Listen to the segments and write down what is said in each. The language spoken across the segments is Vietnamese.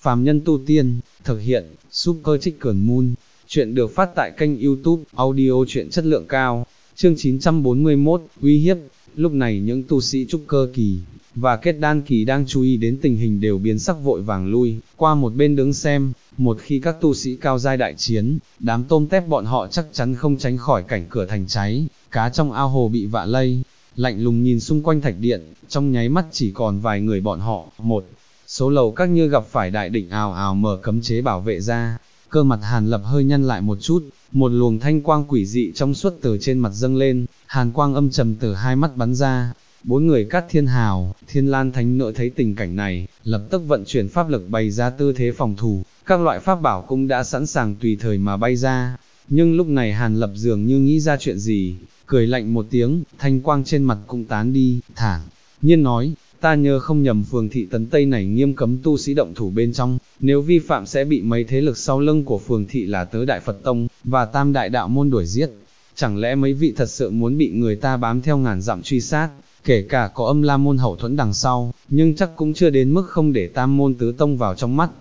phàm nhân tu tiên, thực hiện, Super Chicken Moon. Chuyện được phát tại kênh YouTube, audio truyện chất lượng cao. Chương 941, uy hiếp. Lúc này những tu sĩ trúc cơ kỳ và kết đan kỳ đang chú ý đến tình hình đều biến sắc vội vàng lui qua một bên đứng xem. Một khi các tu sĩ cao giai đại chiến, đám tôm tép bọn họ chắc chắn không tránh khỏi cảnh cửa thành cháy, cá trong ao hồ bị vạ lây. Lạnh lùng nhìn xung quanh thạch điện, trong nháy mắt chỉ còn vài người bọn họ. Một số lầu các như gặp phải đại địch ào ào mở cấm chế bảo vệ ra. Cơ mặt Hàn Lập hơi nhăn lại một chút, một luồng thanh quang quỷ dị trong suốt từ trên mặt dâng lên, hàn quang âm trầm từ hai mắt bắn ra. Bốn người Cát Thiên Hào, Thiên Lan Thánh Nữ thấy tình cảnh này, lập tức vận chuyển pháp lực bày ra tư thế phòng thủ, các loại pháp bảo cũng đã sẵn sàng tùy thời mà bay ra. Nhưng lúc này Hàn Lập dường như nghĩ ra chuyện gì, cười lạnh một tiếng, thanh quang trên mặt cũng tán đi, thản nhiên nói, ta nhớ không nhầm phường thị Tấn Tây này nghiêm cấm tu sĩ động thủ bên trong, nếu vi phạm sẽ bị mấy thế lực sau lưng của phường thị là Tứ Đại Phật Tông và Tam Đại Đạo Môn đuổi giết. Chẳng lẽ mấy vị thật sự muốn bị người ta bám theo ngàn dặm truy sát, kể cả có Âm La Môn hậu thuẫn đằng sau, nhưng chắc cũng chưa đến mức không để Tam Môn Tứ Tông vào trong mắt.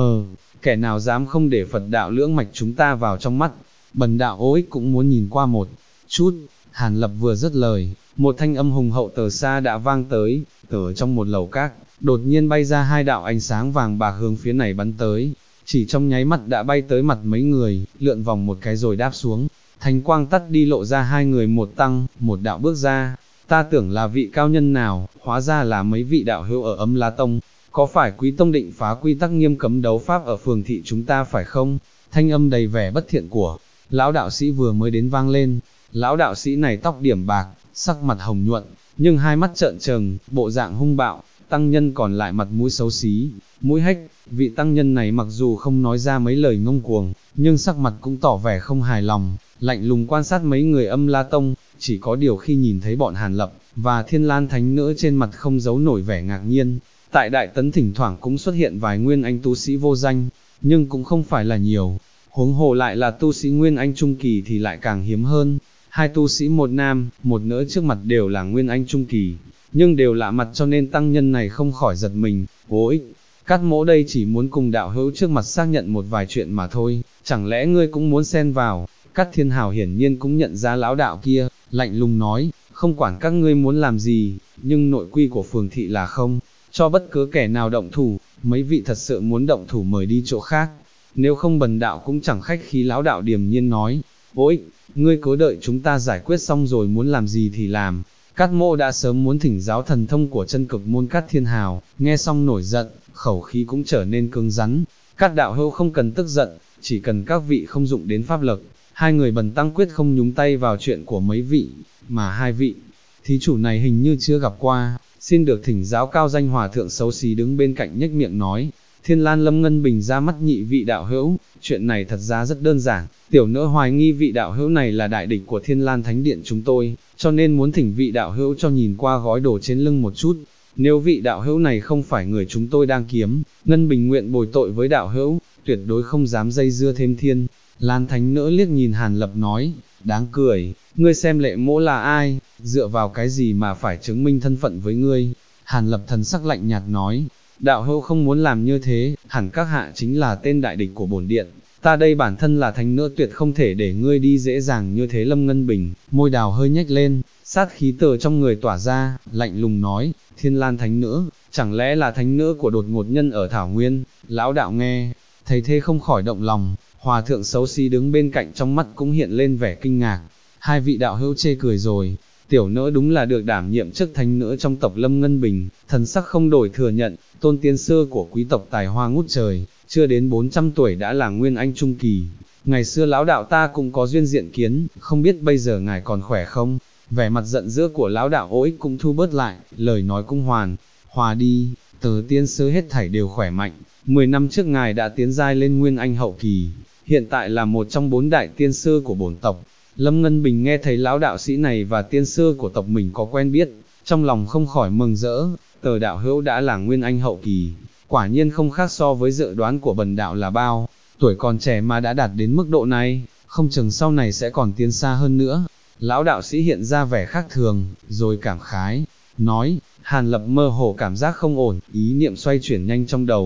Kẻ nào dám không để Phật đạo lưỡng mạch chúng ta vào trong mắt, bần đạo Ô Ích cũng muốn nhìn qua một chút. Hàn Lập vừa dứt lời, một thanh âm hùng hậu từ xa đã vang tới, từ trong một lầu các, đột nhiên bay ra hai đạo ánh sáng vàng bạc hướng phía này bắn tới, chỉ trong nháy mắt đã bay tới mặt mấy người, lượn vòng một cái rồi đáp xuống, thanh quang tắt đi lộ ra hai người một tăng, một đạo bước ra. Ta tưởng là vị cao nhân nào, hóa ra là mấy vị đạo hữu ở Âm La Tông, có phải Quý Tông định phá quy tắc nghiêm cấm đấu pháp ở phường thị chúng ta phải không? Thanh âm đầy vẻ bất thiện của lão đạo sĩ vừa mới đến vang lên. Lão đạo sĩ này tóc điểm bạc, sắc mặt hồng nhuận, nhưng hai mắt trợn trừng, bộ dạng hung bạo. Tăng nhân còn lại mặt mũi xấu xí, mũi hách. Vị tăng nhân này mặc dù không nói ra mấy lời ngông cuồng, nhưng sắc mặt cũng tỏ vẻ không hài lòng, lạnh lùng quan sát mấy người Âm La Tông. Chỉ có điều khi nhìn thấy bọn Hàn Lập và Thiên Lan Thánh Nữ trên mặt không giấu nổi vẻ ngạc nhiên. Tại Đại Tấn thỉnh thoảng cũng xuất hiện vài nguyên anh tu sĩ vô danh, nhưng cũng không phải là nhiều. Huống hồ lại là tu sĩ nguyên anh trung kỳ thì lại càng hiếm hơn. Hai tu sĩ một nam, một nữ trước mặt đều là nguyên anh trung kỳ, nhưng đều lạ mặt cho nên tăng nhân này không khỏi giật mình. Ô Ích, Cát Mỗ đây chỉ muốn cùng đạo hữu trước mặt xác nhận một vài chuyện mà thôi, chẳng lẽ ngươi cũng muốn xen vào? Cát Thiên Hào hiển nhiên cũng nhận ra lão đạo kia, lạnh lùng nói, không quản các ngươi muốn làm gì, nhưng nội quy của phường thị là không cho bất cứ kẻ nào động thủ. Mấy vị thật sự muốn động thủ mời đi chỗ khác, nếu không bần đạo cũng chẳng khách khí. Lão đạo điềm nhiên nói, Ô Ích, ngươi cứ đợi chúng ta giải quyết xong rồi muốn làm gì thì làm. Cát Mỗ đã sớm muốn thỉnh giáo thần thông của chân cực môn. Cát Thiên Hào nghe xong nổi giận, khẩu khí cũng trở nên cứng rắn. Cát đạo hữu không cần tức giận, chỉ cần các vị không dụng đến pháp lực, hai người bần tăng quyết không nhúng tay vào chuyện của mấy vị. Mà hai vị thí chủ này hình như chưa gặp qua, xin được thỉnh giáo. Cao danh hòa thượng xấu xí đứng bên cạnh nhếch miệng nói. Thiên Lan Lâm Ngân Bình ra mắt nhị vị đạo hữu, chuyện này thật ra rất đơn giản, tiểu nữ hoài nghi vị đạo hữu này là đại địch của Thiên Lan Thánh Điện chúng tôi, cho nên muốn thỉnh vị đạo hữu cho nhìn qua gói đồ trên lưng một chút. Nếu vị đạo hữu này không phải người chúng tôi đang kiếm, Ngân Bình nguyện bồi tội với đạo hữu, tuyệt đối không dám dây dưa thêm. Thiên Lan Thánh Nữ liếc nhìn Hàn Lập nói, đáng cười, ngươi xem Lệ Mỗ là ai, dựa vào cái gì mà phải chứng minh thân phận với ngươi? Hàn Lập thần sắc lạnh nhạt nói, đạo hữu không muốn làm như thế, hẳn các hạ chính là tên đại địch của bổn điện, ta đây bản thân là thánh nữ tuyệt không thể để ngươi đi dễ dàng như thế. Lâm Ngân Bình, môi đào hơi nhếch lên, sát khí từ trong người tỏa ra, lạnh lùng nói, Thiên Lan Thánh Nữ, chẳng lẽ là thánh nữ của đột ngột nhân ở Thảo Nguyên? Lão đạo nghe, thấy thế không khỏi động lòng. Hòa thượng xấu xí đứng bên cạnh trong mắt cũng hiện lên vẻ kinh ngạc, hai vị đạo hữu chê cười rồi. Tiểu nữ đúng là được đảm nhiệm chức thánh nữ trong tộc. Lâm Ngân Bình, thần sắc không đổi thừa nhận, tôn tiên sư của quý tộc tài hoa ngút trời, chưa đến 400 tuổi đã là nguyên anh trung kỳ. Ngày xưa lão đạo ta cũng có duyên diện kiến, không biết bây giờ ngài còn khỏe không? Vẻ mặt giận dữ của lão đạo Ô Ích cũng thu bớt lại, lời nói cũng hòa đi, từ tiên sư hết thảy đều khỏe mạnh. 10 năm trước ngài đã tiến giai lên nguyên anh hậu kỳ, hiện tại là một trong 4 đại tiên sư của bổn tộc. Lâm Ngân Bình nghe thấy lão đạo sĩ này và tiên sư của tộc mình có quen biết, trong lòng không khỏi mừng rỡ. Tờ đạo hữu đã là nguyên anh hậu kỳ, quả nhiên không khác so với dự đoán của bần đạo là bao. Tuổi còn trẻ mà đã đạt đến mức độ này, không chừng sau này sẽ còn tiến xa hơn nữa. Lão đạo sĩ hiện ra vẻ khác thường, rồi cảm khái, nói. Hàn Lập mơ hồ cảm giác không ổn, ý niệm xoay chuyển nhanh trong đầu,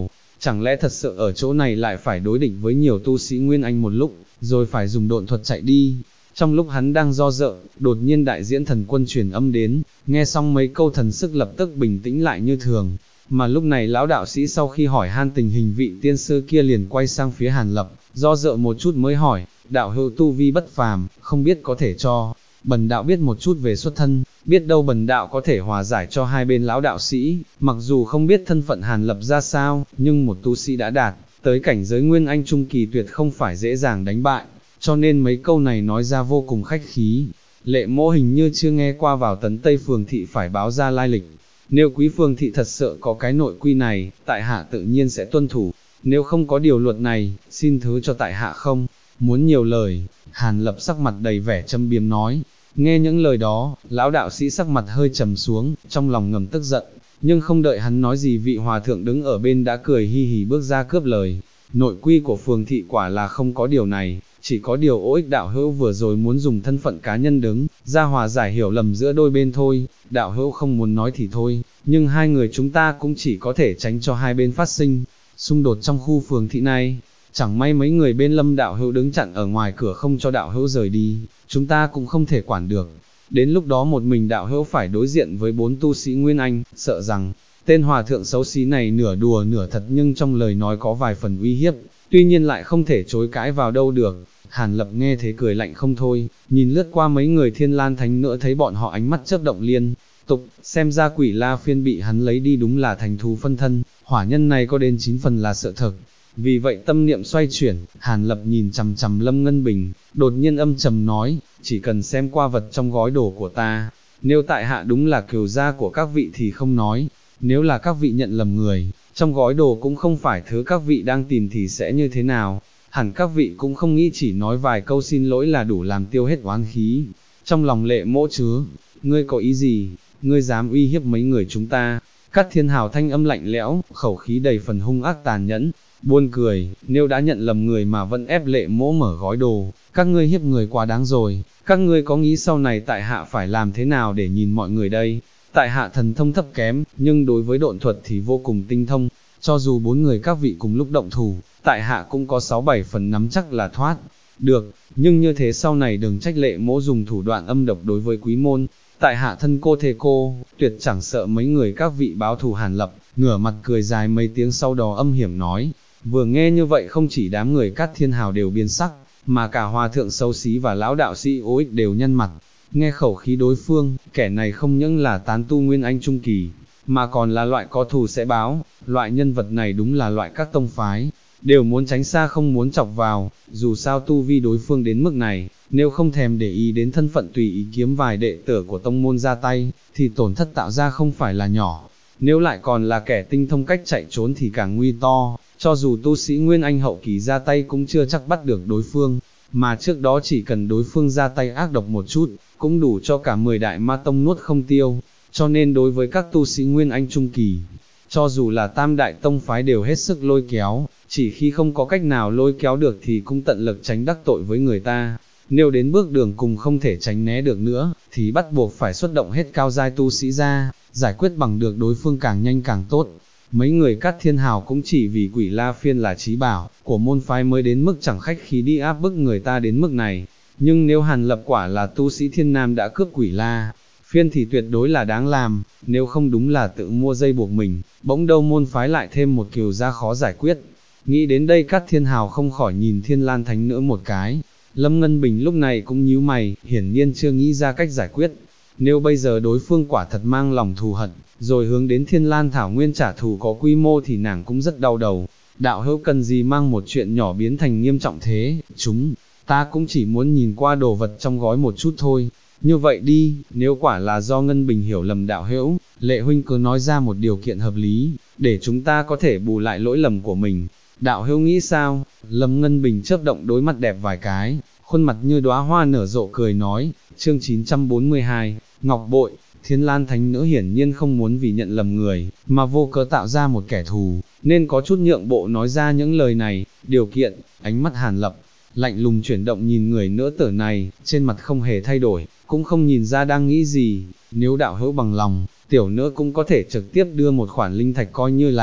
chẳng lẽ thật sự ở chỗ này lại phải đối địch với nhiều tu sĩ Nguyên Anh một lúc, rồi phải dùng độn thuật chạy đi. Trong lúc hắn đang do dự, đột nhiên đại diễn thần quân truyền âm đến, nghe xong mấy câu thần sức lập tức bình tĩnh lại như thường. Mà lúc này lão đạo sĩ sau khi hỏi han tình hình vị tiên sư kia liền quay sang phía Hàn Lập, do dự một chút mới hỏi, đạo hữu tu vi bất phàm, không biết có thể cho bần đạo biết một chút về xuất thân, biết đâu bần đạo có thể hòa giải cho hai bên lão đạo sĩ. Mặc dù không biết thân phận Hàn Lập ra sao, nhưng một tu sĩ đã đạt tới cảnh giới Nguyên Anh trung kỳ tuyệt không phải dễ dàng đánh bại, cho nên mấy câu này nói ra vô cùng khách khí. Lệ Mỗ hình như chưa nghe qua vào Tấn Tây Phường thị phải báo ra lai lịch. Nếu quý phường thị thật sự có cái nội quy này, tại hạ tự nhiên sẽ tuân thủ. Nếu không có điều luật này, xin thứ cho tại hạ không muốn nhiều lời. Hàn Lập sắc mặt đầy vẻ châm biếm nói. Nghe những lời đó, lão đạo sĩ sắc mặt hơi trầm xuống, trong lòng ngầm tức giận, nhưng không đợi hắn nói gì vị hòa thượng đứng ở bên đã cười hi hì bước ra cướp lời. Nội quy của phường thị quả là không có điều này, chỉ có điều Ô Ích đạo hữu vừa rồi muốn dùng thân phận cá nhân đứng ra hòa giải hiểu lầm giữa đôi bên thôi. Đạo hữu không muốn nói thì thôi, nhưng hai người chúng ta cũng chỉ có thể tránh cho hai bên phát sinh xung đột trong khu phường thị này. Chẳng may mấy người bên Lâm đạo hữu đứng chặn ở ngoài cửa không cho đạo hữu rời đi, chúng ta cũng không thể quản được. Đến lúc đó một mình đạo hữu phải đối diện với 4 tu sĩ Nguyên Anh, sợ rằng tên hòa thượng xấu xí này nửa đùa nửa thật, nhưng trong lời nói có vài phần uy hiếp, tuy nhiên lại không thể chối cãi vào đâu được. Hàn Lập nghe thế cười lạnh không thôi, nhìn lướt qua mấy người Thiên Lan Thánh nữa thấy bọn họ ánh mắt chớp động liên tục, xem ra Quỷ La Phiên bị hắn lấy đi đúng là thành thú phân thân, hỏa nhân này có đến 9 phần là sợ thực. Vì vậy tâm niệm xoay chuyển, Hàn Lập nhìn chằm chằm Lâm Ngân Bình, đột nhiên âm trầm nói, chỉ cần xem qua vật trong gói đồ của ta, nếu tại hạ đúng là kiều gia của các vị thì không nói, nếu là các vị nhận lầm người, trong gói đồ cũng không phải thứ các vị đang tìm thì sẽ như thế nào, hẳn các vị cũng không nghĩ chỉ nói vài câu xin lỗi là đủ làm tiêu hết oán khí. Trong lòng Lệ Mỗ chứa, ngươi có ý gì, ngươi dám uy hiếp mấy người chúng ta? Cát Thiên Hào thanh âm lạnh lẽo, khẩu khí đầy phần hung ác tàn nhẫn. Buồn cười, nếu đã nhận lầm người mà vẫn ép Lệ Mỗ mở gói đồ, các ngươi hiếp người quá đáng rồi. Các ngươi có nghĩ sau này tại hạ phải làm thế nào để nhìn mọi người đây? Tại hạ thần thông thấp kém, nhưng đối với độn thuật thì vô cùng tinh thông, cho dù 4 người các vị cùng lúc động thủ, tại hạ cũng có 6-7 phần nắm chắc là thoát được, nhưng như thế sau này đừng trách Lệ Mỗ dùng thủ đoạn âm độc đối với quý môn. Tại hạ thân cô thề cô, tuyệt chẳng sợ mấy người các vị báo thù. Hàn Lập ngửa mặt cười dài mấy tiếng sau đó âm hiểm nói. Vừa nghe như vậy không chỉ đám người Cát Thiên Hào đều biến sắc, mà cả hòa thượng xấu xí và lão đạo sĩ Ô Ích đều nhăn mặt. Nghe khẩu khí đối phương, kẻ này không những là tán tu Nguyên Anh trung kỳ, mà còn là loại có thù sẽ báo. Loại nhân vật này đúng là loại các tông phái đều muốn tránh xa không muốn chọc vào. Dù sao tu vi đối phương đến mức này, nếu không thèm để ý đến thân phận tùy ý kiếm vài đệ tử của tông môn ra tay, thì tổn thất tạo ra không phải là nhỏ. Nếu lại còn là kẻ tinh thông cách chạy trốn thì càng nguy to, cho dù tu sĩ Nguyên Anh hậu kỳ ra tay cũng chưa chắc bắt được đối phương, mà trước đó chỉ cần đối phương ra tay ác độc một chút, cũng đủ cho cả 10 đại ma tông nuốt không tiêu. Cho nên đối với các tu sĩ Nguyên Anh trung kỳ, cho dù là tam đại tông phái đều hết sức lôi kéo, chỉ khi không có cách nào lôi kéo được thì cũng tận lực tránh đắc tội với người ta. Nếu đến bước đường cùng không thể tránh né được nữa, thì bắt buộc phải xuất động hết cao giai tu sĩ ra, giải quyết bằng được đối phương càng nhanh càng tốt. Mấy người Cát Thiên Hào cũng chỉ vì Quỷ La Phiên là chí bảo của môn phái mới đến mức chẳng khách khí đi áp bức người ta đến mức này. Nhưng nếu Hàn Lập quả là tu sĩ Thiên Nam đã cướp Quỷ La Phiên thì tuyệt đối là đáng làm, nếu không đúng là tự mua dây buộc mình, bỗng đâu môn phái lại thêm một kiều gia khó giải quyết. Nghĩ đến đây Cát Thiên Hào không khỏi nhìn Thiên Lan Thánh nữa một cái. Lâm Ngân Bình lúc này cũng nhíu mày, hiển nhiên chưa nghĩ ra cách giải quyết. Nếu bây giờ đối phương quả thật mang lòng thù hận, rồi hướng đến Thiên Lan Thảo Nguyên trả thù có quy mô thì nàng cũng rất đau đầu. Đạo hữu cần gì mang một chuyện nhỏ biến thành nghiêm trọng thế? Chúng ta cũng chỉ muốn nhìn qua đồ vật trong gói một chút thôi. Như vậy đi, nếu quả là do Ngân Bình hiểu lầm đạo hữu, Lệ huynh cứ nói ra một điều kiện hợp lý, để chúng ta có thể bù lại lỗi lầm của mình. Đạo hữu nghĩ sao? Lâm Ngân Bình chớp động đôi mắt đẹp vài cái, khuôn mặt như đóa hoa nở rộ cười nói. Chương 942, Ngọc Bội. Thiên Lan Thánh Nữ hiển nhiên không muốn vì nhận lầm người, mà vô cớ tạo ra một kẻ thù, nên có chút nhượng bộ nói ra những lời này. Điều kiện, ánh mắt Hàn Lập lạnh lùng chuyển động nhìn người nữ tử này, trên mặt không hề thay đổi, cũng không nhìn ra đang nghĩ gì. Nếu đạo hữu bằng lòng, tiểu nữ cũng có thể trực tiếp đưa một khoản linh thạch coi như là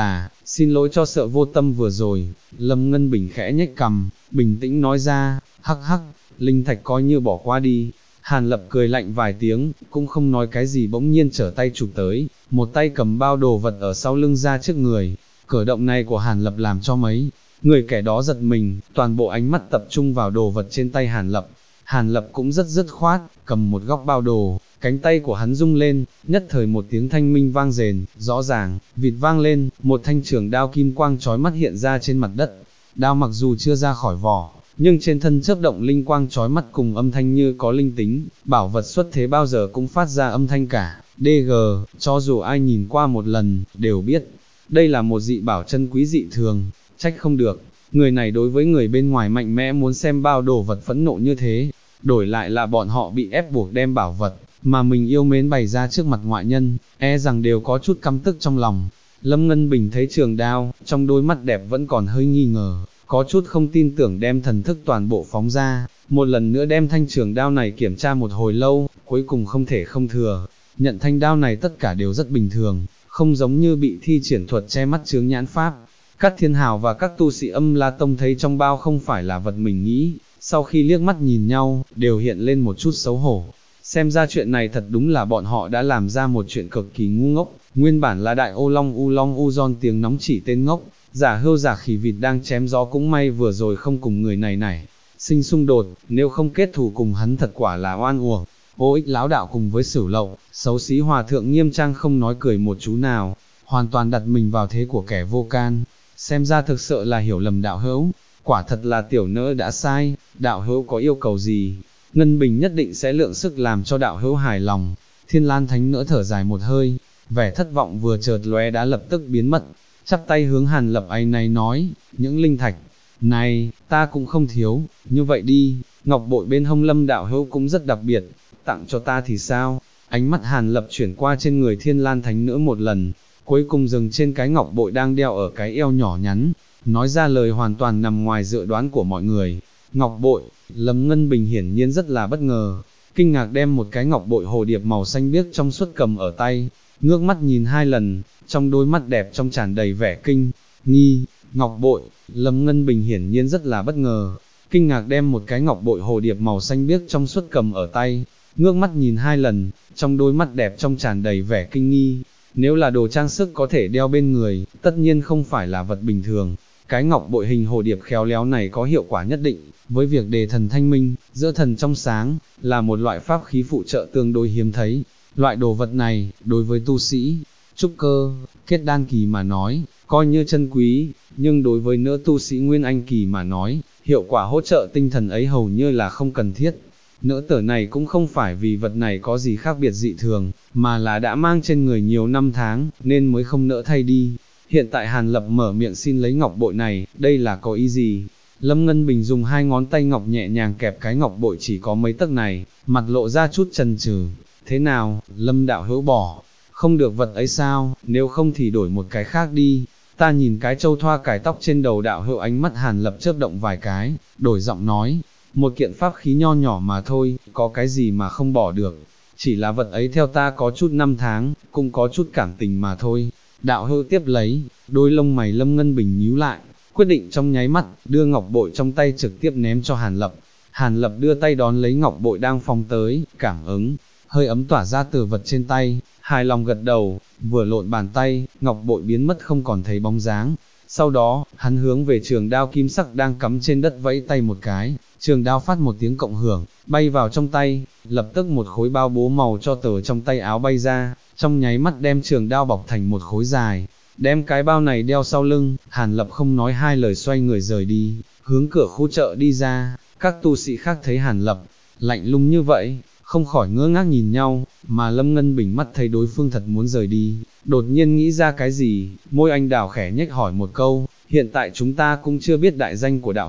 xin lỗi cho sợ vô tâm vừa rồi. Lâm Ngân Bình khẽ nhếch cằm, bình tĩnh nói ra, hắc hắc, linh thạch coi như bỏ qua đi. Hàn Lập cười lạnh vài tiếng, cũng không nói cái gì, bỗng nhiên trở tay chụp tới, một tay cầm bao đồ vật ở sau lưng ra trước người. Cử động này của Hàn Lập làm cho mấy người kẻ đó giật mình, toàn bộ ánh mắt tập trung vào đồ vật trên tay Hàn Lập. Hàn Lập cũng rất dứt khoát, cầm một góc bao đồ, cánh tay của hắn rung lên, nhất thời một tiếng thanh minh vang rền, rõ ràng, vịt vang lên, một thanh trường đao kim quang chói mắt hiện ra trên mặt đất. Đao mặc dù chưa ra khỏi vỏ, nhưng trên thân chớp động linh quang chói mắt cùng âm thanh như có linh tính, bảo vật xuất thế bao giờ cũng phát ra âm thanh cả. DG, cho dù ai nhìn qua một lần, đều biết, đây là một dị bảo chân quý dị thường, trách không được. Người này đối với người bên ngoài mạnh mẽ muốn xem bao đồ vật phẫn nộ như thế, đổi lại là bọn họ bị ép buộc đem bảo vật, mà mình yêu mến bày ra trước mặt ngoại nhân, e rằng đều có chút căm tức trong lòng. Lâm Ngân Bình thấy trường đao, trong đôi mắt đẹp vẫn còn hơi nghi ngờ, có chút không tin tưởng đem thần thức toàn bộ phóng ra, một lần nữa đem thanh trường đao này kiểm tra một hồi lâu, cuối cùng không thể không thừa, nhận thanh đao này tất cả đều rất bình thường, không giống như bị thi triển thuật che mắt chướng nhãn pháp. Các thiên hào và các tu sĩ Âm La Tông thấy trong bao không phải là vật mình nghĩ, sau khi liếc mắt nhìn nhau, đều hiện lên một chút xấu hổ. Xem ra chuyện này thật đúng là bọn họ đã làm ra một chuyện cực kỳ ngu ngốc, nguyên bản là đại ô long u giòn tiếng nóng chỉ tên ngốc, giả hươu giả khỉ vịt đang chém gió, cũng may vừa rồi không cùng người này sinh xung đột, nếu không kết thù cùng hắn thật quả là oan uổng. Ô Ích lão đạo cùng với Sửu Lậu, xấu xí hòa thượng nghiêm trang không nói cười một chú nào, hoàn toàn đặt mình vào thế của kẻ vô can. Xem ra thực sự là hiểu lầm đạo hữu, quả thật là tiểu nỡ đã sai, đạo hữu có yêu cầu gì, Ngân Bình nhất định sẽ lượng sức làm cho đạo hữu hài lòng. Thiên Lan Thánh Nỡ thở dài một hơi, vẻ thất vọng vừa chợt lóe đã lập tức biến mất, chắp tay hướng Hàn Lập áy náy nói, những linh thạch này, ta cũng không thiếu, như vậy đi, ngọc bội bên hông Lâm đạo hữu cũng rất đặc biệt, tặng cho ta thì sao? Ánh mắt Hàn Lập chuyển qua trên người Thiên Lan Thánh Nỡ một lần, cuối cùng dừng trên cái ngọc bội đang đeo ở cái eo nhỏ nhắn, nói ra lời hoàn toàn nằm ngoài dự đoán của mọi người. Ngọc bội, Lâm Ngân Bình hiển nhiên rất là bất ngờ, kinh ngạc đem một cái ngọc bội hồ điệp màu xanh biếc trong suốt cầm ở tay, ngước mắt nhìn hai lần, trong đôi mắt đẹp trong tràn đầy vẻ kinh nghi. Ngọc bội, Lâm Ngân Bình hiển nhiên rất là bất ngờ, kinh ngạc đem một cái ngọc bội hồ điệp màu xanh biếc trong suốt cầm ở tay, ngước mắt nhìn hai lần, trong đôi mắt đẹp trong tràn đầy vẻ kinh nghi. Nếu là đồ trang sức có thể đeo bên người, tất nhiên không phải là vật bình thường. Cái ngọc bội hình hồ điệp khéo léo này có hiệu quả nhất định, với việc đề thần thanh minh, giữa thần trong sáng, là một loại pháp khí phụ trợ tương đối hiếm thấy. Loại đồ vật này, đối với tu sĩ, trúc cơ, kết đan kỳ mà nói, coi như chân quý, nhưng đối với nữ tu sĩ nguyên anh kỳ mà nói, hiệu quả hỗ trợ tinh thần ấy hầu như là không cần thiết. Nữ tử này cũng không phải vì vật này có gì khác biệt dị thường, mà là đã mang trên người nhiều năm tháng, nên mới không nỡ thay đi. Hiện tại Hàn Lập mở miệng xin lấy ngọc bội này, đây là có ý gì? Lâm Ngân Bình dùng hai ngón tay ngọc nhẹ nhàng kẹp cái ngọc bội chỉ có mấy tấc này, mặt lộ ra chút chần chừ. Thế nào, Lâm đạo hữu bỏ, không được vật ấy sao, nếu không thì đổi một cái khác đi. Ta nhìn cái châu thoa cài tóc trên đầu đạo hữu, ánh mắt Hàn Lập chớp động vài cái, đổi giọng nói, một kiện pháp khí nho nhỏ mà thôi, có cái gì mà không bỏ được, chỉ là vật ấy theo ta có chút năm tháng, cũng có chút cảm tình mà thôi. Đạo hữu tiếp lấy, đôi lông mày Lâm Ngân Bình nhíu lại, quyết định trong nháy mắt, đưa ngọc bội trong tay trực tiếp ném cho Hàn Lập. Hàn Lập đưa tay đón lấy ngọc bội đang phóng tới, cảm ứng, hơi ấm tỏa ra từ vật trên tay, hài lòng gật đầu, vừa lộn bàn tay, ngọc bội biến mất không còn thấy bóng dáng. Sau đó, hắn hướng về trường đao kim sắc đang cắm trên đất vẫy tay một cái, trường đao phát một tiếng cộng hưởng, bay vào trong tay, lập tức một khối bao bố màu cho tờ trong tay áo bay ra, trong nháy mắt đem trường đao bọc thành một khối dài, đem cái bao này đeo sau lưng. Hàn Lập không nói hai lời xoay người rời đi, hướng cửa khu chợ đi ra. Các tu sĩ khác thấy Hàn Lập lạnh lùng như vậy, không khỏi ngơ ngác nhìn nhau, mà Lâm Ngân Bình mắt thấy đối phương thật muốn rời đi, đột nhiên nghĩ ra cái gì, môi anh đào khẽ nhếch hỏi một câu, hiện tại chúng ta cũng chưa biết đại danh của đạo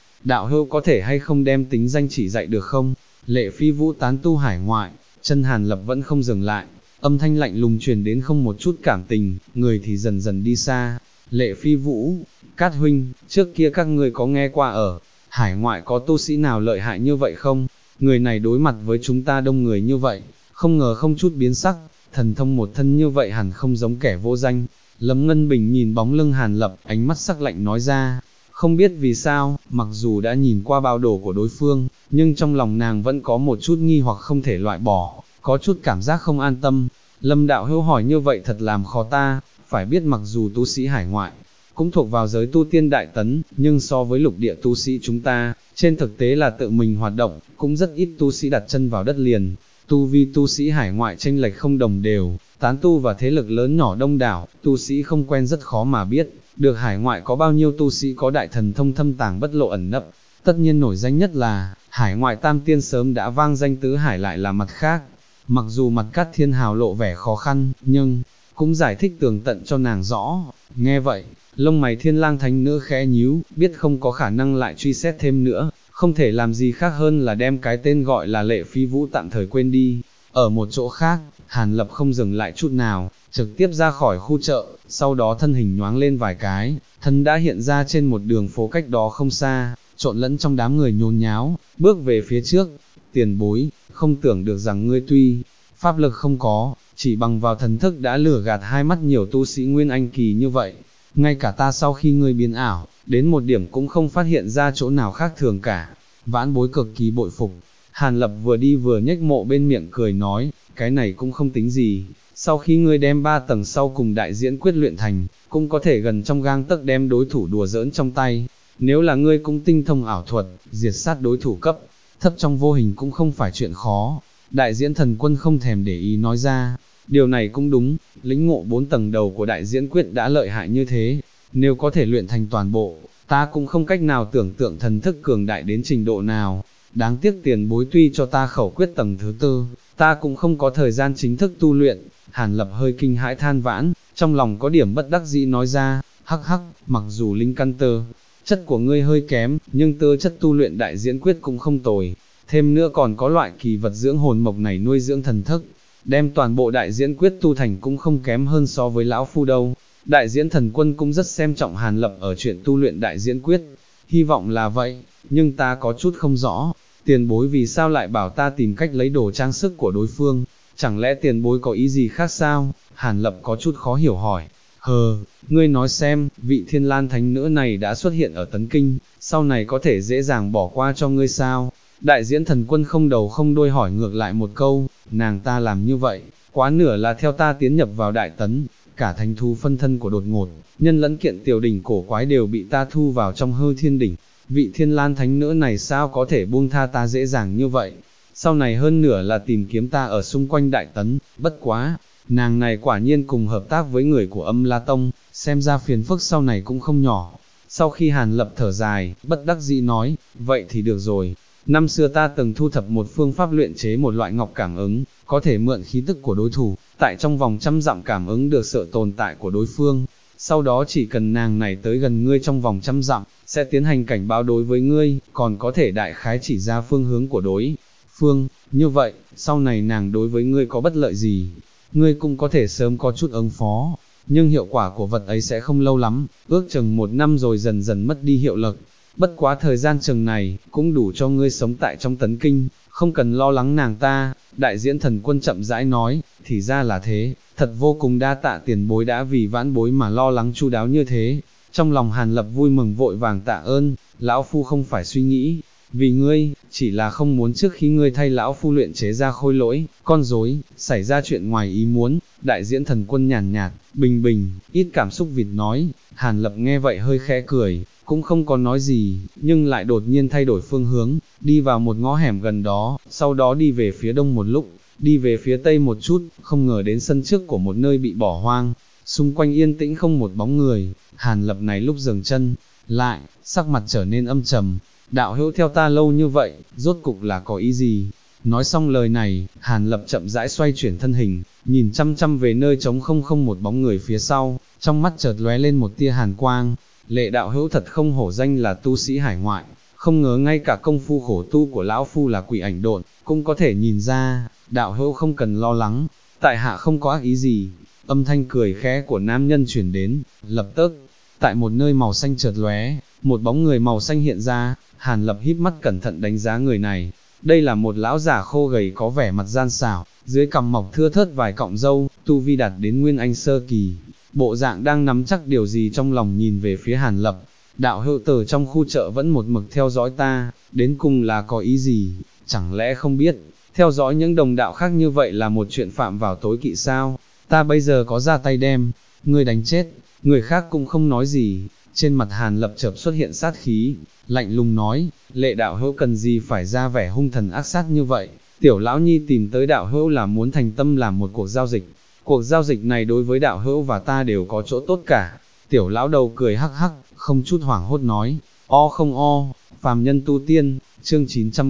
hữu có thể hay không đem tính danh chỉ dạy được không? Lệ Phi Vũ tán tu hải ngoại, chân Hàn Lập vẫn không dừng lại, âm thanh lạnh lùng truyền đến không một chút cảm tình, người thì dần dần đi xa. Lệ Phi Vũ, Cát huynh, trước kia các ngươi có nghe qua ở hải ngoại có tu sĩ nào lợi hại như vậy không? Người này đối mặt với chúng ta đông người như vậy, không ngờ không chút biến sắc, thần thông một thân như vậy hẳn không giống kẻ vô danh. Lâm Ngân Bình nhìn bóng lưng Hàn Lập, ánh mắt sắc lạnh nói ra, không biết vì sao, mặc dù đã nhìn qua bao đồ của đối phương, nhưng trong lòng nàng vẫn có một chút nghi hoặc không thể loại bỏ, có chút cảm giác không an tâm. Lâm đạo hữu hỏi như vậy thật làm khó ta, phải biết mặc dù tu sĩ hải ngoại, cũng thuộc vào giới tu tiên đại tấn, nhưng so với lục địa tu sĩ chúng ta, trên thực tế là tự mình hoạt động, cũng rất ít tu sĩ đặt chân vào đất liền. Tu vi tu sĩ hải ngoại chênh lệch không đồng đều, tán tu và thế lực lớn nhỏ đông đảo, tu sĩ không quen rất khó mà biết, được hải ngoại có bao nhiêu tu sĩ có đại thần thông thâm tàng bất lộ ẩn nấp. Tất nhiên nổi danh nhất là, hải ngoại tam tiên sớm đã vang danh tứ hải lại là mặt khác. Mặc dù mặt Cát Thiên Hào lộ vẻ khó khăn, nhưng, cũng giải thích tường tận cho nàng rõ. Nghe vậy, lông mày Thiên Lang thánh nữ khẽ nhíu, biết không có khả năng lại truy xét thêm nữa, không thể làm gì khác hơn là đem cái tên gọi là Lệ Phi Vũ tạm thời quên đi. Ở một chỗ khác, Hàn Lập không dừng lại chút nào, trực tiếp ra khỏi khu chợ, sau đó thân hình nhoáng lên vài cái, thân đã hiện ra trên một đường phố cách đó không xa, trộn lẫn trong đám người nhốn nháo, bước về phía trước. Tiền bối, không tưởng được rằng ngươi tuy pháp lực không có, chỉ bằng vào thần thức đã lừa gạt hai mắt nhiều tu sĩ nguyên anh kỳ như vậy. Ngay cả ta sau khi ngươi biến ảo, đến một điểm cũng không phát hiện ra chỗ nào khác thường cả. Vãn bối cực kỳ bội phục. Hàn Lập vừa đi vừa nhếch mộ bên miệng cười nói, cái này cũng không tính gì. Sau khi ngươi đem 3 tầng sau cùng đại diễn quyết luyện thành, cũng có thể gần trong gang tấc đem đối thủ đùa giỡn trong tay. Nếu là ngươi cũng tinh thông ảo thuật, diệt sát đối thủ cấp thấp trong vô hình cũng không phải chuyện khó. Đại diễn thần quân không thèm để ý nói ra, điều này cũng đúng, lĩnh ngộ 4 tầng đầu của đại diễn quyết đã lợi hại như thế, nếu có thể luyện thành toàn bộ, ta cũng không cách nào tưởng tượng thần thức cường đại đến trình độ nào. Đáng tiếc tiền bối tuy cho ta khẩu quyết tầng thứ 4, ta cũng không có thời gian chính thức tu luyện. Hàn Lập hơi kinh hãi than vãn, trong lòng có điểm bất đắc dĩ nói ra, hắc hắc, mặc dù linh căn tơ chất của ngươi hơi kém, nhưng tơ chất tu luyện đại diễn quyết cũng không tồi, thêm nữa còn có loại kỳ vật dưỡng hồn mộc này nuôi dưỡng thần thức, đem toàn bộ đại diễn quyết tu thành cũng không kém hơn so với lão phu đâu. Đại diễn thần quân cũng rất xem trọng Hàn Lập ở chuyện tu luyện đại diễn quyết, hy vọng là vậy, nhưng ta có chút không rõ, tiền bối vì sao lại bảo ta tìm cách lấy đồ trang sức của đối phương, chẳng lẽ tiền bối có ý gì khác sao? Hàn Lập có chút khó hiểu hỏi. Ngươi nói xem, vị Thiên Lan thánh nữ này đã xuất hiện ở Tấn Kinh, sau này có thể dễ dàng bỏ qua cho ngươi sao? Đại diễn thần quân không đầu không đuôi hỏi ngược lại một câu, nàng ta làm như vậy, quá nửa là theo ta tiến nhập vào Đại Tấn, cả thánh thú phân thân của đột ngột, nhân lẫn kiện tiểu đỉnh cổ quái đều bị ta thu vào trong Hư Thiên đỉnh, vị Thiên Lan thánh nữ này sao có thể buông tha ta dễ dàng như vậy? Sau này hơn nửa là tìm kiếm ta ở xung quanh Đại Tấn, bất quá, nàng này quả nhiên cùng hợp tác với người của Âm La Tông, xem ra phiền phức sau này cũng không nhỏ. Sau khi Hàn Lập thở dài, bất đắc dĩ nói, vậy thì được rồi. Năm xưa ta từng thu thập một phương pháp luyện chế một loại ngọc cảm ứng, có thể mượn khí tức của đối thủ, tại trong vòng 100 dặm cảm ứng được sự tồn tại của đối phương. Sau đó chỉ cần nàng này tới gần ngươi trong vòng 100 dặm, sẽ tiến hành cảnh báo đối với ngươi, còn có thể đại khái chỉ ra phương hướng của đối phương. Như vậy, sau này nàng đối với ngươi có bất lợi gì, ngươi cũng có thể sớm có chút ứng phó. Nhưng hiệu quả của vật ấy sẽ không lâu lắm, ước chừng 1 năm rồi dần dần mất đi hiệu lực. Bất quá thời gian chừng này, cũng đủ cho ngươi sống tại trong Tấn Kinh, không cần lo lắng nàng ta. Đại diễn thần quân chậm rãi nói, thì ra là thế, thật vô cùng đa tạ tiền bối đã vì vãn bối mà lo lắng chu đáo như thế. Trong lòng Hàn Lập vui mừng vội vàng tạ ơn, lão phu không phải suy nghĩ vì ngươi, chỉ là không muốn trước khi ngươi thay lão phu luyện chế ra khôi lỗi, con rối, xảy ra chuyện ngoài ý muốn. Đại diễn thần quân nhàn nhạt, bình bình, ít cảm xúc vịt nói. Hàn Lập nghe vậy hơi khẽ cười, cũng không có nói gì, nhưng lại đột nhiên thay đổi phương hướng, đi vào một ngõ hẻm gần đó, sau đó đi về phía đông một lúc, đi về phía tây một chút, không ngờ đến sân trước của một nơi bị bỏ hoang, xung quanh yên tĩnh không một bóng người. Hàn Lập này lúc dừng chân lại, sắc mặt trở nên âm trầm, đạo hữu theo ta lâu như vậy, rốt cục là có ý gì? Nói xong lời này, Hàn Lập chậm rãi xoay chuyển thân hình, nhìn chăm chăm về nơi trống không một bóng người phía sau, trong mắt chợt lóe lên một tia hàn quang. Lệ đạo hữu thật không hổ danh là tu sĩ hải ngoại, không ngờ ngay cả công phu khổ tu của lão phu là quỷ ảnh độn, cũng có thể nhìn ra. Đạo hữu không cần lo lắng, tại hạ không có ác ý gì. Âm thanh cười khẽ của nam nhân chuyển đến, lập tức, tại một nơi màu xanh chợt lóe, một bóng người màu xanh hiện ra. Hàn Lập híp mắt cẩn thận đánh giá người này. Đây là một lão già khô gầy có vẻ mặt gian xảo, dưới cằm mọc thưa thớt vài cọng râu, tu vi đạt đến nguyên anh sơ kỳ. bộ dạng đang nắm chắc điều gì trong lòng nhìn về phía Hàn Lập. Đạo hữu từ trong khu chợ vẫn một mực theo dõi ta, đến cùng là có ý gì, chẳng lẽ không biết, theo dõi những đồng đạo khác như vậy là một chuyện phạm vào tối kỵ sao, ta bây giờ có ra tay đem, ngươi đánh chết, người khác cũng không nói gì, trên mặt Hàn Lập chợt xuất hiện sát khí, lạnh lùng nói, Lệ đạo hữu cần gì phải ra vẻ hung thần ác sát như vậy, tiểu lão nhi tìm tới đạo hữu là muốn thành tâm làm một cuộc giao dịch này đối với đạo hữu và ta đều có chỗ tốt cả. Tiểu lão đầu cười hắc hắc, không chút hoảng hốt nói, o không o, phàm nhân tu tiên, chương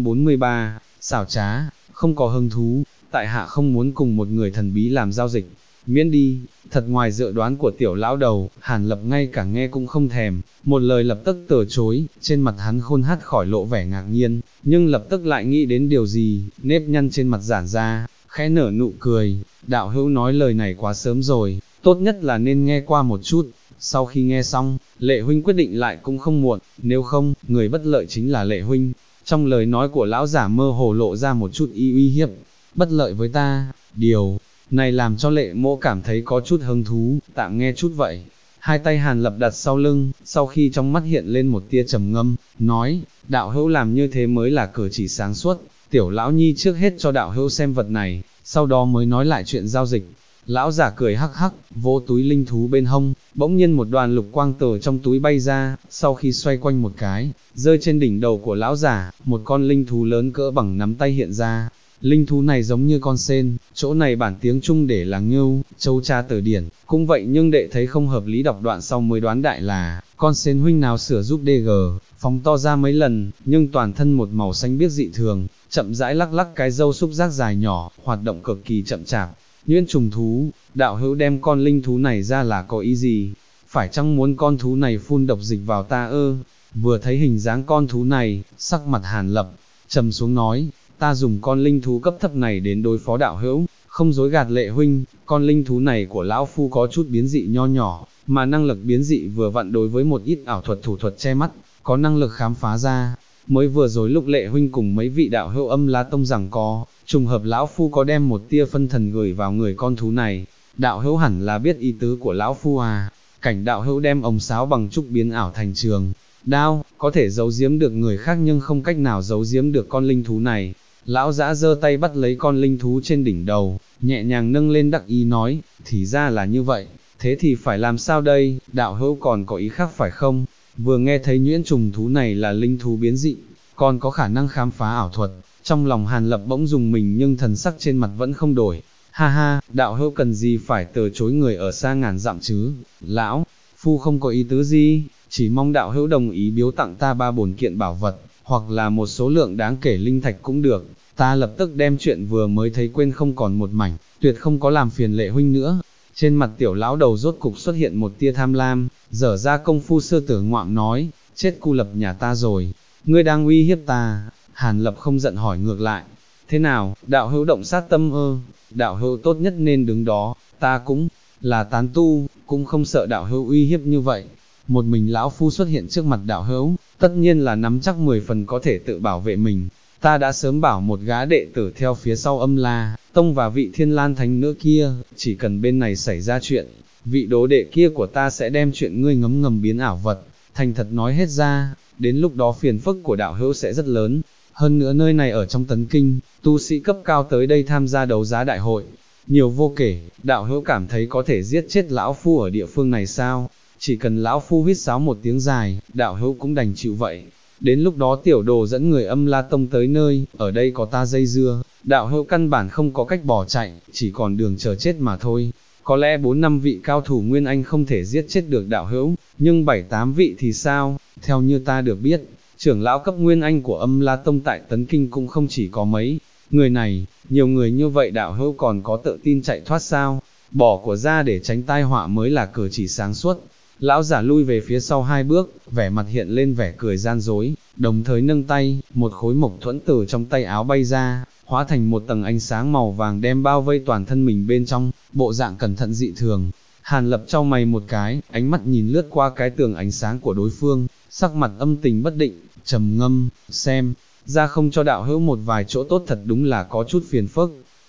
943, xảo trá, không có hứng thú, tại hạ không muốn cùng một người thần bí làm giao dịch, miễn đi. Thật ngoài dự đoán của tiểu lão đầu, Hàn Lập ngay cả nghe cũng không thèm, một lời lập tức từ chối, trên mặt hắn khôn hắt khỏi lộ vẻ ngạc nhiên, nhưng lập tức lại nghĩ đến điều gì, nếp nhăn trên mặt giãn ra, khẽ nở nụ cười, đạo hữu nói lời này quá sớm rồi, tốt nhất là nên nghe qua một chút. Sau khi nghe xong, Lệ huynh quyết định lại cũng không muộn, nếu không, người bất lợi chính là Lệ huynh. Trong lời nói của lão giả mơ hồ lộ ra một chút uy hiếp, bất lợi với ta, điều này làm cho Lệ Mỗ cảm thấy có chút hứng thú, tạm nghe chút vậy. Hai tay Hàn Lập đặt sau lưng, sau khi trong mắt hiện lên một tia trầm ngâm, nói, đạo hữu làm như thế mới là cử chỉ sáng suốt, tiểu lão nhi trước hết cho đạo hữu xem vật này, sau đó mới nói lại chuyện giao dịch. Lão giả cười hắc hắc, vỗ túi linh thú bên hông, bỗng nhiên một đoàn lục quang từ trong túi bay ra, sau khi xoay quanh một cái, rơi trên đỉnh đầu của lão giả, một con linh thú lớn cỡ bằng nắm tay hiện ra. Linh thú này giống như con sên, chỗ này bản tiếng Trung để là ngưu, châu tra từ điển, cũng vậy nhưng đệ thấy không hợp lý, đọc đoạn sau mới đoán đại là, con sên huynh nào sửa giúp DG, phóng to ra mấy lần, nhưng toàn thân một màu xanh biếc dị thường, chậm rãi lắc lắc cái râu xúc giác dài nhỏ, hoạt động cực kỳ chậm chạp. Nhuyễn trùng thú, đạo hữu đem con linh thú này ra là có ý gì? Phải chăng muốn con thú này phun độc dịch vào ta ư? Vừa thấy hình dáng con thú này, sắc mặt Hàn Lập trầm xuống nói, ta dùng con linh thú cấp thấp này đến đối phó đạo hữu, không dối gạt Lệ huynh, con linh thú này của lão phu có chút biến dị nho nhỏ, mà năng lực biến dị vừa vặn đối với một ít ảo thuật thủ thuật che mắt, có năng lực khám phá ra. Mới vừa rồi lúc Lệ huynh cùng mấy vị đạo hữu Âm La Tông rằng có, trùng hợp lão phu có đem một tia phân thần gửi vào người con thú này, đạo hữu hẳn là biết ý tứ của lão phu à, cảnh đạo hữu đem ống sáo bằng trúc biến ảo thành trường đao, có thể giấu giếm được người khác nhưng không cách nào giấu giếm được con linh thú này. Lão giã giơ tay bắt lấy con linh thú trên đỉnh đầu, nhẹ nhàng nâng lên đắc ý nói, thì ra là như vậy, thế thì phải làm sao đây, đạo hữu còn có ý khác phải không? Vừa nghe thấy nhuyễn trùng thú này là linh thú biến dị, còn có khả năng khám phá ảo thuật, trong lòng Hàn Lập bỗng dùng mình nhưng thần sắc trên mặt vẫn không đổi. Ha ha, đạo hữu cần gì phải từ chối người ở xa ngàn dặm chứ, lão phu không có ý tứ gì, chỉ mong đạo hữu đồng ý biếu tặng ta 3-4 kiện bảo vật, hoặc là một số lượng đáng kể linh thạch cũng được, ta lập tức đem chuyện vừa mới thấy quên không còn một mảnh, tuyệt không có làm phiền Lệ huynh nữa. Trên mặt tiểu lão đầu rốt cục xuất hiện một tia tham lam, dở ra công phu sư tử ngoạm nói, chết cu lập nhà ta rồi, ngươi đang uy hiếp ta. Hàn Lập không giận hỏi ngược lại, thế nào, đạo hữu động sát tâm ư? Đạo hữu tốt nhất nên đứng đó, ta cũng là tán tu, cũng không sợ đạo hữu uy hiếp như vậy. Một mình lão phu xuất hiện trước mặt đạo hữu, tất nhiên là nắm chắc 10 phần có thể tự bảo vệ mình. Ta đã sớm bảo một gã đệ tử theo phía sau Âm La Tông và vị Thiên Lan Thánh Nữ kia, chỉ cần bên này xảy ra chuyện, vị đố đệ kia của ta sẽ đem chuyện ngươi ngấm ngầm biến ảo vật, thành thật nói hết ra, đến lúc đó phiền phức của đạo hữu sẽ rất lớn. Hơn nữa nơi này ở trong Tấn Kinh, tu sĩ cấp cao tới đây tham gia đấu giá đại hội, nhiều vô kể, đạo hữu cảm thấy có thể giết chết lão phu ở địa phương này sao? Chỉ cần lão phu huýt sáo một tiếng dài, đạo hữu cũng đành chịu vậy. Đến lúc đó tiểu đồ dẫn người Âm La Tông tới nơi, ở đây có ta dây dưa, đạo hữu căn bản không có cách bỏ chạy, chỉ còn đường chờ chết mà thôi. Có lẽ 4-5 vị cao thủ Nguyên Anh không thể giết chết được đạo hữu, nhưng 7-8 vị thì sao? Theo như ta được biết, trưởng lão cấp Nguyên Anh của Âm La Tông tại Tấn Kinh cũng không chỉ có mấy người này, nhiều người như vậy đạo hữu còn có tự tin chạy thoát sao? Bỏ của ra để tránh tai họa mới là cử chỉ sáng suốt. Lão giả lui về phía sau 2 bước, vẻ mặt hiện lên vẻ cười gian dối, đồng thời nâng tay, một khối mộc thuẫn từ trong tay áo bay ra, hóa thành một tầng ánh sáng màu vàng đem bao vây toàn thân mình bên trong, bộ dạng cẩn thận dị thường. Hàn Lập chau mày một cái, ánh mắt nhìn lướt qua cái tường ánh sáng của đối phương, sắc mặt âm tình bất định, trầm ngâm, xem ra không cho đạo hữu một vài chỗ tốt thật đúng là có chút phiền phức.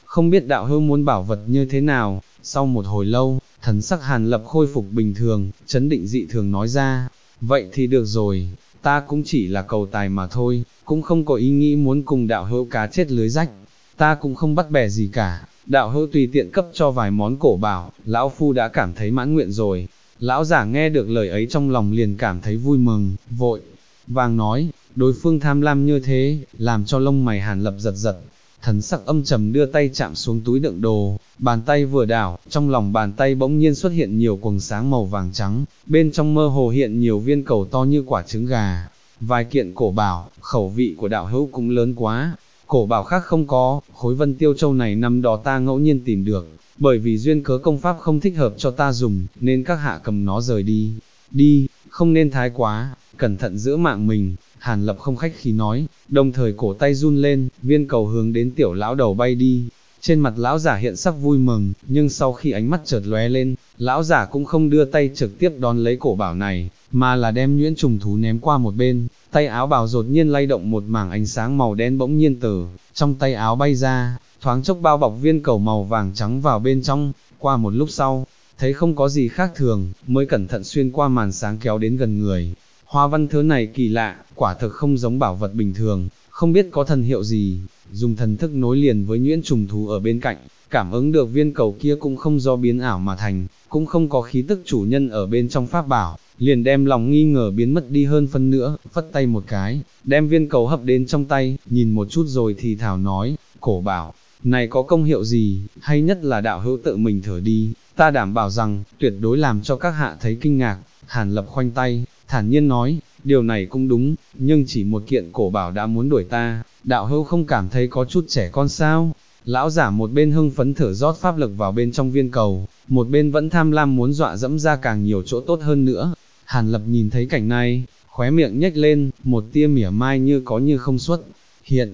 không biết đạo hữu muốn bảo vật như thế nào. Sau một hồi lâu, thần sắc Hàn Lập khôi phục bình thường, chấn định dị thường nói ra, vậy thì được rồi, ta cũng chỉ là cầu tài mà thôi, cũng không có ý nghĩ muốn cùng đạo hữu cá chết lưới rách, ta cũng không bắt bẻ gì cả, đạo hữu tùy tiện cấp cho vài món cổ bảo, lão phu đã cảm thấy mãn nguyện rồi. Lão giả nghe được lời ấy trong lòng liền cảm thấy vui mừng, vội vàng nói, đối phương tham lam như thế, làm cho lông mày Hàn Lập giật giật, thần sắc âm trầm đưa tay chạm xuống túi đựng đồ, bàn tay vừa đảo, trong lòng bàn tay bỗng nhiên xuất hiện nhiều quầng sáng màu vàng trắng, bên trong mơ hồ hiện nhiều viên cầu to như quả trứng gà, vài kiện cổ bảo, khẩu vị của đạo hữu cũng lớn quá, cổ bảo khác không có, khối Vân Tiêu Châu này năm đó ta ngẫu nhiên tìm được, bởi vì duyên cớ công pháp không thích hợp cho ta dùng, nên các hạ cầm nó rời đi, không nên thái quá, cẩn thận giữ mạng mình. Hàn Lập không khách khí nói, đồng thời cổ tay run lên, viên cầu hướng đến tiểu lão đầu bay đi. Trên mặt lão giả hiện sắc vui mừng, nhưng sau khi ánh mắt chợt lóe lên, lão giả cũng không đưa tay trực tiếp đón lấy cổ bảo này, mà là đem nhuyễn trùng thú ném qua một bên. Tay áo bào đột nhiên lay động, một mảng ánh sáng màu đen bỗng nhiên từ trong tay áo bay ra, thoáng chốc bao bọc viên cầu màu vàng trắng vào bên trong. Qua một lúc sau, thấy không có gì khác thường, mới cẩn thận xuyên qua màn sáng kéo đến gần người. Hoa văn thứ này kỳ lạ, quả thực không giống bảo vật bình thường, không biết có thần hiệu gì, dùng thần thức nối liền với nhuyễn trùng thú ở bên cạnh, cảm ứng được viên cầu kia cũng không do biến ảo mà thành, cũng không có khí tức chủ nhân ở bên trong pháp bảo, liền đem lòng nghi ngờ biến mất đi hơn phân nữa, phất tay một cái, đem viên cầu hấp đến trong tay, nhìn một chút rồi thì thảo nói, cổ bảo này có công hiệu gì, hay nhất là đạo hữu tự mình thử đi, ta đảm bảo rằng, tuyệt đối làm cho các hạ thấy kinh ngạc. Hàn Lập khoanh tay, thản nhiên nói, điều này cũng đúng, nhưng chỉ một kiện cổ bảo đã muốn đuổi ta, đạo hữu không cảm thấy có chút trẻ con sao? Lão giả một bên hưng phấn thở rót pháp lực vào bên trong viên cầu, một bên vẫn tham lam muốn dọa dẫm ra càng nhiều chỗ tốt hơn nữa. Hàn Lập nhìn thấy cảnh này, khóe miệng nhếch lên, một tia mỉa mai như có như không xuất hiện,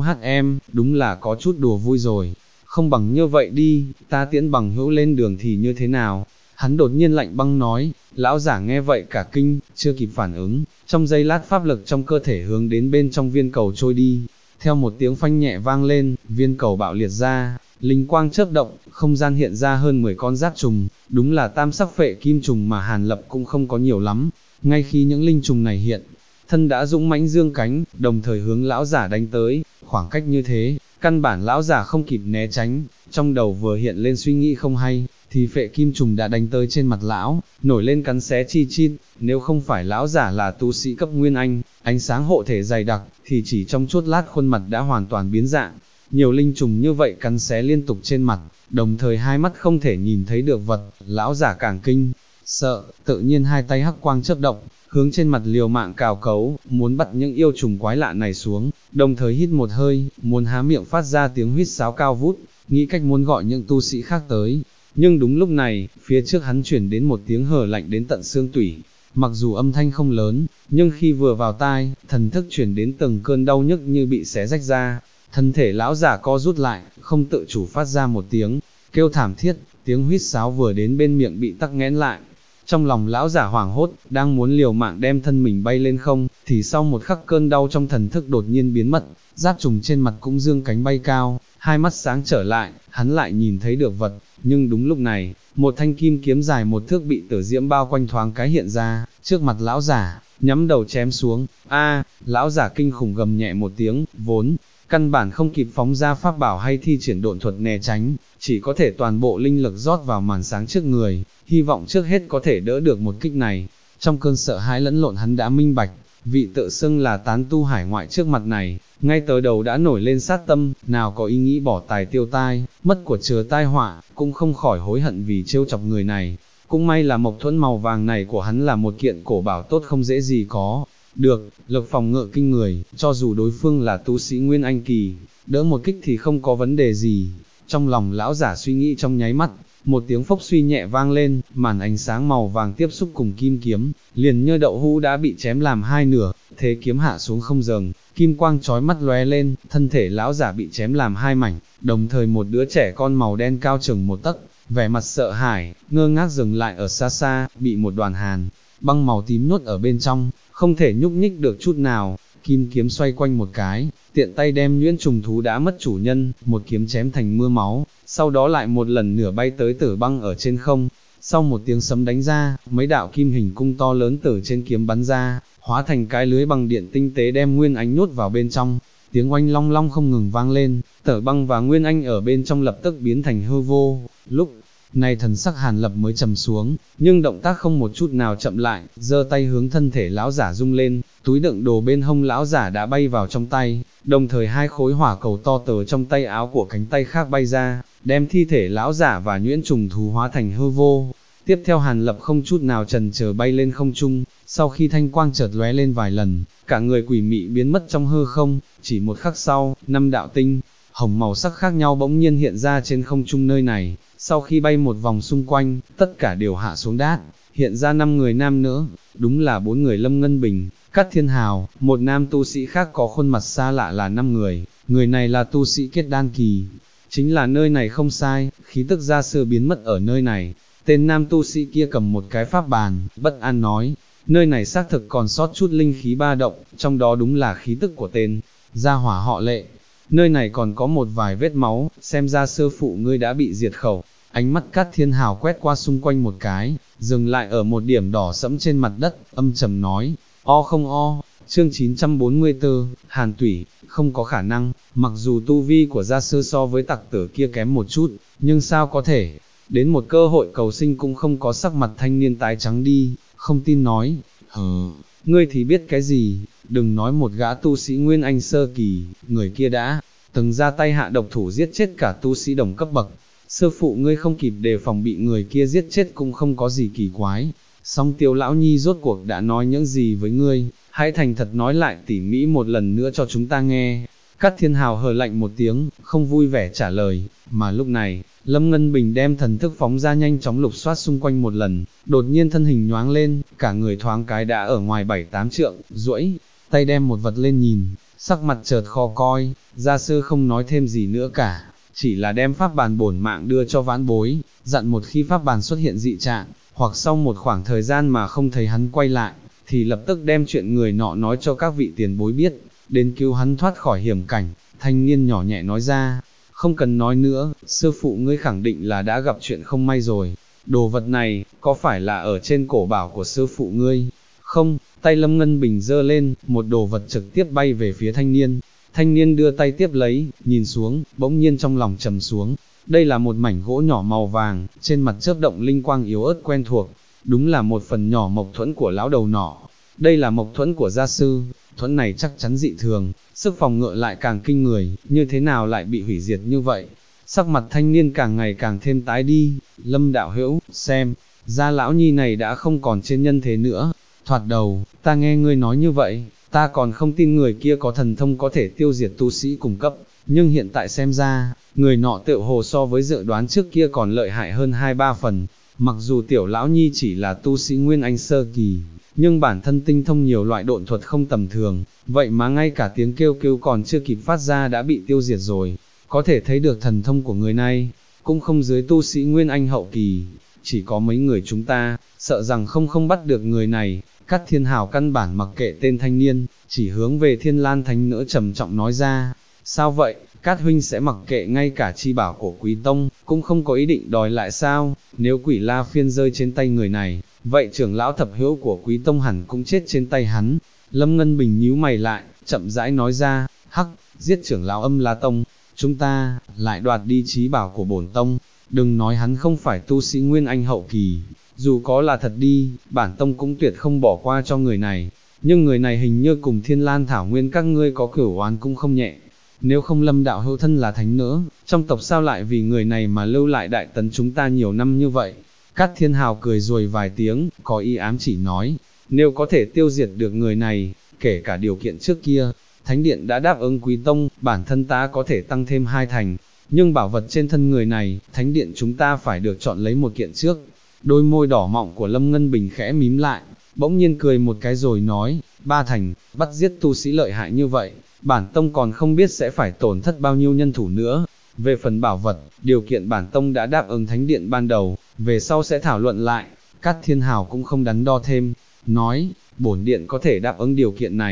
đúng là có chút đùa vui rồi, không bằng như vậy đi, ta tiễn bằng hữu lên đường thì như thế nào? Hắn đột nhiên lạnh băng nói. Lão giả nghe vậy cả kinh, chưa kịp phản ứng, trong giây lát pháp lực trong cơ thể hướng đến bên trong viên cầu trôi đi, theo một tiếng phanh nhẹ vang lên, viên cầu bạo liệt ra, linh quang chớp động, không gian hiện ra hơn 10 con giáp trùng, đúng là tam sắc phệ kim trùng mà Hàn Lập cũng không có nhiều lắm. Ngay khi những linh trùng này hiện thân đã dũng mãnh dương cánh, đồng thời hướng lão giả đánh tới, khoảng cách như thế, căn bản lão giả không kịp né tránh, trong đầu vừa hiện lên suy nghĩ không hay, thì phệ kim trùng đã đánh tới trên mặt lão, nổi lên cắn xé chi chít, nếu không phải lão giả là tu sĩ cấp nguyên anh, ánh sáng hộ thể dày đặc, thì chỉ trong chốt lát khuôn mặt đã hoàn toàn biến dạng. Nhiều linh trùng như vậy cắn xé liên tục trên mặt, đồng thời hai mắt không thể nhìn thấy được vật, lão giả càng kinh sợ, tự nhiên hai tay hắc quang chớp động, hướng trên mặt liều mạng cào cấu, muốn bắt những yêu trùng quái lạ này xuống, đồng thời hít một hơi, muốn há miệng phát ra tiếng huýt sáo cao vút, nghĩ cách muốn gọi những tu sĩ khác tới. Nhưng đúng lúc này, phía trước hắn chuyển đến một tiếng hờ lạnh đến tận xương tủy, mặc dù âm thanh không lớn, nhưng khi vừa vào tai, thần thức chuyển đến từng cơn đau nhức như bị xé rách ra, thân thể lão giả co rút lại, không tự chủ phát ra một tiếng kêu thảm thiết, tiếng huýt sáo vừa đến bên miệng bị tắc nghẽn lại. Trong lòng lão giả hoảng hốt, đang muốn liều mạng đem thân mình bay lên không, thì sau một khắc cơn đau trong thần thức đột nhiên biến mất, giáp trùng trên mặt cũng dương cánh bay cao, hai mắt sáng trở lại, hắn lại nhìn thấy được vật, nhưng đúng lúc này, một thanh kim kiếm dài một thước bị tử diễm bao quanh thoáng cái hiện ra, trước mặt lão giả, nhắm đầu chém xuống. Lão giả kinh khủng gầm nhẹ một tiếng, vốn căn bản không kịp phóng ra pháp bảo hay thi triển độn thuật né tránh, chỉ có thể toàn bộ linh lực rót vào màn sáng trước người, hy vọng trước hết có thể đỡ được một kích này. Trong cơn sợ hãi lẫn lộn hắn đã minh bạch, vị tự xưng là tán tu hải ngoại trước mặt này, ngay tới đầu đã nổi lên sát tâm, nào có ý nghĩ bỏ tài tiêu tai, mất của chứa tai họa, cũng không khỏi hối hận vì trêu chọc người này. Cũng may là mộc thuẫn màu vàng này của hắn là một kiện cổ bảo tốt không dễ gì có được, lực phòng ngự kinh người, cho dù đối phương là tu sĩ nguyên anh kỳ, đỡ một kích thì không có vấn đề gì. Trong lòng lão giả suy nghĩ trong nháy mắt, một tiếng phốc suy nhẹ vang lên, màn ánh sáng màu vàng tiếp xúc cùng kim kiếm, liền như đậu hũ đã bị chém làm hai nửa, thế kiếm hạ xuống không dừng, kim quang chói mắt lóe lên, thân thể lão giả bị chém làm hai mảnh, đồng thời một đứa trẻ con màu đen cao chừng một tấc, vẻ mặt sợ hãi, ngơ ngác dừng lại ở xa xa, bị một đoàn hàn băng màu tím nhốt ở bên trong, không thể nhúc nhích được chút nào. kim kiếm xoay quanh một cái, tiện tay đem nhuyễn trùng thú đã mất chủ nhân, một kiếm chém thành mưa máu, sau đó lại một lần nửa bay tới Tử Băng ở trên không. Sau một tiếng sấm đánh ra, mấy đạo kim hình cung to lớn từ trên kiếm bắn ra, hóa thành cái lưới bằng điện tinh tế đem Nguyên Anh nhốt vào bên trong. Tiếng oanh long long không ngừng vang lên, Tử Băng và Nguyên Anh ở bên trong lập tức biến thành hư vô. Lúc này thần sắc Hàn Lập mới trầm xuống, nhưng động tác không một chút nào chậm lại, giơ tay hướng thân thể lão giả rung lên, túi đựng đồ bên hông lão giả đã bay vào trong tay, đồng thời hai khối hỏa cầu to từ trong tay áo của cánh tay khác bay ra, đem thi thể lão giả và nhuyễn trùng thú hóa thành hư vô. Tiếp theo Hàn Lập không chút nào chần chờ bay lên không trung, sau khi thanh quang chợt lóe lên vài lần, cả người quỷ mị biến mất trong hư không, chỉ một khắc sau, 5 đạo tinh hồng màu sắc khác nhau bỗng nhiên hiện ra trên không trung nơi này, sau khi bay một vòng xung quanh, tất cả đều hạ xuống đát, hiện ra 5 người nam nữ, đúng là 4 người Lâm Ngân Bình, Cát Thiên Hào, một nam tu sĩ khác có khuôn mặt xa lạ là 5 người này là tu sĩ kết đan kỳ, chính là nơi này không sai, khí tức gia sư biến mất ở nơi này. Tên nam tu sĩ kia cầm một cái pháp bàn, bất an nói, nơi này xác thực còn sót chút linh khí ba động, trong đó đúng là khí tức của tên gia hỏa họ Lệ. Nơi này còn có một vài vết máu, xem ra sư phụ ngươi đã bị diệt khẩu. Ánh mắt Cát Thiên Hào quét qua xung quanh một cái, dừng lại ở một điểm đỏ sẫm trên mặt đất, âm trầm nói, o không o. Chương 944, Hàn Tủy, không có khả năng, mặc dù tu vi của gia sư so với tặc tử kia kém một chút, nhưng sao có thể, đến một cơ hội cầu sinh cũng không có. Sắc mặt thanh niên tái trắng đi, không tin nói, ngươi thì biết cái gì, đừng nói một gã tu sĩ Nguyên Anh sơ kỳ, người kia đã từng ra tay hạ độc thủ giết chết cả tu sĩ đồng cấp bậc, sư phụ ngươi không kịp đề phòng bị người kia giết chết cũng không có gì kỳ quái. Song Tiêu lão nhi rốt cuộc đã nói những gì với ngươi, hãy thành thật nói lại tỉ mỉ một lần nữa cho chúng ta nghe. Cát Thiên Hào hờ lạnh một tiếng, không vui vẻ trả lời, mà lúc này, Lâm Ngân Bình đem thần thức phóng ra nhanh chóng lục soát xung quanh một lần, đột nhiên thân hình nhoáng lên, cả người thoáng cái đã ở ngoài 7-8 trượng, duỗi tay đem một vật lên nhìn, sắc mặt chợt khó coi, gia sư không nói thêm gì nữa cả, chỉ là đem pháp bàn bổn mạng đưa cho vãn bối, dặn một khi pháp bàn xuất hiện dị trạng, hoặc sau một khoảng thời gian mà không thấy hắn quay lại, thì lập tức đem chuyện người nọ nói cho các vị tiền bối biết, đến cứu hắn thoát khỏi hiểm cảnh. Thanh niên nhỏ nhẹ nói ra, không cần nói nữa, sư phụ ngươi khẳng định là đã gặp chuyện không may rồi, đồ vật này, có phải là ở trên cổ bảo của sư phụ ngươi? Không, tay Lâm Ngân Bình giơ lên, một đồ vật trực tiếp bay về phía thanh niên đưa tay tiếp lấy, nhìn xuống, bỗng nhiên trong lòng trầm xuống, đây là một mảnh gỗ nhỏ màu vàng, trên mặt chớp động linh quang yếu ớt quen thuộc, đúng là một phần nhỏ mộc thuẫn của lão đầu nọ, đây là mộc thuẫn của gia sư, thuẫn này chắc chắn dị thường, sức phòng ngự lại càng kinh người, như thế nào lại bị hủy diệt như vậy? Sắc mặt thanh niên càng ngày càng thêm tái đi, Lâm đạo hữu, xem, gia lão nhi này đã không còn trên nhân thế nữa, thoạt đầu, ta nghe ngươi nói như vậy, ta còn không tin người kia có thần thông có thể tiêu diệt tu sĩ cùng cấp, nhưng hiện tại xem ra, người nọ tựa hồ so với dự đoán trước kia còn lợi hại hơn 2-3 phần, mặc dù tiểu lão nhi chỉ là tu sĩ Nguyên Anh sơ kỳ, nhưng bản thân tinh thông nhiều loại độn thuật không tầm thường, vậy mà ngay cả tiếng kêu kêu còn chưa kịp phát ra đã bị tiêu diệt rồi, có thể thấy được thần thông của người này, cũng không dưới tu sĩ Nguyên Anh hậu kỳ, chỉ có mấy người chúng ta, sợ rằng không bắt được người này. Cát Thiên Hào căn bản mặc kệ tên thanh niên, chỉ hướng về Thiên Lan Thánh Nữ trầm trọng nói ra, sao vậy, Cát huynh sẽ mặc kệ ngay cả chi bảo của Quý Tông, cũng không có ý định đòi lại sao? Nếu Quỷ La Phiên rơi trên tay người này, vậy trưởng lão thập hữu của Quý Tông hẳn cũng chết trên tay hắn. Lâm Ngân Bình nhíu mày lại, chậm rãi nói ra, hắc, giết trưởng lão Âm La Tông, chúng ta lại đoạt đi chí bảo của bổn tông, đừng nói hắn không phải tu sĩ Nguyên Anh hậu kỳ, dù có là thật đi, bản tông cũng tuyệt không bỏ qua cho người này, nhưng người này hình như cùng Thiên Lan Thảo Nguyên các ngươi có cửu oán cũng không nhẹ. Nếu không Lâm đạo hữu thân là thánh nữ, trong tộc sao lại vì người này mà lưu lại đại tấn chúng ta nhiều năm như vậy? Cát Thiên Hào cười rồi vài tiếng, có ý ám chỉ nói, nếu có thể tiêu diệt được người này, kể cả điều kiện trước kia, Thánh Điện đã đáp ứng Quý Tông, bản thân ta có thể tăng thêm 2 thành, nhưng bảo vật trên thân người này, Thánh Điện chúng ta phải được chọn lấy một kiện trước. Đôi môi đỏ mọng của Lâm Ngân Bình khẽ mím lại, bỗng nhiên cười một cái rồi nói, 3 thành, bắt giết tu sĩ lợi hại như vậy, bản tông còn không biết sẽ phải tổn thất bao nhiêu nhân thủ nữa. Về phần bảo vật, điều kiện bản tông đã đáp ứng Thánh Điện ban đầu, về sau sẽ thảo luận lại. Cát Thiên Hào cũng không đắn đo thêm, nói, bổn điện có thể đáp ứng điều kiện này,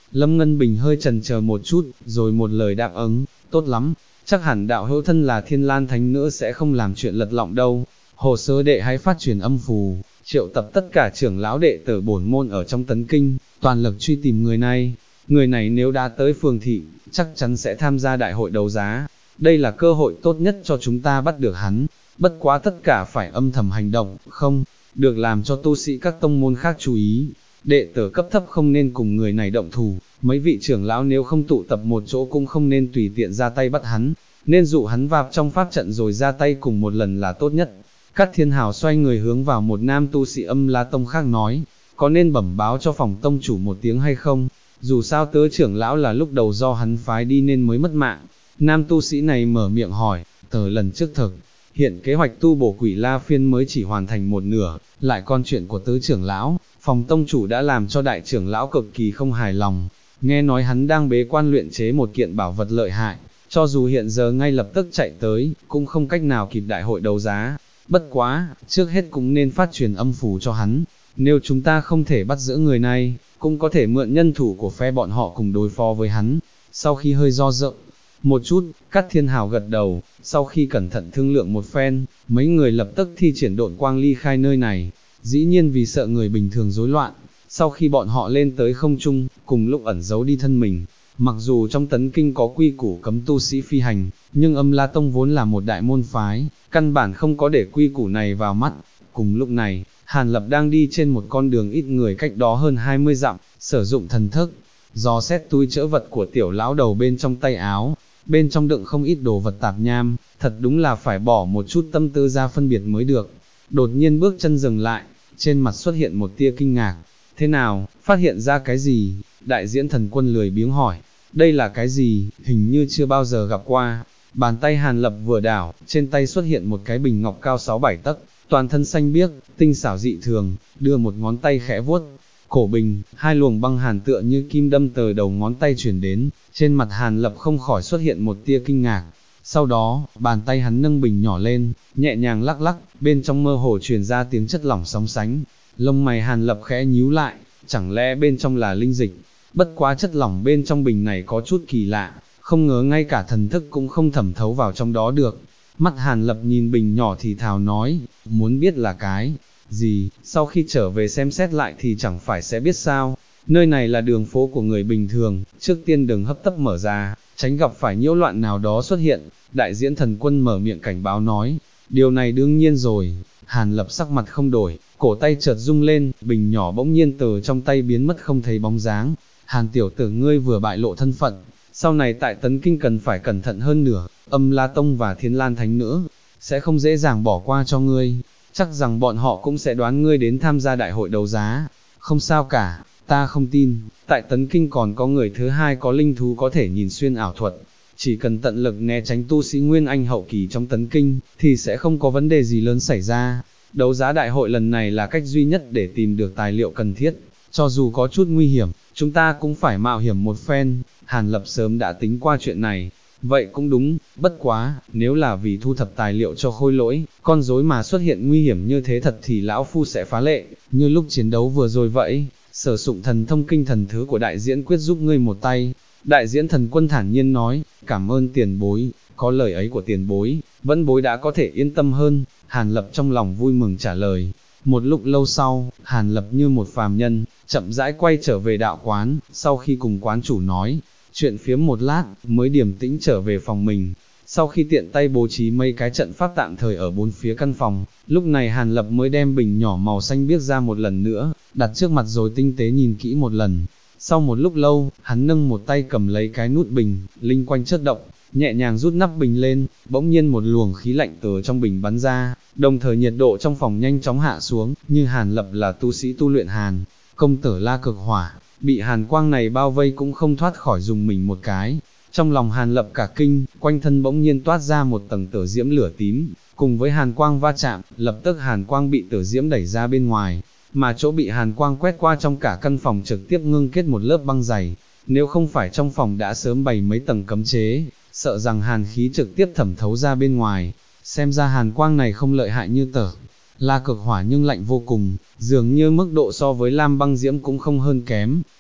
Lâm Ngân Bình hơi chần chờ một chút, rồi một lời đáp ứng, tốt lắm, chắc hẳn đạo hữu thân là Thiên Lan Thánh Nữ sẽ không làm chuyện lật lọng đâu. Hồ sơ đệ hãy phát truyền âm phù, triệu tập tất cả trưởng lão đệ tử bổn môn ở trong Tấn Kinh, toàn lực truy tìm người này. Người này nếu đã tới phường thị, chắc chắn sẽ tham gia đại hội đấu giá. Đây là cơ hội tốt nhất cho chúng ta bắt được hắn, bất quá tất cả phải âm thầm hành động, không được làm cho tu sĩ các tông môn khác chú ý. Đệ tử cấp thấp không nên cùng người này động thủ, mấy vị trưởng lão nếu không tụ tập một chỗ cũng không nên tùy tiện ra tay bắt hắn, nên dụ hắn vào trong pháp trận rồi ra tay cùng một lần là tốt nhất. Cát Thiên Hào xoay người hướng vào một nam tu sĩ Âm La Tông khác nói, có nên bẩm báo cho phòng tông chủ một tiếng hay không? Dù sao tớ trưởng lão là lúc đầu do hắn phái đi nên mới mất mạng. Nam tu sĩ này mở miệng hỏi, tờ lần trước thực hiện kế hoạch tu bổ Quỷ La Phiên mới chỉ hoàn thành một nửa, lại còn chuyện của tớ trưởng lão, phòng tông chủ đã làm cho đại trưởng lão cực kỳ không hài lòng. Nghe nói hắn đang bế quan luyện chế một kiện bảo vật lợi hại, cho dù hiện giờ ngay lập tức chạy tới, cũng không cách nào kịp đại hội đấu giá. Bất quá, trước hết cũng nên phát truyền âm phù cho hắn, nếu chúng ta không thể bắt giữ người này, cũng có thể mượn nhân thủ của phe bọn họ cùng đối phó với hắn. Sau khi hơi do dự một chút, Cát Thiên Hào gật đầu, sau khi cẩn thận thương lượng một phen, mấy người lập tức thi triển độn quang ly khai nơi này, dĩ nhiên vì sợ người bình thường rối loạn. Sau khi bọn họ lên tới không trung, cùng lúc ẩn giấu đi thân mình, mặc dù trong Tấn Kinh có quy củ cấm tu sĩ phi hành, nhưng Âm La Tông vốn là một đại môn phái, căn bản không có để quy củ này vào mắt. Cùng lúc này, Hàn Lập đang đi trên một con đường ít người cách đó hơn 20 dặm, sử dụng thần thức, dò xét túi trữ vật của tiểu lão đầu bên trong tay áo, bên trong đựng không ít đồ vật tạp nham, thật đúng là phải bỏ một chút tâm tư ra phân biệt mới được. Đột nhiên bước chân dừng lại, trên mặt xuất hiện một tia kinh ngạc. Thế nào, phát hiện ra cái gì? Đại diễn thần quân lười biếng hỏi, đây là cái gì, hình như chưa bao giờ gặp qua. Bàn tay Hàn Lập vừa đảo, trên tay xuất hiện một cái bình ngọc cao 6-7 tấc, toàn thân xanh biếc, tinh xảo dị thường, đưa một ngón tay khẽ vuốt cổ bình, hai luồng băng hàn tựa như kim đâm từ đầu ngón tay chuyển đến, trên mặt Hàn Lập không khỏi xuất hiện một tia kinh ngạc. Sau đó, bàn tay hắn nâng bình nhỏ lên, nhẹ nhàng lắc lắc, bên trong mơ hồ truyền ra tiếng chất lỏng sóng sánh. Lông mày Hàn Lập khẽ nhíu lại, chẳng lẽ bên trong là linh dịch? Bất quá chất lỏng bên trong bình này có chút kỳ lạ, không ngờ ngay cả thần thức cũng không thẩm thấu vào trong đó được. Mắt Hàn Lập nhìn bình nhỏ thì thào nói, muốn biết là cái gì, sau khi trở về xem xét lại thì chẳng phải sẽ biết sao. Nơi này là đường phố của người bình thường, trước tiên đừng hấp tấp mở ra, tránh gặp phải nhiễu loạn nào đó xuất hiện. Đại diễn thần quân mở miệng cảnh báo nói, điều này đương nhiên rồi. Hàn Lập sắc mặt không đổi, cổ tay chợt rung lên, bình nhỏ bỗng nhiên từ trong tay biến mất không thấy bóng dáng. Hàn tiểu tử ngươi vừa bại lộ thân phận, sau này tại Tấn Kinh cần phải cẩn thận hơn nữa, Âm La Tông và Thiên Lan Thánh Nữ sẽ không dễ dàng bỏ qua cho ngươi, chắc rằng bọn họ cũng sẽ đoán ngươi đến tham gia đại hội đấu giá. Không sao cả, ta không tin, tại Tấn Kinh còn có người thứ hai có linh thú có thể nhìn xuyên ảo thuật, chỉ cần tận lực né tránh tu sĩ Nguyên Anh hậu kỳ trong Tấn Kinh, thì sẽ không có vấn đề gì lớn xảy ra. Đấu giá đại hội lần này là cách duy nhất để tìm được tài liệu cần thiết, cho dù có chút nguy hiểm, chúng ta cũng phải mạo hiểm một phen. Hàn Lập sớm đã tính qua chuyện này, vậy cũng đúng, bất quá, nếu là vì thu thập tài liệu cho Khôi Lỗi, con rối mà xuất hiện nguy hiểm như thế thật thì lão phu sẽ phá lệ, như lúc chiến đấu vừa rồi vậy, sử dụng thần thông kinh thần thứ của đại diễn quyết giúp ngươi một tay. Đại diễn thần quân thản nhiên nói, cảm ơn tiền bối, có lời ấy của tiền bối, vẫn bối đã có thể yên tâm hơn. Hàn Lập trong lòng vui mừng trả lời. Một lúc lâu sau, Hàn Lập như một phàm nhân, chậm rãi quay trở về đạo quán, sau khi cùng quán chủ nói chuyện phiếm một lát, mới điềm tĩnh trở về phòng mình. Sau khi tiện tay bố trí mấy cái trận pháp tạm thời ở bốn phía căn phòng, lúc này Hàn Lập mới đem bình nhỏ màu xanh biếc ra một lần nữa, đặt trước mặt rồi tinh tế nhìn kỹ một lần. Sau một lúc lâu, hắn nâng một tay cầm lấy cái nút bình, linh quanh chớp động, nhẹ nhàng rút nắp bình lên, bỗng nhiên một luồng khí lạnh từ trong bình bắn ra, đồng thời nhiệt độ trong phòng nhanh chóng hạ xuống, như Hàn Lập là tu sĩ tu luyện Hàn công tử La Cực Hỏa, bị hàn quang này bao vây cũng không thoát khỏi dùng mình một cái. Trong lòng Hàn Lập cả kinh, quanh thân bỗng nhiên toát ra một tầng tử diễm lửa tím, cùng với hàn quang va chạm, lập tức hàn quang bị tử diễm đẩy ra bên ngoài, mà chỗ bị hàn quang quét qua trong cả căn phòng trực tiếp ngưng kết một lớp băng dày. Nếu không phải trong phòng đã sớm bày mấy tầng cấm chế, sợ rằng hàn khí trực tiếp thẩm thấu ra bên ngoài. Xem ra hàn quang này không lợi hại như tở La Cực Hỏa nhưng lạnh vô cùng, dường như mức độ so với lam băng diễm cũng không hơn kém.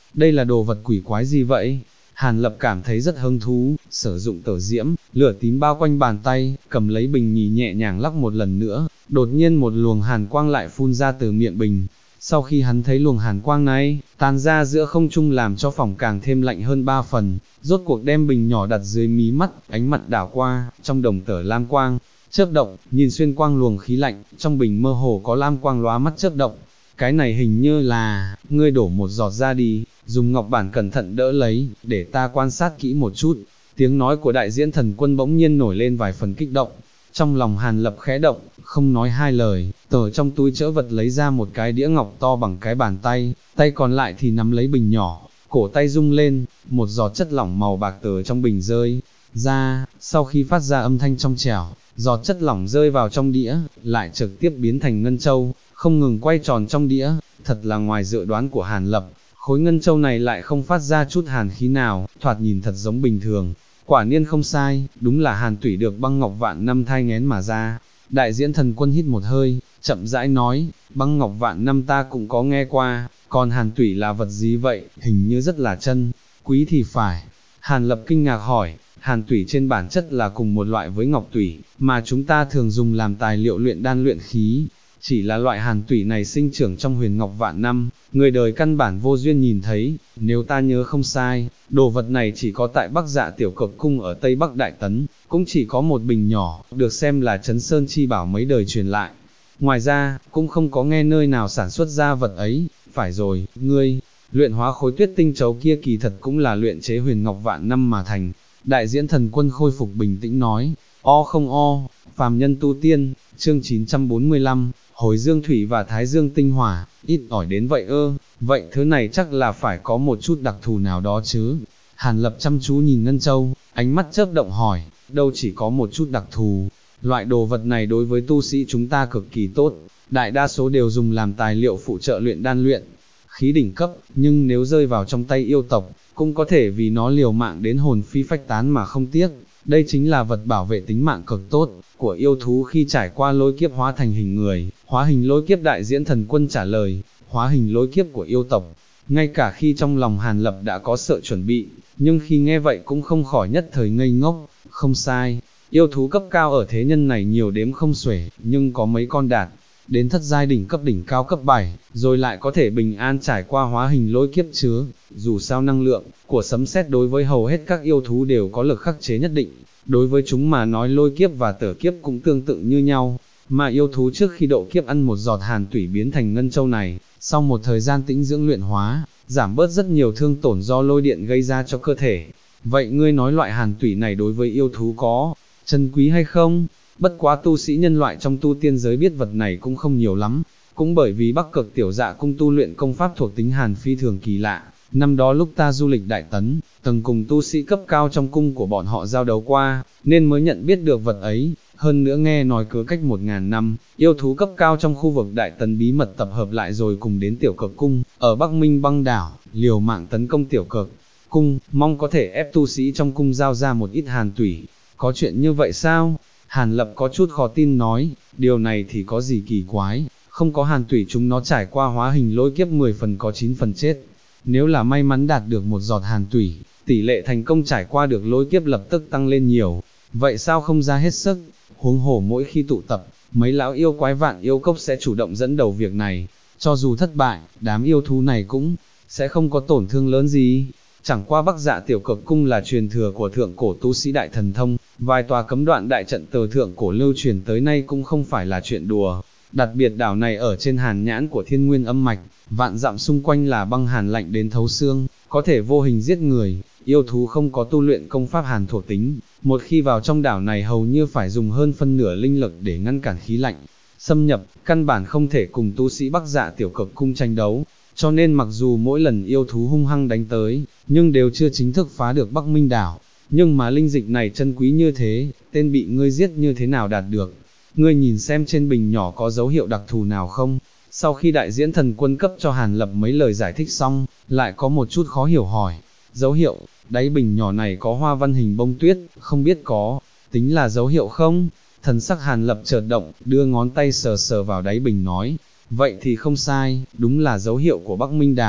đây là đồ vật quỷ quái gì vậy? Hàn Lập cảm thấy rất hứng thú, sử dụng tờ diễm, lửa tím bao quanh bàn tay, cầm lấy bình nhì nhẹ nhàng lắc một lần nữa, đột nhiên một luồng hàn quang lại phun ra từ miệng bình. Sau khi hắn thấy luồng hàn quang này, tan ra giữa không trung làm cho phòng càng thêm lạnh hơn 3 phần, rốt cuộc đem bình nhỏ đặt dưới mí mắt, ánh mặt đảo qua, trong đồng tử lam quang, chớp động, nhìn xuyên quang luồng khí lạnh, trong bình mơ hồ có lam quang lóa mắt chớp động. Cái này hình như là, ngươi đổ một giọt ra đi, dùng ngọc bản cẩn thận đỡ lấy, để ta quan sát kỹ một chút. Tiếng nói của đại diễn thần quân bỗng nhiên nổi lên vài phần kích động. Trong lòng Hàn Lập khẽ động, không nói hai lời, từ trong túi trữ vật lấy ra một cái đĩa ngọc to bằng cái bàn tay, tay còn lại thì nắm lấy bình nhỏ, cổ tay rung lên, một giọt chất lỏng màu bạc từ trong bình rơi ra, sau khi phát ra âm thanh trong trẻo, giọt chất lỏng rơi vào trong đĩa, lại trực tiếp biến thành ngân châu, không ngừng quay tròn trong đĩa, thật là ngoài dự đoán của Hàn Lập, khối ngân châu này lại không phát ra chút hàn khí nào, thoạt nhìn thật giống bình thường. Quả nhiên không sai, đúng là hàn tủy được băng ngọc vạn năm thai nghén mà ra. Đại diễn thần quân hít một hơi, chậm rãi nói, băng ngọc vạn năm ta cũng có nghe qua, còn hàn tủy là vật gì vậy, hình như rất là chân quý thì phải. Hàn Lập kinh ngạc hỏi, hàn tủy trên bản chất là cùng một loại với ngọc tủy, mà chúng ta thường dùng làm tài liệu luyện đan luyện khí. Chỉ là loại hàn tủy này sinh trưởng trong huyền ngọc vạn năm, người đời căn bản vô duyên nhìn thấy, nếu ta nhớ không sai, đồ vật này chỉ có tại Bắc Dạ Tiểu Cực Cung ở Tây Bắc Đại Tấn, cũng chỉ có một bình nhỏ, được xem là Trấn Sơn Chi Bảo mấy đời truyền lại. Ngoài ra, cũng không có nghe nơi nào sản xuất ra vật ấy, phải rồi, ngươi, luyện hóa khối tuyết tinh chấu kia kỳ thật cũng là luyện chế huyền ngọc vạn năm mà thành. Đại diễn thần quân khôi phục bình tĩnh nói, o không o, phàm nhân tu tiên, chương 945, hồi dương thủy và thái dương tinh hỏa, ít ỏi đến vậy ơ, vậy thứ này chắc là phải có một chút đặc thù nào đó chứ. Hàn Lập chăm chú nhìn Ngân Châu, ánh mắt chớp động hỏi, đâu chỉ có một chút đặc thù, loại đồ vật này đối với tu sĩ chúng ta cực kỳ tốt, đại đa số đều dùng làm tài liệu phụ trợ luyện đan luyện khí đỉnh cấp, nhưng nếu rơi vào trong tay yêu tộc, cũng có thể vì nó liều mạng đến hồn phi phách tán mà không tiếc. Đây chính là vật bảo vệ tính mạng cực tốt của yêu thú khi trải qua lôi kiếp hóa thành hình người. Hóa hình lôi kiếp đại diễn thần quân trả lời, hóa hình lôi kiếp của yêu tộc. Ngay cả khi trong lòng Hàn Lập đã có sợ chuẩn bị, nhưng khi nghe vậy cũng không khỏi nhất thời ngây ngốc. Không sai, yêu thú cấp cao ở thế nhân này nhiều đếm không xuể, nhưng có mấy con đạt đến thất giai đỉnh cấp đỉnh cao cấp 7, rồi lại có thể bình an trải qua hóa hình lôi kiếp chứa. Dù sao năng lượng của sấm sét đối với hầu hết các yêu thú đều có lực khắc chế nhất định, đối với chúng mà nói lôi kiếp và tử kiếp cũng tương tự như nhau, mà yêu thú trước khi độ kiếp ăn một giọt hàn tủy biến thành ngân châu này, sau một thời gian tĩnh dưỡng luyện hóa, giảm bớt rất nhiều thương tổn do lôi điện gây ra cho cơ thể. Vậy ngươi nói loại hàn tủy này đối với yêu thú có chân quý hay không? Bất quá tu sĩ nhân loại trong tu tiên giới biết vật này cũng không nhiều lắm, cũng bởi vì Bắc Cực Tiểu Dạ cung tu luyện công pháp thuộc tính hàn phi thường kỳ lạ. Năm đó lúc ta du lịch Đại Tấn, từng cùng tu sĩ cấp cao trong cung của bọn họ giao đấu qua, nên mới nhận biết được vật ấy. Hơn nữa nghe nói cứ cách 1000 năm, yêu thú cấp cao trong khu vực Đại Tấn bí mật tập hợp lại rồi cùng đến Tiểu Cực Cung, ở Bắc Minh băng đảo, liều mạng tấn công Tiểu Cực Cung, mong có thể ép tu sĩ trong cung giao ra một ít hàn tủy. Có chuyện như vậy sao? Hàn Lập có chút khó tin nói, điều này thì có gì kỳ quái, không có hàn tủy chúng nó trải qua hóa hình lôi kiếp 10 phần có 9 phần chết. Nếu là may mắn đạt được một giọt hàn tủy, tỷ lệ thành công trải qua được lôi kiếp lập tức tăng lên nhiều. Vậy sao không ra hết sức? Huống hồ mỗi khi tụ tập, mấy lão yêu quái vạn yêu cốc sẽ chủ động dẫn đầu việc này. Cho dù thất bại, đám yêu thú này cũng sẽ không có tổn thương lớn gì. Chẳng qua Bắc Dạ Tiểu Cực Cung là truyền thừa của thượng cổ tu sĩ đại thần thông, vài tòa cấm đoạn đại trận từ thượng cổ lưu truyền tới nay cũng không phải là chuyện đùa. Đặc biệt đảo này ở trên hàn nhãn của thiên nguyên âm mạch, vạn dặm xung quanh là băng hàn lạnh đến thấu xương, có thể vô hình giết người. Yêu thú không có tu luyện công pháp hàn thuộc tính, một khi vào trong đảo này hầu như phải dùng hơn phân nửa linh lực để ngăn cản khí lạnh xâm nhập, căn bản không thể cùng tu sĩ Bắc Dạ Tiểu Cực Cung tranh đấu. Cho nên mặc dù mỗi lần yêu thú hung hăng đánh tới, nhưng đều chưa chính thức phá được Bắc Minh đảo. Nhưng mà linh dịch này chân quý như thế, tên bị ngươi giết như thế nào đạt được? Ngươi nhìn xem trên bình nhỏ có dấu hiệu đặc thù nào không? Sau khi đại diễn thần quân cấp cho Hàn Lập mấy lời giải thích xong, lại có một chút khó hiểu hỏi. Dấu hiệu, đáy bình nhỏ này có hoa văn hình bông tuyết, không biết có tính là dấu hiệu không? Thần sắc Hàn Lập chợt động, đưa ngón tay sờ sờ vào đáy bình nói. Vậy thì không sai, đúng là dấu hiệu của Bắc Minh đảo.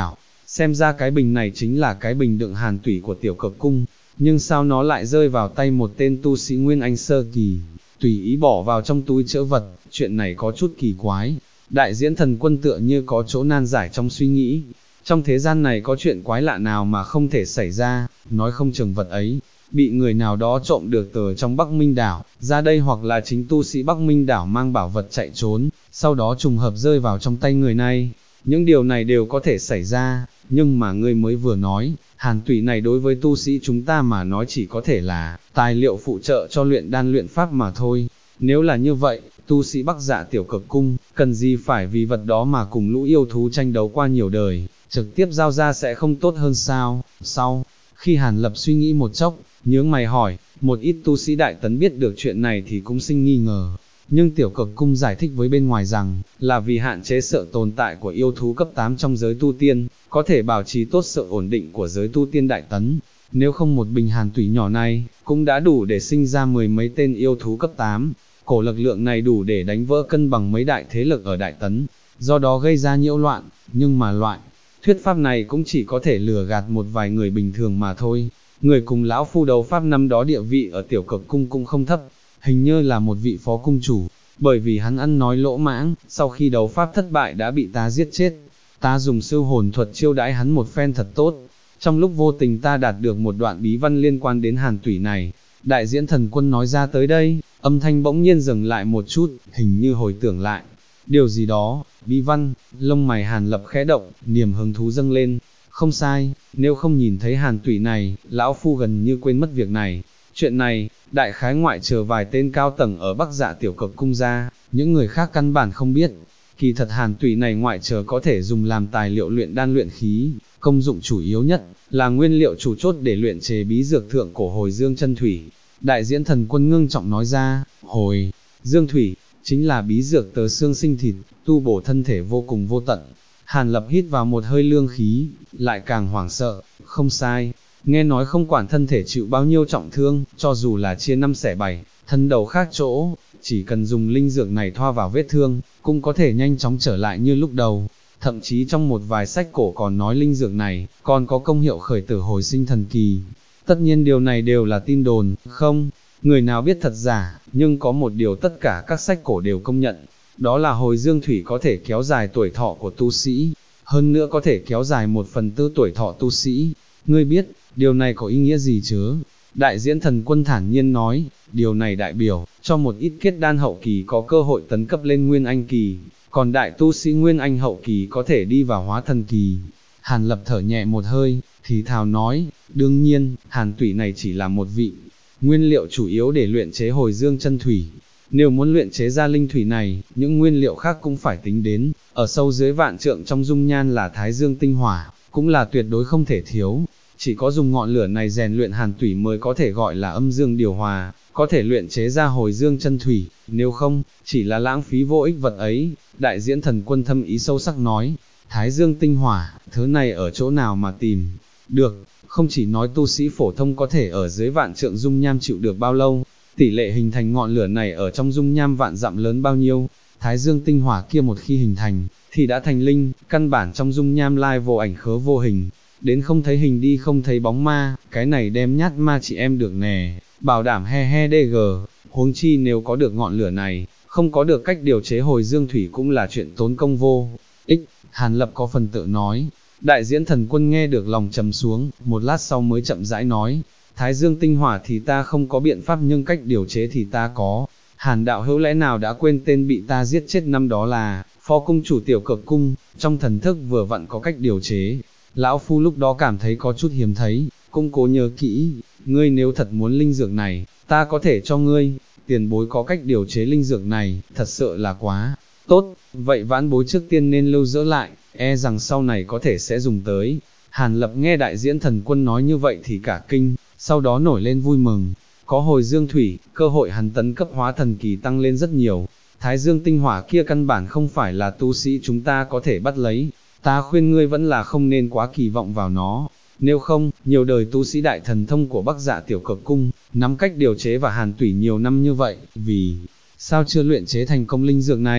xem ra cái bình này chính là cái bình đựng hàn tủy của tiểu cực cung, nhưng sao nó lại rơi vào tay một tên tu sĩ Nguyên Anh sơ kỳ, tùy ý bỏ vào trong túi trữ vật, chuyện này có chút kỳ quái. Đại diễn thần quân tựa như có chỗ nan giải trong suy nghĩ, trong thế gian này có chuyện quái lạ nào mà không thể xảy ra, nói không chừng vật ấy bị người nào đó trộm được từ trong Bắc Minh đảo ra đây, hoặc là chính tu sĩ Bắc Minh đảo mang bảo vật chạy trốn, sau đó trùng hợp rơi vào trong tay người này. Những điều này đều có thể xảy ra, nhưng mà ngươi mới vừa nói, hàn tủy này đối với tu sĩ chúng ta mà nói chỉ có thể là tài liệu phụ trợ cho luyện đan luyện pháp mà thôi. Nếu là như vậy, tu sĩ Bắc Dạ tiểu cực cung, cần gì phải vì vật đó mà cùng lũ yêu thú tranh đấu qua nhiều đời, trực tiếp giao ra sẽ không tốt hơn sao? Sau khi Hàn Lập suy nghĩ một chốc, nhướng mày hỏi, một ít tu sĩ Đại Tấn biết được chuyện này thì cũng sinh nghi ngờ, nhưng tiểu cực cung giải thích với bên ngoài rằng, là vì hạn chế sự tồn tại của yêu thú cấp 8 trong giới tu tiên, có thể bảo trì tốt sự ổn định của giới tu tiên Đại Tấn. Nếu không một bình hàn tủy nhỏ này, cũng đã đủ để sinh ra mười mấy tên yêu thú cấp 8, cổ lực lượng này đủ để đánh vỡ cân bằng mấy đại thế lực ở Đại Tấn, do đó gây ra nhiễu loạn, nhưng mà loại thuyết pháp này cũng chỉ có thể lừa gạt một vài người bình thường mà thôi. Người cùng lão phu đấu pháp năm đó địa vị ở tiểu cực cung cũng không thấp, hình như là một vị phó cung chủ, bởi vì hắn ăn nói lỗ mãng, sau khi đấu pháp thất bại đã bị ta giết chết. Ta dùng siêu hồn thuật chiêu đãi hắn một phen thật tốt, trong lúc vô tình ta đạt được một đoạn bí văn liên quan đến hàn tủy này. Đại diễn thần quân nói ra tới đây, âm thanh bỗng nhiên dừng lại một chút, hình như hồi tưởng lại điều gì đó. Bí văn, lông mày Hàn Lập khẽ động, niềm hứng thú dâng lên. Không sai, nếu không nhìn thấy hàn tủy này, lão phu gần như quên mất việc này. Chuyện này, đại khái ngoại trừ vài tên cao tầng ở Bắc Dạ tiểu cực cung ra, những người khác căn bản không biết. Kỳ thật hàn tủy này ngoại trừ có thể dùng làm tài liệu luyện đan luyện khí, công dụng chủ yếu nhất là nguyên liệu chủ chốt để luyện chế bí dược thượng cổ hồi dương chân thủy. Đại diễn thần quân ngưng trọng nói ra, hồi dương thủy chính là bí dược tớ xương sinh thịt, tu bổ thân thể vô cùng vô tận. Hàn Lập hít vào một hơi lương khí, lại càng hoảng sợ. Không sai, nghe nói không quản thân thể chịu bao nhiêu trọng thương, cho dù là chia năm xẻ bảy, thân đầu khác chỗ, chỉ cần dùng linh dược này thoa vào vết thương, cũng có thể nhanh chóng trở lại như lúc đầu. Thậm chí trong một vài sách cổ còn nói linh dược này, còn có công hiệu khởi tử hồi sinh thần kỳ. Tất nhiên điều này đều là tin đồn, không người nào biết thật giả, nhưng có một điều tất cả các sách cổ đều công nhận, đó là hồi dương thủy có thể kéo dài tuổi thọ của tu sĩ, hơn nữa có thể kéo dài 1/4 tuổi thọ tu sĩ. Ngươi biết, điều này có ý nghĩa gì chứ? Đại diễn thần quân thản nhiên nói, điều này đại biểu, cho một ít kết đan hậu kỳ có cơ hội tấn cấp lên Nguyên Anh kỳ, còn đại tu sĩ Nguyên Anh hậu kỳ có thể đi vào hóa thần kỳ. Hàn Lập thở nhẹ một hơi, thì thào nói, đương nhiên, hàn tủy này chỉ là một vị nguyên liệu chủ yếu để luyện chế hồi dương chân thủy. Nếu muốn luyện chế ra linh thủy này, những nguyên liệu khác cũng phải tính đến, ở sâu dưới vạn trượng trong dung nhan là thái dương tinh hỏa, cũng là tuyệt đối không thể thiếu. Chỉ có dùng ngọn lửa này rèn luyện hàn tủy mới có thể gọi là âm dương điều hòa, có thể luyện chế ra hồi dương chân thủy, nếu không, chỉ là lãng phí vô ích vật ấy. Đại diễn thần quân thâm ý sâu sắc nói, thái dương tinh hỏa, thứ này ở chỗ nào mà tìm được? Không chỉ nói tu sĩ phổ thông có thể ở dưới vạn trượng dung nham chịu được bao lâu, tỷ lệ hình thành ngọn lửa này ở trong dung nham vạn dặm lớn bao nhiêu. Thái dương tinh hỏa kia một khi hình thành, thì đã thành linh, căn bản trong dung nham lai vô ảnh khớ vô hình, đến không thấy hình đi không thấy bóng ma, cái này đem nhát ma chị em được nè, bảo đảm he he DG. Huống chi nếu có được ngọn lửa này, không có được cách điều chế hồi dương thủy cũng là chuyện tốn công vô ích. Hàn Lập có phần tự nói. Đại diễn thần quân nghe được lòng trầm xuống, một lát sau mới chậm rãi nói, thái dương tinh hỏa thì ta không có biện pháp, nhưng cách điều chế thì ta có. Hàn đạo hữu lẽ nào đã quên tên bị ta giết chết năm đó là phó cung chủ tiểu cực cung, trong thần thức vừa vặn có cách điều chế. Lão phu lúc đó cảm thấy có chút hiếm thấy, cũng cố nhớ kỹ. Ngươi nếu thật muốn linh dược này, ta có thể cho ngươi. Tiền bối có cách điều chế linh dược này, thật sự là quá tốt, vậy vãn bối trước tiên nên lưu giữ lại, e rằng sau này có thể sẽ dùng tới. Hàn Lập nghe đại diễn thần quân nói như vậy thì cả kinh, sau đó nổi lên vui mừng. Có hồi dương thủy, cơ hội hắn tấn cấp hóa thần kỳ tăng lên rất nhiều. Thái dương tinh hỏa kia căn bản không phải là tu sĩ chúng ta có thể bắt lấy. Ta khuyên ngươi vẫn là không nên quá kỳ vọng vào nó. Nếu không, nhiều đời tu sĩ đại thần thông của Bắc Dạ tiểu cực cung, nắm cách điều chế và hàn tủy nhiều năm như vậy, vì sao chưa luyện chế thành công linh dược này?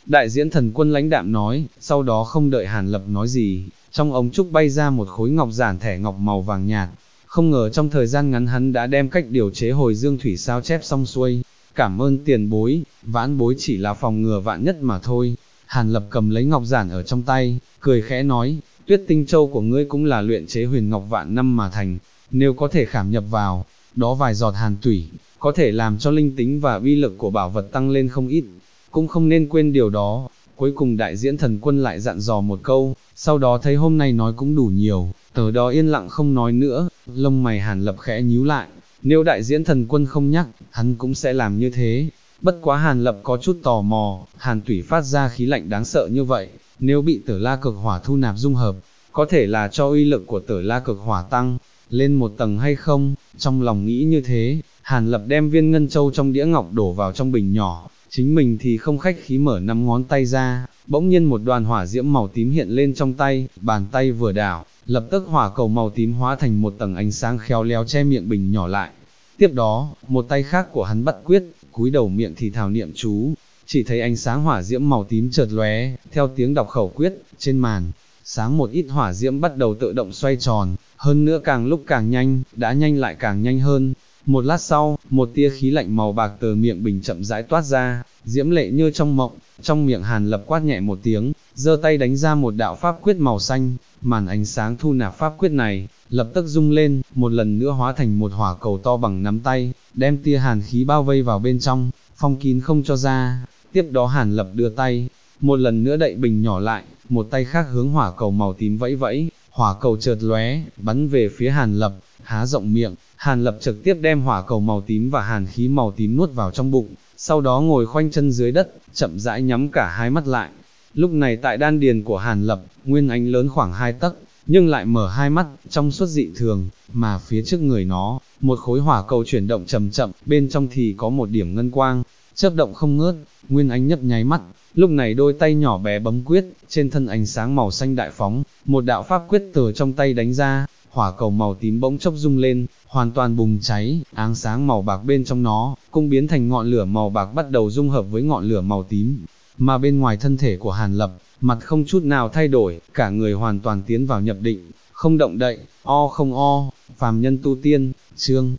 Đại diễn thần quân lãnh đạm nói, sau đó không đợi Hàn Lập nói gì, trong ống trúc bay ra một khối ngọc giản thẻ ngọc màu vàng nhạt, không ngờ trong thời gian ngắn hắn đã đem cách điều chế hồi dương thủy sao chép xong xuôi, cảm ơn tiền bối, vãn bối chỉ là phòng ngừa vạn nhất mà thôi. Hàn Lập cầm lấy ngọc giản ở trong tay, cười khẽ nói, Tuyết Tinh Châu của ngươi cũng là luyện chế huyền ngọc vạn năm mà thành, nếu có thể khảm nhập vào, đó vài giọt hàn tủy, có thể làm cho linh tính và uy lực của bảo vật tăng lên không ít, cũng không nên quên điều đó. Cuối cùng đại diễn thần quân lại dặn dò một câu, sau đó thấy hôm nay nói cũng đủ nhiều, từ đó yên lặng không nói nữa, lông mày Hàn Lập khẽ nhíu lại, nếu đại diễn thần quân không nhắc, hắn cũng sẽ làm như thế. Bất quá Hàn Lập có chút tò mò, hàn tủy phát ra khí lạnh đáng sợ như vậy, nếu bị Tử La Cực Hỏa thu nạp dung hợp, có thể là cho uy lực của Tử La Cực Hỏa tăng lên một tầng hay không? Trong lòng nghĩ như thế, Hàn Lập đem viên ngân châu trong đĩa ngọc đổ vào trong bình nhỏ, chính mình thì không khách khí mở 5 ngón tay ra, bỗng nhiên một đoàn hỏa diễm màu tím hiện lên trong tay, bàn tay vừa đảo, lập tức hỏa cầu màu tím hóa thành một tầng ánh sáng khéo léo che miệng bình nhỏ lại. Tiếp đó, một tay khác của hắn bắt quyết, cúi đầu miệng thì thào niệm chú, chỉ thấy ánh sáng hỏa diễm màu tím chợt lóe, theo tiếng đọc khẩu quyết, trên màn sáng một ít hỏa diễm bắt đầu tự động xoay tròn, hơn nữa càng lúc càng nhanh, đã nhanh lại càng nhanh hơn. Một lát sau, một tia khí lạnh màu bạc từ miệng bình chậm rãi toát ra, diễm lệ như trong mộng, trong miệng Hàn Lập quát nhẹ một tiếng, giơ tay đánh ra một đạo pháp quyết màu xanh, màn ánh sáng thu nạp pháp quyết này, lập tức rung lên, một lần nữa hóa thành một hỏa cầu to bằng nắm tay, đem tia hàn khí bao vây vào bên trong, phong kín không cho ra. Tiếp đó Hàn Lập đưa tay, một lần nữa đậy bình nhỏ lại, một tay khác hướng hỏa cầu màu tím vẫy vẫy, hỏa cầu chợt lóe, bắn về phía Hàn Lập, há rộng miệng, Hàn Lập trực tiếp đem hỏa cầu màu tím và hàn khí màu tím nuốt vào trong bụng, sau đó ngồi khoanh chân dưới đất, chậm rãi nhắm cả hai mắt lại. Lúc này tại đan điền của Hàn Lập, nguyên ánh lớn khoảng 2 tấc, nhưng lại mở hai mắt, trong suốt dị thường, mà phía trước người nó, một khối hỏa cầu chuyển động chậm chậm, bên trong thì có một điểm ngân quang, chớp động không ngớt, nguyên ánh nhấp nháy mắt. Lúc này đôi tay nhỏ bé bấm quyết, trên thân ánh sáng màu xanh đại phóng, một đạo pháp quyết từ trong tay đánh ra, hỏa cầu màu tím bỗng chốc rung lên, hoàn toàn bùng cháy, ánh sáng màu bạc bên trong nó, cũng biến thành ngọn lửa màu bạc bắt đầu dung hợp với ngọn lửa màu tím, mà bên ngoài thân thể của Hàn Lập, mặt không chút nào thay đổi, cả người hoàn toàn tiến vào nhập định, không động đậy, o không o, phàm nhân tu tiên, chương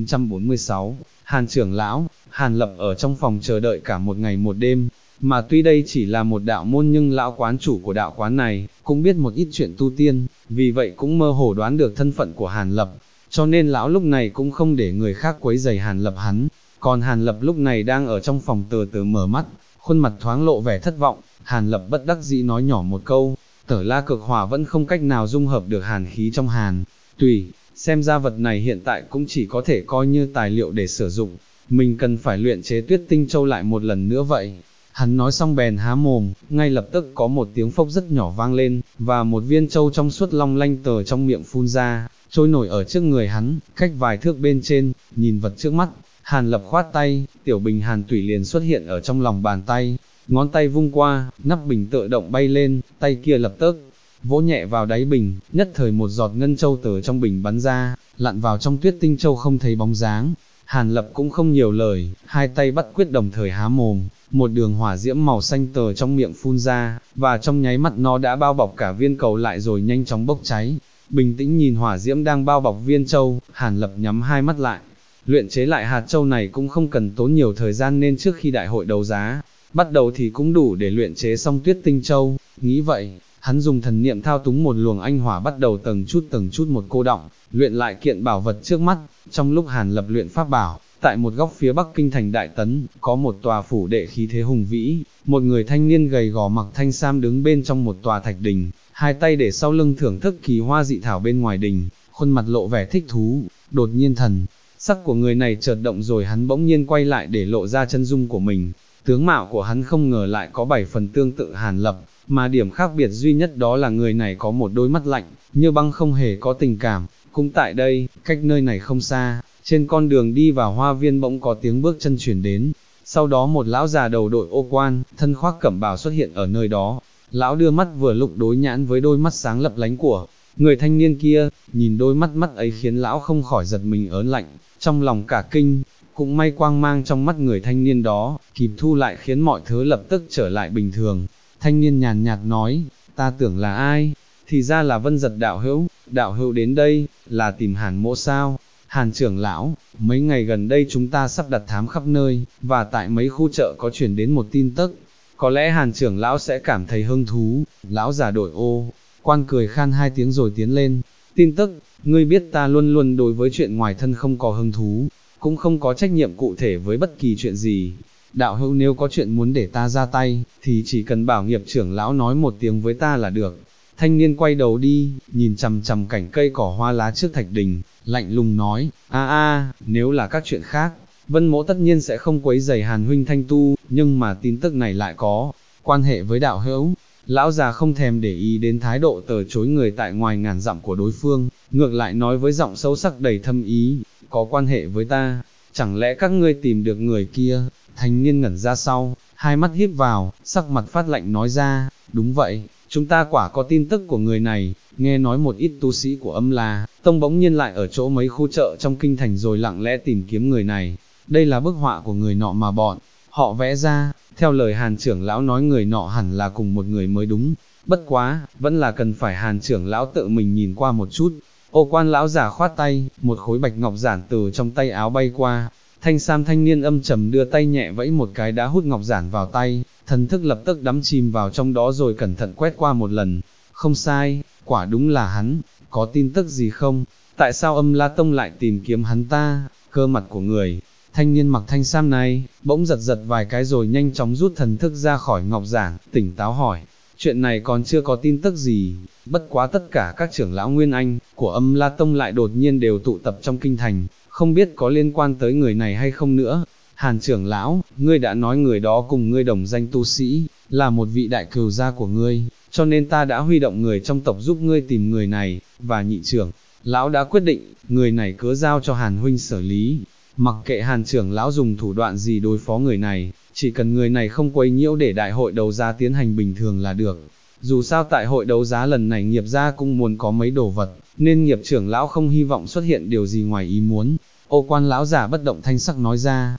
946, Hàn trưởng lão. Hàn Lập ở trong phòng chờ đợi cả một ngày một đêm, mà tuy đây chỉ là một đạo môn nhưng lão quán chủ của đạo quán này, cũng biết một ít chuyện tu tiên, vì vậy cũng mơ hồ đoán được thân phận của Hàn Lập, cho nên lão lúc này cũng không để người khác quấy rầy Hàn Lập hắn. Còn Hàn Lập lúc này đang ở trong phòng từ từ mở mắt, khuôn mặt thoáng lộ vẻ thất vọng, Hàn Lập bất đắc dĩ nói nhỏ một câu, Tử La Cực Hỏa vẫn không cách nào dung hợp được hàn khí trong hàn tùy, xem ra vật này hiện tại cũng chỉ có thể coi như tài liệu để sử dụng, mình cần phải luyện chế Tuyết Tinh Châu lại một lần nữa vậy. Hắn nói xong bèn há mồm, ngay lập tức có một tiếng phốc rất nhỏ vang lên, và một viên châu trong suốt long lanh từ trong miệng phun ra, trôi nổi ở trước người hắn, cách vài thước bên trên. Nhìn vật trước mắt, Hàn Lập khoát tay, tiểu bình hàn tủy liền xuất hiện ở trong lòng bàn tay, ngón tay vung qua, nắp bình tự động bay lên, tay kia lập tức vỗ nhẹ vào đáy bình, nhất thời một giọt ngân châu từ trong bình bắn ra, lặn vào trong Tuyết Tinh Châu không thấy bóng dáng. Hàn Lập cũng không nhiều lời, hai tay bắt quyết đồng thời há mồm, một đường hỏa diễm màu xanh từ trong miệng phun ra, và trong nháy mắt nó đã bao bọc cả viên cầu lại rồi nhanh chóng bốc cháy. Bình tĩnh nhìn hỏa diễm đang bao bọc viên châu, Hàn Lập nhắm hai mắt lại. Luyện chế lại hạt châu này cũng không cần tốn nhiều thời gian nên trước khi đại hội đấu giá bắt đầu thì cũng đủ để luyện chế xong Tuyết Tinh Châu. Nghĩ vậy, hắn dùng thần niệm thao túng một luồng anh hỏa bắt đầu từng chút một cô đọng, luyện lại kiện bảo vật trước mắt. Trong lúc Hàn Lập luyện pháp bảo, tại một góc phía bắc kinh thành Đại Tấn, có một tòa phủ đệ khí thế hùng vĩ, một người thanh niên gầy gò mặc thanh sam đứng bên trong một tòa thạch đình, hai tay để sau lưng thưởng thức kỳ hoa dị thảo bên ngoài đình, khuôn mặt lộ vẻ thích thú. Đột nhiên thần sắc của người này chợt động rồi hắn bỗng nhiên quay lại để lộ ra chân dung của mình. Tướng mạo của hắn không ngờ lại có 7 phần tương tự Hàn Lập, mà điểm khác biệt duy nhất đó là người này có một đôi mắt lạnh, như băng không hề có tình cảm. Cũng tại đây, cách nơi này không xa, trên con đường đi vào hoa viên bỗng có tiếng bước chân chuyển đến, sau đó một lão già đầu đội ô quan, thân khoác cẩm bào xuất hiện ở nơi đó. Lão đưa mắt vừa lục đối nhãn với đôi mắt sáng lấp lánh của người thanh niên kia, nhìn đôi mắt ấy khiến lão không khỏi giật mình ớn lạnh, trong lòng cả kinh. cũng may quang mang trong mắt người thanh niên đó, kịp thu lại khiến mọi thứ lập tức trở lại bình thường. Thanh niên nhàn nhạt nói, ta tưởng là ai, thì ra là Vân Giật đạo hữu đến đây, là tìm Hàn mỗ sao? Hàn trưởng lão, mấy ngày gần đây chúng ta sắp đặt thám khắp nơi, và tại mấy khu chợ có truyền đến một tin tức, có lẽ Hàn trưởng lão sẽ cảm thấy hứng thú. Lão già đội ô, quan cười khan hai tiếng rồi tiến lên. Tin tức, ngươi biết ta luôn luôn đối với chuyện ngoài thân không có hứng thú, cũng không có trách nhiệm cụ thể với bất kỳ chuyện gì. Đạo hữu nếu có chuyện muốn để ta ra tay, thì chỉ cần bảo Nghiệp trưởng lão nói một tiếng với ta là được. Thanh niên quay đầu đi, nhìn chằm chằm cảnh cây cỏ hoa lá trước thạch đình, lạnh lùng nói, nếu là các chuyện khác, Vân mỗ tất nhiên sẽ không quấy rầy Hàn huynh thanh tu, nhưng mà tin tức này lại có quan hệ với đạo hữu. Lão già không thèm để ý đến thái độ từ chối người tại ngoài ngàn dặm của đối phương, ngược lại nói với giọng sâu sắc đầy thâm ý, có quan hệ với ta, chẳng lẽ các ngươi tìm được người kia? Thanh niên ngẩn ra sau, hai mắt híp vào, sắc mặt phát lạnh nói ra, đúng vậy, chúng ta quả có tin tức của người này. Nghe nói một ít tu sĩ của Âm La Tông bỗng nhiên lại ở chỗ mấy khu chợ trong kinh thành rồi lặng lẽ tìm kiếm người này. Đây là bức họa của người nọ mà bọn họ vẽ ra, theo lời Hàn trưởng lão nói người nọ hẳn là cùng một người mới đúng, bất quá, vẫn là cần phải Hàn trưởng lão tự mình nhìn qua một chút. Ô quan lão giả khoát tay, một khối bạch ngọc giản từ trong tay áo bay qua, thanh sam thanh niên âm trầm đưa tay nhẹ vẫy một cái đã hút ngọc giản vào tay, thần thức lập tức đắm chìm vào trong đó rồi cẩn thận quét qua một lần. Không sai, quả đúng là hắn, có tin tức gì không? Tại sao Âm La Tông lại tìm kiếm hắn ta? Cơ mặt của người thanh niên mặc thanh sam này, bỗng giật giật vài cái rồi nhanh chóng rút thần thức ra khỏi ngọc giản, tỉnh táo hỏi, chuyện này còn chưa có tin tức gì, bất quá tất cả các trưởng lão Nguyên Anh của Âm La Tông lại đột nhiên đều tụ tập trong kinh thành, không biết có liên quan tới người này hay không nữa. Hàn trưởng lão, ngươi đã nói người đó cùng ngươi đồng danh tu sĩ, là một vị đại cừu gia của ngươi, cho nên ta đã huy động người trong tộc giúp ngươi tìm người này, và nhị trưởng lão đã quyết định, người này cứ giao cho Hàn huynh xử lý. Mặc kệ Hàn trưởng lão dùng thủ đoạn gì đối phó người này, chỉ cần người này không quấy nhiễu để đại hội đấu giá tiến hành bình thường là được. Dù sao tại hội đấu giá lần này Nghiệp gia cũng muốn có mấy đồ vật, nên Nghiệp trưởng lão không hy vọng xuất hiện điều gì ngoài ý muốn. Ô quan lão giả bất động thanh sắc nói ra,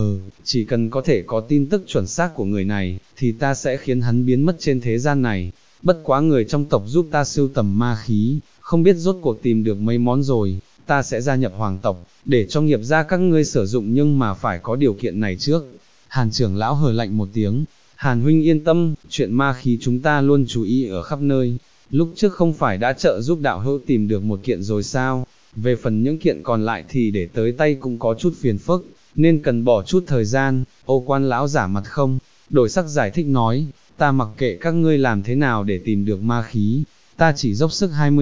chỉ cần có thể có tin tức chuẩn xác của người này, thì ta sẽ khiến hắn biến mất trên thế gian này. Bất quá người trong tộc giúp ta sưu tầm ma khí, không biết rốt cuộc tìm được mấy món rồi, ta sẽ gia nhập hoàng tộc, để cho Nghiệp gia các ngươi sử dụng, nhưng mà phải có điều kiện này trước. Hàn trưởng lão hừ lạnh một tiếng, Hàn huynh yên tâm, chuyện ma khí chúng ta luôn chú ý ở khắp nơi, lúc trước không phải đã trợ giúp đạo hữu tìm được một kiện rồi sao? Về phần những kiện còn lại thì để tới tay cũng có chút phiền phức, nên cần bỏ chút thời gian. Ô quan lão giả mặt không đổi sắc giải thích nói, ta mặc kệ các ngươi làm thế nào để tìm được ma khí, ta chỉ dốc sức 20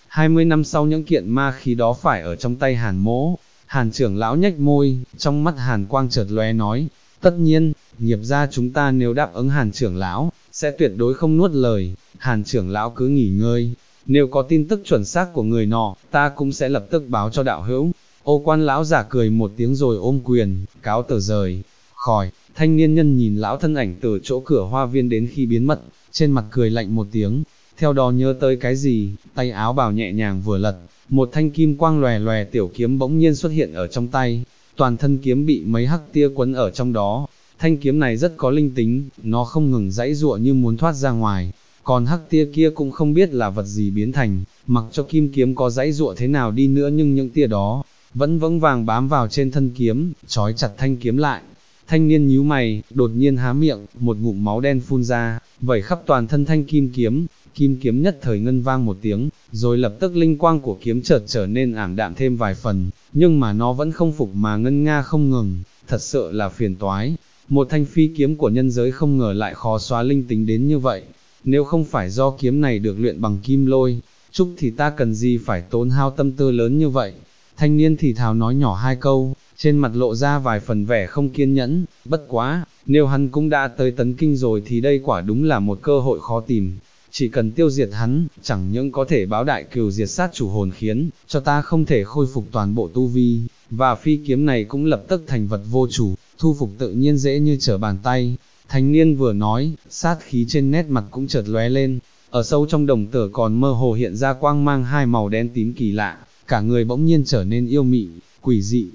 năm sau những kiện ma khí đó phải ở trong tay Hàn mỗ. Hàn trưởng lão nhếch môi, trong mắt Hàn quang chợt lóe nói, tất nhiên, Nghiệp gia chúng ta nếu đáp ứng Hàn trưởng lão, sẽ tuyệt đối không nuốt lời. Hàn trưởng lão cứ nghỉ ngơi, nếu có tin tức chuẩn xác của người nọ, ta cũng sẽ lập tức báo cho đạo hữu. Ô quan lão giả cười một tiếng rồi ôm quyền, cáo từ rời khỏi. Thanh niên nhân nhìn lão thân ảnh từ chỗ cửa hoa viên đến khi biến mất, trên mặt cười lạnh một tiếng, theo đó nhớ tới cái gì, tay áo bào nhẹ nhàng vừa lật, một thanh kim quang lòe lòe tiểu kiếm bỗng nhiên xuất hiện ở trong tay, toàn thân kiếm bị mấy hắc tia quấn ở trong đó. Thanh kiếm này rất có linh tính, nó không ngừng giãy giụa như muốn thoát ra ngoài, còn hắc tia kia cũng không biết là vật gì biến thành, mặc cho kim kiếm có giãy giụa thế nào đi nữa nhưng những tia đó vẫn vững vàng bám vào trên thân kiếm, trói chặt thanh kiếm lại. Thanh niên nhíu mày, đột nhiên há miệng, một ngụm máu đen phun ra, vẩy khắp toàn thân thanh kim kiếm nhất thời ngân vang một tiếng, rồi lập tức linh quang của kiếm chợt trở nên ảm đạm thêm vài phần, nhưng mà nó vẫn không phục mà ngân nga không ngừng, thật sự là phiền toái. Một thanh phi kiếm của nhân giới không ngờ lại khó xóa linh tính đến như vậy, nếu không phải do kiếm này được luyện bằng kim lôi trúc thì ta cần gì phải tốn hao tâm tư lớn như vậy. Thanh niên thì thào nói nhỏ hai câu, trên mặt lộ ra vài phần vẻ không kiên nhẫn, bất quá, nếu hắn cũng đã tới tấn kinh rồi thì đây quả đúng là một cơ hội khó tìm. Chỉ cần tiêu diệt hắn, chẳng những có thể báo đại cừu diệt sát chủ hồn khiến cho ta không thể khôi phục toàn bộ tu vi, và phi kiếm này cũng lập tức thành vật vô chủ, thu phục tự nhiên dễ như trở bàn tay. Thanh niên vừa nói, sát khí trên nét mặt cũng chợt lóe lên, ở sâu trong đồng tử còn mơ hồ hiện ra quang mang hai màu đen tím kỳ lạ, cả người bỗng nhiên trở nên yêu mị, quỷ dị.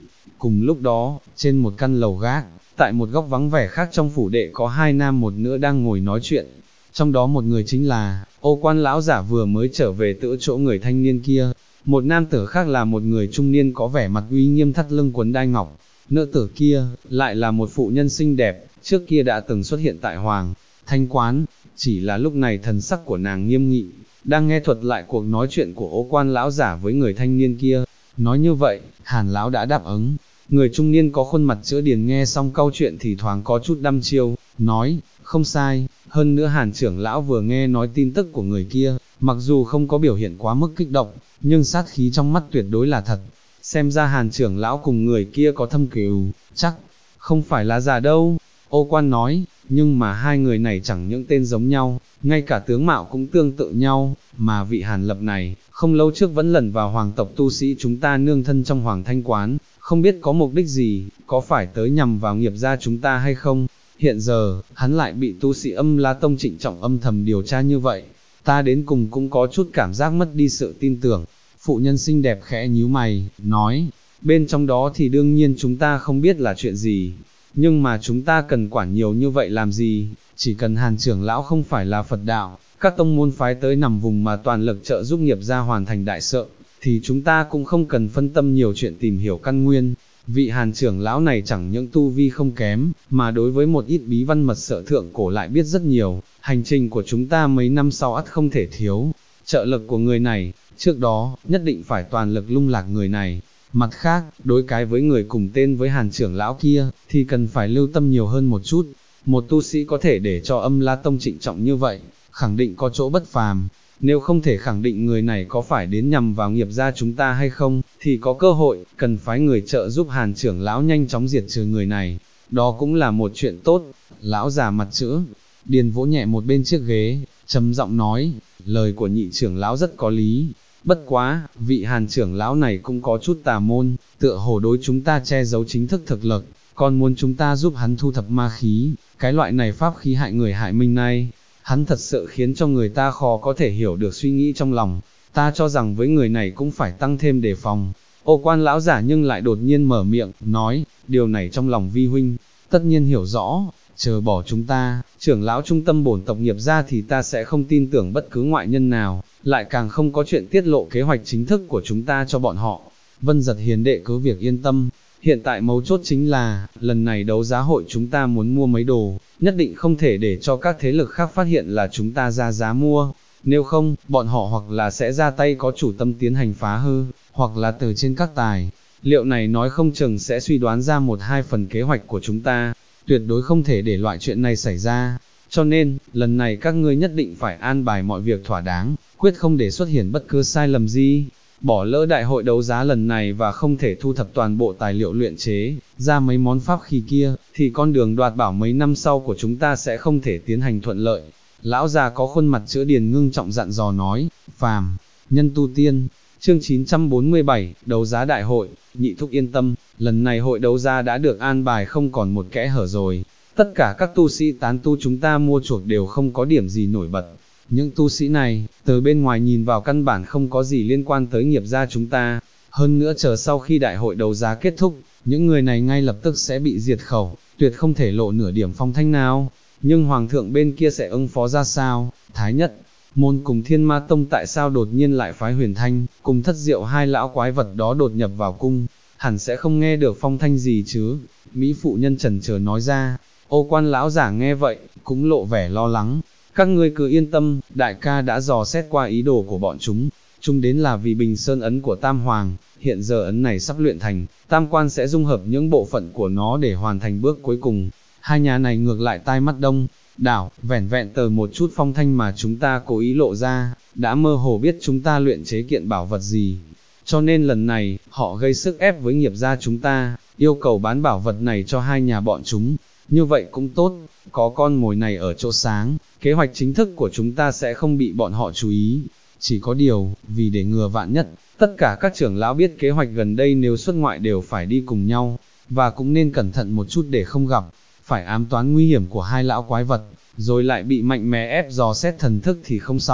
Cùng lúc đó, trên một căn lầu gác, tại một góc vắng vẻ khác trong phủ đệ có hai nam một nữ đang ngồi nói chuyện. Trong đó một người chính là, Ô Quan lão giả vừa mới trở về từ chỗ người thanh niên kia. Một nam tử khác là một người trung niên có vẻ mặt uy nghiêm thắt lưng quấn đai ngọc. Nữ tử kia, lại là một phụ nhân xinh đẹp, trước kia đã từng xuất hiện tại Hoàng Thanh Quán, chỉ là lúc này thần sắc của nàng nghiêm nghị, đang nghe thuật lại cuộc nói chuyện của Ô Quan lão giả với người thanh niên kia. Nói như vậy, Hàn lão đã đáp ứng. Người trung niên có khuôn mặt chữa điền nghe xong câu chuyện thì thoáng có chút đăm chiêu, nói, không sai, hơn nữa Hàn trưởng lão vừa nghe nói tin tức của người kia, mặc dù không có biểu hiện quá mức kích động, nhưng sát khí trong mắt tuyệt đối là thật. Xem ra Hàn trưởng lão cùng người kia có thâm cừu, chắc không phải là giả đâu. Ô Quan nói, nhưng mà hai người này chẳng những tên giống nhau, ngay cả tướng mạo cũng tương tự nhau, mà vị Hàn Lập này, không lâu trước vẫn lẩn vào hoàng tộc tu sĩ chúng ta nương thân trong Hoàng Thanh Quán, không biết có mục đích gì, có phải tới nhằm vào nghiệp gia chúng ta hay không. Hiện giờ, hắn lại bị tu sĩ Âm La Tông trịnh trọng âm thầm điều tra như vậy, ta đến cùng cũng có chút cảm giác mất đi sự tin tưởng. Phụ nhân xinh đẹp khẽ nhíu mày, nói, bên trong đó thì đương nhiên chúng ta không biết là chuyện gì, nhưng mà chúng ta cần quản nhiều như vậy làm gì, chỉ cần Hàn trưởng lão không phải là Phật đạo, các tông môn phái tới nằm vùng mà toàn lực trợ giúp nghiệp gia hoàn thành đại sự, thì chúng ta cũng không cần phân tâm nhiều chuyện tìm hiểu căn nguyên. Vị Hàn trưởng lão này chẳng những tu vi không kém, mà đối với một ít bí văn mật sở thượng cổ lại biết rất nhiều, hành trình của chúng ta mấy năm sau ắt không thể thiếu trợ lực của người này, trước đó, nhất định phải toàn lực lung lạc người này. Mặt khác, đối cái với người cùng tên với Hàn trưởng lão kia, thì cần phải lưu tâm nhiều hơn một chút. Một tu sĩ có thể để cho Âm La Tông trịnh trọng như vậy, khẳng định có chỗ bất phàm. Nếu không thể khẳng định người này có phải đến nhằm vào nghiệp gia chúng ta hay không, thì có cơ hội, cần phái người trợ giúp Hàn trưởng lão nhanh chóng diệt trừ người này. Đó cũng là một chuyện tốt. Lão già mặt chữ điền vỗ nhẹ một bên chiếc ghế, trầm giọng nói, lời của nhị trưởng lão rất có lý. Bất quá, vị Hàn trưởng lão này cũng có chút tà môn, tựa hồ đối chúng ta che giấu chính thức thực lực, còn muốn chúng ta giúp hắn thu thập ma khí, cái loại này pháp khí hại người hại mình này, hắn thật sự khiến cho người ta khó có thể hiểu được suy nghĩ trong lòng. Ta cho rằng với người này cũng phải tăng thêm đề phòng. Ô Quan lão giả nhưng lại đột nhiên mở miệng, nói, điều này trong lòng vi huynh, tất nhiên hiểu rõ, chờ bỏ chúng ta, trưởng lão trung tâm bổn tộc nghiệp ra thì ta sẽ không tin tưởng bất cứ ngoại nhân nào, lại càng không có chuyện tiết lộ kế hoạch chính thức của chúng ta cho bọn họ. Vân Giật hiền đệ cứ việc yên tâm, hiện tại mấu chốt chính là, lần này đấu giá hội chúng ta muốn mua mấy đồ, nhất định không thể để cho các thế lực khác phát hiện là chúng ta ra giá mua, nếu không, bọn họ hoặc là sẽ ra tay có chủ tâm tiến hành phá hư, hoặc là từ trên các tài liệu này nói không chừng sẽ suy đoán ra 1-2 phần kế hoạch của chúng ta, tuyệt đối không thể để loại chuyện này xảy ra. Cho nên, lần này các ngươi nhất định phải an bài mọi việc thỏa đáng, quyết không để xuất hiện bất cứ sai lầm gì. Bỏ lỡ đại hội đấu giá lần này và không thể thu thập toàn bộ tài liệu luyện chế, ra mấy món pháp khí kia, thì con đường đoạt bảo mấy năm sau của chúng ta sẽ không thể tiến hành thuận lợi. Lão già có khuôn mặt chữa điền ngưng trọng dặn dò nói, phàm, nhân tu tiên. Chương 947, đấu giá đại hội. Nhị thúc yên tâm, lần này hội đấu giá đã được an bài không còn một kẽ hở rồi. Tất cả các tu sĩ tán tu chúng ta mua chuộc đều không có điểm gì nổi bật. Những tu sĩ này, từ bên ngoài nhìn vào căn bản không có gì liên quan tới nghiệp gia chúng ta. Hơn nữa chờ sau khi đại hội đấu giá kết thúc, những người này ngay lập tức sẽ bị diệt khẩu, tuyệt không thể lộ nửa điểm phong thanh nào. Nhưng Hoàng thượng bên kia sẽ ứng phó ra sao? Thái Nhất Môn cùng Thiên Ma Tông tại sao đột nhiên lại phái Huyền Thanh, cùng Thất Diệu hai lão quái vật đó đột nhập vào cung, hẳn sẽ không nghe được phong thanh gì chứ? Mỹ phụ nhân chần chờ nói ra. Ô Quan lão giả nghe vậy, cũng lộ vẻ lo lắng. Các ngươi cứ yên tâm, đại ca đã dò xét qua ý đồ của bọn chúng đến là vì Bình Sơn ấn của Tam Hoàng, hiện giờ ấn này sắp luyện thành, Tam Quan sẽ dung hợp những bộ phận của nó để hoàn thành bước cuối cùng. Hai nhà này ngược lại tai mắt đông đảo, vẻn vẹn tờ một chút phong thanh mà chúng ta cố ý lộ ra, đã mơ hồ biết chúng ta luyện chế kiện bảo vật gì. Cho nên lần này, họ gây sức ép với nghiệp gia chúng ta, yêu cầu bán bảo vật này cho hai nhà bọn chúng. Như vậy cũng tốt, có con mồi này ở chỗ sáng, kế hoạch chính thức của chúng ta sẽ không bị bọn họ chú ý. Chỉ có điều, vì để ngừa vạn nhất, tất cả các trưởng lão biết kế hoạch gần đây nếu xuất ngoại đều phải đi cùng nhau, và cũng nên cẩn thận một chút để không gặp phải ám toán nguy hiểm của hai lão quái vật, rồi lại bị mạnh mẽ ép dò xét thần thức thì không xong.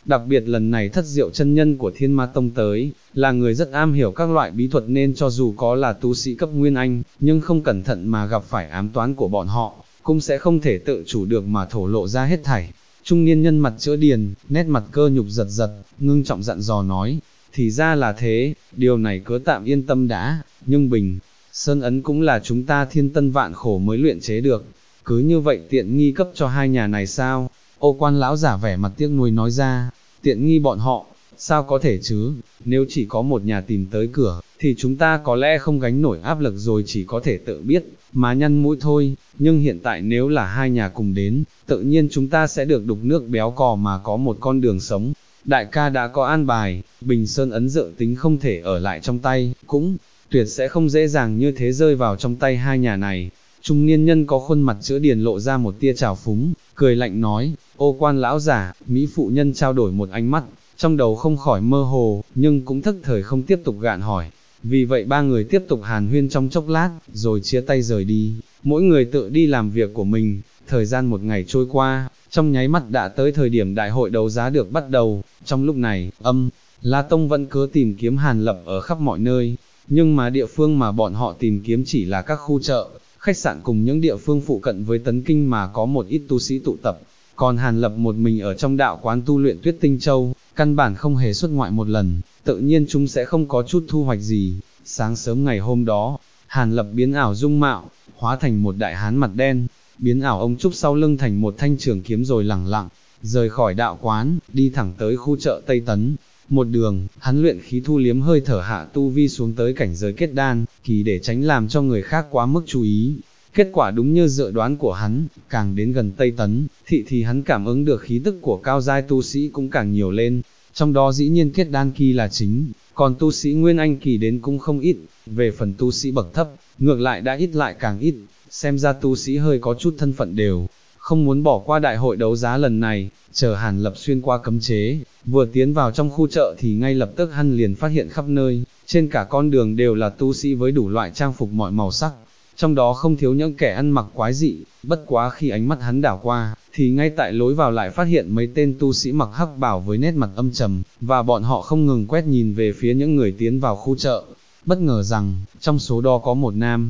Đặc biệt lần này Thất Diệu chân nhân của Thiên Ma Tông tới, là người rất am hiểu các loại bí thuật nên cho dù có là tu sĩ cấp Nguyên Anh, nhưng không cẩn thận mà gặp phải ám toán của bọn họ, cũng sẽ không thể tự chủ được mà thổ lộ ra hết thảy. Trung niên nhân mặt chữa điền, nét mặt cơ nhục giật giật, ngưng trọng dặn dò nói, thì ra là thế, điều này cứ tạm yên tâm đã, nhưng Bình Sơn ấn cũng là chúng ta thiên tân vạn khổ mới luyện chế được, cứ như vậy tiện nghi cấp cho hai nhà này sao? Ô Quan lão giả vẻ mặt tiếc nuối nói ra, tiện nghi bọn họ, sao có thể chứ, nếu chỉ có một nhà tìm tới cửa, thì chúng ta có lẽ không gánh nổi áp lực rồi chỉ có thể tự biết, mà nhăn mũi thôi, nhưng hiện tại nếu là hai nhà cùng đến, tự nhiên chúng ta sẽ được đục nước béo cò mà có một con đường sống. Đại ca đã có an bài, Bình Sơn ấn dự tính không thể ở lại trong tay, cũng tuyệt sẽ không dễ dàng như thế rơi vào trong tay hai nhà này. Trung niên nhân có khuôn mặt chữa điền lộ ra một tia trào phúng, cười lạnh nói, Ô Quan lão giả, Mỹ phụ nhân trao đổi một ánh mắt, trong đầu không khỏi mơ hồ, nhưng cũng thức thời không tiếp tục gạn hỏi. Vì vậy ba người tiếp tục hàn huyên trong chốc lát, rồi chia tay rời đi, mỗi người tự đi làm việc của mình. Thời gian một ngày trôi qua, trong nháy mắt đã tới thời điểm đại hội đấu giá được bắt đầu. Trong lúc này, La Tông vẫn cứ tìm kiếm Hàn Lập ở khắp mọi nơi, nhưng mà địa phương mà bọn họ tìm kiếm chỉ là các khu chợ, khách sạn cùng những địa phương phụ cận với Tấn Kinh mà có một ít tu sĩ tụ tập. Còn Hàn Lập một mình ở trong đạo quán tu luyện Tuyết Tinh Châu, căn bản không hề xuất ngoại một lần, tự nhiên chúng sẽ không có chút thu hoạch gì. Sáng sớm ngày hôm đó, Hàn Lập biến ảo dung mạo, hóa thành một đại hán mặt đen, biến ảo ông trúc sau lưng thành một thanh trường kiếm rồi lẳng lặng, rời khỏi đạo quán, đi thẳng tới khu chợ Tây Tấn. Một đường, hắn luyện khí thu liếm hơi thở hạ tu vi xuống tới cảnh giới kết đan, kỳ để tránh làm cho người khác quá mức chú ý. Kết quả đúng như dự đoán của hắn, càng đến gần Tây Tấn, thì hắn cảm ứng được khí tức của cao giai tu sĩ cũng càng nhiều lên, trong đó dĩ nhiên kết đan kỳ là chính, còn tu sĩ Nguyên Anh kỳ đến cũng không ít, về phần tu sĩ bậc thấp, ngược lại đã ít lại càng ít, xem ra tu sĩ hơi có chút thân phận đều, không muốn bỏ qua đại hội đấu giá lần này. Chờ Hàn Lập xuyên qua cấm chế, vừa tiến vào trong khu chợ thì ngay lập tức hắn liền phát hiện khắp nơi, trên cả con đường đều là tu sĩ với đủ loại trang phục mọi màu sắc, trong đó không thiếu những kẻ ăn mặc quái dị. Bất quá khi ánh mắt hắn đảo qua, thì ngay tại lối vào lại phát hiện mấy tên tu sĩ mặc hắc bào với nét mặt âm trầm, và bọn họ không ngừng quét nhìn về phía những người tiến vào khu chợ. Bất ngờ rằng, trong số đó có một nam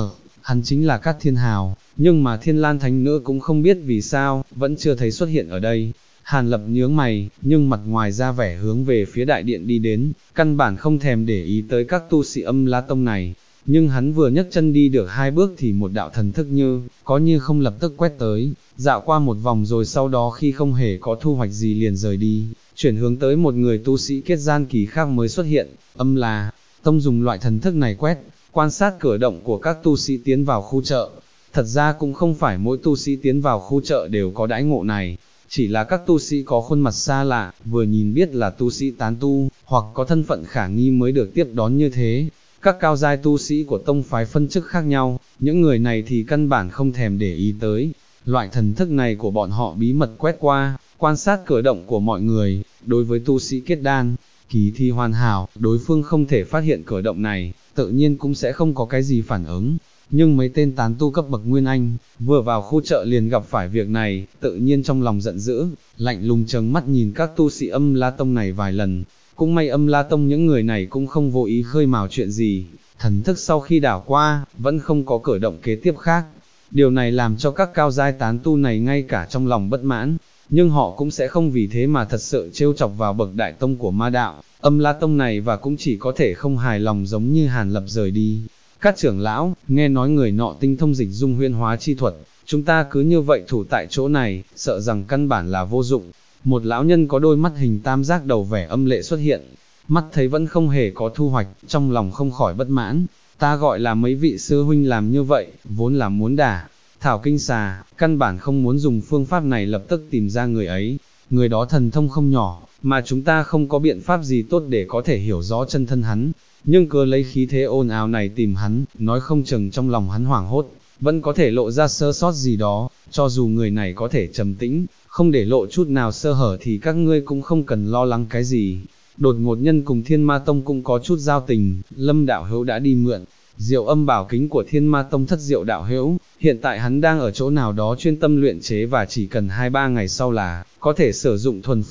hắn chính là Cát Thiên Hào, nhưng mà Thiên Lan Thánh Nữ cũng không biết vì sao, vẫn chưa thấy xuất hiện ở đây. Hàn Lập nhướng mày, nhưng mặt ngoài ra vẻ hướng về phía đại điện đi đến, căn bản không thèm để ý tới các tu sĩ La Tông này. Nhưng hắn vừa nhấc chân đi được 2 bước thì một đạo thần thức như không lập tức quét tới, dạo qua một vòng rồi sau đó khi không hề có thu hoạch gì liền rời đi, chuyển hướng tới một người tu sĩ kết gian kỳ khác mới xuất hiện. La Tông dùng loại thần thức này quét, quan sát cử động của các tu sĩ tiến vào khu chợ. Thật ra cũng không phải mỗi tu sĩ tiến vào khu chợ đều có đãi ngộ này, chỉ là các tu sĩ có khuôn mặt xa lạ, vừa nhìn biết là tu sĩ tán tu, hoặc có thân phận khả nghi mới được tiếp đón như thế. Các cao giai tu sĩ của tông phái phân chức khác nhau, những người này thì căn bản không thèm để ý tới. Loại thần thức này của bọn họ bí mật quét qua, quan sát cử động của mọi người. Đối với tu sĩ kết đan kỳ thì hoàn hảo, đối phương không thể phát hiện cử động này, tự nhiên cũng sẽ không có cái gì phản ứng. Nhưng mấy tên tán tu cấp bậc Nguyên Anh, vừa vào khu chợ liền gặp phải việc này, tự nhiên trong lòng giận dữ, lạnh lùng trừng mắt nhìn các tu sĩ La Tông này vài lần. Cũng may La Tông những người này cũng không vô ý khơi mào chuyện gì, thần thức sau khi đảo qua, vẫn không có cử động kế tiếp khác. Điều này làm cho các cao giai tán tu này ngay cả trong lòng bất mãn, nhưng họ cũng sẽ không vì thế mà thật sự trêu chọc vào bậc đại tông của ma đạo, La Tông này, và cũng chỉ có thể không hài lòng giống như Hàn Lập rời đi. Các trưởng lão, nghe nói người nọ tinh thông dịch dung huyễn hóa chi thuật, chúng ta cứ như vậy thủ tại chỗ này, sợ rằng căn bản là vô dụng. Một lão nhân có đôi mắt hình tam giác đầu vẻ âm lệ xuất hiện, mắt thấy vẫn không hề có thu hoạch, trong lòng không khỏi bất mãn. Ta gọi là mấy vị sư huynh làm như vậy, vốn là muốn đả thảo kinh xà, căn bản không muốn dùng phương pháp này lập tức tìm ra người ấy. Người đó thần thông không nhỏ, mà chúng ta không có biện pháp gì tốt để có thể hiểu rõ chân thân hắn, nhưng cứ lấy khí thế ồn ào này tìm hắn, nói không chừng trong lòng hắn hoảng hốt, vẫn có thể lộ ra sơ sót gì đó. Cho dù người này có thể trầm tĩnh, không để lộ chút nào sơ hở thì các ngươi cũng không cần lo lắng cái gì. Đột ngột nhân cùng Thiên Ma Tông cũng có chút giao tình, Lâm đạo hữu đã đi mượn Diệu Âm bảo kính của Thiên Ma Tông thất Diệu đạo hữu, hiện tại hắn đang ở chỗ nào đó chuyên tâm luyện chế và chỉ cần 2-3 ngày sau là có thể sử dụng thuần phục.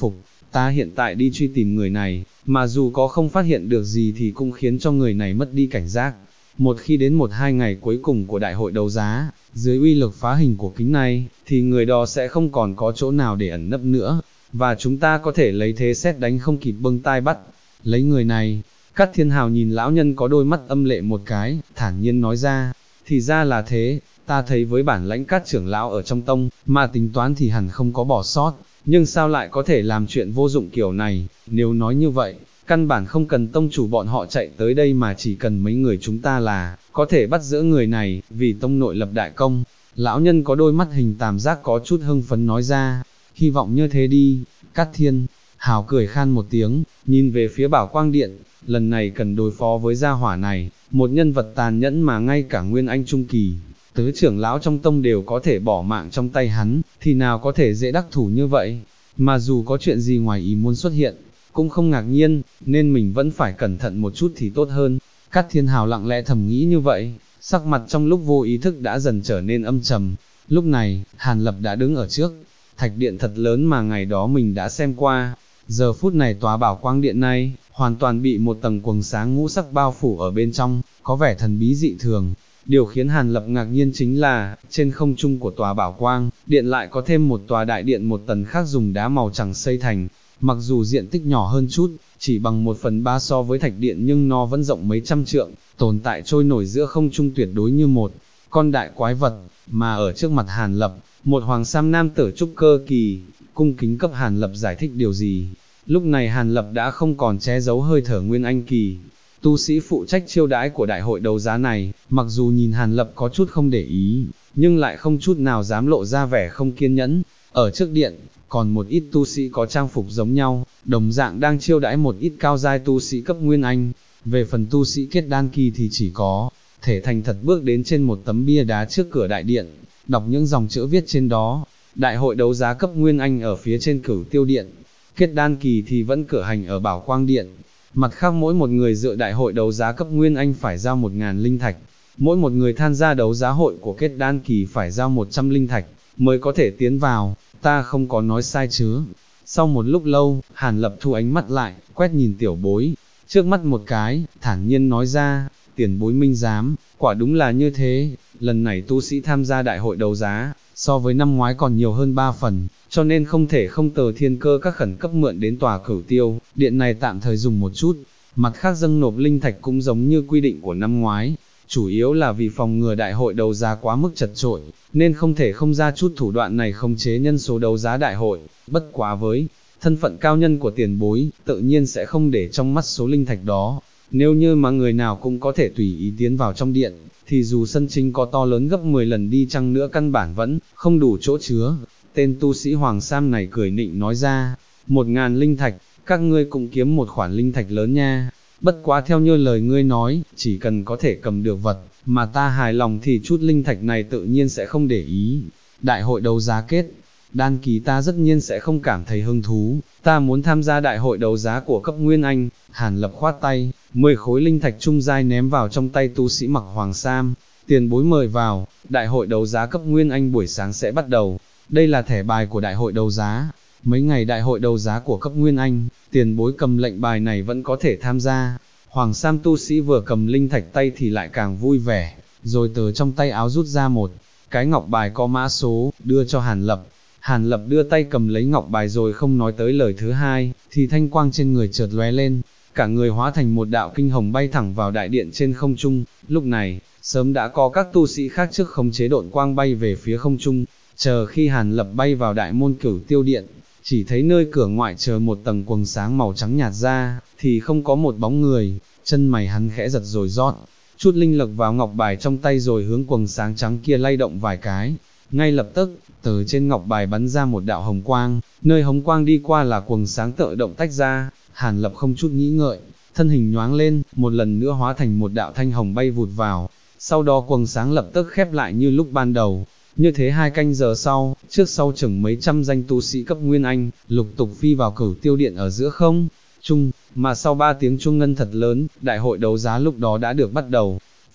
ta hiện tại đi truy tìm người này, mà dù có không phát hiện được gì thì cũng khiến cho người này mất đi cảnh giác. Một khi đến 1-2 ngày cuối cùng của đại hội đấu giá, dưới uy lực phá hình của kính này, thì người đó sẽ không còn có chỗ nào để ẩn nấp nữa, và chúng ta có thể lấy thế xét đánh không kịp bưng tai bắt, lấy người này. Cát Thiên Hào nhìn lão nhân có đôi mắt âm lệ một cái, thản nhiên nói ra, thì ra là thế, ta thấy với bản lãnh Cát trưởng lão ở trong tông, mà tính toán thì hẳn không có bỏ sót, nhưng sao lại có thể làm chuyện vô dụng kiểu này, nếu nói như vậy, căn bản không cần tông chủ bọn họ chạy tới đây mà chỉ cần mấy người chúng ta là, có thể bắt giữ người này, vì tông nội lập đại công. Lão nhân có đôi mắt hình tam giác có chút hưng phấn nói ra, hy vọng như thế đi. Cát Thiên Hào cười khan một tiếng, nhìn về phía Bảo Quang Điện, lần này cần đối phó với gia hỏa này, một nhân vật tàn nhẫn mà ngay cả Nguyên Anh Trung Kỳ, tứ trưởng lão trong tông đều có thể bỏ mạng trong tay hắn, thì nào có thể dễ đắc thủ như vậy, mà dù có chuyện gì ngoài ý muốn xuất hiện, cũng không ngạc nhiên, nên mình vẫn phải cẩn thận một chút thì tốt hơn. Cát Thiên Hào lặng lẽ thầm nghĩ như vậy, sắc mặt trong lúc vô ý thức đã dần trở nên âm trầm. Lúc này, Hàn Lập đã đứng ở trước thạch điện thật lớn mà ngày đó mình đã xem qua. Giờ phút này tòa Bảo Quang Điện này, hoàn toàn bị một tầng quầng sáng ngũ sắc bao phủ ở bên trong, có vẻ thần bí dị thường. Điều khiến Hàn Lập ngạc nhiên chính là, trên không trung của tòa Bảo Quang Điện lại có thêm một tòa đại điện một tầng khác dùng đá màu trắng xây thành. Mặc dù diện tích nhỏ hơn chút, chỉ bằng 1/3 so với thạch điện nhưng nó vẫn rộng mấy trăm trượng, tồn tại trôi nổi giữa không trung tuyệt đối như một con đại quái vật, mà ở trước mặt Hàn Lập, một hoàng sam nam tử trúc cơ kỳ, cung kính cấp Hàn Lập giải thích điều gì. Lúc này Hàn Lập đã không còn che giấu hơi thở Nguyên Anh kỳ, tu sĩ phụ trách chiêu đãi của đại hội đấu giá này, mặc dù nhìn Hàn Lập có chút không để ý, nhưng lại không chút nào dám lộ ra vẻ không kiên nhẫn. Ở trước điện, còn một ít tu sĩ có trang phục giống nhau, đồng dạng đang chiêu đãi một ít cao giai tu sĩ cấp Nguyên Anh. Về phần tu sĩ kết đan kỳ thì chỉ có thể thành thật bước đến trên một tấm bia đá trước cửa đại điện, đọc những dòng chữ viết trên đó, đại hội đấu giá cấp Nguyên Anh ở phía trên Cửu Tiêu Điện, kết đan kỳ thì vẫn cử hành ở Bảo Quang Điện. Mặt khác mỗi một người dự đại hội đấu giá cấp Nguyên Anh phải giao 1000 linh thạch, mỗi một người tham gia đấu giá hội của kết đan kỳ phải giao 100 linh thạch, mới có thể tiến vào, ta không có nói sai chứ. Sau một lúc lâu, Hàn Lập thu ánh mắt lại, quét nhìn tiểu bối, trước mắt một cái, thản nhiên nói ra, tiền bối minh giám, quả đúng là như thế, lần này tu sĩ tham gia đại hội đấu giá, so với năm ngoái còn nhiều hơn 3 phần, cho nên không thể không tờ thiên cơ các khẩn cấp mượn đến tòa Cửu Tiêu Điện này tạm thời dùng một chút, mặt khác dâng nộp linh thạch cũng giống như quy định của năm ngoái, chủ yếu là vì phòng ngừa đại hội đấu giá quá mức chật chội, nên không thể không ra chút thủ đoạn này khống chế nhân số đấu giá đại hội, bất quá với thân phận cao nhân của tiền bối, tự nhiên sẽ không để trong mắt số linh thạch đó. Nếu như mà người nào cũng có thể tùy ý tiến vào trong điện, thì dù sân chính có to lớn gấp 10 lần đi chăng nữa căn bản vẫn không đủ chỗ chứa. Tên tu sĩ Hoàng Sam này cười nịnh nói ra, 1000 linh thạch, các ngươi cũng kiếm một khoản linh thạch lớn nha. Bất quá theo như lời ngươi nói, chỉ cần có thể cầm được vật, mà ta hài lòng thì chút linh thạch này tự nhiên sẽ không để ý. Đại hội đấu giá kết đan kỳ ta tất nhiên sẽ không cảm thấy hứng thú, ta muốn tham gia đại hội đấu giá của cấp Nguyên Anh. Hàn Lập khoát tay, 10 khối linh thạch trung giai ném vào trong tay tu sĩ mặc hoàng sam, tiền bối mời vào, đại hội đấu giá cấp Nguyên Anh buổi sáng sẽ bắt đầu, đây là thẻ bài của đại hội đấu giá, mấy ngày đại hội đấu giá của cấp Nguyên Anh, tiền bối cầm lệnh bài này vẫn có thể tham gia. Hoàng sam tu sĩ vừa cầm linh thạch tay thì lại càng vui vẻ, rồi từ trong tay áo rút ra một cái ngọc bài có mã số, đưa cho Hàn Lập. Hàn Lập đưa tay cầm lấy ngọc bài rồi không nói tới lời thứ hai, thì thanh quang trên người chợt lóe lên, cả người hóa thành một đạo kinh hồng bay thẳng vào đại điện trên không trung. Lúc này, sớm đã có các tu sĩ khác trước khống chế độn quang bay về phía không trung, chờ khi Hàn Lập bay vào đại môn Cửu Tiêu Điện, chỉ thấy nơi cửa ngoại chờ một tầng quầng sáng màu trắng nhạt ra, thì không có một bóng người, chân mày hắn khẽ giật rồi rót chút linh lực vào ngọc bài trong tay rồi hướng quầng sáng trắng kia lay động vài cái. Ngay lập tức, từ trên ngọc bài bắn ra một đạo hồng quang, nơi hồng quang đi qua là quầng sáng tự động tách ra. Hàn Lập không chút nghĩ ngợi, thân hình nhoáng lên, một lần nữa hóa thành một đạo thanh hồng bay vụt vào, sau đó quầng sáng lập tức khép lại như lúc ban đầu. Như thế 2 canh giờ sau, trước sau chừng mấy trăm danh tu sĩ cấp Nguyên Anh, lục tục phi vào Cửu Tiêu Điện ở giữa không trung, mà sau 3 tiếng chuông ngân thật lớn, đại hội đấu giá lúc đó đã được bắt đầu.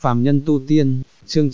Phàm nhân tu tiên, chương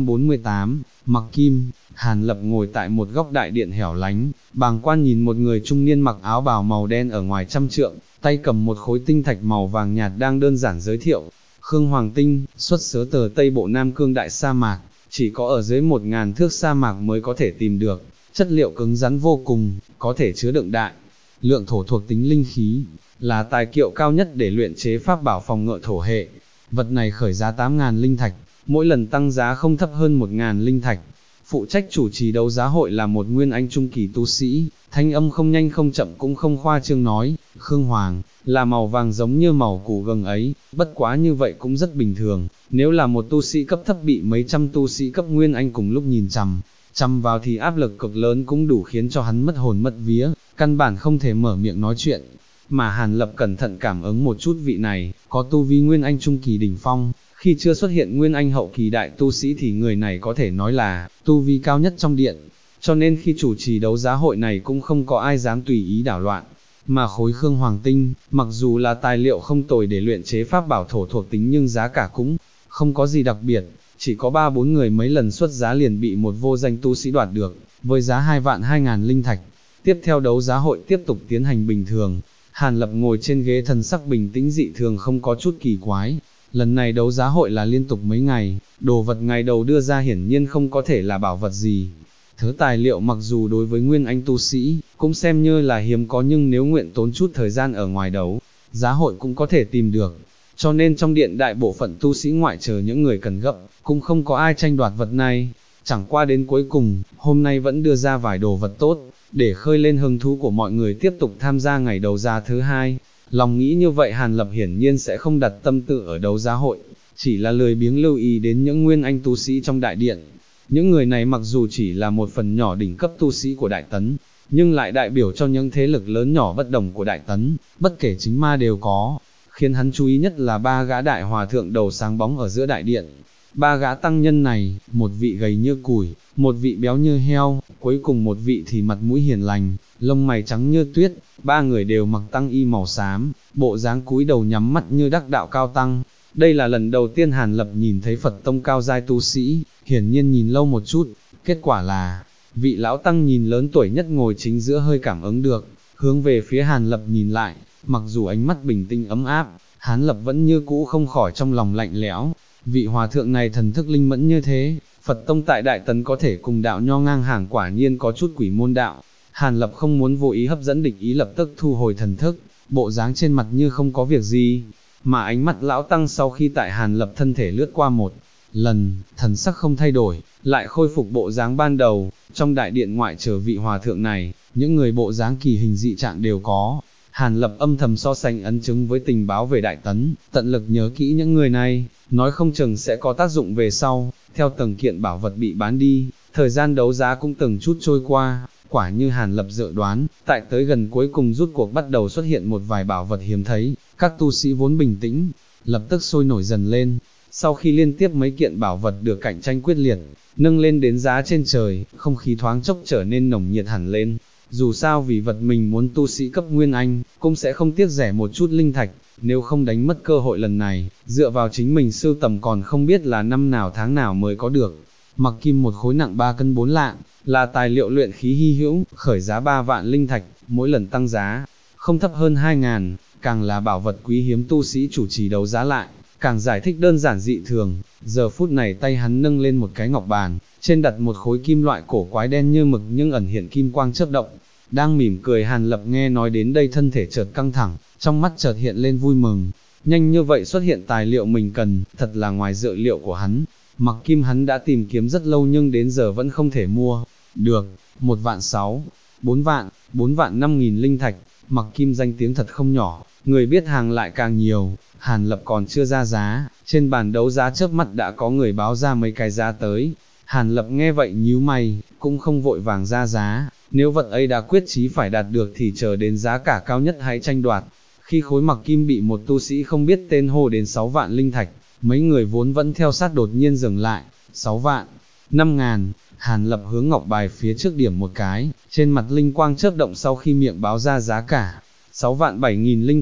948, Mặc Kim. Hàn Lập ngồi tại một góc đại điện hẻo lánh, bàng quan nhìn một người trung niên mặc áo bào màu đen ở ngoài trăm trượng, tay cầm một khối tinh thạch màu vàng nhạt đang đơn giản giới thiệu. Khương Hoàng Tinh, xuất xứ từ Tây Bộ Nam Cương đại sa mạc, chỉ có ở dưới 1000 thước sa mạc mới có thể tìm được, chất liệu cứng rắn vô cùng, có thể chứa đựng đại lượng thổ thuộc tính linh khí, là tài kiệu cao nhất để luyện chế pháp bảo phòng ngự thổ hệ. Vật này khởi giá 8000 linh thạch, mỗi lần tăng giá không thấp hơn 1000 linh thạch. Phụ trách chủ trì đấu giá hội là một nguyên anh trung kỳ tu sĩ, thanh âm không nhanh không chậm cũng không khoa trương nói, Khương Hoàng, là màu vàng giống như màu củ gừng ấy, bất quá như vậy cũng rất bình thường, nếu là một tu sĩ cấp thấp bị mấy trăm tu sĩ cấp nguyên anh cùng lúc nhìn chằm vào thì áp lực cực lớn cũng đủ khiến cho hắn mất hồn mất vía, căn bản không thể mở miệng nói chuyện. Mà Hàn Lập cẩn thận cảm ứng một chút vị này, có tu vi nguyên anh trung kỳ đỉnh phong, khi chưa xuất hiện nguyên anh hậu kỳ đại tu sĩ thì người này có thể nói là tu vi cao nhất trong điện, cho nên khi chủ trì đấu giá hội này cũng không có ai dám tùy ý đảo loạn. Mà khối Khương Hoàng Tinh, mặc dù là tài liệu không tồi để luyện chế pháp bảo thổ thuộc tính nhưng giá cả cũng không có gì đặc biệt, chỉ có 3-4 người mấy lần xuất giá liền bị một vô danh tu sĩ đoạt được, với giá 22000 linh thạch. Tiếp theo đấu giá hội tiếp tục tiến hành bình thường, Hàn Lập ngồi trên ghế thần sắc bình tĩnh dị thường không có chút kỳ quái. Lần này đấu giá hội là liên tục mấy ngày, đồ vật ngày đầu đưa ra hiển nhiên không có thể là bảo vật gì. Thứ tài liệu mặc dù đối với nguyên anh tu sĩ, cũng xem như là hiếm có nhưng nếu nguyện tốn chút thời gian ở ngoài đấu, giá hội cũng có thể tìm được. Cho nên trong điện đại bộ phận tu sĩ ngoại trừ những người cần gấp, cũng không có ai tranh đoạt vật này. Chẳng qua đến cuối cùng, hôm nay vẫn đưa ra vài đồ vật tốt, để khơi lên hứng thú của mọi người tiếp tục tham gia ngày đấu giá thứ hai. Lòng nghĩ như vậy Hàn Lập hiển nhiên sẽ không đặt tâm tư ở đấu giá hội, chỉ là lười biếng lưu ý đến những nguyên anh tu sĩ trong đại điện. Những người này mặc dù chỉ là một phần nhỏ đỉnh cấp tu sĩ của Đại Tấn, nhưng lại đại biểu cho những thế lực lớn nhỏ bất đồng của Đại Tấn, bất kể chính ma đều có. Khiến hắn chú ý nhất là 3 gã đại hòa thượng đầu sáng bóng ở giữa đại điện. 3 gã tăng nhân này, một vị gầy như củi, một vị béo như heo, cuối cùng một vị thì mặt mũi hiền lành, lông mày trắng như tuyết. 3 người đều mặc tăng y màu xám, bộ dáng cúi đầu nhắm mắt như đắc đạo cao tăng. Đây là lần đầu tiên Hàn Lập nhìn thấy Phật tông cao giai tu sĩ, hiển nhiên nhìn lâu một chút, kết quả là, vị lão tăng nhìn lớn tuổi nhất ngồi chính giữa hơi cảm ứng được, hướng về phía Hàn Lập nhìn lại, mặc dù ánh mắt bình tĩnh ấm áp, Hàn Lập vẫn như cũ không khỏi trong lòng lạnh lẽo. Vị hòa thượng này thần thức linh mẫn như thế, Phật tông tại Đại Tấn có thể cùng đạo nho ngang hàng quả nhiên có chút quỷ môn đạo. Hàn Lập không muốn vô ý hấp dẫn địch ý lập tức thu hồi thần thức, bộ dáng trên mặt như không có việc gì, mà ánh mắt lão tăng sau khi tại Hàn Lập thân thể lướt qua một lần, thần sắc không thay đổi, lại khôi phục bộ dáng ban đầu. Trong đại điện ngoại trừ vị hòa thượng này, những người bộ dáng kỳ hình dị trạng đều có. Hàn Lập âm thầm so sánh ấn chứng với tình báo về Đại Tấn, tận lực nhớ kỹ những người này, nói không chừng sẽ có tác dụng về sau. Theo từng kiện bảo vật bị bán đi, thời gian đấu giá cũng từng chút trôi qua, quả như Hàn Lập dự đoán, tại tới gần cuối cùng rút cuộc bắt đầu xuất hiện một vài bảo vật hiếm thấy, các tu sĩ vốn bình tĩnh, lập tức sôi nổi dần lên. Sau khi liên tiếp mấy kiện bảo vật được cạnh tranh quyết liệt, nâng lên đến giá trên trời, không khí thoáng chốc trở nên nồng nhiệt hẳn lên. Dù sao vì vật mình muốn tu sĩ cấp nguyên anh, cũng sẽ không tiếc rẻ một chút linh thạch, nếu không đánh mất cơ hội lần này, dựa vào chính mình sưu tầm còn không biết là năm nào tháng nào mới có được. Mặc kim một khối nặng 3 cân 4 lạng, là tài liệu luyện khí hy hữu, khởi giá 3 vạn linh thạch, mỗi lần tăng giá, không thấp hơn 2000, càng là bảo vật quý hiếm tu sĩ chủ trì đấu giá lại, càng giải thích đơn giản dị thường. Giờ phút này tay hắn nâng lên một cái ngọc bàn, trên đặt một khối kim loại cổ quái đen như mực nhưng ẩn hiện kim quang chớp động. Đang mỉm cười Hàn Lập nghe nói đến đây thân thể chợt căng thẳng, trong mắt chợt hiện lên vui mừng. Nhanh như vậy xuất hiện tài liệu mình cần, thật là ngoài dự liệu của hắn. Mặc kim hắn đã tìm kiếm rất lâu nhưng đến giờ vẫn không thể mua được. 1.600.000, 4 vạn 5.000 linh thạch. Mặc kim danh tiếng thật không nhỏ, người biết hàng lại càng nhiều. Hàn Lập còn chưa ra giá, trên bàn đấu giá chớp mắt đã có người báo ra mấy cái giá tới. Hàn Lập nghe vậy nhíu mày, cũng không vội vàng ra giá, nếu vật ấy đã quyết chí phải đạt được thì chờ đến giá cả cao nhất hãy tranh đoạt. Khi khối mặc kim bị một tu sĩ không biết tên hô đến 6 vạn linh thạch, mấy người vốn vẫn theo sát đột nhiên dừng lại. 6 vạn, 5.000, Hàn Lập hướng ngọc bài phía trước điểm một cái, trên mặt linh quang chớp động sau khi miệng báo ra giá cả. 6 vạn 7.000 linh thạch,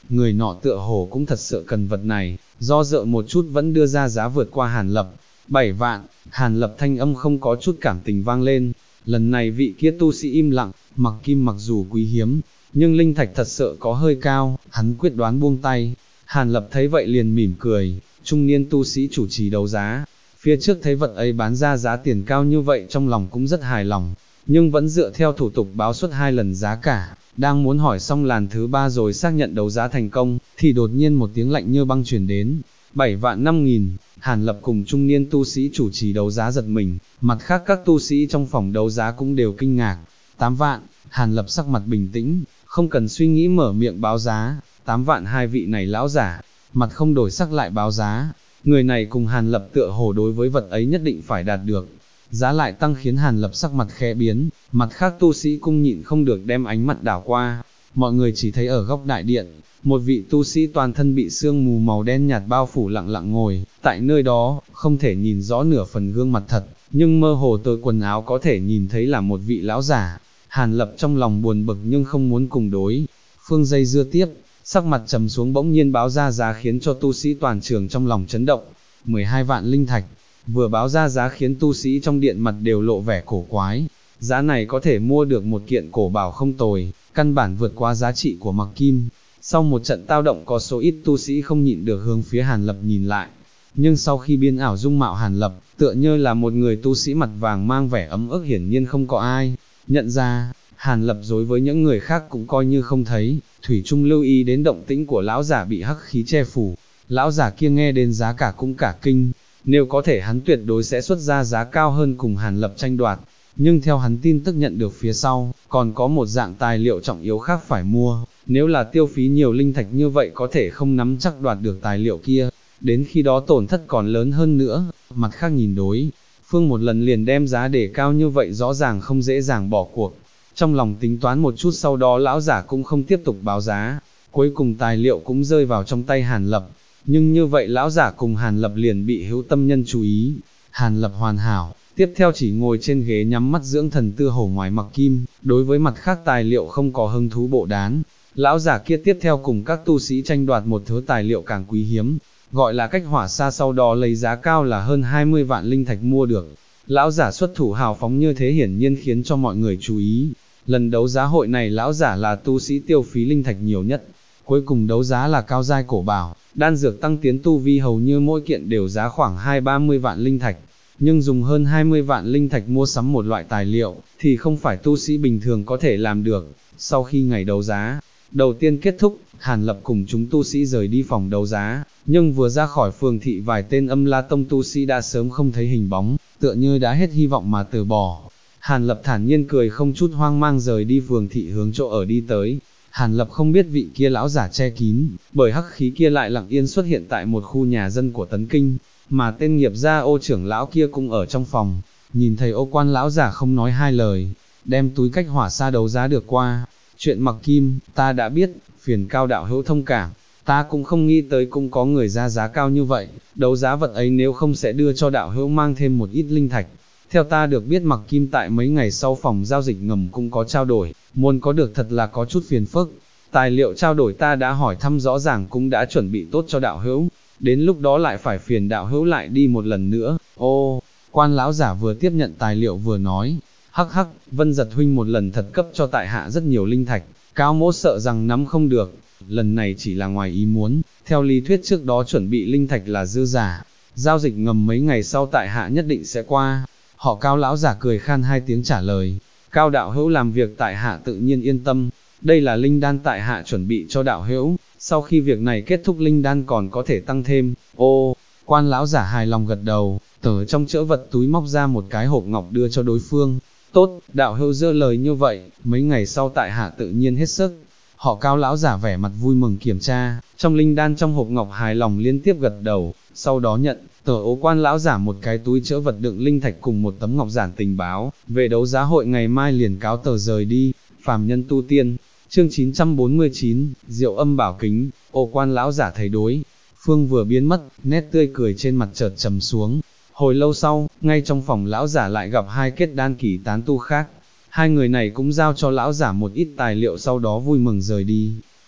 người nọ tựa hồ cũng thật sự cần vật này, do dự một chút vẫn đưa ra giá vượt qua Hàn Lập. 7 vạn, Hàn Lập thanh âm không có chút cảm tình vang lên, lần này vị kia tu sĩ im lặng, mặc kim mặc dù quý hiếm, nhưng linh thạch thật sự có hơi cao, hắn quyết đoán buông tay. Hàn Lập thấy vậy liền mỉm cười, trung niên tu sĩ chủ trì đấu giá, phía trước thấy vật ấy bán ra giá tiền cao như vậy trong lòng cũng rất hài lòng, nhưng vẫn dựa theo thủ tục báo suất 2 lần giá cả, đang muốn hỏi xong làn thứ 3 rồi xác nhận đấu giá thành công, thì đột nhiên một tiếng lạnh như băng truyền đến, 7 vạn 5.000, Hàn Lập cùng trung niên tu sĩ chủ trì đấu giá giật mình, mặt khác các tu sĩ trong phòng đấu giá cũng đều kinh ngạc, 8 vạn, Hàn Lập sắc mặt bình tĩnh, không cần suy nghĩ mở miệng báo giá, 8 vạn hai vị này lão giả, mặt không đổi sắc lại báo giá, người này cùng Hàn Lập tựa hồ đối với vật ấy nhất định phải đạt được, giá lại tăng khiến Hàn Lập sắc mặt khẽ biến, mặt khác tu sĩ cũng nhịn không được đem ánh mặt đảo qua, mọi người chỉ thấy ở góc đại điện, một vị tu sĩ toàn thân bị sương mù màu đen nhạt bao phủ lặng lặng ngồi, tại nơi đó, không thể nhìn rõ nửa phần gương mặt thật, nhưng mơ hồ từ quần áo có thể nhìn thấy là một vị lão giả. Hàn Lập trong lòng buồn bực nhưng không muốn cùng đối phương dây dưa tiếp, sắc mặt trầm xuống bỗng nhiên báo ra giá khiến cho tu sĩ toàn trường trong lòng chấn động, 12 vạn linh thạch, vừa báo ra giá khiến tu sĩ trong điện mặt đều lộ vẻ cổ quái, giá này có thể mua được một kiện cổ bảo không tồi, căn bản vượt qua giá trị của mặc kim. Sau một trận tao động có số ít tu sĩ không nhịn được hướng phía Hàn Lập nhìn lại, nhưng sau khi biến ảo dung mạo Hàn Lập, tựa như là một người tu sĩ mặt vàng mang vẻ ấm ức hiển nhiên không có ai nhận ra. Hàn Lập đối với những người khác cũng coi như không thấy, thủy chung lưu ý đến động tĩnh của lão giả bị hắc khí che phủ, lão giả kia nghe đến giá cả cũng cả kinh, nếu có thể hắn tuyệt đối sẽ xuất ra giá cao hơn cùng Hàn Lập tranh đoạt, nhưng theo hắn tin tức nhận được phía sau, còn có một dạng tài liệu trọng yếu khác phải mua, nếu là tiêu phí nhiều linh thạch như vậy có thể không nắm chắc đoạt được tài liệu kia, đến khi đó tổn thất còn lớn hơn nữa. Mặt khác nhìn đối phương một lần liền đem giá để cao như vậy rõ ràng không dễ dàng bỏ cuộc, trong lòng tính toán một chút sau đó lão giả cũng không tiếp tục báo giá, cuối cùng tài liệu cũng rơi vào trong tay Hàn Lập, nhưng như vậy lão giả cùng Hàn Lập liền bị hữu tâm nhân chú ý. Hàn Lập hoàn hảo, tiếp theo chỉ ngồi trên ghế nhắm mắt dưỡng thần tư hổ ngoài mặc kim, đối với mặt khác tài liệu không có hứng thú bộ đán. Lão giả kia tiếp theo cùng các tu sĩ tranh đoạt một thứ tài liệu càng quý hiếm, gọi là cách hỏa sa, sau đó lấy giá cao là hơn 20 vạn linh thạch mua được. Lão giả xuất thủ hào phóng như thế hiển nhiên khiến cho mọi người chú ý. Lần đấu giá hội này lão giả là tu sĩ tiêu phí linh thạch nhiều nhất. Cuối cùng đấu giá là cao giai cổ bảo, đan dược tăng tiến tu vi hầu như mỗi kiện đều giá khoảng 2-30 vạn linh thạch. Nhưng dùng hơn 20 vạn linh thạch mua sắm một loại tài liệu, thì không phải tu sĩ bình thường có thể làm được. Sau khi ngày đấu giá đầu tiên kết thúc, Hàn Lập cùng chúng tu sĩ rời đi phòng đấu giá, nhưng vừa ra khỏi phường thị vài tên Âm La Tông tu sĩ đã sớm không thấy hình bóng, tựa như đã hết hy vọng mà từ bỏ. Hàn Lập thản nhiên cười không chút hoang mang rời đi phường thị hướng chỗ ở đi tới. Hàn Lập không biết vị kia lão giả che kín, bởi hắc khí kia lại lặng yên xuất hiện tại một khu nhà dân của Tấn Kinh, mà tên nghiệp gia Ô trưởng lão kia cũng ở trong phòng. Nhìn thấy Ô quan lão giả không nói hai lời, đem túi cách hỏa sa đấu giá được qua. Chuyện mặc kim, ta đã biết, phiền Cao đạo hữu thông cảm, ta cũng không nghĩ tới cũng có người ra giá cao như vậy, đấu giá vật ấy nếu không sẽ đưa cho đạo hữu mang thêm một ít linh thạch. Theo ta được biết mặc kim tại mấy ngày sau phòng giao dịch ngầm cũng có trao đổi, muốn có được thật là có chút phiền phức. Tài liệu trao đổi ta đã hỏi thăm rõ ràng cũng đã chuẩn bị tốt cho đạo hữu, đến lúc đó lại phải phiền đạo hữu lại đi một lần nữa. Ô, quan lão giả vừa tiếp nhận tài liệu vừa nói, hắc hắc, Vân Giật huynh một lần thật cấp cho tại hạ rất nhiều linh thạch, Cao mỗ sợ rằng nắm không được, lần này chỉ là ngoài ý muốn, theo lý thuyết trước đó chuẩn bị linh thạch là dư giả, giao dịch ngầm mấy ngày sau tại hạ nhất định sẽ qua. Họ Cao lão giả cười khan hai tiếng trả lời, Cao đạo hữu làm việc tại hạ tự nhiên yên tâm, đây là linh đan tại hạ chuẩn bị cho đạo hữu, sau khi việc này kết thúc linh đan còn có thể tăng thêm. Ô, quan lão giả hài lòng gật đầu, từ trong chữ vật túi móc ra một cái hộp ngọc đưa cho đối phương. Tốt, đạo hữu dơ lời như vậy, mấy ngày sau tại hạ tự nhiên hết sức. Họ Cao lão giả vẻ mặt vui mừng kiểm tra, trong linh đan trong hộp ngọc hài lòng liên tiếp gật đầu, sau đó nhận tờ Ô quan lão giả một cái túi chứa vật đựng linh thạch cùng một tấm ngọc giản tình báo, về đấu giá hội ngày mai liền cáo tờ rời đi. Phàm nhân tu tiên, chương 949, Diệu Âm bảo kính. Ô quan lão giả thấy đối phương vừa biến mất, nét tươi cười trên mặt chợt trầm xuống. Hồi lâu sau, ngay trong phòng lão giả lại gặp hai kết đan kỳ tán tu khác. Hai người này cũng giao cho lão giả một ít tài liệu sau đó vui mừng rời đi.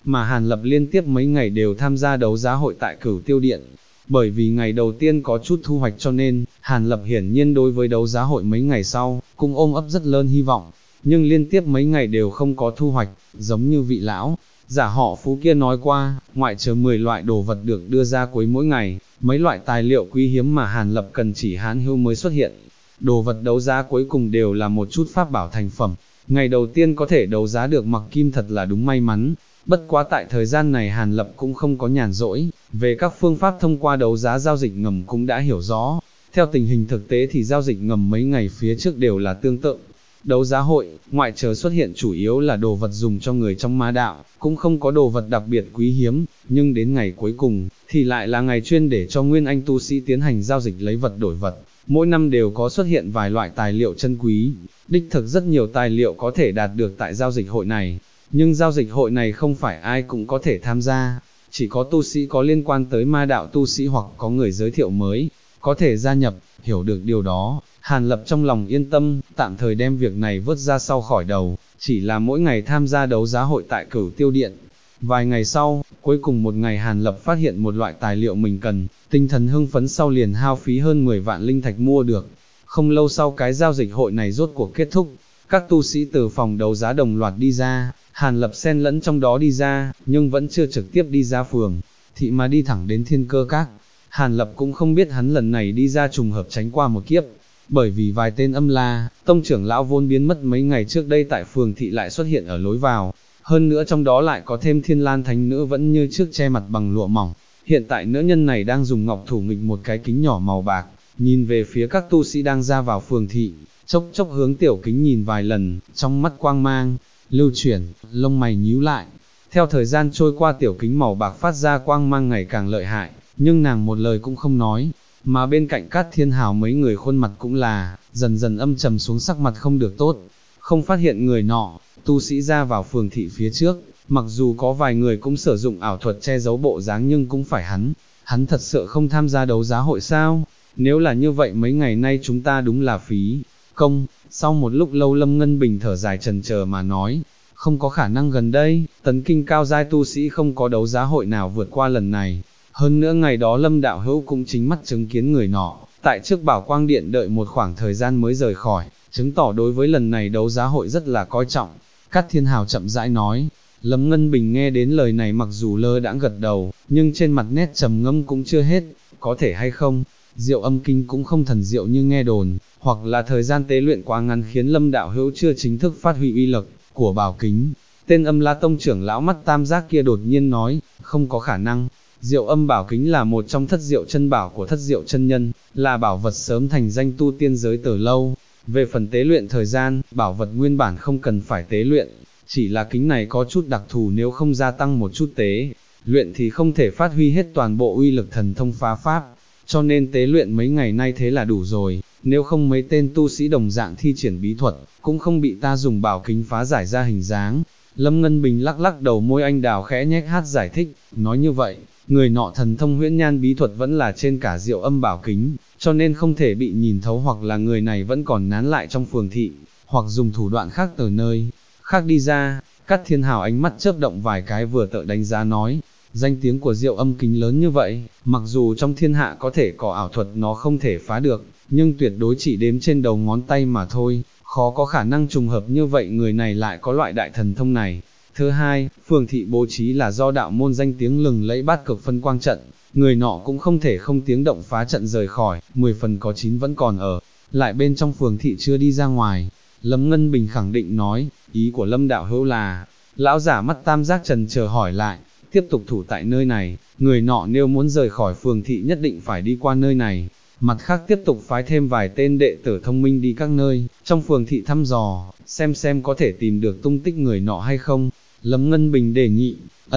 mà Hàn Lập liên tiếp mấy ngày đều tham gia đấu giá hội tại Cửu Tiêu Điện. Bởi vì ngày đầu tiên có chút thu hoạch cho nên, Hàn Lập hiển nhiên đối với đấu giá hội mấy ngày sau, cũng ôm ấp rất lớn hy vọng, nhưng liên tiếp mấy ngày đều không có thu hoạch, giống như vị lão giả họ Phú kia nói qua, ngoại trừ 10 loại đồ vật được đưa ra cuối mỗi ngày, mấy loại tài liệu quý hiếm mà Hàn Lập cần chỉ hán hữu mới xuất hiện. Đồ vật đấu giá cuối cùng đều là một chút pháp bảo thành phẩm, ngày đầu tiên có thể đấu giá được mặc kim thật là đúng may mắn. Bất quá tại thời gian này Hàn Lập cũng không có nhàn rỗi, về các phương pháp thông qua đấu giá giao dịch ngầm cũng đã hiểu rõ. Theo tình hình thực tế thì giao dịch ngầm mấy ngày phía trước đều là tương tự. Đấu giá hội, ngoại trừ xuất hiện chủ yếu là đồ vật dùng cho người trong ma đạo, cũng không có đồ vật đặc biệt quý hiếm, nhưng đến ngày cuối cùng, thì lại là ngày chuyên để cho nguyên anh tu sĩ tiến hành giao dịch lấy vật đổi vật. Mỗi năm đều có xuất hiện vài loại tài liệu chân quý, đích thực rất nhiều tài liệu có thể đạt được tại giao dịch hội này. Nhưng giao dịch hội này không phải ai cũng có thể tham gia, chỉ có tu sĩ có liên quan tới ma đạo tu sĩ hoặc có người giới thiệu mới, có thể gia nhập. Hiểu được điều đó, Hàn Lập trong lòng yên tâm, tạm thời đem việc này vớt ra sau khỏi đầu, chỉ là mỗi ngày tham gia đấu giá hội tại Cửu Tiêu Điện. Vài ngày sau, cuối cùng một ngày Hàn Lập phát hiện một loại tài liệu mình cần, tinh thần hưng phấn sau liền hao phí hơn 10 vạn linh thạch mua được. Không lâu sau cái giao dịch hội này rốt cuộc kết thúc, các tu sĩ từ phòng đấu giá đồng loạt đi ra, Hàn Lập xen lẫn trong đó đi ra, nhưng vẫn chưa trực tiếp đi ra phường thị mà đi thẳng đến Thiên Cơ Các. Hàn Lập cũng không biết hắn lần này đi ra trùng hợp tránh qua một kiếp, bởi vì vài tên Âm La tông trưởng lão vốn biến mất mấy ngày trước đây tại phường thị lại xuất hiện ở lối vào, hơn nữa trong đó lại có thêm Thiên Lan Thánh Nữ vẫn như trước che mặt bằng lụa mỏng. Hiện tại nữ nhân này đang dùng ngọc thủ nghịch một cái kính nhỏ màu bạc, nhìn về phía các tu sĩ đang ra vào phường thị, chốc chốc hướng tiểu kính nhìn vài lần, trong mắt quang mang lưu chuyển, lông mày nhíu lại. Theo thời gian trôi qua tiểu kính màu bạc phát ra quang mang ngày càng lợi hại, nhưng nàng một lời cũng không nói, mà bên cạnh Cát Thiên Hào mấy người khuôn mặt cũng là dần dần âm trầm xuống, sắc mặt không được tốt. Không phát hiện người nọ, tu sĩ ra vào phường thị phía trước, mặc dù có vài người cũng sử dụng ảo thuật che giấu bộ dáng nhưng cũng phải hắn thật sự không tham gia đấu giá hội sao? Nếu là như vậy mấy ngày nay chúng ta đúng là phí công. Sau một lúc lâu Lâm Ngân Bình thở dài chần chờ mà nói, không có khả năng, gần đây, tấn kinh cao giai tu sĩ không có đấu giá hội nào vượt qua lần này. Hơn nữa ngày đó Lâm Đạo Hữu cũng chính mắt chứng kiến người nọ, tại trước Bảo Quang Điện đợi một khoảng thời gian mới rời khỏi, chứng tỏ đối với lần này đấu giá hội rất là coi trọng. Cát Thiên Hào chậm rãi nói. Lâm Ngân Bình nghe đến lời này mặc dù lơ đãng gật đầu, nhưng trên mặt nét trầm ngâm cũng chưa hết, có thể hay không, Diệu Âm Kinh cũng không thần diệu như nghe đồn, hoặc là thời gian tế luyện quá ngắn khiến Lâm Đạo Hữu chưa chính thức phát huy uy lực của bảo kính. Tên Âm La Tông trưởng lão mắt tam giác kia đột nhiên nói, không có khả năng. Diệu Âm bảo kính là một trong thất diệu chân bảo của thất diệu chân nhân, là bảo vật sớm thành danh tu tiên giới từ lâu. Về phần tế luyện thời gian, bảo vật nguyên bản không cần phải tế luyện, chỉ là kính này có chút đặc thù, nếu không gia tăng một chút tế luyện thì không thể phát huy hết toàn bộ uy lực thần thông phá pháp, cho nên tế luyện mấy ngày nay thế là đủ rồi, nếu không mấy tên tu sĩ đồng dạng thi triển bí thuật, cũng không bị ta dùng bảo kính phá giải ra hình dáng. Lâm Ngân Bình lắc lắc đầu, môi anh đào khẽ nhếch hát giải thích, nói như vậy, người nọ thần thông huyễn nhan bí thuật vẫn là trên cả Diệu Âm bảo kính, cho nên không thể bị nhìn thấu, hoặc là người này vẫn còn nán lại trong phường thị, hoặc dùng thủ đoạn khác từ nơi khác đi ra. Cát Thiên Hào ánh mắt chớp động vài cái vừa tự đánh giá nói, danh tiếng của Diệu Âm kính lớn như vậy, mặc dù trong thiên hạ có thể có ảo thuật nó không thể phá được, nhưng tuyệt đối chỉ đếm trên đầu ngón tay mà thôi, khó có khả năng trùng hợp như vậy người này lại có loại đại thần thông này. Thứ hai, phường thị bố trí là do đạo môn danh tiếng lừng lẫy Bát Cực phân quang trận, người nọ cũng không thể không tiếng động phá trận rời khỏi, 10 phần có 9 vẫn còn ở lại bên trong phường thị chưa đi ra ngoài. Lâm Ngân Bình khẳng định nói, ý của Lâm Đạo Hữu là, lão giả mắt tam giác trần chờ hỏi lại, tiếp tục thủ tại nơi này, người nọ nếu muốn rời khỏi phường thị nhất định phải đi qua nơi này, mặt khác tiếp tục phái thêm vài tên đệ tử thông minh đi các nơi, trong phường thị thăm dò, xem có thể tìm được tung tích người nọ hay không. Lâm Ngân Bình đề nghị,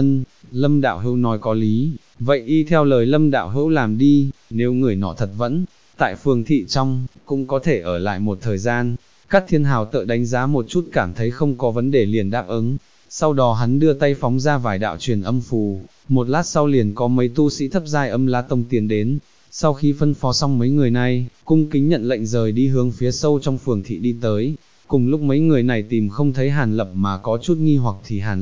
Lâm Đạo Hữu nói có lý, vậy y theo lời Lâm Đạo Hữu làm đi, nếu người nọ thật vẫn tại phường thị trong, cũng có thể ở lại một thời gian. Cát Thiên Hào tự đánh giá một chút cảm thấy không có vấn đề liền đáp ứng, sau đó hắn đưa tay phóng ra vài đạo truyền âm phù, một lát sau liền có mấy tu sĩ thấp giai Âm La Tông tiến đến. Sau khi phân phó xong mấy người này, cung kính nhận lệnh rời đi hướng phía sâu trong phường thị đi tới. Cùng lúc mấy người này tìm không thấy Hàn Lập mà có chút nghi hoặc thì Hàn Lập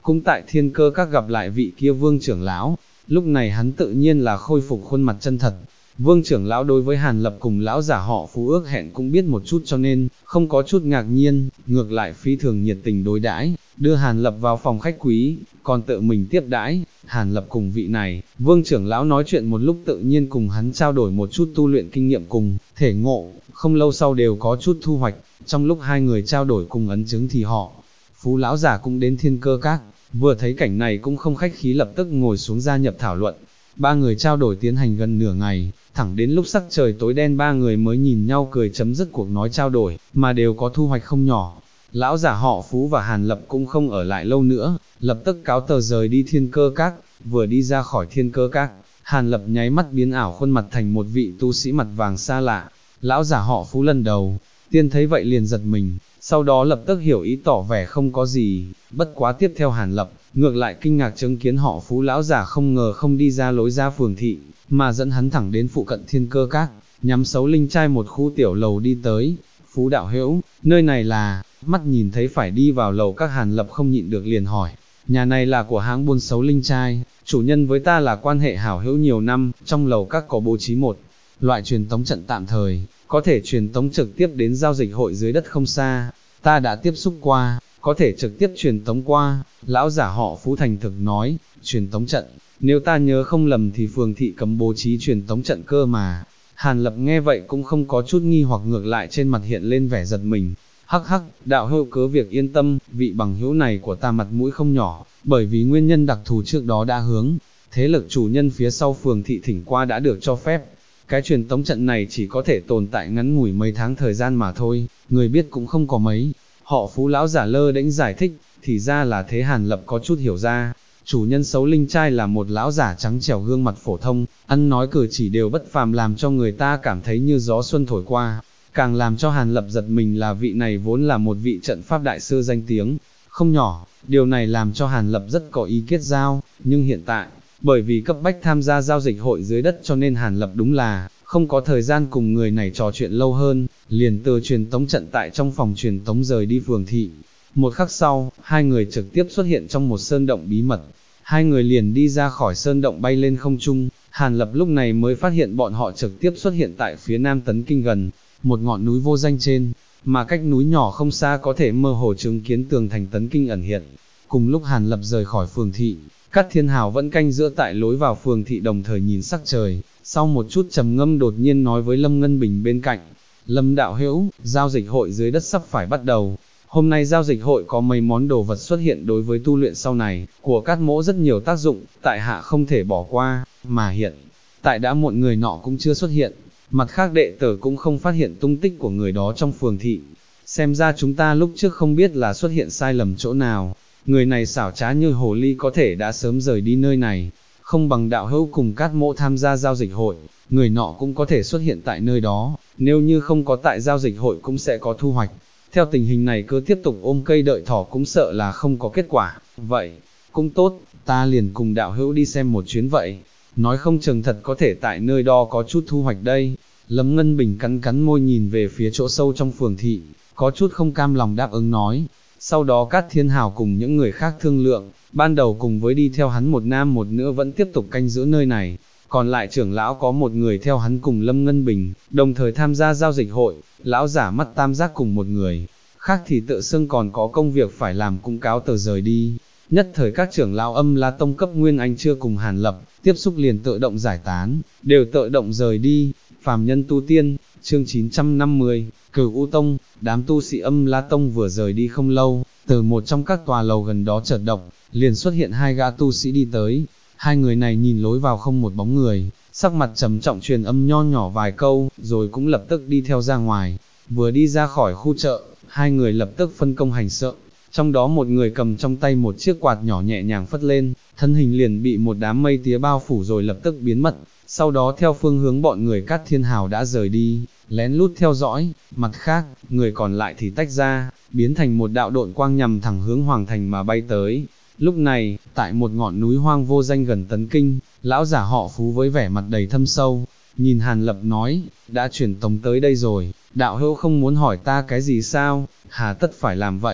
cũng tại thiên cơ các gặp lại vị kia Vương trưởng lão, lúc này hắn tự nhiên là khôi phục khuôn mặt chân thật. Vương trưởng lão đối với Hàn Lập cùng lão giả họ Phú ước hẹn cũng biết một chút cho nên, không có chút ngạc nhiên, ngược lại phi thường nhiệt tình đối đãi, đưa Hàn Lập vào phòng khách quý, còn tự mình tiếp đãi. Hàn Lập cùng vị này, Vương trưởng lão nói chuyện một lúc tự nhiên cùng hắn trao đổi một chút tu luyện kinh nghiệm cùng thể ngộ, không lâu sau đều có chút thu hoạch, trong lúc hai người trao đổi cùng ấn chứng thì họ, Phú lão giả cũng đến thiên cơ các, vừa thấy cảnh này cũng không khách khí lập tức ngồi xuống gia nhập thảo luận. Ba người trao đổi tiến hành gần nửa ngày, thẳng đến lúc sắc trời tối đen ba người mới nhìn nhau cười chấm dứt cuộc nói trao đổi, mà đều có thu hoạch không nhỏ. Lão giả họ Phú và Hàn Lập cũng không ở lại lâu nữa, lập tức cáo tờ rời đi thiên cơ các, vừa đi ra khỏi thiên cơ các, Hàn Lập nháy mắt biến ảo khuôn mặt thành một vị tu sĩ mặt vàng xa lạ. Lão giả họ Phú lần đầu tiên thấy vậy liền giật mình, sau đó lập tức hiểu ý tỏ vẻ không có gì, bất quá tiếp theo Hàn Lập, ngược lại kinh ngạc chứng kiến họ Phú lão giả không ngờ không đi ra lối ra phường thị, mà dẫn hắn thẳng đến phụ cận thiên cơ các, nhắm Sấu Linh trai một khu tiểu lầu đi tới. Phú đạo hữu, nơi này là, mắt nhìn thấy phải đi vào lầu các Hàn Lập không nhịn được liền hỏi, nhà này là của hãng buôn Sấu Linh trai, chủ nhân với ta là quan hệ hảo hữu nhiều năm, trong lầu các có bố trí một loại truyền tống trận tạm thời, có thể truyền tống trực tiếp đến giao dịch hội dưới đất không xa, ta đã tiếp xúc qua, có thể trực tiếp truyền tống qua. Lão giả họ Phú thành thực nói, truyền tống trận, nếu ta nhớ không lầm thì phường thị cấm bố trí truyền tống trận cơ mà. Hàn Lập nghe vậy cũng không có chút nghi hoặc, ngược lại trên mặt hiện lên vẻ giật mình. Hắc hắc, đạo hữu cứ việc yên tâm, vị bằng hữu này của ta mặt mũi không nhỏ, bởi vì nguyên nhân đặc thù trước đó đã hướng thế lực chủ nhân phía sau phường thị thỉnh qua đã được cho phép. Cái truyền tống trận này chỉ có thể tồn tại ngắn ngủi mấy tháng thời gian mà thôi, người biết cũng không có mấy. Họ Phú lão giả lơ đễnh giải thích, thì ra là thế. Hàn Lập có chút hiểu ra, chủ nhân Sấu Linh trai là một lão giả trắng trẻo gương mặt phổ thông, ăn nói cử chỉ đều bất phàm làm cho người ta cảm thấy như gió xuân thổi qua. Càng làm cho Hàn Lập giật mình là vị này vốn là một vị trận pháp đại sư danh tiếng không nhỏ, điều này làm cho Hàn Lập rất có ý kết giao, nhưng hiện tại, bởi vì cấp bách tham gia giao dịch hội dưới đất cho nên Hàn Lập đúng là không có thời gian cùng người này trò chuyện lâu hơn, liền từ truyền tống trận tại trong phòng truyền tống rời đi phường thị. Một khắc sau, hai người trực tiếp xuất hiện trong một sơn động bí mật, hai người liền đi ra khỏi sơn động bay lên không trung. Hàn Lập lúc này mới phát hiện bọn họ trực tiếp xuất hiện tại phía nam Tấn Kinh gần một ngọn núi vô danh trên, mà cách núi nhỏ không xa có thể mơ hồ chứng kiến tường thành Tấn Kinh ẩn hiện. Cùng lúc Hàn Lập rời khỏi phường thị, Cát Thiên Hào vẫn canh giữa tại lối vào phường thị đồng thời nhìn sắc trời, sau một chút trầm ngâm đột nhiên nói với Lâm Ngân Bình bên cạnh, Lâm đạo hữu, giao dịch hội dưới đất sắp phải bắt đầu. Hôm nay giao dịch hội có mấy món đồ vật xuất hiện đối với tu luyện sau này của Cát mỗ rất nhiều tác dụng, tại hạ không thể bỏ qua, mà hiện tại đã muộn người nọ cũng chưa xuất hiện, mặt khác đệ tử cũng không phát hiện tung tích của người đó trong phường thị. Xem ra chúng ta lúc trước không biết là xuất hiện sai lầm chỗ nào, người này xảo trá như hồ ly có thể đã sớm rời đi nơi này, không bằng đạo hữu cùng Cát mỗ tham gia giao dịch hội, người nọ cũng có thể xuất hiện tại nơi đó, nếu như không có tại giao dịch hội cũng sẽ có thu hoạch. Theo tình hình này cứ tiếp tục ôm cây đợi thỏ cũng sợ là không có kết quả, vậy, cũng tốt, ta liền cùng đạo hữu đi xem một chuyến vậy, nói không chừng thật có thể tại nơi đó có chút thu hoạch đây. Lâm Ngân Bình cắn cắn môi nhìn về phía chỗ sâu trong phường thị, có chút không cam lòng đáp ứng nói. Sau đó Cát Thiên Hào cùng những người khác thương lượng, ban đầu cùng với đi theo hắn một nam một nữ vẫn tiếp tục canh giữ nơi này, còn lại trưởng lão có một người theo hắn cùng Lâm Ngân Bình, đồng thời tham gia giao dịch hội, lão giả mắt tam giác cùng một người khác thì tự xưng còn có công việc phải làm cũng cáo tờ rời đi. Nhất thời các trưởng lão Âm La Tông cấp Nguyên Anh chưa cùng Hàn Lập tiếp xúc liền tự động giải tán, đều tự động rời đi. Phàm nhân tu tiên, chương 950, Cửu U Tông. Đám tu sĩ Âm La Tông vừa rời đi không lâu, từ một trong các tòa lầu gần đó chợt động, liền xuất hiện hai gã tu sĩ đi tới. Hai người này nhìn lối vào không một bóng người, sắc mặt trầm trọng truyền âm nho nhỏ vài câu, rồi cũng lập tức đi theo ra ngoài. Vừa đi ra khỏi khu chợ, hai người lập tức phân công hành sự. Trong đó một người cầm trong tay một chiếc quạt nhỏ nhẹ nhàng phất lên, thân hình liền bị một đám mây tía bao phủ rồi lập tức biến mất. Sau đó theo phương hướng bọn người Cát Thiên Hào đã rời đi, lén lút theo dõi. Mặt khác, người còn lại thì tách ra, biến thành một đạo độn quang nhằm thẳng hướng Hoàng Thành mà bay tới. Lúc này, tại một ngọn núi hoang vô danh gần Tấn Kinh, lão giả họ Phú với vẻ mặt đầy thâm sâu, nhìn Hàn Lập nói, đã chuyển tống tới đây rồi, đạo hữu không muốn hỏi ta cái gì sao, hà tất phải làm vậy.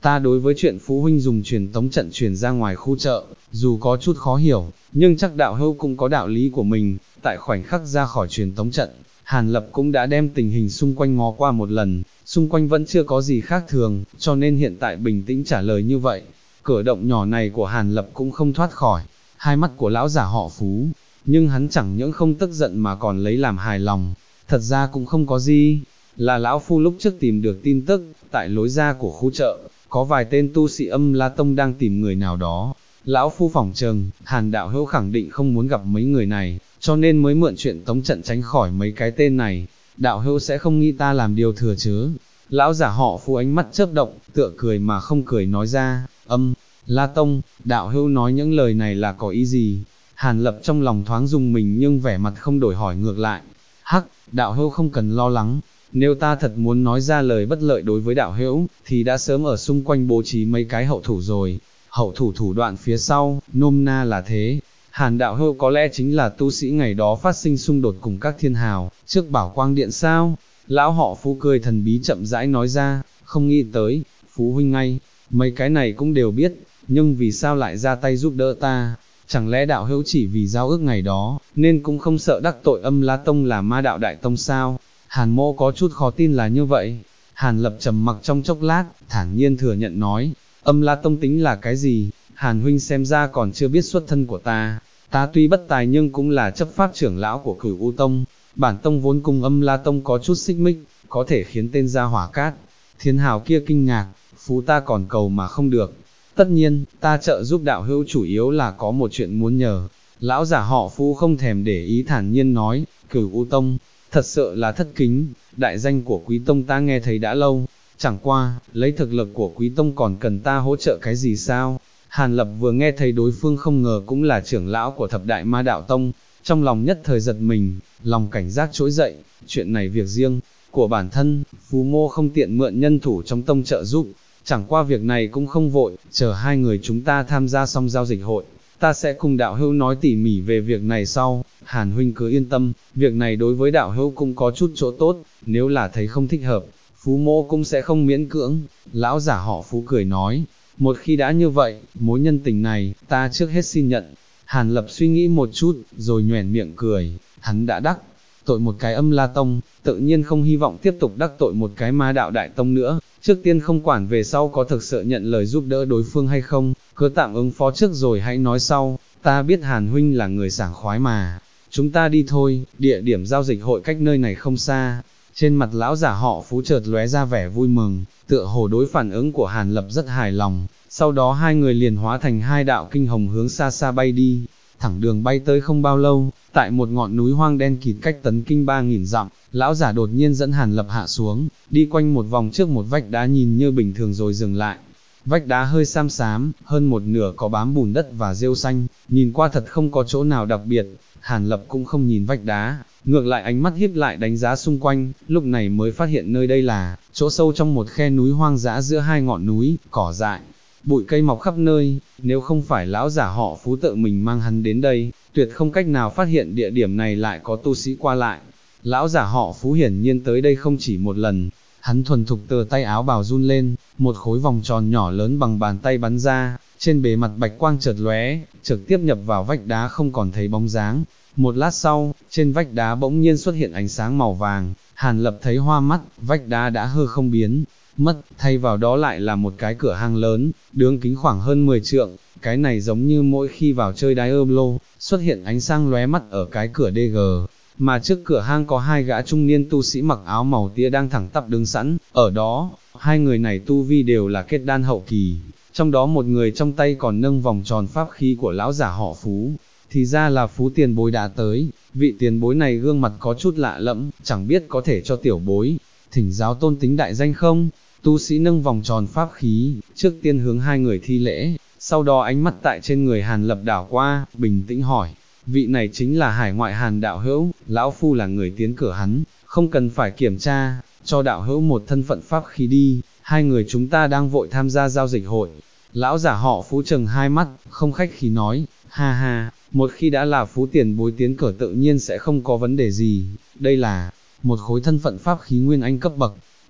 Ta đối với chuyện Phú huynh dùng truyền tống trận truyền ra ngoài khu chợ, dù có chút khó hiểu, nhưng chắc đạo hữu cũng có đạo lý của mình. Tại khoảnh khắc ra khỏi truyền tống trận, Hàn Lập cũng đã đem tình hình xung quanh ngó qua một lần, xung quanh vẫn chưa có gì khác thường, cho nên hiện tại bình tĩnh trả lời như vậy. Cử động nhỏ này của Hàn Lập cũng không thoát khỏi hai mắt của lão giả họ Phú, nhưng hắn chẳng những không tức giận mà còn lấy làm hài lòng. Thật ra cũng không có gì, là lão phu lúc trước tìm được tin tức, tại lối ra của khu chợ, có vài tên tu sĩ Âm La Tông đang tìm người nào đó. Lão phu phỏng chừng, Hàn đạo hữu khẳng định không muốn gặp mấy người này, cho nên mới mượn chuyện tống trận tránh khỏi mấy cái tên này. Đạo hữu sẽ không nghĩ ta làm điều thừa chứ? Lão giả họ Phú ánh mắt chớp động, tựa cười mà không cười nói ra, Âm La Tông, đạo hữu nói những lời này là có ý gì? Hàn Lập trong lòng thoáng rùng mình nhưng vẻ mặt không đổi hỏi ngược lại. Hắc, đạo hữu không cần lo lắng, nếu ta thật muốn nói ra lời bất lợi đối với đạo hữu, thì đã sớm ở xung quanh bố trí mấy cái hậu thủ rồi. Hậu thủ thủ đoạn phía sau, nôm na là thế. Hàn đạo hữu có lẽ chính là tu sĩ ngày đó phát sinh xung đột cùng các thiên hào, trước Bảo Quang Điện sao? Lão họ Phú cười thần bí chậm rãi nói ra, không nghĩ tới, Phú huynh ngay, mấy cái này cũng đều biết, nhưng vì sao lại ra tay giúp đỡ ta? Chẳng lẽ đạo hữu chỉ vì giao ước ngày đó, nên cũng không sợ đắc tội Âm La Tông là ma đạo đại tông sao? Hàn Mô có chút khó tin là như vậy. Hàn Lập trầm mặc trong chốc lát, thản nhiên thừa nhận nói, Âm La Tông tính là cái gì? Hàn huynh xem ra còn chưa biết xuất thân của ta. Ta tuy bất tài nhưng cũng là chấp pháp trưởng lão của Cửu U Tông. Bản tông vốn cùng Âm La Tông có chút xích mích, có thể khiến tên gia hỏa cát thiên hào kia kinh ngạc, Phú ta còn cầu mà không được. Tất nhiên, ta trợ giúp đạo hữu chủ yếu là có một chuyện muốn nhờ. Lão giả họ Phú không thèm để ý thản nhiên nói, Cửu U Tông, thật sự là thất kính, đại danh của Quý Tông ta nghe thấy đã lâu, chẳng qua, lấy thực lực của Quý Tông còn cần ta hỗ trợ cái gì sao? Hàn Lập vừa nghe thấy đối phương không ngờ cũng là trưởng lão của thập đại ma đạo tông, trong lòng nhất thời giật mình, lòng cảnh giác trỗi dậy, chuyện này việc riêng của bản thân, Phú Mô không tiện mượn nhân thủ trong tông trợ giúp, chẳng qua việc này cũng không vội, chờ hai người chúng ta tham gia xong giao dịch hội, ta sẽ cùng đạo hữu nói tỉ mỉ về việc này sau. Hàn huynh cứ yên tâm, việc này đối với đạo hữu cũng có chút chỗ tốt, nếu là thấy không thích hợp, Phú Mô cũng sẽ không miễn cưỡng. Lão giả họ Phú cười nói, một khi đã như vậy, mối nhân tình này, ta trước hết xin nhận. Hàn Lập suy nghĩ một chút, rồi nhoẻn miệng cười, hắn đã đắc tội một cái Âm La Tông, tự nhiên không hy vọng tiếp tục đắc tội một cái ma đạo đại tông nữa, trước tiên không quản về sau có thực sự nhận lời giúp đỡ đối phương hay không, cứ tạm ứng phó trước rồi hãy nói sau. Ta biết Hàn huynh là người sảng khoái mà, chúng ta đi thôi, địa điểm giao dịch hội cách nơi này không xa. Trên mặt lão giả họ Phú chợt lóe ra vẻ vui mừng, tựa hồ đối phản ứng của Hàn Lập rất hài lòng, sau đó hai người liền hóa thành hai đạo kinh hồng hướng xa xa bay đi. Thẳng đường bay tới không bao lâu, tại một ngọn núi hoang đen kịt cách Tấn Kinh 3000 dặm, lão giả đột nhiên dẫn Hàn Lập hạ xuống, đi quanh một vòng trước một vách đá nhìn như bình thường rồi dừng lại. Vách đá hơi xám xám, hơn một nửa có bám bùn đất và rêu xanh, nhìn qua thật không có chỗ nào đặc biệt. Hàn Lập cũng không nhìn vách đá, ngược lại ánh mắt híp lại đánh giá xung quanh, lúc này mới phát hiện nơi đây là chỗ sâu trong một khe núi hoang dã giữa hai ngọn núi, cỏ dại, bụi cây mọc khắp nơi. Nếu không phải lão giả họ Phú tự mình mang hắn đến đây, tuyệt không cách nào phát hiện địa điểm này lại có tu sĩ qua lại. Lão giả họ Phú hiển nhiên tới đây không chỉ một lần, hắn thuần thục từ tay áo bào run lên, một khối vòng tròn nhỏ lớn bằng bàn tay bắn ra, trên bề mặt bạch quang chợt lóe, trực tiếp nhập vào vách đá không còn thấy bóng dáng. Một lát sau, trên vách đá bỗng nhiên xuất hiện ánh sáng màu vàng, Hàn Lập thấy hoa mắt, vách đá đã hư không biến mất, thay vào đó lại là một cái cửa hang lớn, đường kính khoảng hơn 10 trượng, cái này giống như mỗi khi vào chơi đái lô, xuất hiện ánh sáng lóe mắt ở cái cửa DG, mà trước cửa hang có hai gã trung niên tu sĩ mặc áo màu tía đang thẳng tắp đứng sẵn, ở đó, hai người này tu vi đều là kết đan hậu kỳ, trong đó một người trong tay còn nâng vòng tròn pháp khí của lão giả họ Phú, thì ra là Phú tiền bối đã tới. Vị tiền bối này gương mặt có chút lạ lẫm, chẳng biết có thể cho tiểu bối thỉnh giáo tôn tính đại danh không? Tu sĩ nâng vòng tròn pháp khí, trước tiên hướng hai người thi lễ, sau đó ánh mắt tại trên người Hàn Lập đảo qua, bình tĩnh hỏi, vị này chính là hải ngoại Hàn đạo hữu, lão phu là người tiến cử hắn, không cần phải kiểm tra, cho đạo hữu một thân phận pháp khí đi, hai người chúng ta đang vội tham gia giao dịch hội. Lão giả họ Phú trừng hai mắt, không khách khí nói, ha ha, một khi đã là Phú tiền bối tiến cử tự nhiên sẽ không có vấn đề gì, đây là một khối thân phận pháp khí nguyên anh cấp bậc,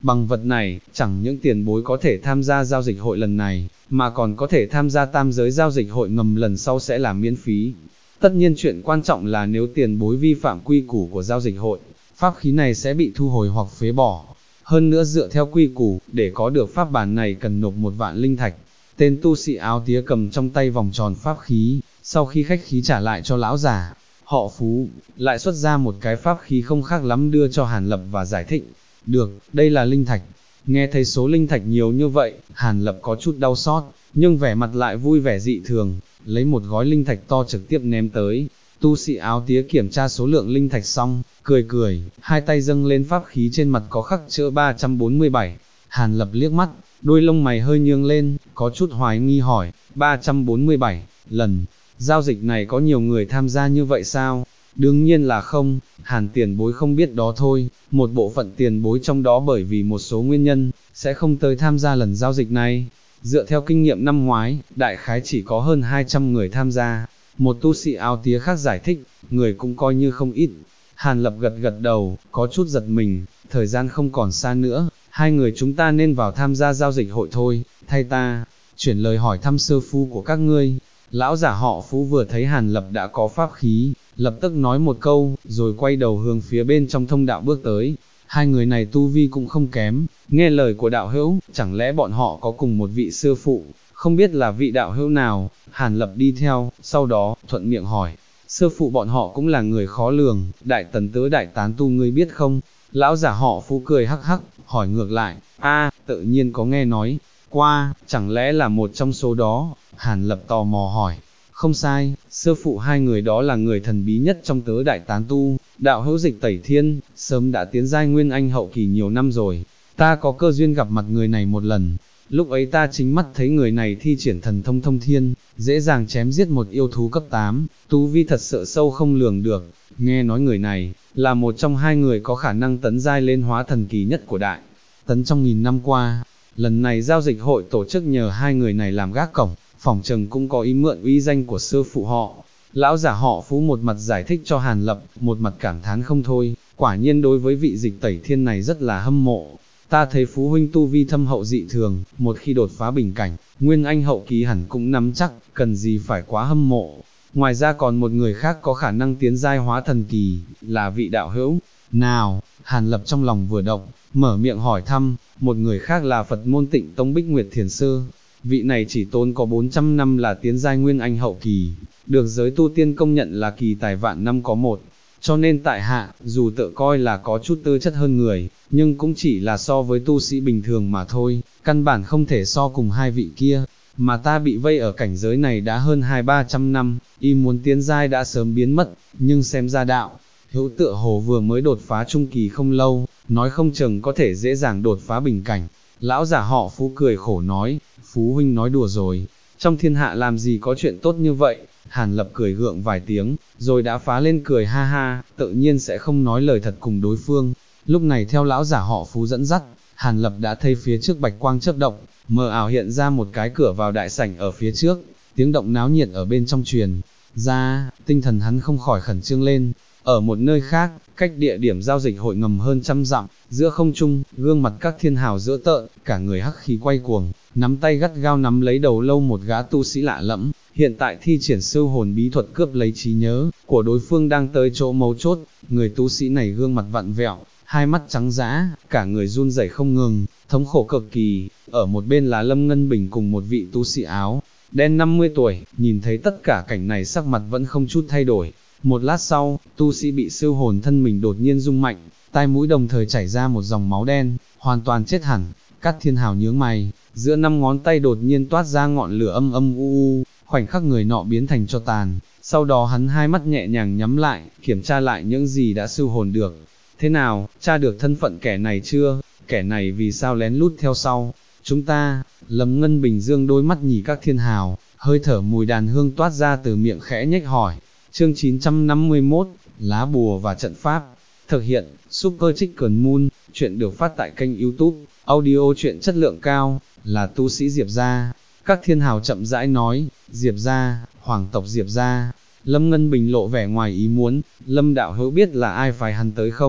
Bằng vật này, chẳng những tiền bối có thể tham gia giao dịch hội lần này, mà còn có thể tham gia tam giới giao dịch hội ngầm lần sau sẽ là miễn phí. Tất nhiên chuyện quan trọng là nếu tiền bối vi phạm quy củ của giao dịch hội, pháp khí này sẽ bị thu hồi hoặc phế bỏ. Hơn nữa dựa theo quy củ, để có được pháp bản này cần nộp 1 vạn linh thạch. Tên tu sĩ áo tía cầm trong tay vòng tròn pháp khí, sau khi khách khí trả lại cho lão giả, họ Phú, lại xuất ra một cái pháp khí không khác lắm đưa cho Hàn Lập và giải thích. Được, đây là linh thạch. Nghe thấy số linh thạch nhiều như vậy, Hàn Lập có chút đau xót, nhưng vẻ mặt lại vui vẻ dị thường, lấy một gói linh thạch to trực tiếp ném tới. Tu sĩ áo tía kiểm tra số lượng linh thạch xong, cười cười, hai tay dâng lên pháp khí trên mặt có khắc chữ 347. Hàn Lập liếc mắt, đuôi lông mày hơi nhướng lên, có chút hoài nghi hỏi, 347 lần, giao dịch này có nhiều người tham gia như vậy sao? Đương nhiên là không, Hàn tiền bối không biết đó thôi, một bộ phận tiền bối trong đó bởi vì một số nguyên nhân, sẽ không tới tham gia lần giao dịch này. Dựa theo kinh nghiệm năm ngoái, đại khái chỉ có hơn 200 người tham gia. Một tu sĩ áo tía khác giải thích, người cũng coi như không ít. Hàn Lập gật gật đầu, có chút giật mình, thời gian không còn xa nữa, hai người chúng ta nên vào tham gia giao dịch hội thôi, thay ta, chuyển lời hỏi thăm sư phu của các ngươi. Lão giả họ Phú vừa thấy Hàn Lập đã có pháp khí, lập tức nói một câu, rồi quay đầu hướng phía bên trong thông đạo bước tới. Hai người này tu vi cũng không kém, nghe lời của đạo hữu, chẳng lẽ bọn họ có cùng một vị sư phụ, không biết là vị đạo hữu nào. Hàn Lập đi theo, sau đó, thuận miệng hỏi, sư phụ bọn họ cũng là người khó lường, đại tần tứ đại tán tu ngươi biết không? Lão giả họ Phú cười hắc hắc, hỏi ngược lại, tự nhiên có nghe nói qua, chẳng lẽ là một trong số đó? Hàn Lập tò mò hỏi, không sai, sư phụ hai người đó là người thần bí nhất trong tứ đại tán tu, đạo hữu Dịch Tẩy Thiên, sớm đã tiến giai nguyên anh hậu kỳ nhiều năm rồi, ta có cơ duyên gặp mặt người này một lần, lúc ấy ta chính mắt thấy người này thi triển thần thông thông thiên, dễ dàng chém giết một yêu thú cấp 8, tu vi thật sự sâu không lường được, nghe nói người này, là một trong hai người có khả năng tấn giai lên hóa thần kỳ nhất của đại tấn trong 1000 năm qua. Lần này giao dịch hội tổ chức nhờ hai người này làm gác cổng, phỏng chừng cũng có ý mượn uy danh của sư phụ họ. Lão giả họ Phú một mặt giải thích cho Hàn Lập, một mặt cảm thán không thôi, quả nhiên đối với vị Dịch Tẩy Thiên này rất là hâm mộ. Ta thấy Phú huynh tu vi thâm hậu dị thường, một khi đột phá bình cảnh, nguyên anh hậu kỳ hẳn cũng nắm chắc, cần gì phải quá hâm mộ. Ngoài ra còn một người khác có khả năng tiến giai hóa thần kỳ, là vị đạo hữu nào? Hàn Lập trong lòng vừa động, mở miệng hỏi thăm, một người khác là Phật môn Tịnh Tông Bích Nguyệt Thiền Sư. Vị này chỉ tốn có 400 năm là tiến giai nguyên anh hậu kỳ, được giới tu tiên công nhận là kỳ tài vạn năm có một, cho nên tại hạ, dù tự coi là có chút tư chất hơn người, nhưng cũng chỉ là so với tu sĩ bình thường mà thôi, căn bản không thể so cùng hai vị kia, mà ta bị vây ở cảnh giới này đã hơn 200-300 năm, y muốn tiến giai đã sớm biến mất, nhưng xem ra đạo hữu tựa hồ vừa mới đột phá trung kỳ không lâu, nói không chừng có thể dễ dàng đột phá bình cảnh. Lão giả họ Phú cười khổ nói, Phú huynh nói đùa rồi, trong thiên hạ làm gì có chuyện tốt như vậy. Hàn Lập cười gượng vài tiếng, rồi đã phá lên cười ha ha, tự nhiên sẽ không nói lời thật cùng đối phương. Lúc này theo lão giả họ Phú dẫn dắt, Hàn Lập đã thấy phía trước bạch quang chớp động, mờ ảo hiện ra một cái cửa vào đại sảnh ở phía trước, tiếng động náo nhiệt ở bên trong truyền ra, tinh thần hắn không khỏi khẩn trương lên. Ở một nơi khác, cách địa điểm giao dịch hội ngầm hơn 100 dặm, giữa không trung, gương mặt các thiên hào dữ tợn, cả người hắc khí quay cuồng, nắm tay gắt gao nắm lấy đầu lâu một gã tu sĩ lạ lẫm, hiện tại thi triển siêu hồn bí thuật cướp lấy trí nhớ của đối phương đang tới chỗ mấu chốt. Người tu sĩ này gương mặt vặn vẹo, hai mắt trắng dã, cả người run rẩy không ngừng, thống khổ cực kỳ. Ở một bên là Lâm Ngân Bình cùng một vị tu sĩ áo đen 50 tuổi, nhìn thấy tất cả cảnh này sắc mặt vẫn không chút thay đổi. Một lát sau, tu sĩ bị siêu hồn thân mình đột nhiên rung mạnh, tai mũi đồng thời chảy ra một dòng máu đen, hoàn toàn chết hẳn. Cát Thiên Hào nhướng mày, giữa 5 ngón tay đột nhiên toát ra ngọn lửa âm âm u u, khoảnh khắc người nọ biến thành tro tàn. Sau đó hắn hai mắt nhẹ nhàng nhắm lại, kiểm tra lại những gì đã siêu hồn được. Thế nào, tra được thân phận kẻ này chưa? Kẻ này vì sao lén lút theo sau chúng ta? Lâm Ngân Bình dương đôi mắt nhìn Cát Thiên Hào, hơi thở mùi đàn hương toát ra từ miệng khẽ nhếch hỏi. Chương 951, lá bùa và trận pháp. Thực hiện, Super Chicken Moon. Chuyện được phát tại kênh YouTube, audio chuyện chất lượng cao, là tu sĩ Diệp gia. Các Thiên Hào chậm rãi nói, Diệp gia, hoàng tộc Diệp gia. Lâm Ngân Bình lộ vẻ ngoài ý muốn, Lâm đạo hữu biết là ai phái hắn tới không?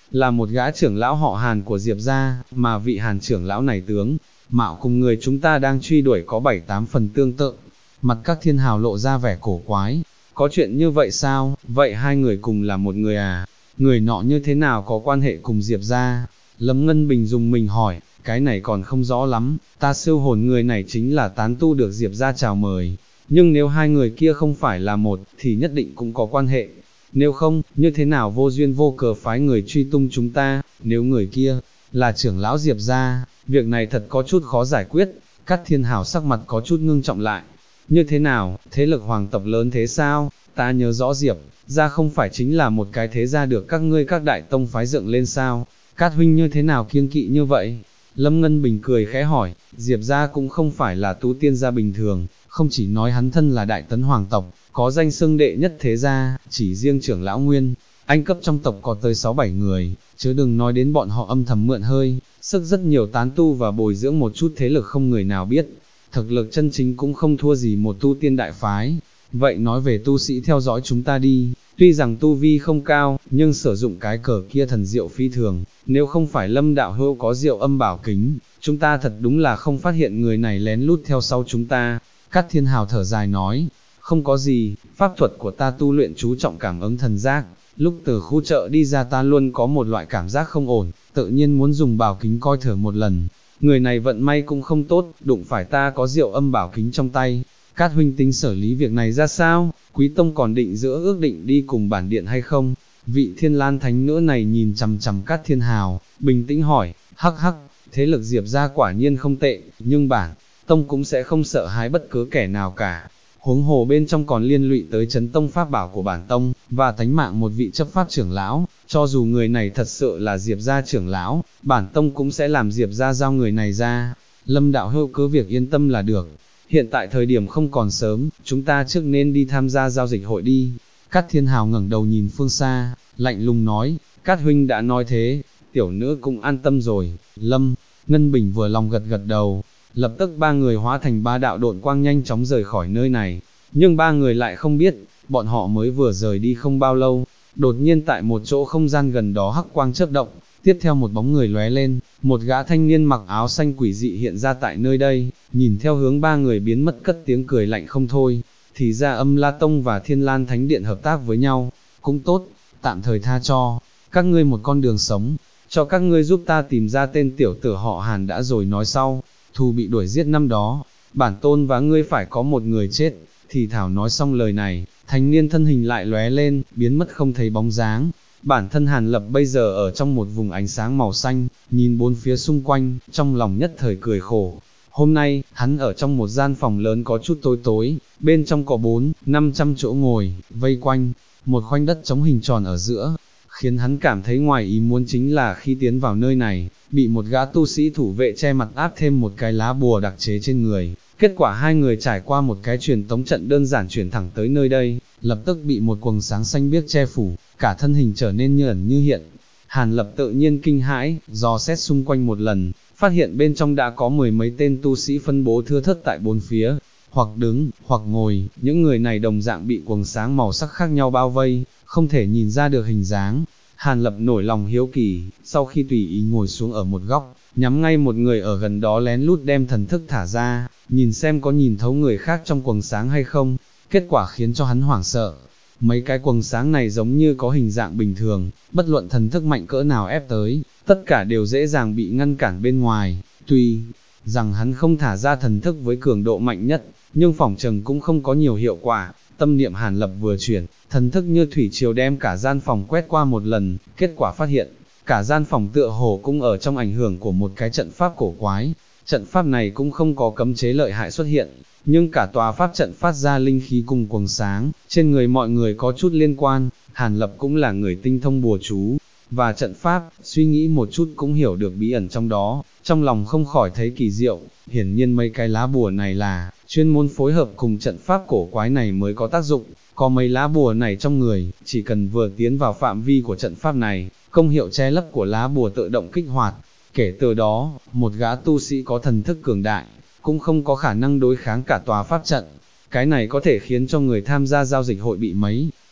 là một gã trưởng lão họ Hàn của Diệp gia, mà vị Hàn trưởng lão này tướng mạo cùng người chúng ta đang truy đuổi có 7-8 phần tương tự. Mặt các thiên hào lộ ra vẻ cổ quái, có chuyện như vậy sao, vậy hai người cùng là một người à, người nọ như thế nào có quan hệ cùng Diệp gia? Lâm Ngân Bình dùng mình hỏi, cái này còn không rõ lắm, ta siêu hồn người này chính là tán tu được Diệp gia chào mời, nhưng nếu hai người kia không phải là một, thì nhất định cũng có quan hệ, nếu không, như thế nào vô duyên vô cớ phái người truy tung chúng ta, nếu người kia là trưởng lão Diệp gia, việc này thật có chút khó giải quyết. Cát Thiên Hào sắc mặt có chút ngưng trọng lại, như thế nào, thế lực hoàng tộc lớn thế sao, ta nhớ rõ Diệp gia không phải chính là một cái thế gia được các ngươi các đại tông phái dựng lên sao, Cát huynh như thế nào kiêng kỵ như vậy? Lâm Ngân Bình cười khẽ hỏi, Diệp gia cũng không phải là tu tiên gia bình thường, không chỉ nói hắn thân là đại tấn hoàng tộc, có danh xưng đệ nhất thế gia, chỉ riêng trưởng lão Nguyên, anh cấp trong tộc có tới 6-7 người, chứ đừng nói đến bọn họ âm thầm mượn hơi, sức rất nhiều tán tu và bồi dưỡng một chút thế lực không người nào biết, thực lực chân chính cũng không thua gì một tu tiên đại phái. Vậy nói về tu sĩ theo dõi chúng ta đi, tuy rằng tu vi không cao, nhưng sử dụng cái cờ kia thần diệu phi thường, nếu không phải Lâm đạo hữu có diệu âm bảo kính, chúng ta thật đúng là không phát hiện người này lén lút theo sau chúng ta. Cát Thiên Hào thở dài nói, không có gì, pháp thuật của ta tu luyện chú trọng cảm ứng thần giác, lúc từ khu chợ đi ra ta luôn có một loại cảm giác không ổn, tự nhiên muốn dùng bảo kính coi thử một lần. Người này vận may cũng không tốt, đụng phải ta có diệu âm bảo kính trong tay. Cát huynh tính xử lý việc này ra sao? Quý tông còn định giữa ước định đi cùng bản điện hay không? Vị Thiên Lan thánh nữ này nhìn chằm chằm Cát Thiên Hào, bình tĩnh hỏi, hắc hắc, thế lực Diệp gia quả nhiên không tệ, nhưng bản tông cũng sẽ không sợ hãi bất cứ kẻ nào cả. Huống hồ bên trong còn liên lụy tới chấn tông pháp bảo của bản tông, và tánh mạng một vị chấp pháp trưởng lão, cho dù người này thật sự là Diệp gia trưởng lão, bản tông cũng sẽ làm Diệp gia giao người này ra. Lâm đạo hữu cứ việc yên tâm là được, hiện tại thời điểm không còn sớm, chúng ta trước nên đi tham gia giao dịch hội đi. Cát Thiên Hào ngẩng đầu nhìn phương xa, lạnh lùng nói, Cát huynh đã nói thế, tiểu nữ cũng an tâm rồi. Lâm Ngân Bình vừa lòng gật gật đầu. Lập tức ba người hóa thành ba đạo độn quang nhanh chóng rời khỏi nơi này, nhưng ba người lại không biết, bọn họ mới vừa rời đi không bao lâu, đột nhiên tại một chỗ không gian gần đó hắc quang chớp động, tiếp theo một bóng người lóe lên, một gã thanh niên mặc áo xanh quỷ dị hiện ra tại nơi đây, nhìn theo hướng ba người biến mất cất tiếng cười lạnh không thôi, thì ra Âm La Tông và Thiên Lan Thánh Điện hợp tác với nhau, cũng tốt, tạm thời tha cho các ngươi một con đường sống, cho các ngươi giúp ta tìm ra tên tiểu tử họ Hàn đã rồi nói sau. Thù bị đuổi giết năm đó, bản tôn và ngươi phải có một người chết. Thì thảo nói xong lời này, thanh niên thân hình lại lóe lên, biến mất không thấy bóng dáng. Bản thân Hàn Lập bây giờ ở trong một vùng ánh sáng màu xanh, nhìn bốn phía xung quanh, trong lòng nhất thời cười khổ. Hôm nay, hắn ở trong một gian phòng lớn có chút tối tối, bên trong có 400-500 chỗ ngồi, vây quanh, một khoanh đất trống hình tròn ở giữa. Khiến hắn cảm thấy ngoài ý muốn chính là khi tiến vào nơi này, bị một gã tu sĩ thủ vệ che mặt áp thêm một cái lá bùa đặc chế trên người. Kết quả hai người trải qua một cái truyền tống trận đơn giản chuyển thẳng tới nơi đây, lập tức bị một quầng sáng xanh biếc che phủ, cả thân hình trở nên như ẩn như hiện. Hàn Lập tự nhiên kinh hãi, dò xét xung quanh một lần, phát hiện bên trong đã có 10 mấy tên tu sĩ phân bố thưa thớt tại bốn phía, hoặc đứng, hoặc ngồi, những người này đồng dạng bị quầng sáng màu sắc khác nhau bao vây, không thể nhìn ra được hình dáng. Hàn Lập nổi lòng hiếu kỳ, sau khi tùy ý ngồi xuống ở một góc, nhắm ngay một người ở gần đó lén lút đem thần thức thả ra, nhìn xem có nhìn thấu người khác trong quầng sáng hay không, kết quả khiến cho hắn hoảng sợ. Mấy cái quầng sáng này giống như có hình dạng bình thường, bất luận thần thức mạnh cỡ nào ép tới, tất cả đều dễ dàng bị ngăn cản bên ngoài, tuy rằng hắn không thả ra thần thức với cường độ mạnh nhất, nhưng phỏng chừng cũng không có nhiều hiệu quả. Tâm niệm Hàn Lập vừa chuyển, thần thức như thủy triều đem cả gian phòng quét qua một lần, kết quả phát hiện, cả gian phòng tựa hồ cũng ở trong ảnh hưởng của một cái trận pháp cổ quái. Trận pháp này cũng không có cấm chế lợi hại xuất hiện, nhưng cả tòa pháp trận phát ra linh khí cùng quầng sáng, trên người mọi người có chút liên quan. Hàn Lập cũng là người tinh thông bùa chú và trận pháp, suy nghĩ một chút cũng hiểu được bí ẩn trong đó, trong lòng không khỏi thấy kỳ diệu. Hiển nhiên mấy cái lá bùa này là chuyên môn phối hợp cùng trận pháp cổ quái này mới có tác dụng. Có mấy lá bùa này trong người, chỉ cần vừa tiến vào phạm vi của trận pháp này, công hiệu che lấp của lá bùa tự động kích hoạt. Kể từ đó, một gã tu sĩ có thần thức cường đại, cũng không có khả năng đối kháng cả tòa pháp trận. Cái này có thể khiến cho người tham gia giao dịch hội bị mấy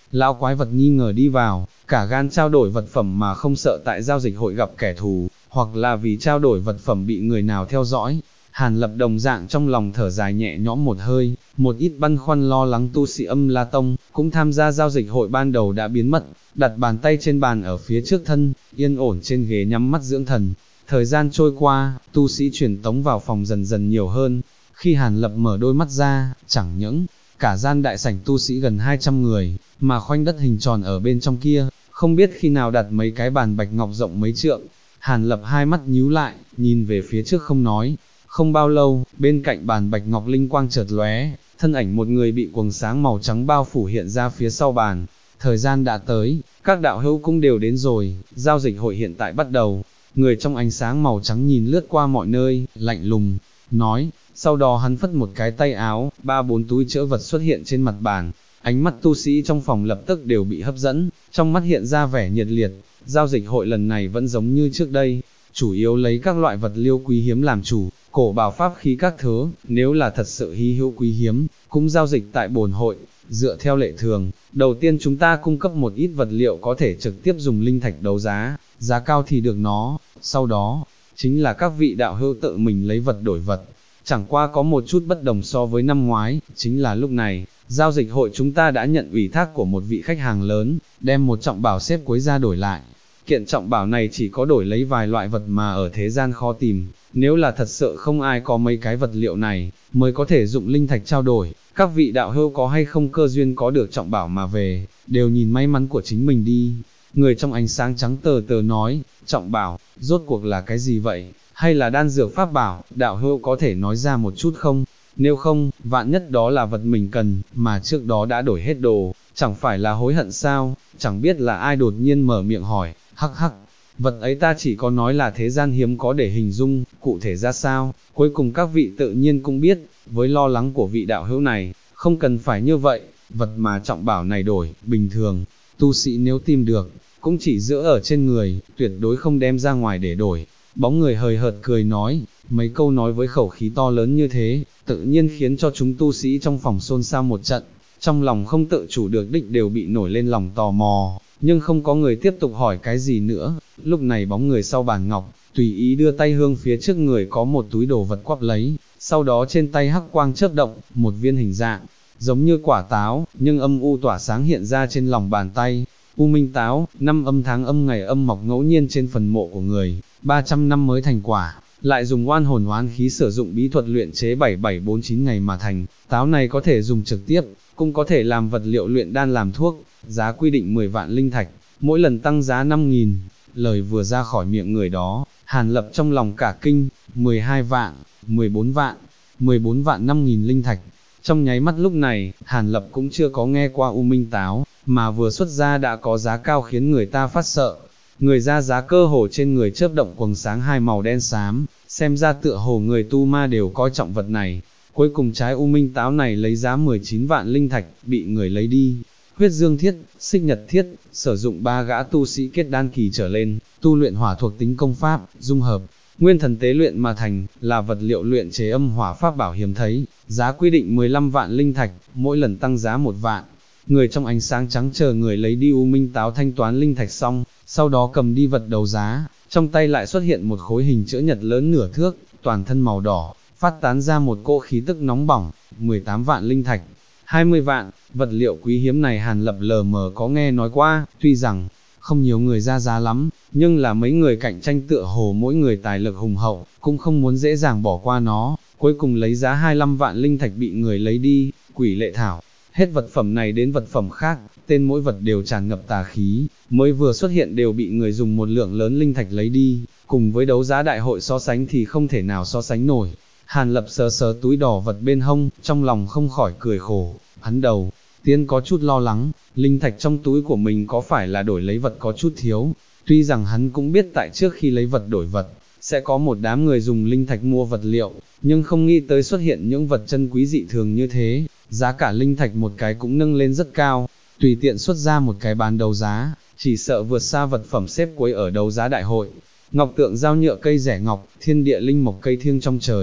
lão quái vật nghi ngờ đi vào, cả gan trao đổi vật phẩm mà không sợ tại giao dịch hội gặp kẻ thù, hoặc là vì trao đổi vật phẩm bị người nào theo dõi. Hàn Lập đồng dạng trong lòng thở dài nhẹ nhõm một hơi, một ít băn khoăn lo lắng tu sĩ Âm La Tông, cũng tham gia giao dịch hội ban đầu đã biến mất, đặt bàn tay trên bàn ở phía trước thân, yên ổn trên ghế nhắm mắt dưỡng thần. Thời gian trôi qua, tu sĩ truyền tống vào phòng dần dần nhiều hơn, khi Hàn Lập mở đôi mắt ra, chẳng những cả gian đại sảnh tu sĩ gần 200 người, mà khoanh đất hình tròn ở bên trong kia, không biết khi nào đặt mấy cái bàn bạch ngọc rộng mấy trượng. Hàn Lập hai mắt nhíu lại, nhìn về phía trước không nói. Không bao lâu, bên cạnh bàn bạch ngọc linh quang chợt lóe, thân ảnh một người bị quầng sáng màu trắng bao phủ hiện ra phía sau bàn. Thời gian đã tới, các đạo hữu cũng đều đến rồi, giao dịch hội hiện tại bắt đầu. Người trong ánh sáng màu trắng nhìn lướt qua mọi nơi, lạnh lùng, nói, sau đó hắn phất một cái tay áo, 3-4 túi trữ vật xuất hiện trên mặt bàn. Ánh mắt tu sĩ trong phòng lập tức đều bị hấp dẫn, trong mắt hiện ra vẻ nhiệt liệt. Giao dịch hội lần này vẫn giống như trước đây, chủ yếu lấy các loại vật liêu quý hiếm làm chủ, cổ bảo pháp khí các thứ, nếu là thật sự hy hữu quý hiếm, cũng giao dịch tại bổn hội. Dựa theo lệ thường, đầu tiên chúng ta cung cấp một ít vật liệu có thể trực tiếp dùng linh thạch đấu giá, giá cao thì được nó, sau đó, chính là các vị đạo hữu tự mình lấy vật đổi vật. Chẳng qua có một chút bất đồng so với năm ngoái, chính là lúc này, giao dịch hội chúng ta đã nhận ủy thác của một vị khách hàng lớn, đem một trọng bảo xếp cuối ra đổi lại. Kiện trọng bảo này chỉ có đổi lấy vài loại vật mà ở thế gian khó tìm, nếu là thật sự không ai có mấy cái vật liệu này, mới có thể dụng linh thạch trao đổi. Các vị đạo hữu có hay không cơ duyên có được trọng bảo mà về, đều nhìn may mắn của chính mình đi. Người trong ánh sáng trắng tờ tờ nói, trọng bảo, rốt cuộc là cái gì vậy, hay là đan dược pháp bảo, đạo hữu có thể nói ra một chút không? Nếu không, vạn nhất đó là vật mình cần, mà trước đó đã đổi hết đồ, chẳng phải là hối hận sao? Chẳng biết là ai đột nhiên mở miệng hỏi, hắc hắc, vật ấy ta chỉ có nói là thế gian hiếm có để hình dung, cụ thể ra sao, cuối cùng các vị tự nhiên cũng biết. Với lo lắng của vị đạo hữu này, không cần phải như vậy, vật mà trọng bảo này đổi, bình thường, tu sĩ nếu tìm được, cũng chỉ giữ ở trên người, tuyệt đối không đem ra ngoài để đổi. Bóng người hời hợt cười nói, mấy câu nói với khẩu khí to lớn như thế, tự nhiên khiến cho chúng tu sĩ trong phòng xôn xao một trận, trong lòng không tự chủ được đích đều bị nổi lên lòng tò mò, nhưng không có người tiếp tục hỏi cái gì nữa. Lúc này bóng người sau bàn ngọc, tùy ý đưa tay hương phía trước người có một túi đồ vật quắp lấy, sau đó trên tay hắc quang chớp động, một viên hình dạng, giống như quả táo, nhưng âm u tỏa sáng hiện ra trên lòng bàn tay. U minh táo, năm âm tháng âm ngày âm mọc ngẫu nhiên trên phần mộ của người, 300 năm mới thành quả, lại dùng oan hồn oán khí sử dụng bí thuật luyện chế 7749 ngày mà thành. Táo này có thể dùng trực tiếp, cũng có thể làm vật liệu luyện đan làm thuốc, giá quy định 10 vạn linh thạch, mỗi lần tăng giá 5.000. Lời vừa ra khỏi miệng người đó, Hàn Lập trong lòng cả kinh, 12 vạn, 14 vạn, 14 vạn 5.000 linh thạch. Trong nháy mắt lúc này, Hàn Lập cũng chưa có nghe qua U Minh Táo, mà vừa xuất ra đã có giá cao khiến người ta phát sợ. Người ra giá cơ hồ trên người chớp động quầng sáng hai màu đen xám, xem ra tựa hồ người tu ma đều coi trọng vật này. Cuối cùng trái U Minh Táo này lấy giá 19 vạn linh thạch, bị người lấy đi. Huyết Dương Thiết, Xích Nhật Thiết, sử dụng 3 gã tu sĩ kết đan kỳ trở lên, tu luyện hỏa thuộc tính công pháp, dung hợp, nguyên thần tế luyện mà thành, là vật liệu luyện chế âm hỏa pháp bảo hiếm thấy, giá quy định 15 vạn linh thạch, mỗi lần tăng giá 1 vạn. Người trong ánh sáng trắng chờ người lấy đi U Minh Táo thanh toán linh thạch xong, sau đó cầm đi vật đấu giá, trong tay lại xuất hiện một khối hình chữ nhật lớn nửa thước, toàn thân màu đỏ, phát tán ra một cỗ khí tức nóng bỏng, 18 vạn linh thạch. 20 vạn, vật liệu quý hiếm này Hàn Lập lờ mờ có nghe nói qua, tuy rằng không nhiều người ra giá lắm, nhưng là mấy người cạnh tranh tựa hồ mỗi người tài lực hùng hậu, cũng không muốn dễ dàng bỏ qua nó, cuối cùng lấy giá 25 vạn linh thạch bị người lấy đi. Quỷ lệ thảo, hết vật phẩm này đến vật phẩm khác, tên mỗi vật đều tràn ngập tà khí, mới vừa xuất hiện đều bị người dùng một lượng lớn linh thạch lấy đi, cùng với đấu giá đại hội so sánh thì không thể nào so sánh nổi. Hàn Lập sờ sờ túi đỏ vật bên hông, trong lòng không khỏi cười khổ, hắn đầu tiên có chút lo lắng, linh thạch trong túi của mình có phải là đổi lấy vật có chút thiếu. Tuy rằng hắn cũng biết tại trước khi lấy vật đổi vật, sẽ có một đám người dùng linh thạch mua vật liệu, nhưng không nghĩ tới xuất hiện những vật chân quý dị thường như thế, giá cả linh thạch một cái cũng nâng lên rất cao, tùy tiện xuất ra một cái bán đấu giá, chỉ sợ vượt xa vật phẩm xếp cuối ở đấu giá đại hội. Ngọc tượng giao nhựa cây rẻ ngọc, thiên địa linh mộc cây thiêng trong trời,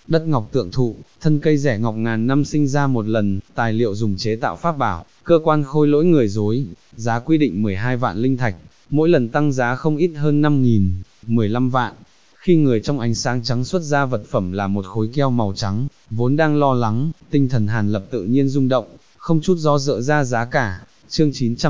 đất ngọc tượng thụ, thân cây rẻ ngọc ngàn năm sinh ra một lần, tài liệu dùng chế tạo pháp bảo, cơ quan khôi lỗi người dối, giá quy định 12 vạn linh thạch, mỗi lần tăng giá không ít hơn 5.000, 15 vạn. Khi người trong ánh sáng trắng xuất ra vật phẩm là một khối keo màu trắng, vốn đang lo lắng, tinh thần Hàn Lập tự nhiên rung động, không chút do dự ra giá cả. Chương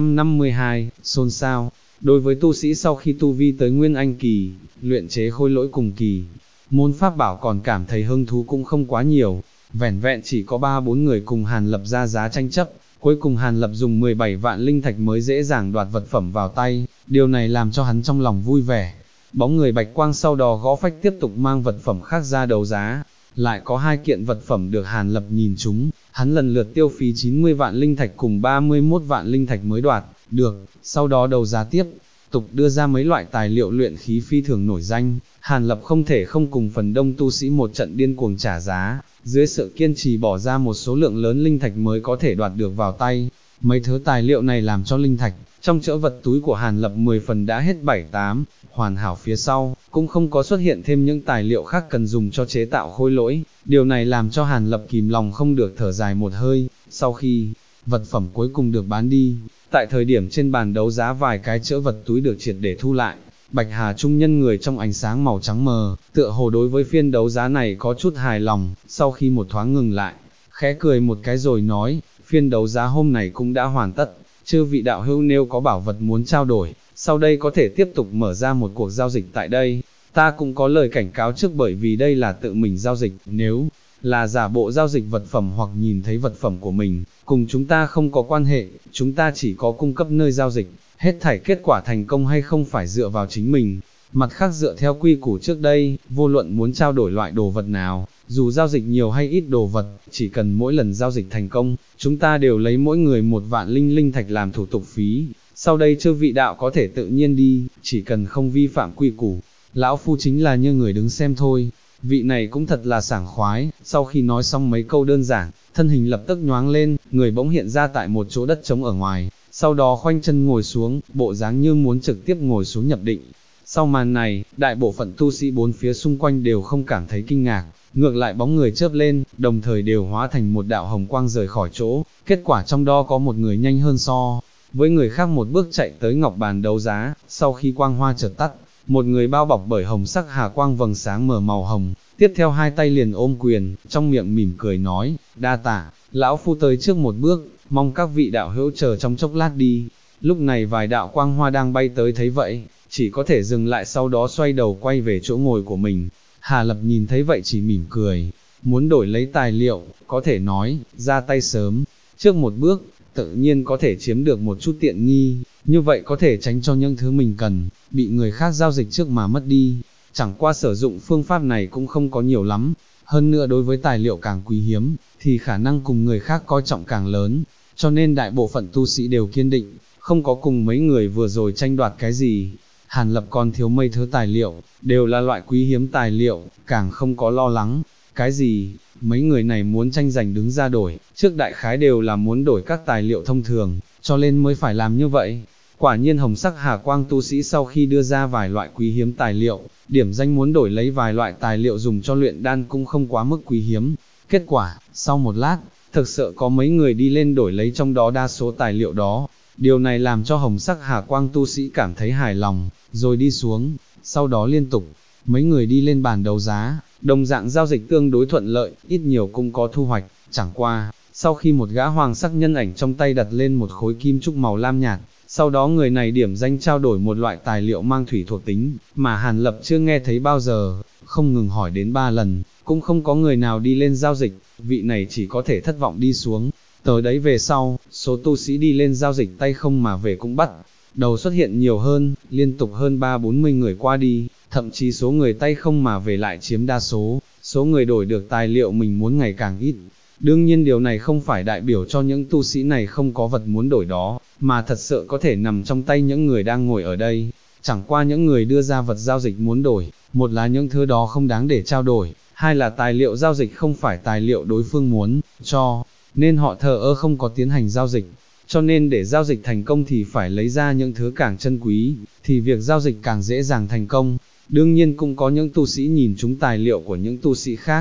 952, xôn xao. Đối với tu sĩ sau khi tu vi tới Nguyên Anh kỳ, luyện chế khôi lỗi cùng kỳ, môn pháp bảo còn cảm thấy hứng thú cũng không quá nhiều, vẻn vẹn chỉ có 3-4 người cùng Hàn Lập ra giá tranh chấp, cuối cùng Hàn Lập dùng 17 vạn linh thạch mới dễ dàng đoạt vật phẩm vào tay, điều này làm cho hắn trong lòng vui vẻ. Bóng người bạch quang sau đó gõ phách tiếp tục mang vật phẩm khác ra đấu giá, lại có 2 kiện vật phẩm được Hàn Lập nhìn chúng, hắn lần lượt tiêu phí 90 vạn linh thạch cùng 31 vạn linh thạch mới đoạt được, sau đó đấu giá tiếp tục đưa ra mấy loại tài liệu luyện khí phi thường nổi danh. Hàn Lập không thể không cùng phần đông tu sĩ một trận điên cuồng trả giá, dưới sự kiên trì bỏ ra một số lượng lớn linh thạch mới có thể đoạt được vào tay. Mấy thứ tài liệu này làm cho linh thạch trong chữ vật túi của Hàn Lập 10 phần đã hết 7-8, hoàn hảo. Phía sau cũng không có xuất hiện thêm những tài liệu khác cần dùng cho chế tạo khôi lỗi, điều này làm cho Hàn Lập kìm lòng không được thở dài một hơi. Sau khi vật phẩm cuối cùng được bán đi, tại thời điểm trên bàn đấu giá vài cái chữ vật túi được triệt để thu lại, Bạch Hà trung nhân người trong ánh sáng màu trắng mờ, tựa hồ đối với phiên đấu giá này có chút hài lòng, sau khi một thoáng ngừng lại, khẽ cười một cái rồi nói, phiên đấu giá hôm này cũng đã hoàn tất, chư vị đạo hữu nếu có bảo vật muốn trao đổi, sau đây có thể tiếp tục mở ra một cuộc giao dịch tại đây. Ta cũng có lời cảnh cáo trước, bởi vì đây là tự mình giao dịch, nếu là giả bộ giao dịch vật phẩm hoặc nhìn thấy vật phẩm của mình, cùng chúng ta không có quan hệ, chúng ta chỉ có cung cấp nơi giao dịch, hết thảy kết quả thành công hay không phải dựa vào chính mình. Mặt khác dựa theo quy củ trước đây, vô luận muốn trao đổi loại đồ vật nào, dù giao dịch nhiều hay ít đồ vật, chỉ cần mỗi lần giao dịch thành công, chúng ta đều lấy mỗi người 1 vạn linh thạch làm thủ tục phí. Sau đây chư vị đạo có thể tự nhiên đi, chỉ cần không vi phạm quy củ, lão phu chính là như người đứng xem thôi. Vị này cũng thật là sảng khoái, sau khi nói xong mấy câu đơn giản, thân hình lập tức nhoáng lên, người bỗng hiện ra tại một chỗ đất trống ở ngoài, sau đó khoanh chân ngồi xuống, bộ dáng như muốn trực tiếp ngồi xuống nhập định. Sau màn này, đại bộ phận tu sĩ bốn phía xung quanh đều không cảm thấy kinh ngạc, ngược lại bóng người chớp lên, đồng thời đều hóa thành một đạo hồng quang rời khỏi chỗ, kết quả trong đó có một người nhanh hơn so với người khác một bước chạy tới ngọc bàn đấu giá. Sau khi quang hoa chợt tắt, một người bao bọc bởi hồng sắc hà quang vầng sáng mở màu hồng, tiếp theo hai tay liền ôm quyền, trong miệng mỉm cười nói, đa tạ, lão phu tới trước một bước, mong các vị đạo hữu chờ trong chốc lát đi. Lúc này vài đạo quang hoa đang bay tới thấy vậy, chỉ có thể dừng lại, sau đó xoay đầu quay về chỗ ngồi của mình. Hà Lập nhìn thấy vậy chỉ mỉm cười, muốn đổi lấy tài liệu, có thể nói, ra tay sớm, trước một bước, tự nhiên có thể chiếm được một chút tiện nghi, như vậy có thể tránh cho những thứ mình cần, bị người khác giao dịch trước mà mất đi. Chẳng qua sử dụng phương pháp này cũng không có nhiều lắm, hơn nữa đối với tài liệu càng quý hiếm, thì khả năng cùng người khác coi trọng càng lớn, cho nên đại bộ phận tu sĩ đều kiên định, không có cùng mấy người vừa rồi tranh đoạt cái gì. Hàn Lập còn thiếu mấy thứ tài liệu, đều là loại quý hiếm tài liệu, càng không có lo lắng. Cái gì, mấy người này muốn tranh giành đứng ra đổi, trước đại khái đều là muốn đổi các tài liệu thông thường, cho nên mới phải làm như vậy. Quả nhiên hồng sắc hà quang tu sĩ sau khi đưa ra vài loại quý hiếm tài liệu, điểm danh muốn đổi lấy vài loại tài liệu dùng cho luyện đan cũng không quá mức quý hiếm. Kết quả, sau một lát, thực sự có mấy người đi lên đổi lấy trong đó đa số tài liệu đó. Điều này làm cho hồng sắc hà quang tu sĩ cảm thấy hài lòng, rồi đi xuống, sau đó liên tục, mấy người đi lên bàn đấu giá, đồng dạng giao dịch tương đối thuận lợi, ít nhiều cũng có thu hoạch. Chẳng qua, sau khi một gã hoàng sắc nhân ảnh trong tay đặt lên một khối kim trúc màu lam nhạt, sau đó người này điểm danh trao đổi một loại tài liệu mang thủy thuộc tính, mà Hàn Lập chưa nghe thấy bao giờ, không ngừng hỏi đến 3 lần, cũng không có người nào đi lên giao dịch, vị này chỉ có thể thất vọng đi xuống. Tới đấy về sau, số tu sĩ đi lên giao dịch tay không mà về cũng bắt đầu xuất hiện nhiều hơn, liên tục hơn 30-40 người qua đi, thậm chí số người tay không mà về lại chiếm đa số người đổi được tài liệu mình muốn ngày càng ít. Đương nhiên điều này không phải đại biểu cho những tu sĩ này không có vật muốn đổi đó, mà thật sự có thể nằm trong tay những người đang ngồi ở đây. Chẳng qua những người đưa ra vật giao dịch muốn đổi, một là những thứ đó không đáng để trao đổi, hai là tài liệu giao dịch không phải tài liệu đối phương muốn cho, nên họ thờ ơ không có tiến hành giao dịch. Cho nên để giao dịch thành công thì phải lấy ra những thứ càng chân quý, thì việc giao dịch càng dễ dàng thành công. Đương nhiên cũng có những tu sĩ nhìn trúng tài liệu của những tu sĩ khác,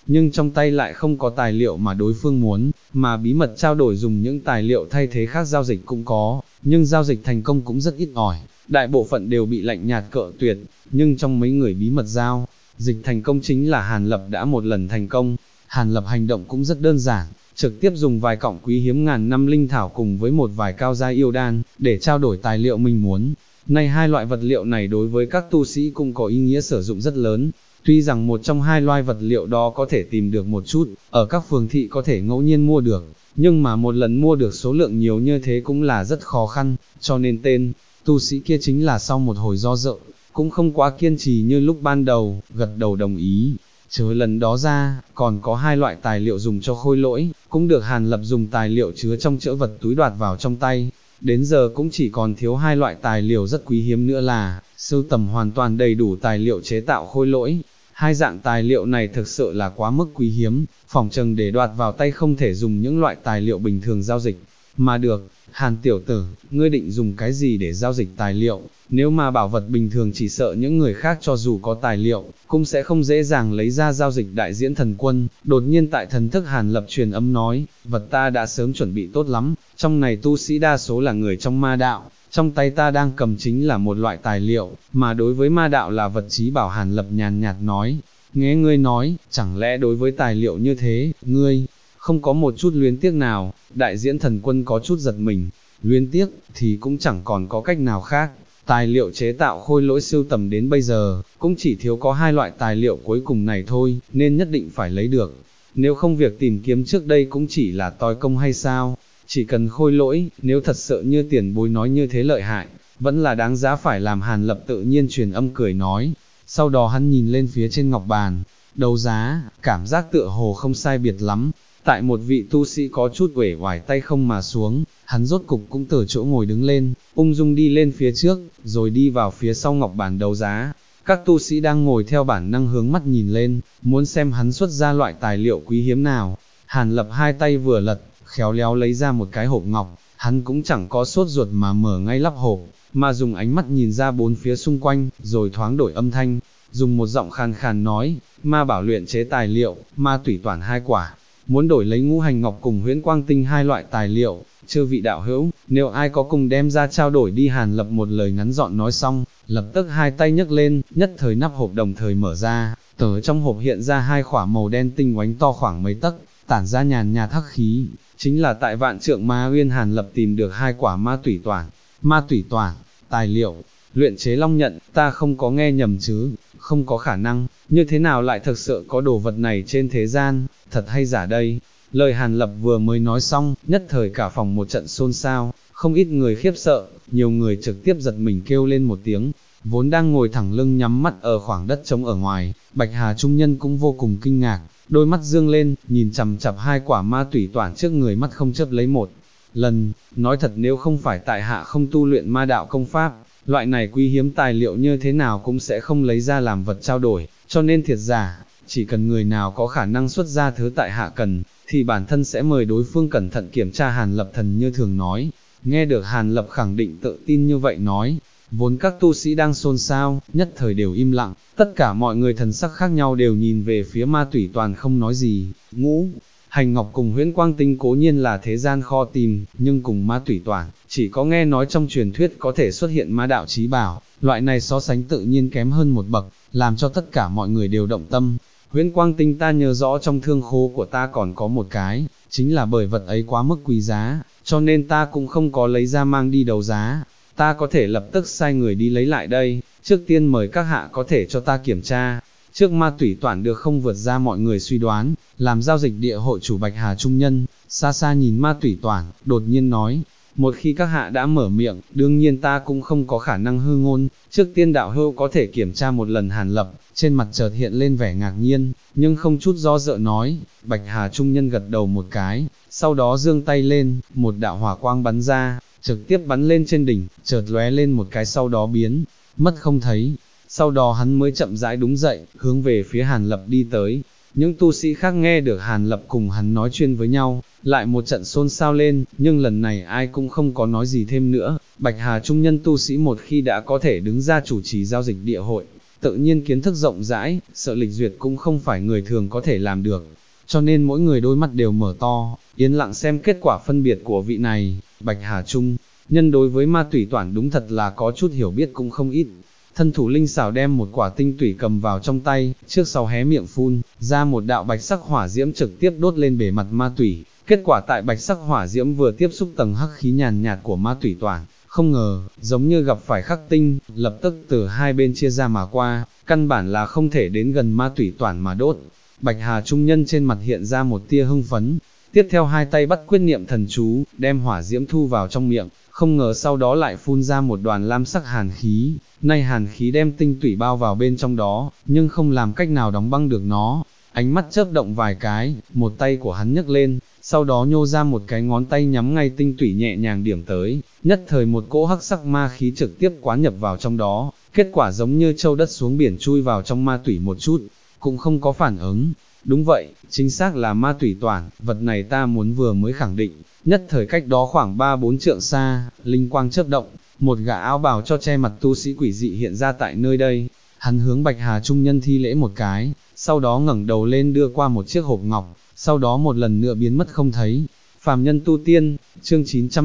nhưng trong tay lại không có tài liệu mà đối phương muốn, mà bí mật trao đổi dùng những tài liệu thay thế khác giao dịch cũng có, nhưng giao dịch thành công cũng rất ít ỏi, đại bộ phận đều bị lạnh nhạt cự tuyệt, nhưng trong mấy người bí mật giao dịch thành công chính là Hàn Lập đã một lần thành công. Hàn Lập hành động cũng rất đơn giản, trực tiếp dùng vài cọng quý hiếm ngàn năm linh thảo cùng với một vài cao gia yêu đan, để trao đổi tài liệu mình muốn. Nay hai loại vật liệu này đối với các tu sĩ cũng có ý nghĩa sử dụng rất lớn, tuy rằng một trong hai loại vật liệu đó có thể tìm được một chút, ở các phường thị có thể ngẫu nhiên mua được, nhưng mà một lần mua được số lượng nhiều như thế cũng là rất khó khăn, cho nên tên tu sĩ kia chính là sau một hồi do dự, cũng không quá kiên trì như lúc ban đầu, gật đầu đồng ý. Trừ lần đó ra, còn có hai loại tài liệu dùng cho khôi lỗi, cũng được Hàn Lập dùng tài liệu chứa trong chữ vật túi đoạt vào trong tay. Đến giờ cũng chỉ còn thiếu hai loại tài liệu rất quý hiếm nữa là, sưu tầm hoàn toàn đầy đủ tài liệu chế tạo khôi lỗi. Hai dạng tài liệu này thực sự là quá mức quý hiếm, phỏng chừng để đoạt vào tay không thể dùng những loại tài liệu bình thường giao dịch. Mà được, Hàn tiểu tử, ngươi định dùng cái gì để giao dịch tài liệu? Nếu mà bảo vật bình thường chỉ sợ những người khác cho dù có tài liệu, cũng sẽ không dễ dàng lấy ra giao dịch. Đại diễn thần quân, đột nhiên tại thần thức Hàn Lập truyền âm nói, vật ta đã sớm chuẩn bị tốt lắm, trong này tu sĩ đa số là người trong ma đạo, trong tay ta đang cầm chính là một loại tài liệu, mà đối với ma đạo là vật chí bảo. Hàn Lập nhàn nhạt nói, nghe ngươi nói, chẳng lẽ đối với tài liệu như thế, ngươi không có một chút luyến tiếc nào? Đại diễn thần quân có chút giật mình, luyến tiếc thì cũng chẳng còn có cách nào khác. Tài liệu chế tạo khôi lỗi sưu tầm đến bây giờ, cũng chỉ thiếu có hai loại tài liệu cuối cùng này thôi, nên nhất định phải lấy được. Nếu không việc tìm kiếm trước đây cũng chỉ là toi công hay sao? Chỉ cần khôi lỗi, nếu thật sự như tiền bối nói như thế lợi hại, vẫn là đáng giá phải làm. Hàn Lập tự nhiên truyền âm cười nói. Sau đó hắn nhìn lên phía trên ngọc bàn, đấu giá, cảm giác tựa hồ không sai biệt lắm. Tại một vị tu sĩ có chút uể oải tay không mà xuống, hắn rốt cục cũng từ chỗ ngồi đứng lên, ung dung đi lên phía trước, rồi đi vào phía sau ngọc bàn đấu giá. Các tu sĩ đang ngồi theo bản năng hướng mắt nhìn lên, muốn xem hắn xuất ra loại tài liệu quý hiếm nào. Hàn Lập hai tay vừa lật, khéo léo lấy ra một cái hộp ngọc, hắn cũng chẳng có sốt ruột mà mở ngay lắp hộp, mà dùng ánh mắt nhìn ra bốn phía xung quanh, rồi thoáng đổi âm thanh, dùng một giọng khàn khàn nói, ma bảo luyện chế tài liệu, ma tủy toản hai quả, muốn đổi lấy ngũ hành ngọc cùng huyễn quang tinh hai loại tài liệu. Chư vị đạo hữu, nếu ai có cùng đem ra trao đổi đi. Hàn Lập một lời ngắn gọn nói xong, lập tức hai tay nhấc lên, nhất thời nắp hộp đồng thời mở ra, từ trong hộp hiện ra hai quả màu đen tinh oánh to khoảng mấy tấc, tản ra nhàn nhạt hắc khí, chính là tại Vạn Trượng Ma Uyên Hàn Lập tìm được hai quả ma tủy toản. Ma tủy toản, tài liệu luyện chế long nhận, ta không có nghe nhầm chứ? Không có khả năng, như thế nào lại thực sự có đồ vật này trên thế gian, thật hay giả đây? Lời Hàn Lập vừa mới nói xong, nhất thời cả phòng một trận xôn xao, không ít người khiếp sợ, nhiều người trực tiếp giật mình kêu lên một tiếng. Vốn đang ngồi thẳng lưng nhắm mắt ở khoảng đất trống ở ngoài, Bạch Hà trung nhân cũng vô cùng kinh ngạc, đôi mắt dương lên, nhìn chằm chằm hai quả ma tủy toản trước người, mắt không chớp lấy một lần. Nói thật, nếu không phải tại hạ không tu luyện ma đạo công pháp, loại này quý hiếm tài liệu như thế nào cũng sẽ không lấy ra làm vật trao đổi, cho nên thiệt giả, chỉ cần người nào có khả năng xuất ra thứ tại hạ cần, thì bản thân sẽ mời đối phương cẩn thận kiểm tra. Hàn Lập thần như thường nói. Nghe được Hàn Lập khẳng định tự tin như vậy nói, vốn các tu sĩ đang xôn xao, nhất thời đều im lặng, tất cả mọi người thần sắc khác nhau đều nhìn về phía ma tủy toàn không nói gì. Ngũ hành ngọc cùng huyễn quang tinh cố nhiên là thế gian kho tìm, nhưng cùng ma tủy toàn, chỉ có nghe nói trong truyền thuyết có thể xuất hiện ma đạo chí bảo, loại này so sánh tự nhiên kém hơn một bậc, làm cho tất cả mọi người đều động tâm. Huyễn quang tinh ta nhớ rõ trong thương khố của ta còn có một cái, chính là bởi vật ấy quá mức quý giá, cho nên ta cũng không có lấy ra mang đi đấu giá. Ta có thể lập tức sai người đi lấy lại đây, trước tiên mời các hạ có thể cho ta kiểm tra. Trước ma tủy toản được không vượt ra mọi người suy đoán, làm giao dịch địa hội chủ Bạch Hà trung nhân, xa xa nhìn ma tủy toản, đột nhiên nói, một khi các hạ đã mở miệng, đương nhiên ta cũng không có khả năng hư ngôn, trước tiên đạo hữu có thể kiểm tra một lần. Hàn Lập, trên mặt chợt hiện lên vẻ ngạc nhiên, nhưng không chút do dự nói. Bạch Hà trung nhân gật đầu một cái, sau đó giương tay lên, một đạo hỏa quang bắn ra, trực tiếp bắn lên trên đỉnh, chợt lóe lên một cái sau đó biến mất không thấy. Sau đó hắn mới chậm rãi đứng dậy, hướng về phía Hàn Lập đi tới. Những tu sĩ khác nghe được Hàn Lập cùng hắn nói chuyện với nhau, lại một trận xôn xao lên, nhưng lần này ai cũng không có nói gì thêm nữa. Bạch Hà trung nhân tu sĩ một khi đã có thể đứng ra chủ trì giao dịch địa hội, tự nhiên kiến thức rộng rãi, sợ lịch duyệt cũng không phải người thường có thể làm được, cho nên mỗi người đôi mắt đều mở to, yên lặng xem kết quả phân biệt của vị này. Bạch Hà Trung nhân đối với ma tủy toản đúng thật là có chút hiểu biết cũng không ít. Thân thủ linh xảo đem một quả tinh tủy cầm vào trong tay, trước sau hé miệng phun ra một đạo bạch sắc hỏa diễm trực tiếp đốt lên bề mặt ma tủy. Kết quả tại bạch sắc hỏa diễm vừa tiếp xúc tầng hắc khí nhàn nhạt của ma tủy toản, không ngờ, giống như gặp phải khắc tinh, lập tức từ hai bên chia ra mà qua, căn bản là không thể đến gần ma tủy toản mà đốt. Bạch Hà Trung nhân trên mặt hiện ra một tia hưng phấn, tiếp theo hai tay bắt quyết niệm thần chú, đem hỏa diễm thu vào trong miệng, không ngờ sau đó lại phun ra một đoàn lam sắc hàn khí, nay hàn khí đem tinh tủy bao vào bên trong đó, nhưng không làm cách nào đóng băng được nó. Ánh mắt chớp động vài cái, một tay của hắn nhấc lên, sau đó nhô ra một cái ngón tay nhắm ngay tinh tủy nhẹ nhàng điểm tới, nhất thời một cỗ hắc sắc ma khí trực tiếp quán nhập vào trong đó, kết quả giống như châu đất xuống biển chui vào trong ma tủy một chút, cũng không có phản ứng. Đúng vậy, chính xác là ma tủy toản, vật này ta muốn vừa mới khẳng định, nhất thời cách đó khoảng 3-4 trượng xa, linh quang chớp động, một gã áo bào cho che mặt tu sĩ quỷ dị hiện ra tại nơi đây, hắn hướng Bạch Hà Trung nhân thi lễ một cái, sau đó ngẩng đầu lên đưa qua một chiếc hộp ngọc, sau đó một lần nữa biến mất không thấy. Phàm nhân tu tiên, chương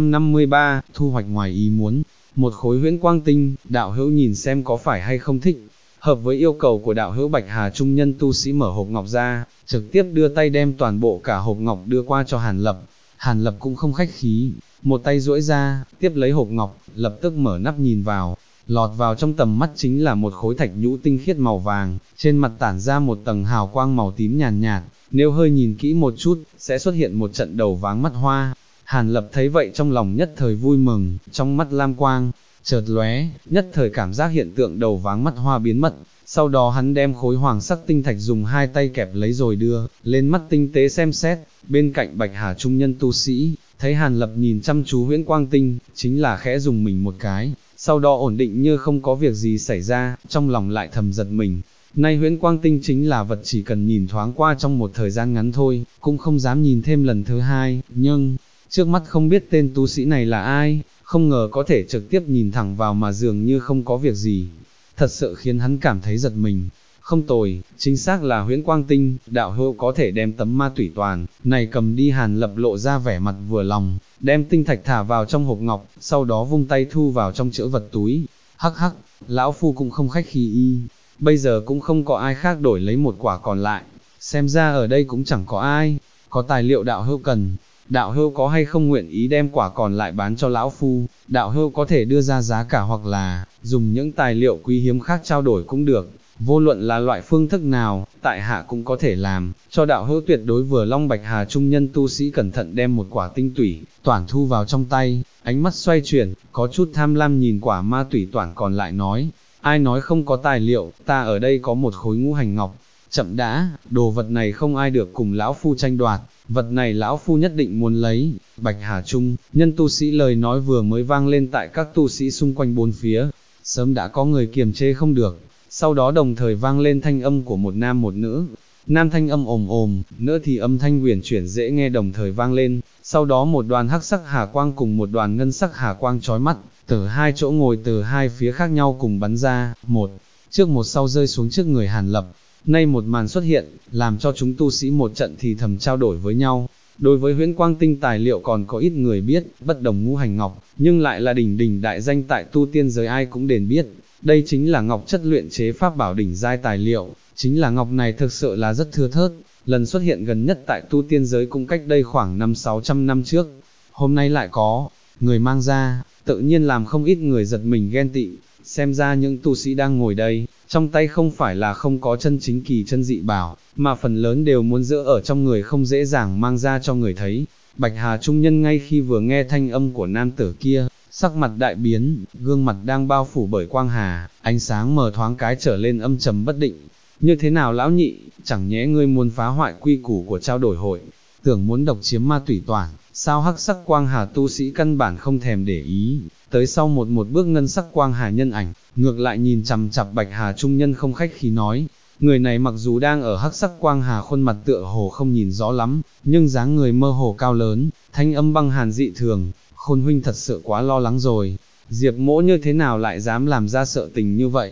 953, thu hoạch ngoài ý muốn, một khối huyễn quang tinh, đạo hữu nhìn xem có phải hay không thích. Hợp với yêu cầu của đạo hữu, Bạch Hà Trung nhân tu sĩ mở hộp ngọc ra, trực tiếp đưa tay đem toàn bộ cả hộp ngọc đưa qua cho Hàn Lập. Hàn Lập cũng không khách khí, một tay duỗi ra, tiếp lấy hộp ngọc, lập tức mở nắp nhìn vào, lọt vào trong tầm mắt chính là một khối thạch nhũ tinh khiết màu vàng, trên mặt tản ra một tầng hào quang màu tím nhàn nhạt, nếu hơi nhìn kỹ một chút, sẽ xuất hiện một trận đầu váng mắt hoa. Hàn Lập thấy vậy trong lòng nhất thời vui mừng, trong mắt lam quang chợt lóe, nhất thời cảm giác hiện tượng đầu váng mắt hoa biến mất, sau đó hắn đem khối hoàng sắc tinh thạch dùng hai tay kẹp lấy rồi đưa lên mắt tinh tế xem xét. Bên cạnh Bạch Hà Trung nhân tu sĩ, thấy Hàn Lập nhìn chăm chú huyễn quang tinh, chính là khẽ dùng mình một cái, sau đó ổn định như không có việc gì xảy ra, trong lòng lại thầm giật mình. Nay huyễn quang tinh chính là vật chỉ cần nhìn thoáng qua trong một thời gian ngắn thôi, cũng không dám nhìn thêm lần thứ hai, nhưng trước mắt không biết tên tu sĩ này là ai, không ngờ có thể trực tiếp nhìn thẳng vào mà dường như không có việc gì, thật sự khiến hắn cảm thấy giật mình. Không tồi, chính xác là huyễn quang tinh, đạo hữu có thể đem tấm ma tủy toàn này cầm đi. Hàn Lập lộ ra vẻ mặt vừa lòng, đem tinh thạch thả vào trong hộp ngọc, sau đó vung tay thu vào trong chữ vật túi. Hắc hắc, lão phu cũng không khách khí y, bây giờ cũng không có ai khác đổi lấy một quả còn lại, xem ra ở đây cũng chẳng có ai, có tài liệu đạo hữu cần, đạo hữu có hay không nguyện ý đem quả còn lại bán cho lão phu, đạo hữu có thể đưa ra giá cả hoặc là dùng những tài liệu quý hiếm khác trao đổi cũng được, vô luận là loại phương thức nào, tại hạ cũng có thể làm, cho đạo hữu tuyệt đối vừa lòng. Bạch Hà Trung nhân tu sĩ cẩn thận đem một quả tinh tủy toản thu vào trong tay, ánh mắt xoay chuyển, có chút tham lam nhìn quả ma tủy toản còn lại nói, ai nói không có tài liệu, ta ở đây có một khối ngũ hành ngọc. Chậm đã, đồ vật này không ai được cùng lão phu tranh đoạt, vật này lão phu nhất định muốn lấy. Bạch Hà Trung nhân tu sĩ lời nói vừa mới vang lên tại các tu sĩ xung quanh bốn phía, sớm đã có người kiềm chế không được, sau đó đồng thời vang lên thanh âm của một nam một nữ. Nam thanh âm ồm ồm, nữ thì âm thanh huyền chuyển dễ nghe đồng thời vang lên, sau đó một đoàn hắc sắc hà quang cùng một đoàn ngân sắc hà quang chói mắt, từ hai chỗ ngồi từ hai phía khác nhau cùng bắn ra, một trước một sau rơi xuống trước người Hàn Lập. Nay một màn xuất hiện, làm cho chúng tu sĩ một trận thì thầm trao đổi với nhau. Đối với huyễn quang tinh tài liệu còn có ít người biết, bất đồng ngũ hành ngọc, nhưng lại là đỉnh đỉnh đại danh tại tu tiên giới ai cũng đền biết. Đây chính là ngọc chất luyện chế pháp bảo đỉnh giai tài liệu, chính là ngọc này thực sự là rất thưa thớt, lần xuất hiện gần nhất tại tu tiên giới cũng cách đây khoảng 500-600 năm trước. Hôm nay lại có người mang ra, tự nhiên làm không ít người giật mình ghen tị, xem ra những tu sĩ đang ngồi đây, trong tay không phải là không có chân chính kỳ chân dị bảo, mà phần lớn đều muốn giữ ở trong người không dễ dàng mang ra cho người thấy. Bạch Hà Trung nhân ngay khi vừa nghe thanh âm của nam tử kia, sắc mặt đại biến, gương mặt đang bao phủ bởi quang hà, ánh sáng mờ thoáng cái trở lên âm trầm bất định. Như thế nào lão nhị, chẳng nhẽ ngươi muốn phá hoại quy củ của trao đổi hội, tưởng muốn độc chiếm ma tủy toản, sao? Hắc sắc quang hà tu sĩ căn bản không thèm để ý, tới sau một bước ngân sắc quang hà nhân ảnh, ngược lại nhìn chằm chằm Bạch Hà Trung nhân không khách khí nói. Người này mặc dù đang ở hắc sắc quang hà khuôn mặt tựa hồ không nhìn rõ lắm, nhưng dáng người mơ hồ cao lớn, thanh âm băng hàn dị thường. Khôn huynh thật sự quá lo lắng rồi, Diệp Mỗ như thế nào lại dám làm ra sợ tình như vậy?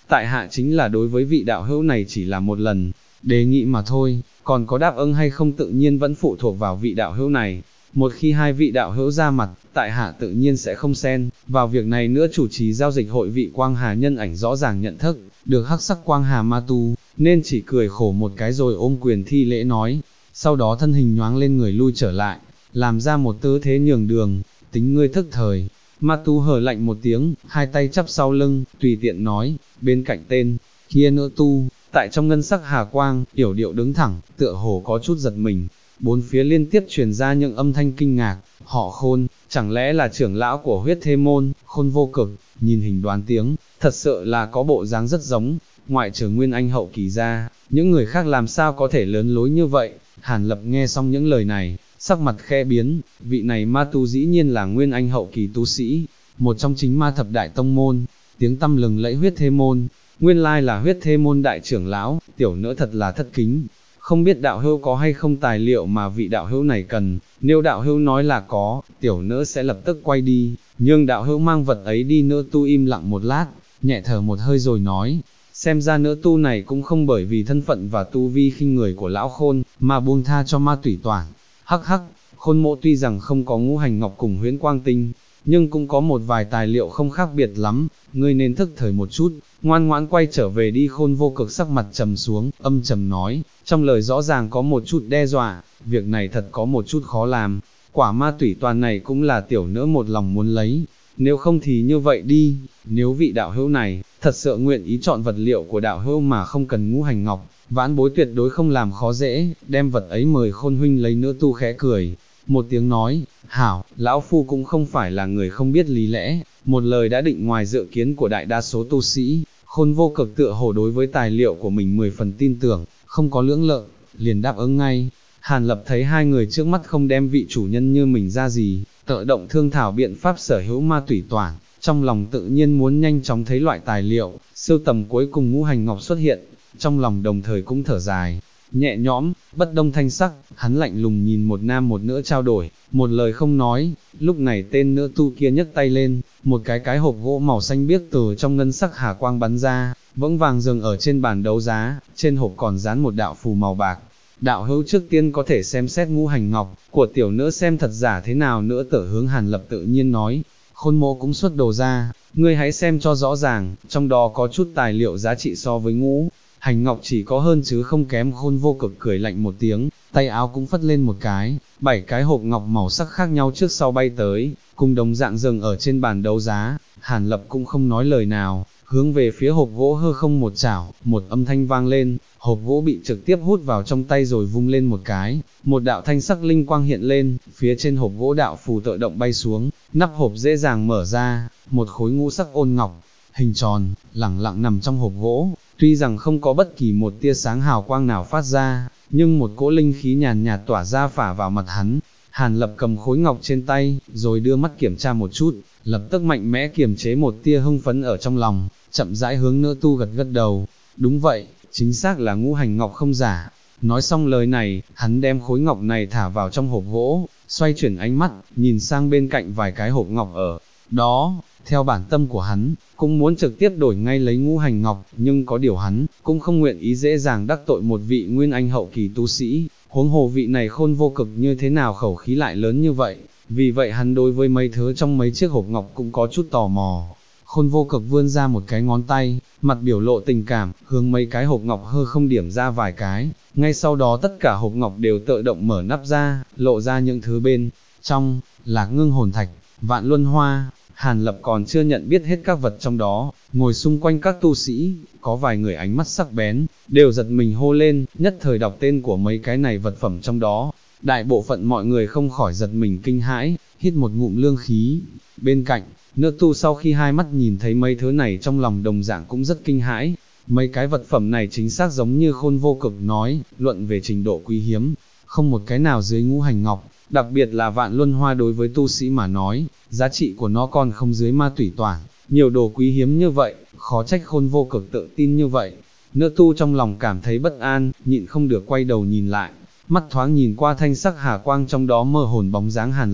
tại hạ chính là đối với vị đạo hữu này chỉ là một lần, đề nghị mà thôi, còn có đáp ứng hay không tự nhiên vẫn phụ thuộc vào vị đạo hữu này. Một khi hai vị đạo hữu ra mặt, tại hạ tự nhiên sẽ không xen vào việc này nữa. Chủ trì giao dịch hội vị Quang Hà nhân ảnh rõ ràng nhận thức được hắc sắc Quang Hà ma tu, nên chỉ cười khổ một cái rồi ôm quyền thi lễ nói, sau đó thân hình nhoáng lên người lui trở lại, làm ra một tư thế nhường đường, tính ngươi thức thời. Ma tu hờ lạnh một tiếng, hai tay chắp sau lưng, tùy tiện nói, bên cạnh tên kia nữ tu, tại trong ngân sắc hà quang, yểu điệu đứng thẳng, tựa hồ có chút giật mình. Bốn phía liên tiếp truyền ra những âm thanh kinh ngạc, họ Khôn, chẳng lẽ là trưởng lão của huyết thê môn, Khôn Vô Cực, nhìn hình đoán tiếng, thật sự là có bộ dáng rất giống, ngoại trừ Nguyên Anh hậu kỳ ra, những người khác làm sao có thể lớn lối như vậy. Hàn Lập nghe xong những lời này, sắc mặt khẽ biến, vị này ma tu dĩ nhiên là Nguyên Anh hậu kỳ tu sĩ, một trong chính ma thập đại tông môn, tiếng tăm lừng lẫy huyết thê môn, nguyên lai là huyết thê môn đại trưởng lão, tiểu nữ thật là thất kính. Không biết đạo hữu có hay không tài liệu mà vị đạo hữu này cần, nếu đạo hữu nói là có, tiểu nữ sẽ lập tức quay đi, nhưng đạo hữu mang vật ấy đi. Nữ tu im lặng một lát, nhẹ thở một hơi rồi nói, xem ra nữ tu này cũng không bởi vì thân phận và tu vi khinh người của lão Khôn, mà buông tha cho ma tủy toản. Hắc hắc, Khôn mộ tuy rằng không có ngũ hành ngọc cùng huyễn quang tinh, nhưng cũng có một vài tài liệu không khác biệt lắm, ngươi nên thức thời một chút, ngoan ngoãn quay trở về đi. Khôn Vô Cực sắc mặt trầm xuống, âm trầm nói, trong lời rõ ràng có một chút đe dọa, việc này thật có một chút khó làm, quả ma tủy toàn này cũng là tiểu nữ một lòng muốn lấy, nếu không thì như vậy đi, nếu vị đạo hữu này, thật sự nguyện ý chọn vật liệu của đạo hữu mà không cần ngũ hành ngọc, vãn bối tuyệt đối không làm khó dễ, đem vật ấy mời Khôn huynh lấy. Nữ tu khẽ cười một tiếng nói, hảo, lão phu cũng không phải là người không biết lý lẽ, một lời đã định ngoài dự kiến của đại đa số tu sĩ. Khôn Vô Cực tựa hồ đối với tài liệu của mình 10 phần tin tưởng, không có lưỡng lự, liền đáp ứng ngay. Hàn Lập thấy hai người trước mắt không đem vị chủ nhân như mình ra gì, tự động thương thảo biện pháp sở hữu ma tủy toản, trong lòng tự nhiên muốn nhanh chóng thấy loại tài liệu, sưu tầm cuối cùng ngũ hành ngọc xuất hiện, trong lòng đồng thời cũng thở dài, nhẹ nhõm, bất đông thanh sắc, hắn lạnh lùng nhìn một nam một nữ trao đổi, một lời không nói. Lúc này tên nữ tu kia nhấc tay lên, một cái hộp gỗ màu xanh biếc từ trong ngân sắc hà quang bắn ra, vững vàng dừng ở trên bàn đấu giá, trên hộp còn dán một đạo phù màu bạc. Đạo hữu trước tiên có thể xem xét ngũ hành ngọc của tiểu nữ xem thật giả thế nào nữa. Tử hướng Hàn Lập tự nhiên nói, Khôn mộ cũng xuất đồ ra, ngươi hãy xem cho rõ ràng, trong đó có chút tài liệu giá trị so với ngũ hành ngọc chỉ có hơn chứ không kém. Khôn Vô Cực cười lạnh một tiếng, tay áo cũng phất lên một cái, 7 cái hộp ngọc màu sắc khác nhau trước sau bay tới, cùng đồng dạng dừng ở trên bàn đấu giá. Hàn Lập cũng không nói lời nào, hướng về phía hộp gỗ hư không một chảo, một âm thanh vang lên, hộp gỗ bị trực tiếp hút vào trong tay rồi vung lên một cái, một đạo thanh sắc linh quang hiện lên, phía trên hộp gỗ đạo phù tự động bay xuống, nắp hộp dễ dàng mở ra, một khối ngũ sắc ôn ngọc, hình tròn, lẳng lặng nằm trong hộp gỗ, tuy rằng không có bất kỳ một tia sáng hào quang nào phát ra, nhưng một cỗ linh khí nhàn nhạt tỏa ra phả vào mặt hắn. Hàn Lập cầm khối ngọc trên tay, rồi đưa mắt kiểm tra một chút, lập tức mạnh mẽ kiềm chế một tia hưng phấn ở trong lòng, chậm rãi hướng nữ tu gật gật đầu, đúng vậy, chính xác là ngũ hành ngọc không giả. Nói xong lời này, hắn đem khối ngọc này thả vào trong hộp gỗ, xoay chuyển ánh mắt, nhìn sang bên cạnh vài cái hộp ngọc ở đó, theo bản tâm của hắn, cũng muốn trực tiếp đổi ngay lấy ngũ hành ngọc, nhưng có điều hắn, cũng không nguyện ý dễ dàng đắc tội một vị Nguyên Anh hậu kỳ tu sĩ, huống hồ vị này Khôn Vô Cực như thế nào khẩu khí lại lớn như vậy, vì vậy hắn đối với mấy thứ trong mấy chiếc hộp ngọc cũng có chút tò mò. Khôn Vô Cực vươn ra một cái ngón tay, mặt biểu lộ tình cảm, hướng mấy cái hộp ngọc hư không điểm ra vài cái, ngay sau đó tất cả hộp ngọc đều tự động mở nắp ra, lộ ra những thứ bên trong, Lạc Ngưng Hồn Thạch, Vạn Luân Hoa. Hàn Lập còn chưa nhận biết hết các vật trong đó, ngồi xung quanh các tu sĩ, có vài người ánh mắt sắc bén, đều giật mình hô lên, nhất thời đọc tên của mấy cái này vật phẩm trong đó. Đại bộ phận mọi người không khỏi giật mình kinh hãi, hít một ngụm lương khí. Bên cạnh, nữ tu sau khi hai mắt nhìn thấy mấy thứ này trong lòng đồng dạng cũng rất kinh hãi. Mấy cái vật phẩm này chính xác giống như Khôn Vô Cực nói, luận về trình độ quý hiếm, không một cái nào dưới ngũ hành ngọc, đặc biệt là Vạn Luân Hoa đối với tu sĩ mà nói, giá trị của nó còn không dưới ma tủy toản, nhiều đồ quý hiếm như vậy, khó trách Khôn Vô Cực tự tin như vậy. Nữ tu trong lòng cảm thấy bất an, nhịn không được quay đầu nhìn lại, mắt thoáng nhìn qua thanh sắc hà quang trong đó mơ hồn bóng dáng Hàn Lập,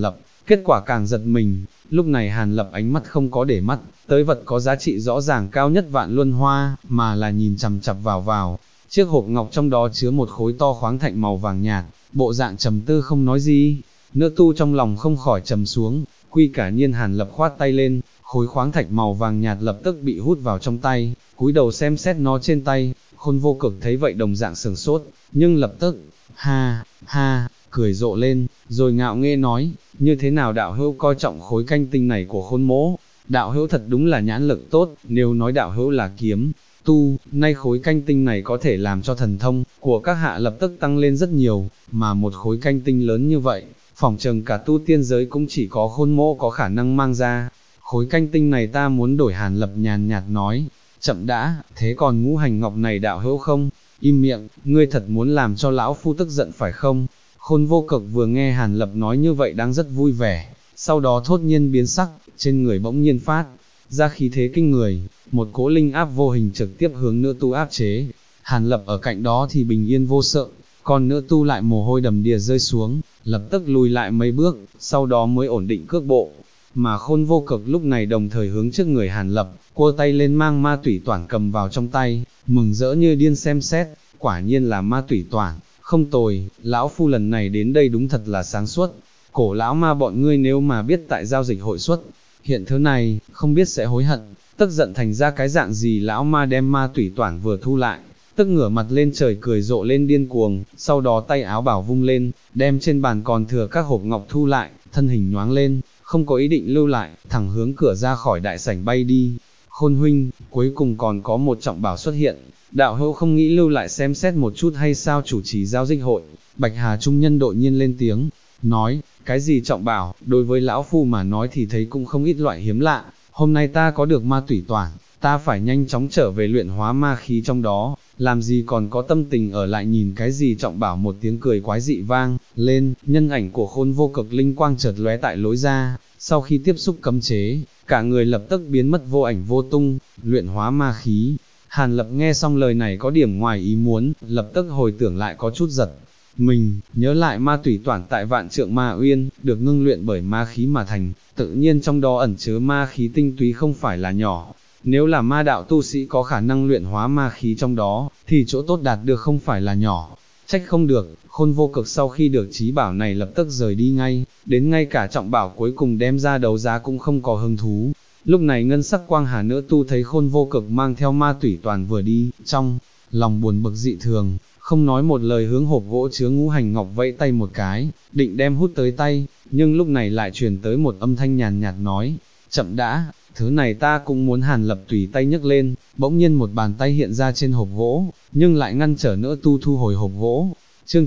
kết quả càng giật mình. Lúc này Hàn Lập ánh mắt không có để mắt tới vật có giá trị rõ ràng cao nhất vạn luân hoa, mà là nhìn chằm chằm vào chiếc hộp ngọc trong đó chứa một khối to khoáng thạch màu vàng nhạt, bộ dạng trầm tư không nói gì. Nữ tu trong lòng không khỏi trầm xuống, Quy Cả Nhiên. Hàn Lập khoát tay lên, khối khoáng thạch màu vàng nhạt lập tức bị hút vào trong tay, cúi đầu xem xét nó trên tay. Khôn Vô Cực thấy vậy đồng dạng sửng sốt, nhưng lập tức, ha, ha, cười rộ lên, rồi ngạo nghễ nói, như thế nào đạo hữu coi trọng khối canh tinh này của Khôn mỗ, đạo hữu thật đúng là nhãn lực tốt, nếu nói đạo hữu là kiếm tu, nay khối canh tinh này có thể làm cho thần thông của các hạ lập tức tăng lên rất nhiều, mà một khối canh tinh lớn như vậy, phỏng chừng cả tu tiên giới cũng chỉ có Khôn mỗ có khả năng mang ra. Khối canh tinh này ta muốn đổi. Hàn Lập nhàn nhạt nói, chậm đã, thế còn ngũ hành ngọc này đạo hữu không? Im miệng, ngươi thật muốn làm cho lão phu tức giận phải không? Khôn Vô Cực vừa nghe Hàn Lập nói như vậy đang rất vui vẻ, sau đó thốt nhiên biến sắc, trên người bỗng nhiên phát ra khí thế kinh người, một cỗ linh áp vô hình trực tiếp hướng nữ tu áp chế. Hàn Lập ở cạnh đó thì bình yên vô sợ, còn nữ tu lại mồ hôi đầm đìa rơi xuống, lập tức lùi lại mấy bước, sau đó mới ổn định cước bộ. Mà Khôn Vô Cực lúc này đồng thời hướng trước người Hàn Lập, cua tay lên mang ma tủy toản cầm vào trong tay, mừng rỡ như điên xem xét, quả nhiên là ma tủy toản, không tồi, lão phu lần này đến đây đúng thật là sáng suốt. Cổ lão ma bọn ngươi nếu mà biết tại giao dịch hội xuất hiện thứ này, không biết sẽ hối hận, tức giận thành ra cái dạng gì. Lão ma đem ma tủy toản vừa thu lại, tức ngửa mặt lên trời cười rộ lên điên cuồng, sau đó tay áo bảo vung lên, đem trên bàn còn thừa các hộp ngọc thu lại, thân hình nhoáng lên, không có ý định lưu lại, thẳng hướng cửa ra khỏi đại sảnh bay đi. Khôn huynh, cuối cùng còn có một trọng bảo xuất hiện, đạo hữu không nghĩ lưu lại xem xét một chút hay sao? Chủ trì giao dịch hội, Bạch Hà trung nhân đột nhiên lên tiếng, nói, cái gì trọng bảo, đối với lão phu mà nói thì thấy cũng không ít loại hiếm lạ, hôm nay ta có được ma tủy toản, ta phải nhanh chóng trở về luyện hóa ma khí trong đó, làm gì còn có tâm tình ở lại nhìn cái gì trọng bảo. Một tiếng cười quái dị vang lên, nhân ảnh của Khôn Vô Cực linh quang chợt lóe tại lối ra, sau khi tiếp xúc cấm chế, cả người lập tức biến mất vô ảnh vô tung. Luyện hóa ma khí. Hàn Lập nghe xong lời này có điểm ngoài ý muốn, lập tức hồi tưởng lại có chút giật mình, nhớ lại ma tủy toản tại Vạn Trượng Ma Uyên, được ngưng luyện bởi ma khí mà thành, tự nhiên trong đó ẩn chứa ma khí tinh túy không phải là nhỏ. Nếu là ma đạo tu sĩ có khả năng luyện hóa ma khí trong đó, thì chỗ tốt đạt được không phải là nhỏ. Trách không được, Khôn Vô Cực sau khi được trí bảo này lập tức rời đi ngay, đến ngay cả trọng bảo cuối cùng đem ra đấu giá cũng không có hứng thú. Lúc này ngân sắc quang hà nữ tu thấy Khôn Vô Cực mang theo ma tủy toàn vừa đi, trong lòng buồn bực dị thường, không nói một lời hướng hộp gỗ chứa ngũ hành ngọc vẫy tay một cái, định đem hút tới tay, nhưng lúc này lại truyền tới một âm thanh nhàn nhạt nói, chậm đã, thứ này ta cũng muốn. Hàn Lập tùy tay nhấc lên, bỗng nhiên một bàn tay hiện ra trên hộp gỗ, nhưng lại ngăn trở nữ tu thu hồi hộp gỗ. Chương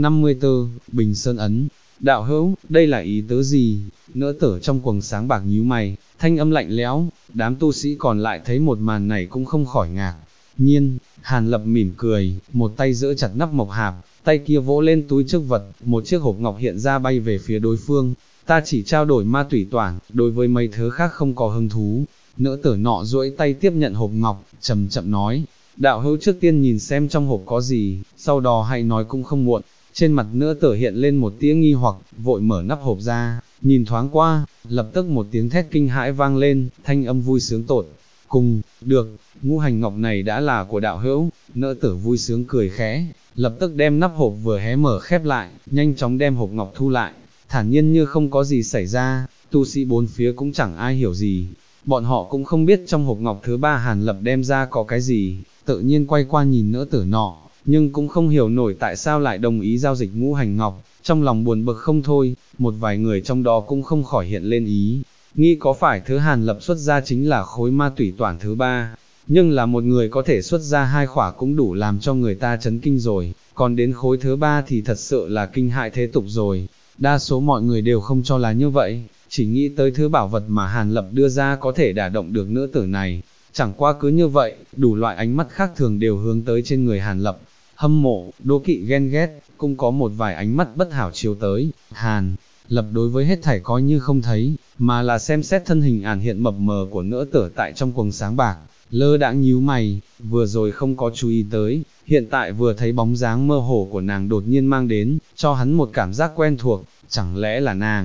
954, Bình Sơn Ấn. Đạo hữu, đây là ý tứ gì? Nữ tử trong quầng sáng bạc nhíu mày, thanh âm lạnh lẽo. Đám tu sĩ còn lại thấy một màn này cũng không khỏi ngạc nhiên. Hàn Lập mỉm cười, một tay giữ chặt nắp mộc hạp, tay kia vỗ lên túi trước vật, một chiếc hộp ngọc hiện ra bay về phía đối phương. Ta chỉ trao đổi ma tủy toản, đối với mấy thứ khác không có hứng thú. Nữ tử nọ duỗi tay tiếp nhận hộp ngọc, chậm chậm nói, đạo hữu trước tiên nhìn xem trong hộp có gì, sau đó hãy nói cũng không muộn. Trên mặt nữ tử hiện lên một tia nghi hoặc, vội mở nắp hộp ra, nhìn thoáng qua, lập tức một tiếng thét kinh hãi vang lên, thanh âm vui sướng tột cùng, được, ngũ hành ngọc này đã là của đạo hữu. Nữ tử vui sướng cười khẽ, lập tức đem nắp hộp vừa hé mở khép lại, nhanh chóng đem hộp ngọc thu lại, thản nhiên như không có gì xảy ra. Tu sĩ bốn phía cũng chẳng ai hiểu gì, bọn họ cũng không biết trong hộp ngọc thứ ba Hàn Lập đem ra có cái gì, tự nhiên quay qua nhìn nữ tử nọ, nhưng cũng không hiểu nổi tại sao lại đồng ý giao dịch ngũ hành ngọc, trong lòng buồn bực không thôi. Một vài người trong đó cũng không khỏi hiện lên ý nghĩ có phải thứ Hàn Lập xuất ra chính là khối ma tủy toản thứ ba, nhưng là một người có thể xuất ra hai khỏa cũng đủ làm cho người ta chấn kinh rồi, còn đến khối thứ ba thì thật sự là kinh hại thế tục rồi. Đa số mọi người đều không cho là như vậy, chỉ nghĩ tới thứ bảo vật mà Hàn Lập đưa ra có thể đả động được nữ tử này. Chẳng qua cứ như vậy, đủ loại ánh mắt khác thường đều hướng tới trên người Hàn Lập, hâm mộ, đố kỵ, ghen ghét, cũng có một vài ánh mắt bất hảo chiếu tới. Hàn Lập đối với hết thảy coi như không thấy, mà là xem xét thân hình ẩn hiện mập mờ của nữ tử tại trong quầng sáng bạc, lơ đãng nhíu mày, vừa rồi không có chú ý tới, hiện tại vừa thấy bóng dáng mơ hồ của nàng đột nhiên mang đến, cho hắn một cảm giác quen thuộc, chẳng lẽ là nàng?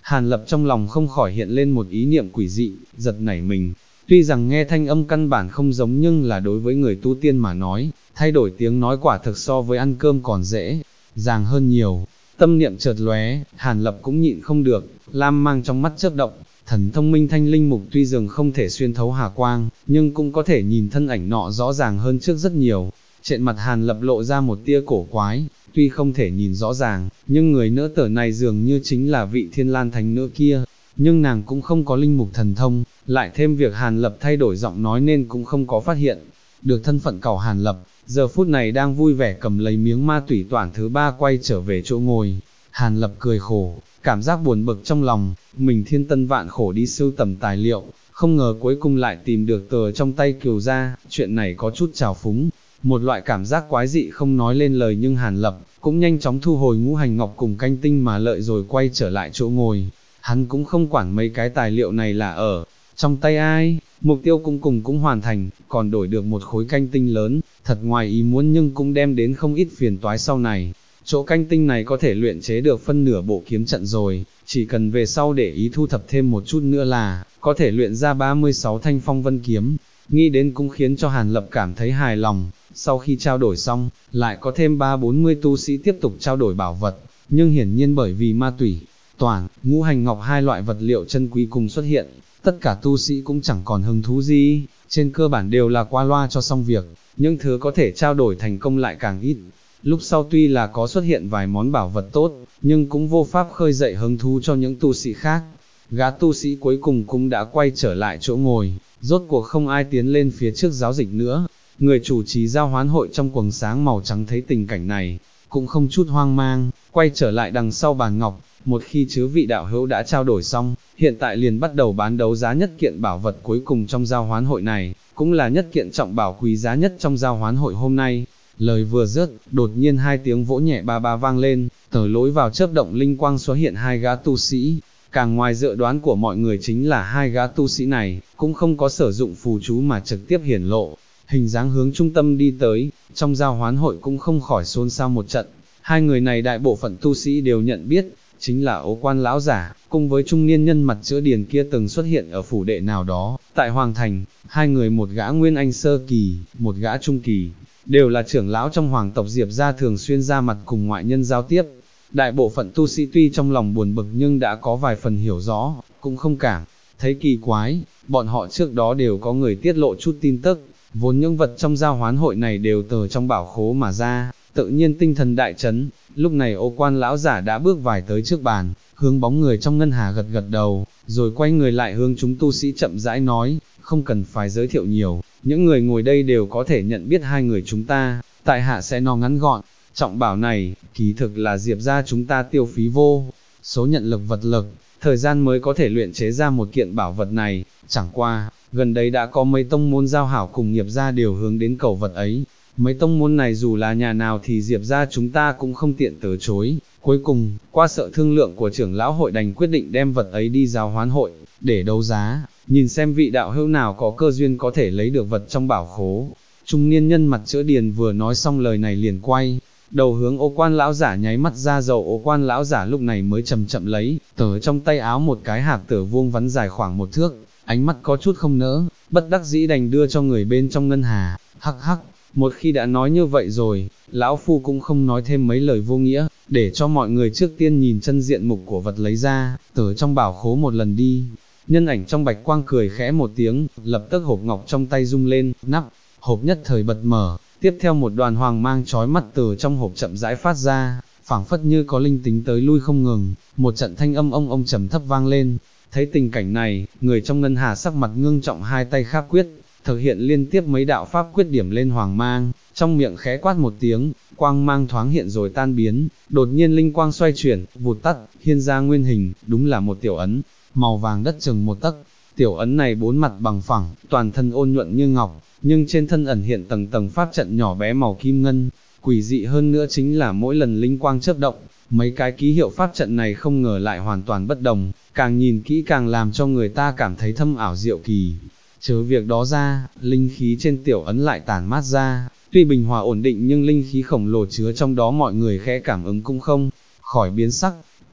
Hàn Lập trong lòng không khỏi hiện lên một ý niệm quỷ dị, giật nảy mình. Tuy rằng nghe thanh âm căn bản không giống nhưng là đối với người tu tiên mà nói, thay đổi tiếng nói quả thực so với ăn cơm còn dễ dàng hơn nhiều. Tâm niệm chợt lóe, Hàn Lập cũng nhịn không được, lam mang trong mắt chớp động, thần thông minh thanh linh mục tuy rằng không thể xuyên thấu hà quang, nhưng cũng có thể nhìn thân ảnh nọ rõ ràng hơn trước rất nhiều. Trên mặt Hàn Lập lộ ra một tia cổ quái, tuy không thể nhìn rõ ràng, nhưng người nữ tử này dường như chính là vị Thiên Lan thánh nữ kia, nhưng nàng cũng không có linh mục thần thông, lại thêm việc Hàn Lập thay đổi giọng nói nên cũng không có phát hiện được thân phận cẩu Hàn Lập, giờ phút này đang vui vẻ cầm lấy miếng ma tủy toản thứ 3 quay trở về chỗ ngồi. Hàn Lập cười khổ, cảm giác buồn bực trong lòng, mình thiên tân vạn khổ đi sưu tầm tài liệu, không ngờ cuối cùng lại tìm được tờ trong tay Kiều gia, chuyện này có chút trào phúng, một loại cảm giác quái dị không nói lên lời, nhưng Hàn Lập cũng nhanh chóng thu hồi ngũ hành ngọc cùng canh tinh mà lợi rồi quay trở lại chỗ ngồi. Hắn cũng không quản mấy cái tài liệu này là ở trong tay ai, mục tiêu cũng hoàn thành, còn đổi được một khối canh tinh lớn, thật ngoài ý muốn nhưng cũng đem đến không ít phiền toái sau này. Chỗ canh tinh này có thể luyện chế được phân nửa bộ kiếm trận rồi, chỉ cần về sau để ý thu thập thêm một chút nữa là có thể luyện ra 36 thanh phong vân kiếm. Nghĩ đến cũng khiến cho Hàn Lập cảm thấy hài lòng. Sau khi trao đổi xong, lại có thêm 30-40 tu sĩ tiếp tục trao đổi bảo vật, nhưng hiển nhiên bởi vì ma tủy, toản, ngũ hành ngọc hai loại vật liệu chân quý cùng xuất hiện, tất cả tu sĩ cũng chẳng còn hứng thú gì, trên cơ bản đều là qua loa cho xong việc, những thứ có thể trao đổi thành công lại càng ít. Lúc sau tuy là có xuất hiện vài món bảo vật tốt, nhưng cũng vô pháp khơi dậy hứng thú cho những tu sĩ khác. Gã tu sĩ cuối cùng cũng đã quay trở lại chỗ ngồi, rốt cuộc không ai tiến lên phía trước giáo dịch nữa. Người chủ trì giao hoán hội trong quần sáng màu trắng thấy tình cảnh này, cũng không chút hoang mang, quay trở lại đằng sau bàn ngọc, một khi chư vị đạo hữu đã trao đổi xong, hiện tại liền bắt đầu bán đấu giá nhất kiện bảo vật cuối cùng trong giao hoán hội này, cũng là nhất kiện trọng bảo quý giá nhất trong giao hoán hội hôm nay. Lời vừa dứt, đột nhiên hai tiếng vỗ nhẹ ba ba vang lên, tờ lối vào chớp động linh quang xuất hiện hai gã tu sĩ. Càng ngoài dự đoán của mọi người chính là hai gã tu sĩ này, cũng không có sử dụng phù chú mà trực tiếp hiển lộ, hình dáng hướng trung tâm đi tới, trong giao hoán hội cũng không khỏi xôn xao một trận. Hai người này đại bộ phận tu sĩ đều nhận biết, chính là Ố Quan lão giả, cùng với trung niên nhân mặt chữa điền kia từng xuất hiện ở phủ đệ nào đó, tại Hoàng Thành. Hai người, một gã nguyên anh sơ kỳ, một gã trung kỳ, đều là trưởng lão trong hoàng tộc Diệp gia, thường xuyên ra mặt cùng ngoại nhân giao tiếp. Đại bộ phận tu sĩ tuy trong lòng buồn bực nhưng đã có vài phần hiểu rõ, cũng không cảm thấy kỳ quái, bọn họ trước đó đều có người tiết lộ chút tin tức, vốn những vật trong giao hoán hội này đều từ trong bảo khố mà ra, tự nhiên tinh thần đại chấn. Lúc này Ố Quan lão giả đã bước vài tới trước bàn, hướng bóng người trong ngân hà gật gật đầu, rồi quay người lại hướng chúng tu sĩ chậm rãi nói, không cần phải giới thiệu nhiều, những người ngồi đây đều có thể nhận biết hai người chúng ta, tại hạ sẽ nói ngắn gọn. Trọng bảo này, kỳ thực là Diệp gia chúng ta tiêu phí vô số nhận lực vật lực, thời gian mới có thể luyện chế ra một kiện bảo vật này, chẳng qua, gần đây đã có mấy tông môn giao hảo cùng Nghiệp gia đều hướng đến cầu vật ấy. Mấy tông môn này dù là nhà nào thì Diệp gia chúng ta cũng không tiện từ chối. Cuối cùng, qua sự thương lượng của trưởng lão hội đành quyết định đem vật ấy đi giao hoán hội, để đấu giá, nhìn xem vị đạo hữu nào có cơ duyên có thể lấy được vật trong bảo khố. Trung niên nhân mặt chữa điền vừa nói xong lời này liền quay đầu hướng Ố Quan lão giả nháy mắt ra dầu. Ố Quan lão giả lúc này mới chậm chậm lấy từ trong tay áo một cái hạp tử vuông vắn dài khoảng 1 thước, ánh mắt có chút không nỡ, bất đắc dĩ đành đưa cho người bên trong ngân hà. Hắc hắc, một khi đã nói như vậy rồi, lão phu cũng không nói thêm mấy lời vô nghĩa, để cho mọi người trước tiên nhìn chân diện mục của vật lấy ra, từ trong bảo khố một lần đi. Nhân ảnh trong bạch quang cười khẽ một tiếng, lập tức hộp ngọc trong tay rung lên, nắp hộp nhất thời bật mở, tiếp theo một đoàn hoàng mang chói mắt từ trong hộp chậm rãi phát ra, phảng phất như có linh tính tới lui không ngừng, một trận thanh âm ông trầm thấp vang lên. Thấy tình cảnh này, người trong ngân hà sắc mặt ngưng trọng, hai tay khắc quyết, thực hiện liên tiếp mấy đạo pháp quyết điểm lên hoàng mang, trong miệng khẽ quát một tiếng, quang mang thoáng hiện rồi tan biến, đột nhiên linh quang xoay chuyển, vụt tắt, hiện ra nguyên hình, đúng là một tiểu ấn, màu vàng đất chừng 1 tấc. Tiểu ấn này 4 mặt bằng phẳng, toàn thân ôn nhuận như ngọc, nhưng trên thân ẩn hiện tầng tầng pháp trận nhỏ bé màu kim ngân. Quỷ dị hơn nữa chính là mỗi lần linh quang chớp động, mấy cái ký hiệu pháp trận này không ngờ lại hoàn toàn bất đồng, càng nhìn kỹ càng làm cho người ta cảm thấy thâm ảo diệu kỳ. Trừ việc đó ra, linh khí trên tiểu ấn lại tản mát ra, tuy bình hòa ổn định nhưng linh khí khổng lồ chứa trong đó mọi người khẽ cảm ứng cũng không khỏi biến sắc.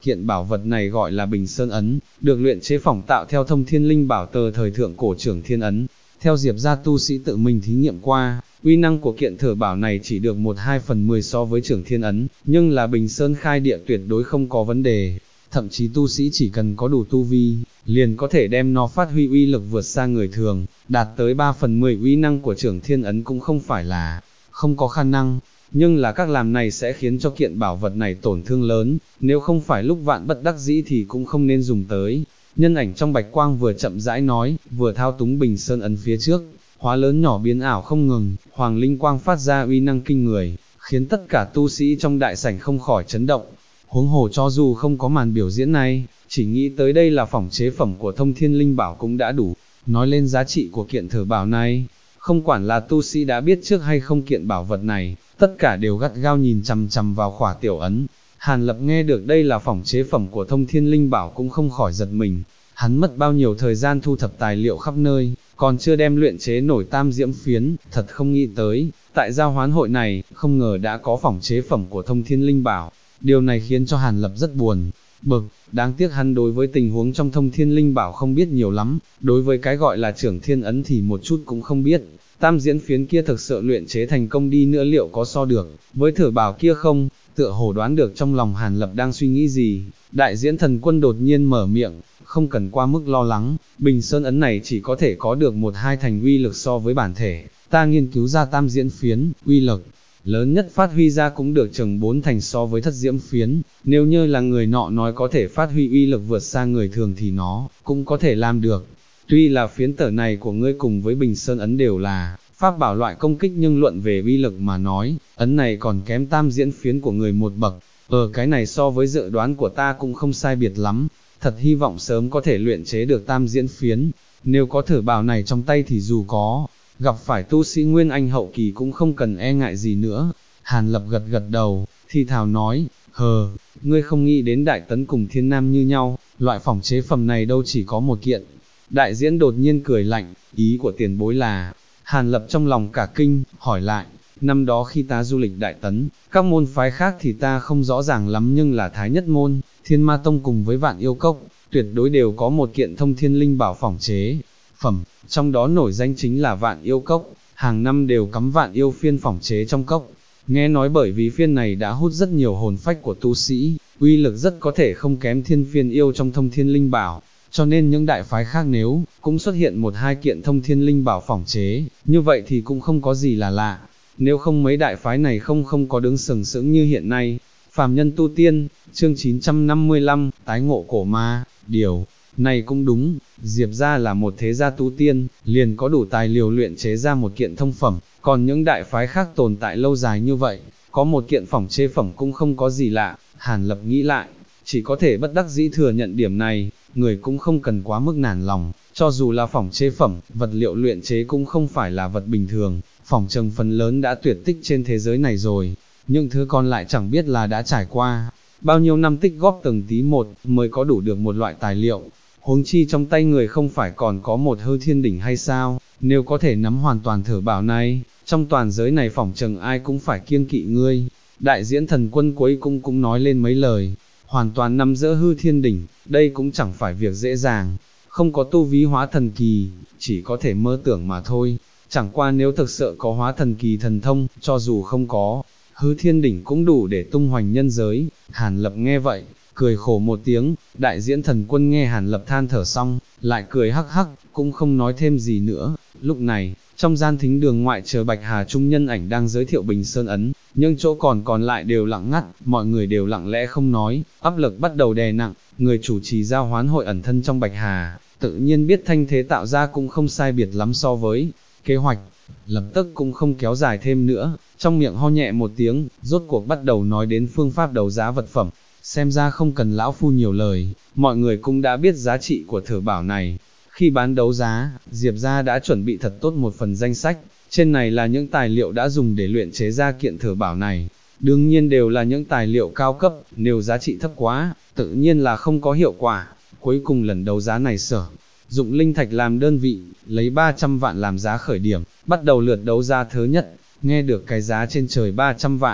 Kiện bảo vật này gọi là Bình Sơn Ấn, được luyện chế phỏng tạo theo Thông Thiên Linh Bảo tờ thời thượng cổ Trưởng Thiên Ấn. Theo Diệp gia tu sĩ tự mình thí nghiệm qua, uy năng của kiện thở bảo này chỉ được 1/2/10 so với Trưởng Thiên Ấn, nhưng là Bình Sơn khai địa tuyệt đối không có vấn đề. Thậm chí tu sĩ chỉ cần có đủ tu vi, liền có thể đem nó phát huy uy lực vượt xa người thường, đạt tới 3/10 uy năng của Trưởng Thiên Ấn cũng không phải là không có khả năng. Nhưng là các làm này sẽ khiến cho kiện bảo vật này tổn thương lớn, nếu không phải lúc vạn bất đắc dĩ thì cũng không nên dùng tới. Nhân ảnh trong bạch quang vừa chậm rãi nói, vừa thao túng Bình Sơn Ấn phía trước, hóa lớn nhỏ biến ảo không ngừng, hoàng linh quang phát ra uy năng kinh người, khiến tất cả tu sĩ trong đại sảnh không khỏi chấn động. Huống hồ cho dù không có màn biểu diễn này, chỉ nghĩ tới đây là phỏng chế phẩm của Thông Thiên Linh Bảo cũng đã đủ. Nói lên giá trị của kiện thở bảo này, không quản là tu sĩ đã biết trước hay không kiện bảo vật này, tất cả đều gắt gao nhìn chằm chằm vào khỏa tiểu ấn. Hàn Lập nghe được đây là phỏng chế phẩm của Thông Thiên Linh Bảo cũng không khỏi giật mình. Hắn mất bao nhiêu thời gian thu thập tài liệu khắp nơi, còn chưa đem luyện chế nổi tam diễm phiến, thật không nghĩ tới, tại giao hoán hội này, không ngờ đã có phỏng chế phẩm của Thông Thiên Linh Bảo. Điều này khiến cho Hàn Lập rất buồn, bực, đáng tiếc hắn đối với tình huống trong Thông Thiên Linh Bảo không biết nhiều lắm, đối với cái gọi là Trưởng Thiên Ấn thì một chút cũng không biết. Tam diễn phiến kia thực sự luyện chế thành công đi nữa liệu có so được với thử bảo kia không? Tựa hồ đoán được trong lòng Hàn Lập đang suy nghĩ gì, đại diễn thần quân đột nhiên mở miệng, không cần qua mức lo lắng, Bình Sơn Ấn này chỉ có thể có được 1-2 thành uy lực so với bản thể, ta nghiên cứu ra tam diễn phiến, uy lực lớn nhất phát huy ra cũng được chừng 4 thành so với thất diễm phiến, nếu như là người nọ nói có thể phát huy uy lực vượt xa người thường thì nó cũng có thể làm được. Tuy là phiến tở này của ngươi cùng với Bình Sơn Ấn đều là pháp bảo loại công kích nhưng luận về uy lực mà nói, ấn này còn kém tam diễn phiến của người một bậc, cái này so với dự đoán của ta cũng không sai biệt lắm, thật hy vọng sớm có thể luyện chế được tam diễn phiến, nếu có thử bảo này trong tay thì dù có gặp phải tu sĩ Nguyên Anh hậu kỳ cũng không cần e ngại gì nữa. Hàn Lập gật gật đầu, thì thào nói, ngươi không nghĩ đến Đại Tấn cùng Thiên Nam như nhau, loại phỏng chế phẩm này đâu chỉ có một kiện. Đại diễn đột nhiên cười lạnh, ý của tiền bối là, Hàn Lập trong lòng cả kinh, hỏi lại, năm đó khi ta du lịch Đại Tấn, các môn phái khác thì ta không rõ ràng lắm nhưng là Thái Nhất Môn, Thiên Ma Tông cùng với Vạn Yêu Cốc, tuyệt đối đều có một kiện Thông Thiên Linh Bảo phỏng chế phẩm, trong đó nổi danh chính là Vạn Yêu Cốc, hàng năm đều cắm Vạn Yêu phiên phỏng chế trong cốc. Nghe nói bởi vì phiên này đã hút rất nhiều hồn phách của tu sĩ, uy lực rất có thể không kém thiên phiên yêu trong Thông Thiên Linh Bảo, cho nên những đại phái khác nếu cũng xuất hiện 1-2 kiện Thông Thiên Linh Bảo phỏng chế, như vậy thì cũng không có gì là lạ, nếu không mấy đại phái này không có đứng sừng sững như hiện nay. Phàm nhân tu tiên, chương 955, tái ngộ cổ ma, điều này cũng đúng, Diệp gia là một thế gia tu tiên, liền có đủ tài liều luyện chế ra một kiện thông phẩm, còn những đại phái khác tồn tại lâu dài như vậy, có một kiện phỏng chế phẩm cũng không có gì lạ. Hàn Lập nghĩ lại, chỉ có thể bất đắc dĩ thừa nhận điểm này, người cũng không cần quá mức nản lòng, cho dù là phỏng chế phẩm, vật liệu luyện chế cũng không phải là vật bình thường, phỏng chừng phần lớn đã tuyệt tích trên thế giới này rồi, những thứ còn lại chẳng biết là đã trải qua bao nhiêu năm tích góp từng tí một mới có đủ được một loại tài liệu. Huống chi trong tay người không phải còn có một Hư Thiên Đỉnh hay sao, nếu có thể nắm hoàn toàn thử bảo này, trong toàn giới này phỏng chừng ai cũng phải kiêng kỵ ngươi. Đại diễn thần quân cuối cũng nói lên mấy lời, hoàn toàn nắm giữ Hư Thiên Đỉnh, đây cũng chẳng phải việc dễ dàng, không có tu vi hóa thần kỳ, chỉ có thể mơ tưởng mà thôi. Chẳng qua nếu thực sự có hóa thần kỳ thần thông, cho dù không có Hư Thiên Đỉnh cũng đủ để tung hoành nhân giới. Hàn Lập nghe vậy, cười khổ một tiếng. Đại diễn thần quân nghe Hàn Lập than thở xong, lại cười hắc hắc, cũng không nói thêm gì nữa. Lúc này, trong gian thính đường ngoại chờ Bạch Hà Trung nhân ảnh đang giới thiệu Bình Sơn Ấn, nhưng chỗ còn lại đều lặng ngắt, mọi người đều lặng lẽ không nói, áp lực bắt đầu đè nặng. Người chủ trì giao hoán hội ẩn thân trong Bạch Hà, tự nhiên biết thanh thế tạo ra cũng không sai biệt lắm so với kế hoạch, lập tức cũng không kéo dài thêm nữa, trong miệng ho nhẹ một tiếng, rốt cuộc bắt đầu nói đến phương pháp đấu giá vật phẩm. Xem ra không cần lão phu nhiều lời, mọi người cũng đã biết giá trị của thử bảo này. Khi bán đấu giá, Diệp gia đã chuẩn bị thật tốt một phần danh sách, trên này là những tài liệu đã dùng để luyện chế ra kiện thử bảo này. Đương nhiên đều là những tài liệu cao cấp, nếu giá trị thấp quá, tự nhiên là không có hiệu quả. Cuối cùng lần đấu giá này Sở dụng linh thạch làm đơn vị, lấy 300 vạn làm giá khởi điểm, bắt đầu lượt đấu giá thứ nhất. Nghe được cái giá trên trời 300 vạn,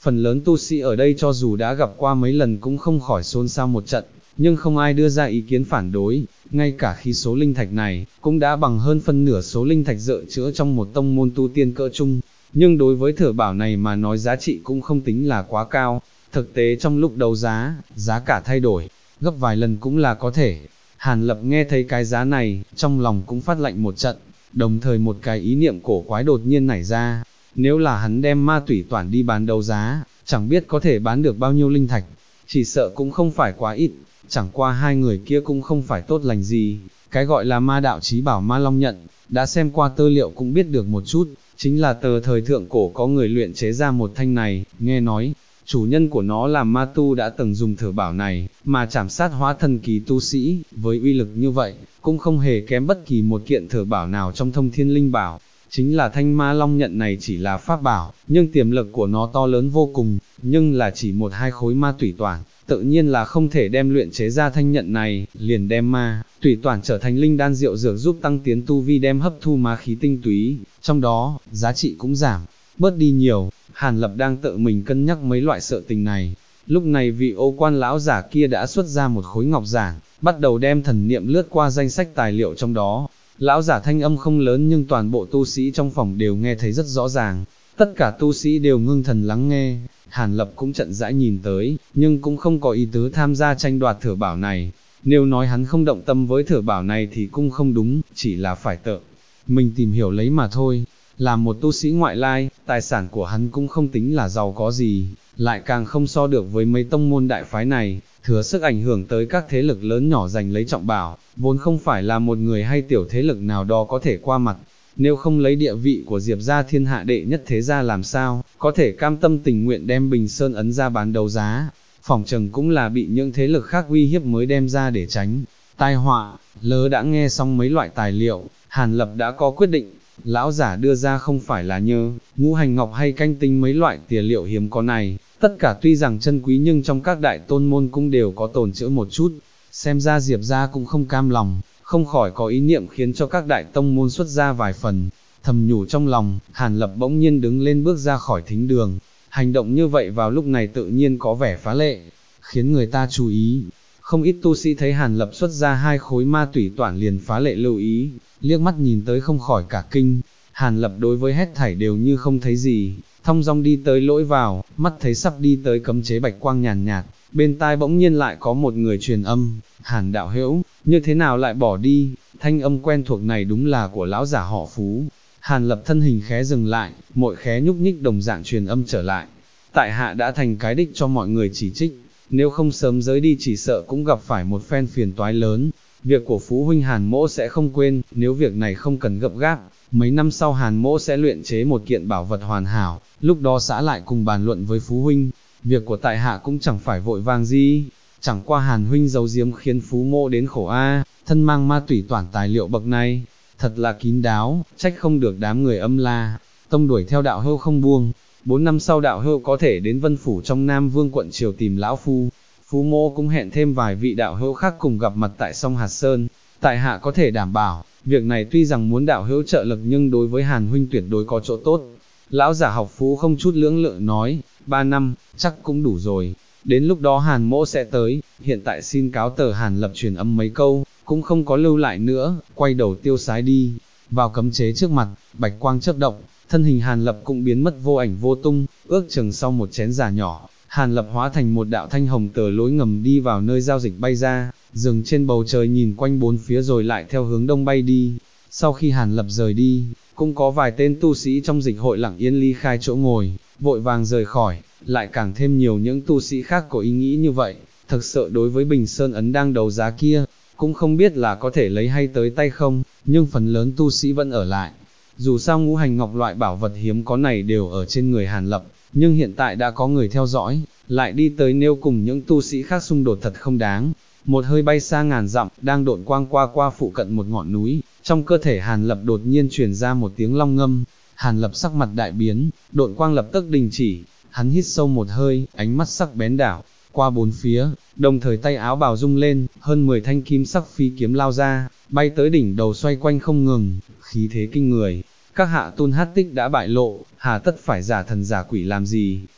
phần lớn tu sĩ ở đây cho dù đã gặp qua mấy lần cũng không khỏi xôn xao một trận, nhưng không ai đưa ra ý kiến phản đối, ngay cả khi số linh thạch này cũng đã bằng hơn phân nửa số linh thạch dự trữ trong một tông môn tu tiên cỡ trung, nhưng đối với thử bảo này mà nói giá trị cũng không tính là quá cao, thực tế trong lúc đấu giá, giá cả thay đổi, gấp vài lần cũng là có thể. Hàn Lập nghe thấy cái giá này, trong lòng cũng phát lạnh một trận, đồng thời một cái ý niệm cổ quái đột nhiên nảy ra, nếu là hắn đem ma tủy toản đi bán đấu giá, chẳng biết có thể bán được bao nhiêu linh thạch, chỉ sợ cũng không phải quá ít, chẳng qua hai người kia cũng không phải tốt lành gì, cái gọi là ma đạo chí bảo ma long nhận, đã xem qua tư liệu cũng biết được một chút, chính là tờ thời thượng cổ có người luyện chế ra một thanh này, nghe nói, chủ nhân của nó là ma tu đã từng dùng thử bảo này, mà chảm sát hóa thần kỳ tu sĩ, với uy lực như vậy, cũng không hề kém bất kỳ một kiện thử bảo nào trong thông thiên linh bảo. Chính là thanh ma long nhận này chỉ là pháp bảo, nhưng tiềm lực của nó to lớn vô cùng, nhưng là chỉ một hai khối ma tủy toản, tự nhiên là không thể đem luyện chế ra thanh nhận này, liền đem ma tủy toản trở thành linh đan diệu dược giúp tăng tiến tu vi đem hấp thu ma khí tinh túy, trong đó, giá trị cũng giảm, bớt đi nhiều. Hàn Lập đang tự mình cân nhắc mấy loại sự tình này, lúc này vị Ô Quan lão giả kia đã xuất ra một khối ngọc giản, bắt đầu đem thần niệm lướt qua danh sách tài liệu trong đó. Lão giả thanh âm không lớn nhưng toàn bộ tu sĩ trong phòng đều nghe thấy rất rõ ràng, tất cả tu sĩ đều ngưng thần lắng nghe. Hàn Lập cũng chậm rãi nhìn tới, nhưng cũng không có ý tứ tham gia tranh đoạt thử bảo này, nếu nói hắn không động tâm với thử bảo này thì cũng không đúng, chỉ là phải tự mình tìm hiểu lấy mà thôi. Là một tu sĩ ngoại lai, tài sản của hắn cũng không tính là giàu có gì, lại càng không so được với mấy tông môn đại phái này, thừa sức ảnh hưởng tới các thế lực lớn nhỏ giành lấy trọng bảo, vốn không phải là một người hay tiểu thế lực nào đó có thể qua mặt, nếu không lấy địa vị của Diệp gia thiên hạ đệ nhất thế gia làm sao, có thể cam tâm tình nguyện đem Bình Sơn ấn ra bán đấu giá, phỏng chừng cũng là bị những thế lực khác uy hiếp mới đem ra để tránh tai họa. Lỡ đã nghe xong mấy loại tài liệu, Hàn Lập đã có quyết định. Lão giả đưa ra không phải là nhơ, ngũ hành ngọc hay canh tinh mấy loại tìa liệu hiếm có này, tất cả tuy rằng chân quý nhưng trong các đại tôn môn cũng đều có tồn trữ một chút, xem ra Diệp gia cũng không cam lòng, không khỏi có ý niệm khiến cho các đại tông môn xuất ra vài phần. Thầm nhủ trong lòng, Hàn Lập bỗng nhiên đứng lên bước ra khỏi thính đường, hành động như vậy vào lúc này tự nhiên có vẻ phá lệ, khiến người ta chú ý. Không ít tu sĩ thấy Hàn Lập xuất ra hai khối ma tủy toản liền phá lệ lưu ý, liếc mắt nhìn tới không khỏi cả kinh. Hàn Lập đối với hết thảy đều như không thấy gì, thong dong đi tới lỗi vào, mắt thấy sắp đi tới cấm chế bạch quang nhàn nhạt, bên tai bỗng nhiên lại có một người truyền âm, Hàn đạo hữu, như thế nào lại bỏ đi? Thanh âm quen thuộc này đúng là của lão giả họ Phú. Hàn Lập thân hình khẽ dừng lại, mội khẽ nhúc nhích đồng dạng truyền âm trở lại. Tại hạ đã thành cái đích cho mọi người chỉ trích, nếu không sớm rời đi chỉ sợ cũng gặp phải một phen phiền toái lớn. Việc của Phú huynh Hàn mỗ sẽ không quên, nếu việc này không cần gấp gáp, mấy năm sau Hàn mỗ sẽ luyện chế một kiện bảo vật hoàn hảo, lúc đó xã lại cùng bàn luận với Phú huynh. Việc của tại hạ cũng chẳng phải vội vàng gì, chẳng qua Hàn huynh giấu giếm khiến Phú mỗ đến khổ thân mang ma tủy toản tài liệu bậc này, thật là kín đáo, trách không được đám người Âm La tông đuổi theo đạo hữu không buông. 4 năm sau đạo hữu có thể đến Vân Phủ trong Nam Vương quận triều tìm lão phu. Phú mô cũng hẹn thêm vài vị đạo hữu khác cùng gặp mặt tại sông Hạt Sơn, tại hạ có thể đảm bảo, việc này tuy rằng muốn đạo hữu trợ lực nhưng đối với Hàn huynh tuyệt đối có chỗ tốt. Lão giả học Phú không chút lưỡng lự nói, 3 năm, chắc cũng đủ rồi, đến lúc đó Hàn mỗ sẽ tới, hiện tại xin cáo tờ. Hàn Lập truyền âm mấy câu, cũng không có lưu lại nữa, quay đầu tiêu sái đi, vào cấm chế trước mặt, bạch quang chớp động, thân hình Hàn Lập cũng biến mất vô ảnh vô tung, ước chừng sau một chén trà nhỏ. Hàn Lập hóa thành một đạo thanh hồng tờ lối ngầm đi vào nơi giao dịch bay ra, dừng trên bầu trời nhìn quanh bốn phía rồi lại theo hướng đông bay đi. Sau khi Hàn Lập rời đi, cũng có vài tên tu sĩ trong dịch hội lặng yên ly khai chỗ ngồi, vội vàng rời khỏi, lại càng thêm nhiều những tu sĩ khác có ý nghĩ như vậy. Thực sự đối với Bình Sơn ấn đang đấu giá kia, cũng không biết là có thể lấy hay tới tay không, nhưng phần lớn tu sĩ vẫn ở lại. Dù sao ngũ hành ngọc loại bảo vật hiếm có này đều ở trên người Hàn Lập, nhưng hiện tại đã có người theo dõi, lại đi tới nêu cùng những tu sĩ khác xung đột thật không đáng. Một hơi bay xa ngàn dặm, đang độn quang qua phụ cận một ngọn núi, trong cơ thể Hàn Lập đột nhiên truyền ra một tiếng long ngâm. Hàn Lập sắc mặt đại biến, độn quang lập tức đình chỉ, hắn hít sâu một hơi, ánh mắt sắc bén đảo qua bốn phía, đồng thời tay áo bào rung lên, hơn 10 thanh kim sắc phi kiếm lao ra, bay tới đỉnh đầu xoay quanh không ngừng, khí thế kinh người. Các hạ tôn hát tích đã bại lộ, hà tất phải giả thần giả quỷ làm gì?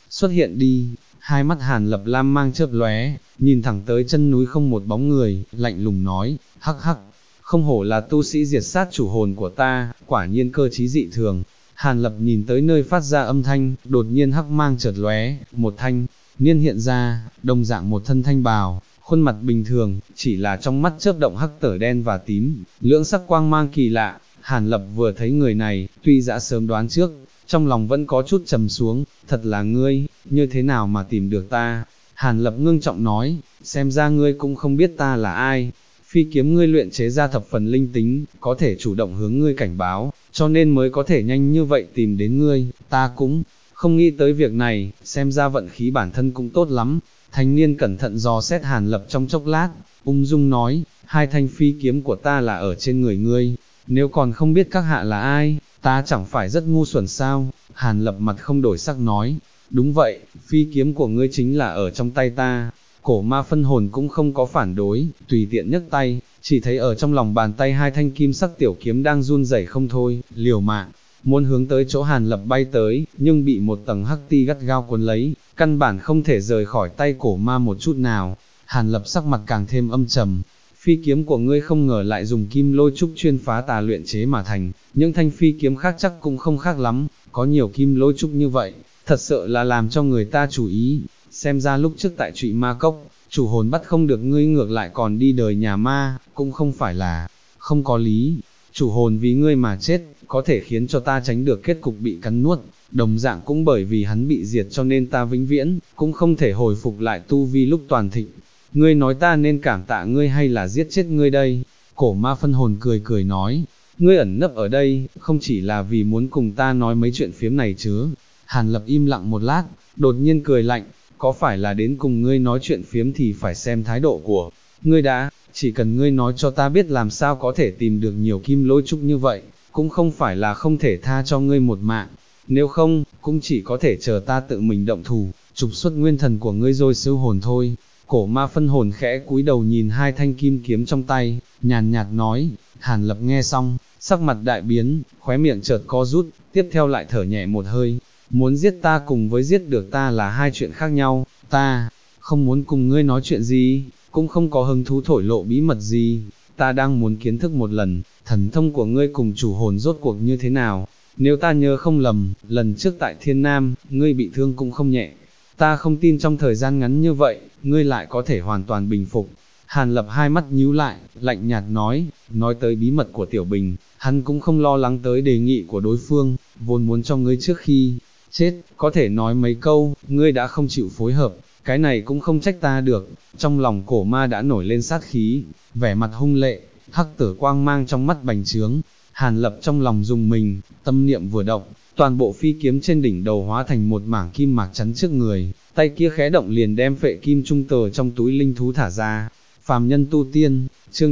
xuất hiện đi. Hai mắt Hàn Lập lam mang chớp lóe, nhìn thẳng tới chân núi không một bóng người, lạnh lùng nói, hắc hắc, không hổ là tu sĩ diệt sát chủ hồn của ta, quả nhiên cơ trí dị thường. Hàn Lập nhìn tới nơi phát ra âm thanh, đột nhiên hắc mang chợt lóe, một thanh niên hiện ra, đồng dạng một thân thanh bào, khuôn mặt bình thường, chỉ là trong mắt chớp động hắc tở đen và tím, lưỡng sắc quang mang kỳ lạ. Hàn Lập vừa thấy người này, tuy đã sớm đoán trước, trong lòng vẫn có chút trầm xuống, thật là ngươi, như thế nào mà tìm được ta? Hàn Lập ngưng trọng nói, xem ra ngươi cũng không biết ta là ai. Phi kiếm ngươi luyện chế ra thập phần linh tính, có thể chủ động hướng ngươi cảnh báo, cho nên mới có thể nhanh như vậy tìm đến ngươi, ta cũng không nghĩ tới việc này, xem ra vận khí bản thân cũng tốt lắm. Thanh niên cẩn thận dò xét Hàn Lập trong chốc lát, ung dung nói, hai thanh phi kiếm của ta là ở trên người ngươi, nếu còn không biết các hạ là ai, ta chẳng phải rất ngu xuẩn sao? Hàn Lập mặt không đổi sắc nói, đúng vậy, phi kiếm của ngươi chính là ở trong tay ta. Cổ ma phân hồn cũng không có phản đối, tùy tiện nhấc tay, chỉ thấy ở trong lòng bàn tay hai thanh kim sắc tiểu kiếm đang run rẩy không thôi, liều mạng, muốn hướng tới chỗ Hàn Lập bay tới, nhưng bị một tầng hắc ti gắt gao cuốn lấy, căn bản không thể rời khỏi tay cổ ma một chút nào. Hàn Lập sắc mặt càng thêm âm trầm, phi kiếm của ngươi không ngờ lại dùng kim lôi trúc chuyên phá tà luyện chế mà thành, những thanh phi kiếm khác chắc cũng không khác lắm, có nhiều kim lôi trúc như vậy, thật sự là làm cho người ta chú ý. Xem ra lúc trước tại Trụy Ma Cốc, chủ hồn bắt không được ngươi ngược lại còn đi đời nhà ma, cũng không phải là không có lý. Chủ hồn vì ngươi mà chết, có thể khiến cho ta tránh được kết cục bị cắn nuốt, đồng dạng cũng bởi vì hắn bị diệt cho nên ta vĩnh viễn, cũng không thể hồi phục lại tu vi lúc toàn thịnh. Ngươi nói ta nên cảm tạ ngươi hay là giết chết ngươi đây? Cổ ma phân hồn cười cười nói, ngươi ẩn nấp ở đây, không chỉ là vì muốn cùng ta nói mấy chuyện phiếm này chứ. Hàn Lập im lặng một lát, đột nhiên cười lạnh, có phải là đến cùng ngươi nói chuyện phiếm thì phải xem thái độ của ngươi đã, chỉ cần ngươi nói cho ta biết làm sao có thể tìm được nhiều kim lôi trúc như vậy, cũng không phải là không thể tha cho ngươi một mạng, nếu không, cũng chỉ có thể chờ ta tự mình động thủ, trục xuất nguyên thần của ngươi rồi siêu hồn thôi. Cổ ma phân hồn khẽ cúi đầu nhìn hai thanh kim kiếm trong tay, nhàn nhạt nói. Hàn Lập nghe xong, sắc mặt đại biến, khóe miệng chợt co rút, tiếp theo lại thở nhẹ một hơi. Muốn giết ta cùng với giết được ta là hai chuyện khác nhau, ta không muốn cùng ngươi nói chuyện gì, cũng không có hứng thú thổ lộ bí mật gì, ta đang muốn kiến thức một lần, thần thông của ngươi cùng chủ hồn rốt cuộc như thế nào. Nếu ta nhớ không lầm, lần trước tại Thiên Nam, ngươi bị thương cũng không nhẹ, ta không tin trong thời gian ngắn như vậy, ngươi lại có thể hoàn toàn bình phục. Hàn Lập hai mắt nhíu lại, lạnh nhạt nói tới bí mật của Tiểu Bình, hắn cũng không lo lắng tới đề nghị của đối phương, vốn muốn cho ngươi trước khi chết, có thể nói mấy câu, ngươi đã không chịu phối hợp, cái này cũng không trách ta được. Trong lòng cổ ma đã nổi lên sát khí, vẻ mặt hung lệ, hắc tử quang mang trong mắt bành trướng. Hàn Lập trong lòng dùng mình, tâm niệm vừa động, toàn bộ phi kiếm trên đỉnh đầu hóa thành một mảng kim mạc chắn trước người, tay kia khẽ động liền đem phệ kim trung tờ trong túi linh thú thả ra. Phàm nhân tu tiên, chương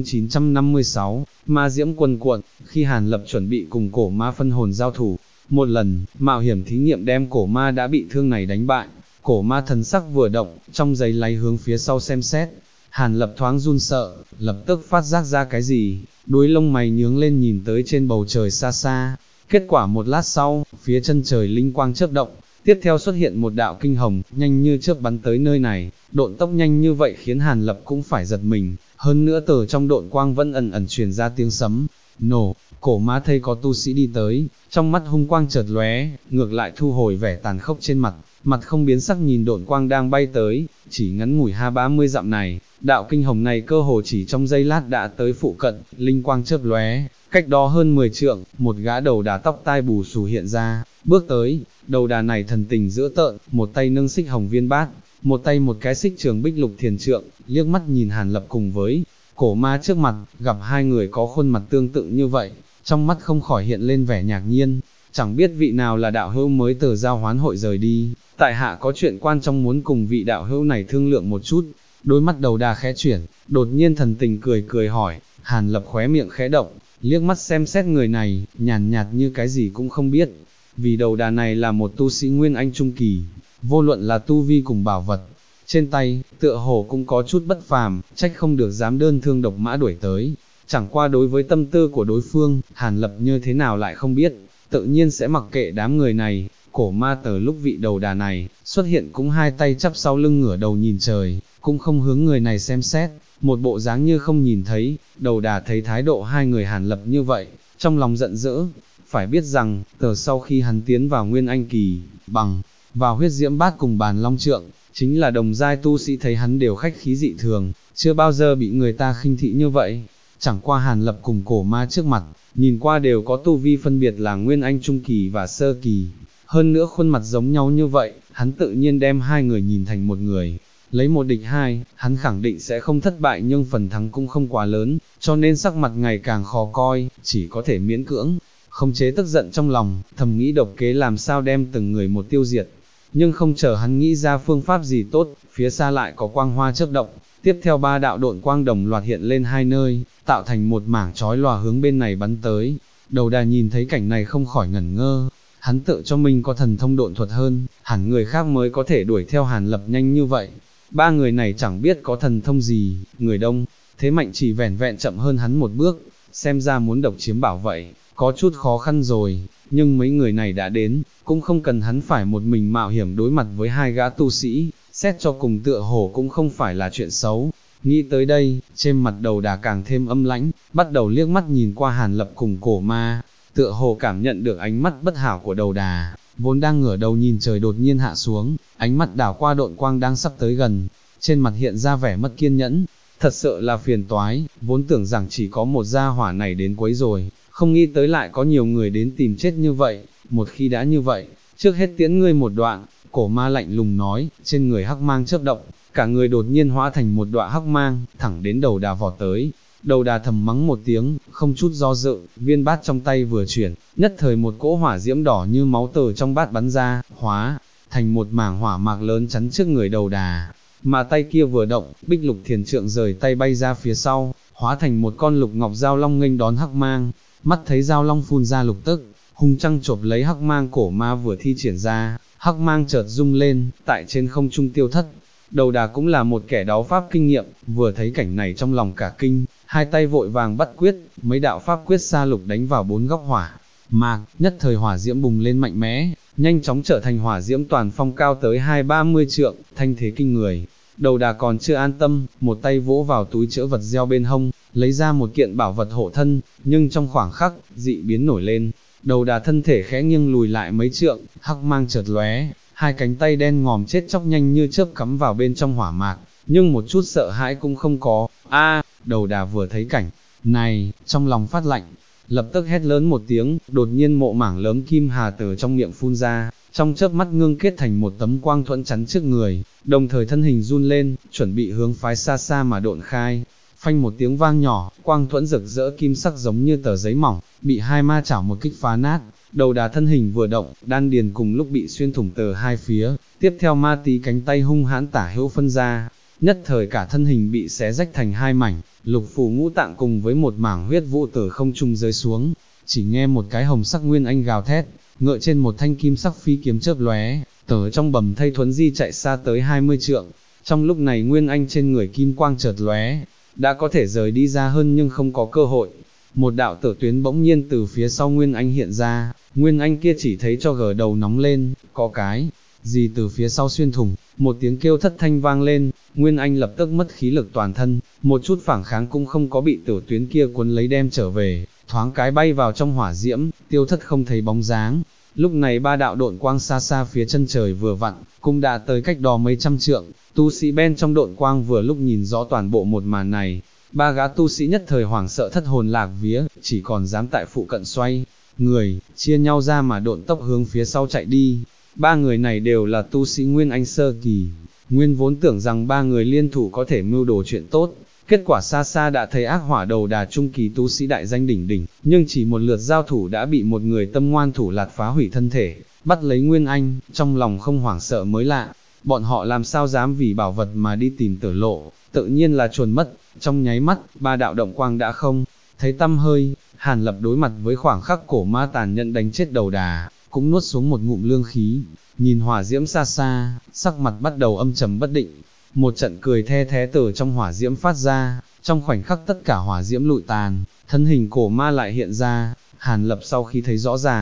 956, ma diễm quần cuộn. Khi Hàn Lập chuẩn bị cùng cổ ma phân hồn giao thủ, một lần, mạo hiểm thí nghiệm đem cổ ma đã bị thương này đánh bại, cổ ma thần sắc vừa động, trong giây lay hướng phía sau xem xét. Hàn Lập thoáng run sợ, lập tức phát giác ra cái gì, đuôi lông mày nhướng lên nhìn tới trên bầu trời xa xa. Kết quả một lát sau, phía chân trời linh quang chớp động, tiếp theo xuất hiện một đạo kinh hồng, nhanh như chớp bắn tới nơi này, độn tốc nhanh như vậy khiến Hàn Lập cũng phải giật mình, hơn nữa từ trong độn quang vẫn ẩn ẩn truyền ra tiếng sấm, nổ. Cổ ma thấy có tu sĩ đi tới, trong mắt hung quang chợt lóe, ngược lại thu hồi vẻ tàn khốc trên mặt, mặt không biến sắc nhìn độn quang đang bay tới, chỉ ngắn ngủi 20-30 dặm này, đạo kinh hồng này cơ hồ chỉ trong giây lát đã tới phụ cận, linh quang chớp lóe, cách đó hơn 10 trượng, một gã đầu đà tóc tai bù xù hiện ra, bước tới, đầu đà này thần tình dữ tợn, một tay nâng xích hồng viên bát, một tay một cái xích trường bích lục thiền trượng, liếc mắt nhìn Hàn Lập cùng với cổ ma trước mặt, gặp hai người có khuôn mặt tương tự như vậy, trong mắt không khỏi hiện lên vẻ ngạc nhiên, chẳng biết vị nào là đạo hữu mới từ giao hoán hội rời đi, tại hạ có chuyện quan trọng muốn cùng vị đạo hữu này thương lượng một chút. Đôi mắt đầu đà khẽ chuyển, đột nhiên thần tình cười cười hỏi. Hàn Lập khóe miệng khẽ động, liếc mắt xem xét người này, nhàn nhạt như cái gì cũng không biết, vì đầu đà này là một tu sĩ nguyên anh trung kỳ, vô luận là tu vi cùng bảo vật trên tay, tựa hồ cũng có chút bất phàm, trách không được dám đơn thương độc mã đuổi tới. Chẳng qua đối với tâm tư của đối phương, Hàn Lập như thế nào lại không biết, tự nhiên sẽ mặc kệ đám người này, cổ ma tờ lúc vị đầu đà này, xuất hiện cũng hai tay chắp sau lưng ngửa đầu nhìn trời, cũng không hướng người này xem xét, một bộ dáng như không nhìn thấy. Đầu đà thấy thái độ hai người Hàn Lập như vậy, trong lòng giận dữ, phải biết rằng, từ sau khi hắn tiến vào Nguyên Anh kỳ, bằng vào huyết diễm bát cùng bàn long trượng, chính là đồng giai tu sĩ thấy hắn đều khách khí dị thường, chưa bao giờ bị người ta khinh thị như vậy. Chẳng qua Hàn Lập cùng cổ ma trước mặt, nhìn qua đều có tu vi phân biệt là Nguyên Anh trung kỳ và sơ kỳ, hơn nữa khuôn mặt giống nhau như vậy, hắn tự nhiên đem hai người nhìn thành một người. Lấy một địch hai, hắn khẳng định sẽ không thất bại nhưng phần thắng cũng không quá lớn, cho nên sắc mặt ngày càng khó coi, chỉ có thể miễn cưỡng không chế tức giận trong lòng, thầm nghĩ độc kế làm sao đem từng người một tiêu diệt. Nhưng không chờ hắn nghĩ ra phương pháp gì tốt, phía xa lại có quang hoa chớp động, tiếp theo ba đạo độn quang đồng loạt hiện lên hai nơi, tạo thành một mảng chói lòa hướng bên này bắn tới. Đầu đà nhìn thấy cảnh này không khỏi ngẩn ngơ, hắn tự cho mình có thần thông độn thuật hơn, hẳn người khác mới có thể đuổi theo Hàn Lập nhanh như vậy. Ba người này chẳng biết có thần thông gì, người đông, thế mạnh chỉ vẻn vẹn chậm hơn hắn một bước, xem ra muốn độc chiếm bảo vậy, có chút khó khăn rồi, nhưng mấy người này đã đến, cũng không cần hắn phải một mình mạo hiểm đối mặt với hai gã tu sĩ, xét cho cùng tựa hồ cũng không phải là chuyện xấu. Nghĩ tới đây, trên mặt đầu đà càng thêm âm lãnh, bắt đầu liếc mắt nhìn qua Hàn Lập cùng cổ ma, tựa hồ cảm nhận được ánh mắt bất hảo của đầu đà, vốn đang ngửa đầu nhìn trời đột nhiên hạ xuống, ánh mắt đảo qua độn quang đang sắp tới gần, trên mặt hiện ra vẻ mất kiên nhẫn, thật sự là phiền toái, vốn tưởng rằng chỉ có một gia hỏa này đến quấy rồi, không nghĩ tới lại có nhiều người đến tìm chết như vậy, một khi đã như vậy, trước hết tiễn ngươi một đoạn. Cổ ma lạnh lùng nói, trên người hắc mang chớp động, cả người đột nhiên hóa thành một đọa hắc mang, thẳng đến đầu đà vọt tới. Đầu đà thầm mắng một tiếng, không chút do dự, viên bát trong tay vừa chuyển, nhất thời một cỗ hỏa diễm đỏ như máu từ trong bát bắn ra, hóa thành một mảng hỏa mạc lớn chắn trước người đầu đà. Mà tay kia vừa động, Bích Lục Thiền Trượng rời tay bay ra phía sau, hóa thành một con lục ngọc giao long nghênh đón hắc mang. Mắt thấy giao long phun ra lục tức, hung trăng chộp lấy hắc mang cổ ma vừa thi triển ra, hắc mang chợt rung lên, tại trên không trung tiêu thất. Đầu đà cũng là một kẻ đáo pháp kinh nghiệm, vừa thấy cảnh này trong lòng cả kinh, hai tay vội vàng bắt quyết, mấy đạo pháp quyết xa lục đánh vào bốn góc hỏa mạc, nhất thời hỏa diễm bùng lên mạnh mẽ, nhanh chóng trở thành hỏa diễm toàn phong cao tới 20-30 trượng, thanh thế kinh người. Đầu đà còn chưa an tâm, một tay vỗ vào túi chữ vật gieo bên hông, lấy ra một kiện bảo vật hộ thân, nhưng trong khoảng khắc, dị biến nổi lên. Đầu đà thân thể khẽ nghiêng lùi lại mấy trượng, hắc mang chợt lóe, hai cánh tay đen ngòm chết chóc nhanh như chớp cắm vào bên trong hỏa mạc, nhưng một chút sợ hãi cũng không có. Đầu đà vừa thấy cảnh này, trong lòng phát lạnh, lập tức hét lớn một tiếng, đột nhiên mộ mảng lớn kim hà từ trong miệng phun ra, trong chớp mắt ngưng kết thành một tấm quang thuẫn chắn trước người, đồng thời thân hình run lên, chuẩn bị hướng phái xa xa mà độn khai. Phanh một tiếng vang nhỏ, quang thuẫn rực rỡ kim sắc giống như tờ giấy mỏng, bị hai ma chảo một kích phá nát. Đầu đà thân hình vừa động, đan điền cùng lúc bị xuyên thủng từ hai phía, tiếp theo ma tí cánh tay hung hãn tả hữu phân ra, nhất thời cả thân hình bị xé rách thành hai mảnh, lục phủ ngũ tạng cùng với một mảng huyết vụ từ không trung rơi xuống. Chỉ nghe một cái hồng sắc nguyên anh gào thét, ngựa trên một thanh kim sắc phi kiếm chớp lóe, từ trong bầm thây thuấn di chạy xa tới 20 trượng. Trong lúc này nguyên anh trên người kim quang chợt lóe, đã có thể rời đi ra hơn nhưng không có cơ hội. Một đạo tử tuyến bỗng nhiên từ phía sau Nguyên Anh hiện ra, Nguyên Anh kia chỉ thấy cho gờ đầu nóng lên, có cái gì từ phía sau xuyên thủng, một tiếng kêu thất thanh vang lên, Nguyên Anh lập tức mất khí lực toàn thân, một chút phản kháng cũng không có, bị tử tuyến kia cuốn lấy đem trở về, thoáng cái bay vào trong hỏa diễm, tiêu thất không thấy bóng dáng. Lúc này ba đạo độn quang xa xa phía chân trời vừa vặn, cũng đã tới cách đó mấy trăm trượng, tu sĩ bên trong độn quang vừa lúc nhìn rõ toàn bộ một màn này. Ba gã tu sĩ nhất thời hoảng sợ thất hồn lạc vía, chỉ còn dám tại phụ cận xoay người, chia nhau ra mà độn tốc hướng phía sau chạy đi. Ba người này đều là tu sĩ Nguyên Anh sơ kỳ, Nguyên vốn tưởng rằng ba người liên thủ có thể mưu đồ chuyện tốt, kết quả xa xa đã thấy ác hỏa đầu đà trung kỳ tu sĩ đại danh đỉnh đỉnh, nhưng chỉ một lượt giao thủ đã bị một người tâm ngoan thủ lạt phá hủy thân thể, bắt lấy Nguyên Anh, trong lòng không hoảng sợ mới lạ. Bọn họ làm sao dám vì bảo vật mà đi tìm Tử Lộ, tự nhiên là chuồn mất. Trong nháy mắt, ba đạo động quang đã không thấy tăm hơi. Hàn Lập đối mặt với khoảng khắc cổ ma tàn nhẫn đánh chết đầu đà, cũng nuốt xuống một ngụm lương khí, nhìn hỏa diễm xa xa, sắc mặt bắt đầu âm trầm bất định. Một trận cười the thé từ trong hỏa diễm phát ra, trong khoảnh khắc tất cả hỏa diễm lụi tàn, thân hình cổ ma lại hiện ra. Hàn Lập sau khi thấy rõ ràng,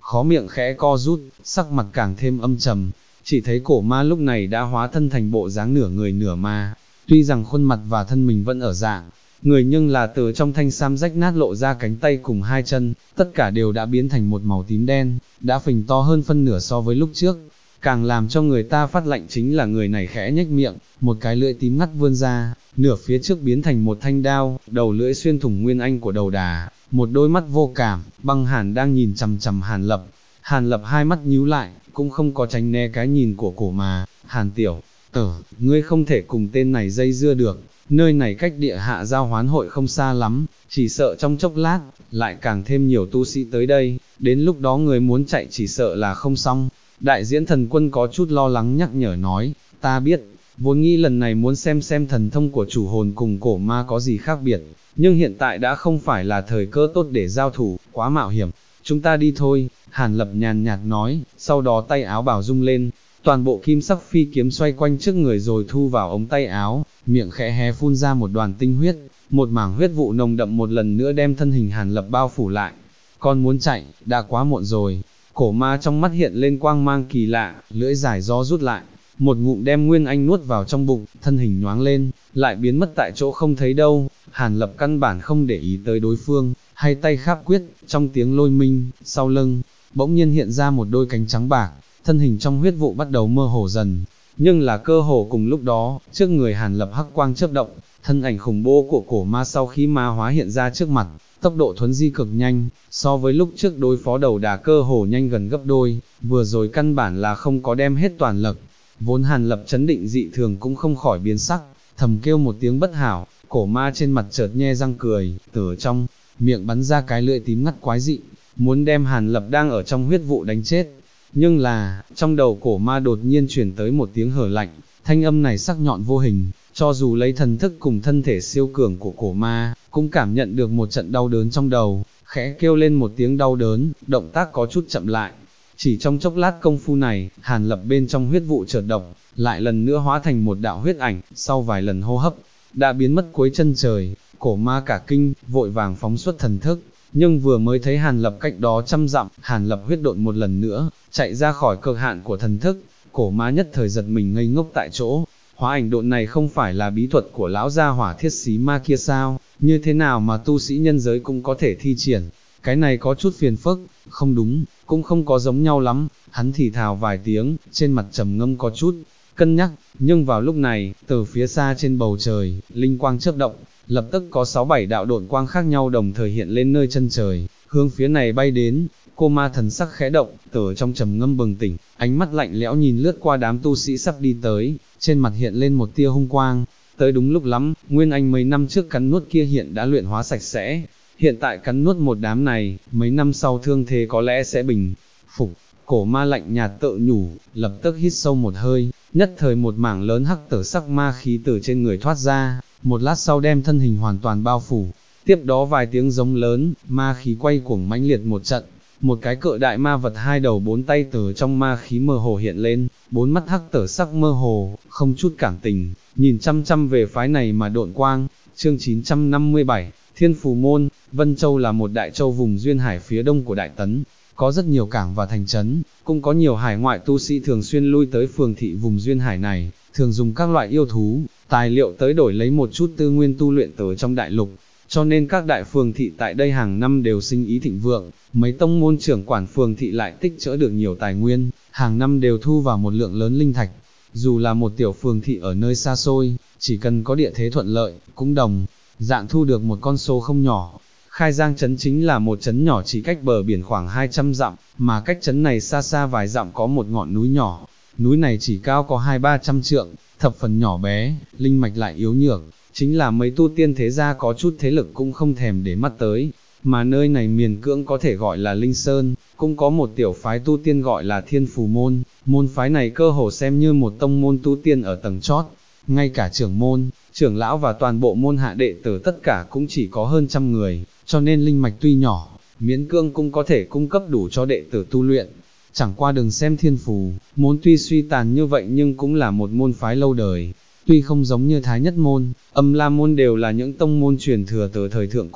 khó miệng khẽ co rút, sắc mặt càng thêm âm trầm. Chỉ thấy cổ ma lúc này đã hóa thân thành bộ dáng nửa người nửa ma, tuy rằng khuôn mặt và thân mình vẫn ở dạng người nhưng là từ trong thanh sam rách nát lộ ra cánh tay cùng hai chân, tất cả đều đã biến thành một màu tím đen, đã phình to hơn phân nửa so với lúc trước. Càng làm cho người ta phát lạnh chính là người này khẽ nhếch miệng, một cái lưỡi tím ngắt vươn ra, nửa phía trước biến thành một thanh đao, đầu lưỡi xuyên thủng nguyên anh của đầu đà, một đôi mắt vô cảm, băng hàn đang nhìn chằm chằm Hàn Lập. Hàn Lập hai mắt nhíu lại, cũng không có tránh né cái nhìn của cổ ma. Hàn tiểu tử, ngươi không thể cùng tên này dây dưa được, nơi này cách địa hạ giao hoán hội không xa lắm, chỉ sợ trong chốc lát, lại càng thêm nhiều tu sĩ tới đây, đến lúc đó người muốn chạy chỉ sợ là không xong. Đại diễn thần quân có chút lo lắng nhắc nhở nói, ta biết, vốn nghĩ lần này muốn xem thần thông của chủ hồn cùng cổ ma có gì khác biệt, nhưng hiện tại đã không phải là thời cơ tốt để giao thủ, quá mạo hiểm, chúng ta đi thôi. Hàn Lập nhàn nhạt nói, sau đó tay áo bào rung lên, toàn bộ kim sắc phi kiếm xoay quanh trước người rồi thu vào ống tay áo, miệng khẽ hé phun ra một đoàn tinh huyết, một mảng huyết vụ nồng đậm một lần nữa đem thân hình Hàn Lập bao phủ lại. Con muốn chạy, đã quá muộn rồi. Cổ ma trong mắt hiện lên quang mang kỳ lạ, lưỡi dài gió rút lại, một ngụm đem Nguyên Anh nuốt vào trong bụng, thân hình nhoáng lên, lại biến mất tại chỗ không thấy đâu. Hàn Lập căn bản không để ý tới đối phương, hay tay kháp quyết, trong tiếng lôi minh, sau lưng, bỗng nhiên hiện ra một đôi cánh trắng bạc, thân hình trong huyết vụ bắt đầu mơ hồ dần. Nhưng là cơ hồ cùng lúc đó, trước người Hàn Lập hắc quang chớp động, thân ảnh khủng bố của cổ ma sau khi ma hóa hiện ra trước mặt, tốc độ thuấn di cực nhanh, so với lúc trước đối phó đầu đà cơ hồ nhanh gần gấp đôi, vừa rồi căn bản là không có đem hết toàn lực. Vốn Hàn Lập chấn định dị thường cũng không khỏi biến sắc, thầm kêu một tiếng bất hảo, cổ ma trên mặt chợt nhe răng cười, từ trong miệng bắn ra cái lưỡi tím ngắt quái dị, muốn đem Hàn Lập đang ở trong huyết vụ đánh chết. Nhưng là, trong đầu cổ ma đột nhiên truyền tới một tiếng hở lạnh, thanh âm này sắc nhọn vô hình, cho dù lấy thần thức cùng thân thể siêu cường của cổ ma, cũng cảm nhận được một trận đau đớn trong đầu, khẽ kêu lên một tiếng đau đớn, động tác có chút chậm lại. Chỉ trong chốc lát công phu này, Hàn Lập bên trong huyết vụ chợt động, lại lần nữa hóa thành một đạo huyết ảnh, sau vài lần hô hấp, đã biến mất cuối chân trời. Cổ ma cả kinh, vội vàng phóng xuất thần thức, nhưng vừa mới thấy Hàn Lập cách đó 100 dặm, Hàn Lập huyết độn một lần nữa, chạy ra khỏi cực hạn của thần thức, cổ ma nhất thời giật mình ngây ngốc tại chỗ. Hóa ảnh độn này không phải là bí thuật của lão gia hỏa thiết xí ma kia sao, như thế nào mà tu sĩ nhân giới cũng có thể thi triển, cái này có chút phiền phức, không đúng, cũng không có giống nhau lắm. Hắn thì thào vài tiếng, trên mặt trầm ngâm có chút cân nhắc, nhưng vào lúc này, từ phía xa trên bầu trời, linh quang chớp động, lập tức có 6-7 đạo độn quang khác nhau đồng thời hiện lên nơi chân trời, hướng phía này bay đến. Cô ma thần sắc khẽ động, từ trong trầm ngâm bừng tỉnh, ánh mắt lạnh lẽo nhìn lướt qua đám tu sĩ sắp đi tới, trên mặt hiện lên một tia hung quang. Tới đúng lúc lắm, Nguyên Anh mấy năm trước cắn nuốt kia hiện đã luyện hóa sạch sẽ, hiện tại cắn nuốt một đám này, mấy năm sau thương thế có lẽ sẽ bình phục. Cổ ma lạnh nhạt tự nhủ, lập tức hít sâu một hơi, nhất thời một mảng lớn hắc tử sắc ma khí từ trên người thoát ra, một lát sau đem thân hình hoàn toàn bao phủ. Tiếp đó vài tiếng giống lớn, ma khí quay cuồng mãnh liệt một trận, một cái cự đại ma vật 2 đầu 4 tay từ trong ma khí mơ hồ hiện lên, 4 mắt hắc tử sắc mơ hồ, không chút cảm tình, nhìn chăm chăm về phái này mà độn quang. Chương 957, Thiên Phù Môn. Vân Châu là một đại châu vùng duyên hải phía đông của Đại Tấn, có rất nhiều cảng và thành trấn, cũng có nhiều hải ngoại tu sĩ thường xuyên lui tới phường thị vùng duyên hải này, thường dùng các loại yêu thú, tài liệu tới đổi lấy một chút tư nguyên tu luyện từ trong đại lục, cho nên các đại phường thị tại đây hàng năm đều sinh ý thịnh vượng, mấy tông môn trưởng quản phường thị lại tích trữ được nhiều tài nguyên, hàng năm đều thu vào một lượng lớn linh thạch. Dù là một tiểu phường thị ở nơi xa xôi, chỉ cần có địa thế thuận lợi, cũng đồng dạng thu được một con số không nhỏ. Khai Giang trấn chính là một trấn nhỏ chỉ cách bờ biển khoảng 200 dặm, mà cách trấn này xa xa vài dặm có một ngọn núi nhỏ, núi này chỉ cao có 200-300 trượng, thập phần nhỏ bé, linh mạch lại yếu nhược, chính là mấy tu tiên thế gia có chút thế lực cũng không thèm để mắt tới, mà nơi này miền cưỡng có thể gọi là Linh Sơn, cũng có một tiểu phái tu tiên gọi là Thiên Phù Môn, môn phái này cơ hồ xem như một tông môn tu tiên ở tầng chót, ngay cả trưởng môn, trưởng lão và toàn bộ môn hạ đệ tử tất cả cũng chỉ có hơn 100 người, cho nên linh mạch tuy nhỏ, miễn cưỡng cũng có thể cung cấp đủ cho đệ tử tu luyện. Chẳng qua đừng xem Thiên Phù Môn tuy suy tàn như vậy nhưng cũng là một môn phái lâu đời, tuy không giống như Thái Nhất Môn, Âm La Môn đều là những tông môn truyền thừa từ thời thượng cổ,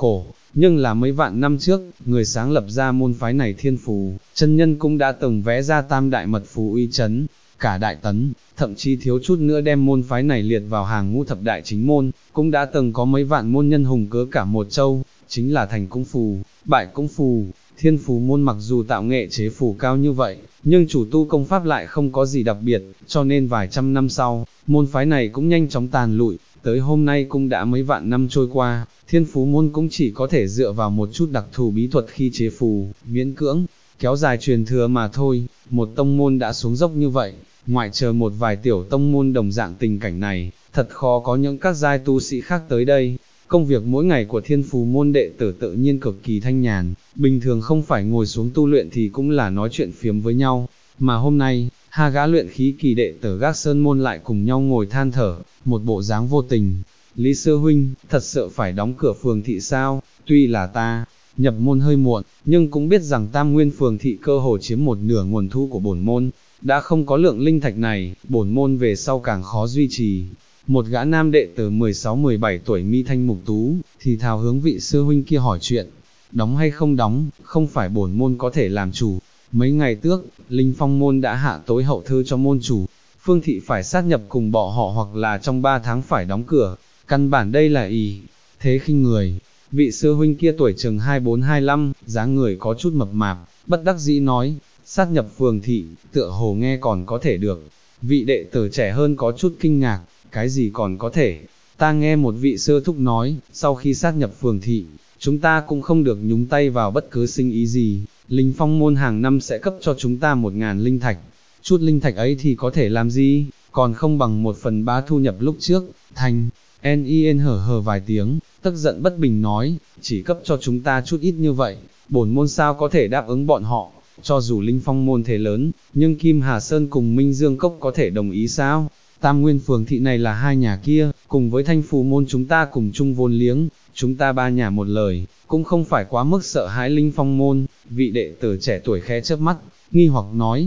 nhưng là mấy vạn năm trước, người sáng lập ra môn phái này Thiên Phù, chân nhân cũng đã từng vẽ ra tam đại mật phù uy chấn, cả đại tấn, thậm chí thiếu chút nữa đem môn phái này liệt vào hàng ngũ thập đại chính môn, cũng đã từng có mấy vạn môn nhân hùng cớ cả một châu, chính là thành cũng phù, bại cũng phù. Thiên Phù môn mặc dù tạo nghệ chế phù cao như vậy, nhưng chủ tu công pháp lại không có gì đặc biệt, cho nên vài trăm năm sau, môn phái này cũng nhanh chóng tàn lụi, tới hôm nay cũng đã mấy vạn năm trôi qua, Thiên Phú môn cũng chỉ có thể dựa vào một chút đặc thù bí thuật khi chế phù, miễn cưỡng, kéo dài truyền thừa mà thôi. Một tông môn đã xuống dốc như vậy, ngoại trừ một vài tiểu tông môn đồng dạng tình cảnh này, thật khó có những các giai tu sĩ khác tới đây. Công việc mỗi ngày của Thiên Phù môn đệ tử tự nhiên cực kỳ thanh nhàn, bình thường không phải ngồi xuống tu luyện thì cũng là nói chuyện phiếm với nhau, mà hôm nay, hai gã luyện khí kỳ đệ tử Gác Sơn môn lại cùng nhau ngồi than thở, một bộ dáng vô tình. Lý sư huynh, thật sự phải đóng cửa phường thị sao? Tuy là ta nhập môn hơi muộn, nhưng cũng biết rằng Tam Nguyên phường thị cơ hồ chiếm một nửa nguồn thu của bổn môn, đã không có lượng linh thạch này, bổn môn về sau càng khó duy trì. Một gã nam đệ tử 16-17 tuổi mi thanh mục tú, thì thào hướng vị sư huynh kia hỏi chuyện, đóng hay không đóng, không phải bổn môn có thể làm chủ. Mấy ngày trước, Linh Phong môn đã hạ tối hậu thư cho môn chủ, phương thị phải sát nhập cùng bọn họ hoặc là trong 3 tháng phải đóng cửa, căn bản đây là ý, thế khinh người. Vị sư huynh kia tuổi chừng 24-25, dáng người có chút mập mạp, bất đắc dĩ nói, sát nhập phường thị, tựa hồ nghe còn có thể được. Vị đệ tử trẻ hơn có chút kinh ngạc, cái gì còn có thể, ta nghe một vị sư thúc nói, sau khi sát nhập phường thị, chúng ta cũng không được nhúng tay vào bất cứ sinh ý gì, Linh Phong môn hàng năm sẽ cấp cho chúng ta 1000 linh thạch, chút linh thạch ấy thì có thể làm gì, còn không bằng 1/3 thu nhập lúc trước. Thành N.I.N hở hở vài tiếng, tức giận bất bình nói, chỉ cấp cho chúng ta chút ít như vậy, bổn môn sao có thể đáp ứng bọn họ, cho dù Linh Phong môn thế lớn, nhưng Kim Hà Sơn cùng Minh Dương Cốc có thể đồng ý sao? Tam Nguyên phường thị này là hai nhà kia, cùng với Thanh Phù môn chúng ta cùng chung vốn liếng, chúng ta ba nhà một lời, cũng không phải quá mức sợ hãi Linh Phong môn. Vị đệ tử trẻ tuổi khẽ chớp mắt, nghi hoặc nói,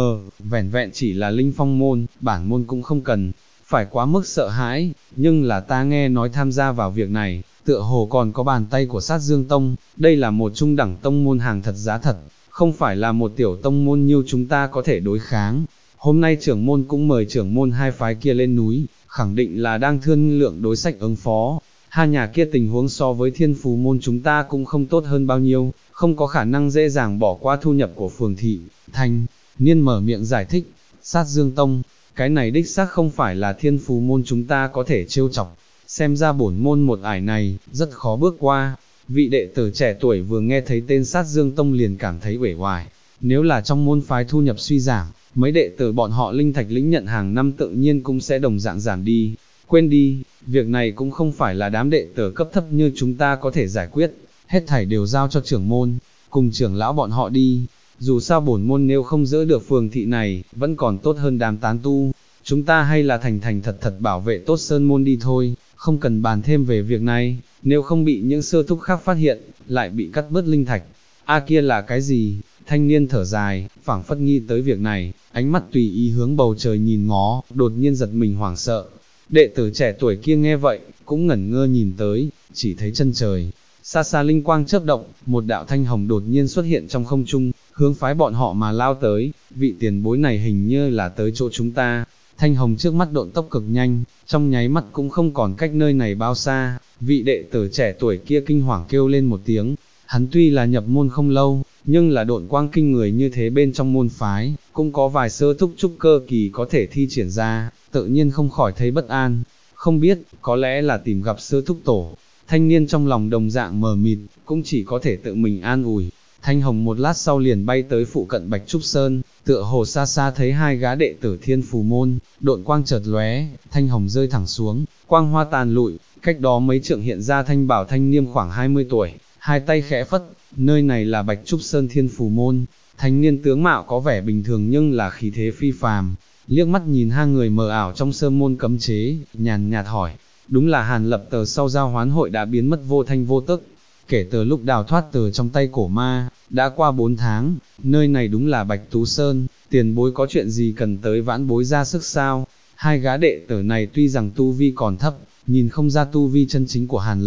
vẻn vẹn chỉ là Linh Phong môn, bản môn cũng không cần, phải quá mức sợ hãi, nhưng là ta nghe nói tham gia vào việc này, tựa hồ còn có bàn tay của Sát Dương Tông, đây là một trung đẳng tông môn hàng thật giá thật, không phải là một tiểu tông môn như chúng ta có thể đối kháng. Hôm nay trưởng môn cũng mời trưởng môn hai phái kia lên núi, khẳng định là đang thương lượng đối sách ứng phó. Hai nhà kia tình huống so với Thiên Phù môn chúng ta cũng không tốt hơn bao nhiêu, không có khả năng dễ dàng bỏ qua thu nhập của phường thị. Thanh niên mở miệng giải thích, Sát Dương Tông, cái này đích xác không phải là Thiên Phù môn chúng ta có thể trêu chọc, xem ra bổn môn một ải này, rất khó bước qua. Vị đệ tử trẻ tuổi vừa nghe thấy tên Sát Dương Tông liền cảm thấy uể oải, nếu là trong môn phái thu nhập suy giảm, mấy đệ tử bọn họ linh thạch lĩnh nhận hàng năm tự nhiên cũng sẽ đồng dạng giảm đi. Quên đi, việc này cũng không phải là đám đệ tử cấp thấp như chúng ta có thể giải quyết, hết thảy đều giao cho trưởng môn, cùng trưởng lão bọn họ đi. Dù sao bổn môn nếu không giữ được phường thị này, vẫn còn tốt hơn đám tán tu, chúng ta hay là thành thật bảo vệ tốt sơn môn đi thôi, không cần bàn thêm về việc này, nếu không bị những sơ thúc khác phát hiện, lại bị cắt bớt linh thạch. Kia là cái gì? Thanh niên thở dài, phảng phất nghi tới việc này, ánh mắt tùy ý hướng bầu trời nhìn ngó, đột nhiên giật mình hoảng sợ. Đệ tử trẻ tuổi kia nghe vậy, cũng ngẩn ngơ nhìn tới, chỉ thấy chân trời, xa xa linh quang chớp động, một đạo thanh hồng đột nhiên xuất hiện trong không trung, hướng phái bọn họ mà lao tới, vị tiền bối này hình như là tới chỗ chúng ta. Thanh hồng trước mắt độn tốc cực nhanh, trong nháy mắt cũng không còn cách nơi này bao xa, vị đệ tử trẻ tuổi kia kinh hoàng kêu lên một tiếng, hắn tuy là nhập môn không lâu, nhưng là độn quang kinh người như thế bên trong môn phái, cũng có vài sơ thúc trúc cơ kỳ có thể thi triển ra, tự nhiên không khỏi thấy bất an, không biết, có lẽ là tìm gặp sơ thúc tổ. Thanh niên trong lòng đồng dạng mờ mịt, cũng chỉ có thể tự mình an ủi. Thanh hồng một lát sau liền bay tới phụ cận Bạch Trúc Sơn, tựa hồ xa xa thấy hai gã đệ tử Thiên Phù môn, độn quang chợt lóe, thanh hồng rơi thẳng xuống, quang hoa tàn lụi, cách đó mấy trượng hiện ra thanh bảo thanh niêm khoảng 20 tuổi, hai tay khẽ phất, nơi này là Bạch Trúc Sơn Thiên Phù môn. Thanh niên tướng mạo có vẻ bình thường nhưng là khí thế phi phàm, liếc mắt nhìn hai người mờ ảo trong sơn môn cấm chế, nhàn nhạt hỏi, đúng là Hàn Lập Tờ sau giao hoán hội đã biến mất vô thanh vô tức. Kể từ lúc đào thoát từ trong tay cổ ma, đã qua 4 tháng, nơi này đúng là Bạch Tú Sơn, tiền bối có chuyện gì cần tới vãn bối ra sức sao? Hai gã đệ tử này tuy rằng tu vi còn thấp, nhìn không ra tu vi chân chính của Hàn Lập,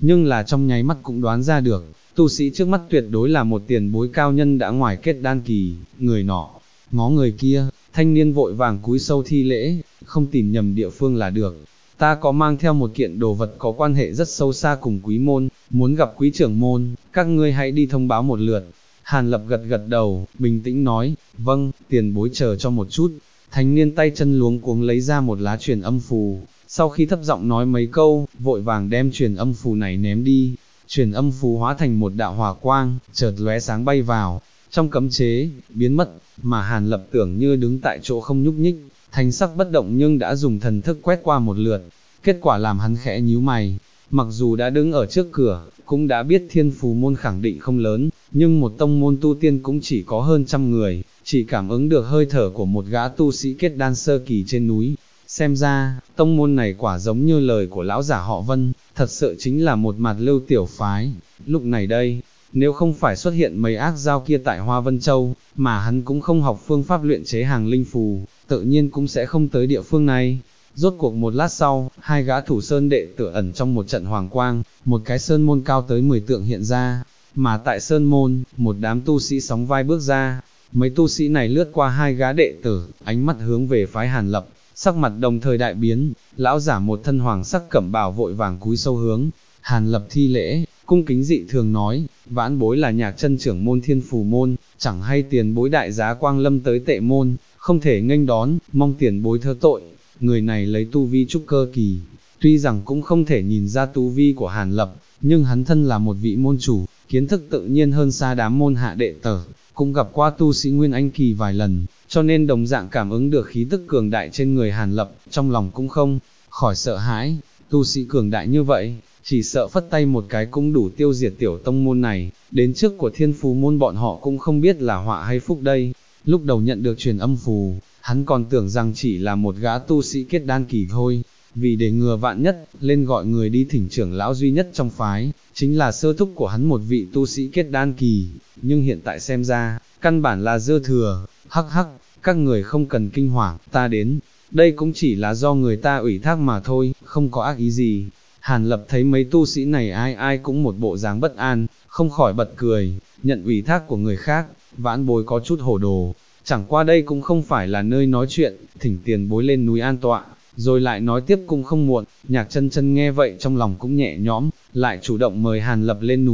nhưng là trong nháy mắt cũng đoán ra được, tu sĩ trước mắt tuyệt đối là một tiền bối cao nhân đã ngoài kết đan kỳ, người nọ, ngó người kia, thanh niên vội vàng cúi sâu thi lễ, không tìm nhầm địa phương là được. Ta có mang theo một kiện đồ vật có quan hệ rất sâu xa cùng quý môn, muốn gặp quý trưởng môn, các ngươi hãy đi thông báo một lượt. Hàn Lập gật gật đầu, bình tĩnh nói, vâng, tiền bối chờ cho một chút. Thanh niên tay chân luống cuống lấy ra một lá truyền âm phù, sau khi thấp giọng nói mấy câu, vội vàng đem truyền âm phù này ném đi. Truyền âm phù hóa thành một đạo hỏa quang, chợt lóe sáng bay vào, trong cấm chế, biến mất, mà Hàn Lập tưởng như đứng tại chỗ không nhúc nhích, thanh sắc bất động nhưng đã dùng thần thức quét qua một lượt, kết quả làm hắn khẽ nhíu mày, mặc dù đã đứng ở trước cửa, cũng đã biết Thiên Phù môn khẳng định không lớn, nhưng một tông môn tu tiên cũng chỉ có hơn 100 người, chỉ cảm ứng được hơi thở của một gã tu sĩ kết đan sơ kỳ trên núi. Xem ra, tông môn này quả giống như lời của lão giả họ Vân, thật sự chính là một mạt lưu tiểu phái. Lúc này đây, nếu không phải xuất hiện mấy ác giao kia tại Hoa Vân Châu, mà hắn cũng không học phương pháp luyện chế hàng linh phù, tự nhiên cũng sẽ không tới địa phương này. Rốt cuộc một lát sau, hai gã thủ sơn đệ tử ẩn trong một trận hoàng quang, một cái sơn môn cao tới 10 tượng hiện ra, mà tại sơn môn, một đám tu sĩ sóng vai bước ra. Mấy tu sĩ này lướt qua hai gã đệ tử, ánh mắt hướng về phái Hàn Lập, sắc mặt đồng thời đại biến, lão giả một thân hoàng sắc cẩm bào vội vàng cúi sâu hướng Hàn Lập thi lễ, cung kính dị thường nói, vãn bối là Nhạc chân trưởng môn Thiên Phù môn, chẳng hay tiền bối đại giá quang lâm tới Tệ môn, không thể nghênh đón, mong tiền bối thứ tội. Người này lấy tu vi trúc cơ kỳ, tuy rằng cũng không thể nhìn ra tu vi của Hàn Lập, nhưng hắn thân là một vị môn chủ, kiến thức tự nhiên hơn xa đám môn hạ đệ tử, cũng gặp qua tu sĩ Nguyên Anh kỳ vài lần, cho nên đồng dạng cảm ứng được khí tức cường đại trên người Hàn Lập, trong lòng cũng không khỏi sợ hãi, tu sĩ cường đại như vậy, chỉ sợ phất tay một cái cũng đủ tiêu diệt tiểu tông môn này, đến trước của Thiên Phù môn bọn họ cũng không biết là họa hay phúc đây. Lúc đầu nhận được truyền âm phù, hắn còn tưởng rằng chỉ là một gã tu sĩ kết đan kỳ thôi, vì để ngừa vạn nhất, lên gọi người đi thỉnh trưởng lão duy nhất trong phái, chính là sơ thúc của hắn một vị tu sĩ kết đan kỳ, nhưng hiện tại xem ra, căn bản là dư thừa, hắc hắc, các người không cần kinh hoàng, ta đến, đây cũng chỉ là do người ta ủy thác mà thôi, không có ác ý gì. Hàn Lập thấy mấy tu sĩ này ai ai cũng một bộ dáng bất an, không khỏi bật cười, nhận ủy thác của người khác, vãn bối có chút hổ đồ, chẳng qua đây cũng không phải là nơi nói chuyện, thỉnh tiền bối lên núi an tọa, rồi lại nói tiếp cũng không muộn. Nhạc chân chân nghe vậy trong lòng cũng nhẹ nhõm, lại chủ động mời Hàn Lập lên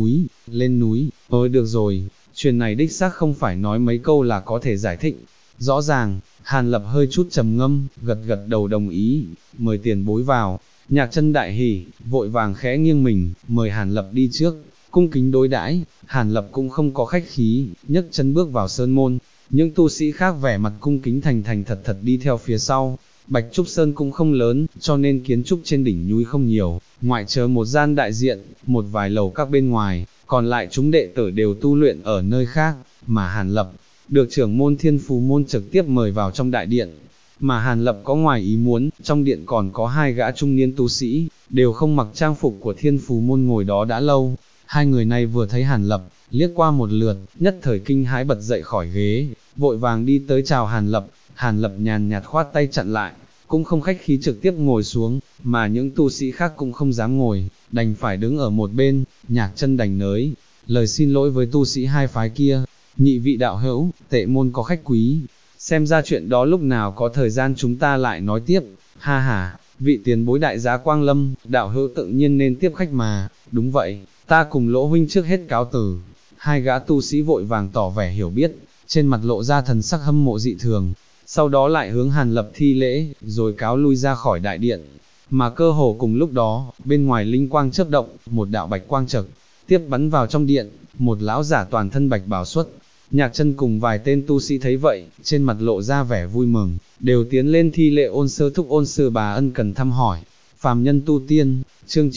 núi, được rồi, chuyện này đích xác không phải nói mấy câu là có thể giải thích, rõ ràng. Hàn Lập hơi chút trầm ngâm, gật gật đầu đồng ý, mời tiền bối vào. Nhạc chân đại hỉ, vội vàng khẽ nghiêng mình, mời Hàn Lập đi trước, cung kính đối đãi. Hàn Lập cũng không có khách khí, nhấc chân bước vào sơn môn, những tu sĩ khác vẻ mặt cung kính thành thành thật thật đi theo phía sau. Bạch Trúc Sơn cũng không lớn, cho nên kiến trúc trên đỉnh núi không nhiều, ngoại trừ một gian đại diện, một vài lầu các bên ngoài, còn lại chúng đệ tử đều tu luyện ở nơi khác, mà Hàn Lập được trưởng môn Thiên Phù môn trực tiếp mời vào trong đại điện. Mà Hàn Lập có ngoài ý muốn, trong điện còn có hai gã trung niên tu sĩ, đều không mặc trang phục của Thiên Phù môn ngồi đó đã lâu. Hai người này vừa thấy Hàn Lập, liếc qua một lượt, nhất thời kinh hãi bật dậy khỏi ghế, vội vàng đi tới chào Hàn Lập. Hàn Lập nhàn nhạt khoát tay chặn lại, cũng không khách khí trực tiếp ngồi xuống, mà những tu sĩ khác cũng không dám ngồi, đành phải đứng ở một bên. Nhạc chân đành nới lời xin lỗi với tu sĩ hai phái kia, nhị vị đạo hữu, Tệ môn có khách quý, xem ra chuyện đó lúc nào có thời gian chúng ta lại nói tiếp. Ha ha, vị tiền bối đại giá quang lâm, đạo hữu tự nhiên nên tiếp khách mà. Đúng vậy, ta cùng Lỗ huynh trước hết cáo từ. Hai gã tu sĩ vội vàng tỏ vẻ hiểu biết, trên mặt lộ ra thần sắc hâm mộ dị thường, sau đó lại hướng Hàn Lập thi lễ, rồi cáo lui ra khỏi đại điện. Mà cơ hồ cùng lúc đó, bên ngoài linh quang chớp động, một đạo bạch quang trực tiếp bắn vào trong điện, một lão giả toàn thân bạch bào xuất. Nhạc chân cùng vài tên tu sĩ thấy vậy, trên mặt lộ ra vẻ vui mừng, đều tiến lên thi lễ ôn sơ thúc ôn sư bà ân cần thăm hỏi. Phàm nhân tu tiên, chương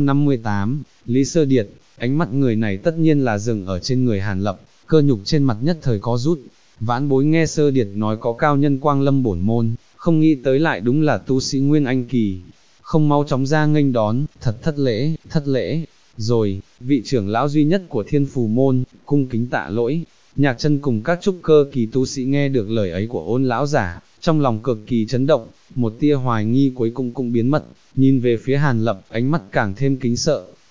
958, Lý Sơ Điệt. Ánh mắt người này tất nhiên là dừng ở trên người Hàn Lập, cơ nhục trên mặt nhất thời có rút. Vãn bối nghe Sơ Điệt nói có cao nhân quang lâm bổn môn, không nghĩ tới lại đúng là tu sĩ Nguyên Anh kỳ, không mau chóng ra nghênh đón, thật thất lễ. Rồi, vị trưởng lão duy nhất của Thiên Phù môn, cung kính tạ lỗi. Nhạc chân cùng các trúc cơ kỳ tu sĩ nghe được lời ấy của ôn lão giả, trong lòng cực kỳ chấn động, một tia hoài nghi cuối cùng cũng biến mất, nhìn về phía Hàn Lập, ánh mắt càng thêm kính sợ.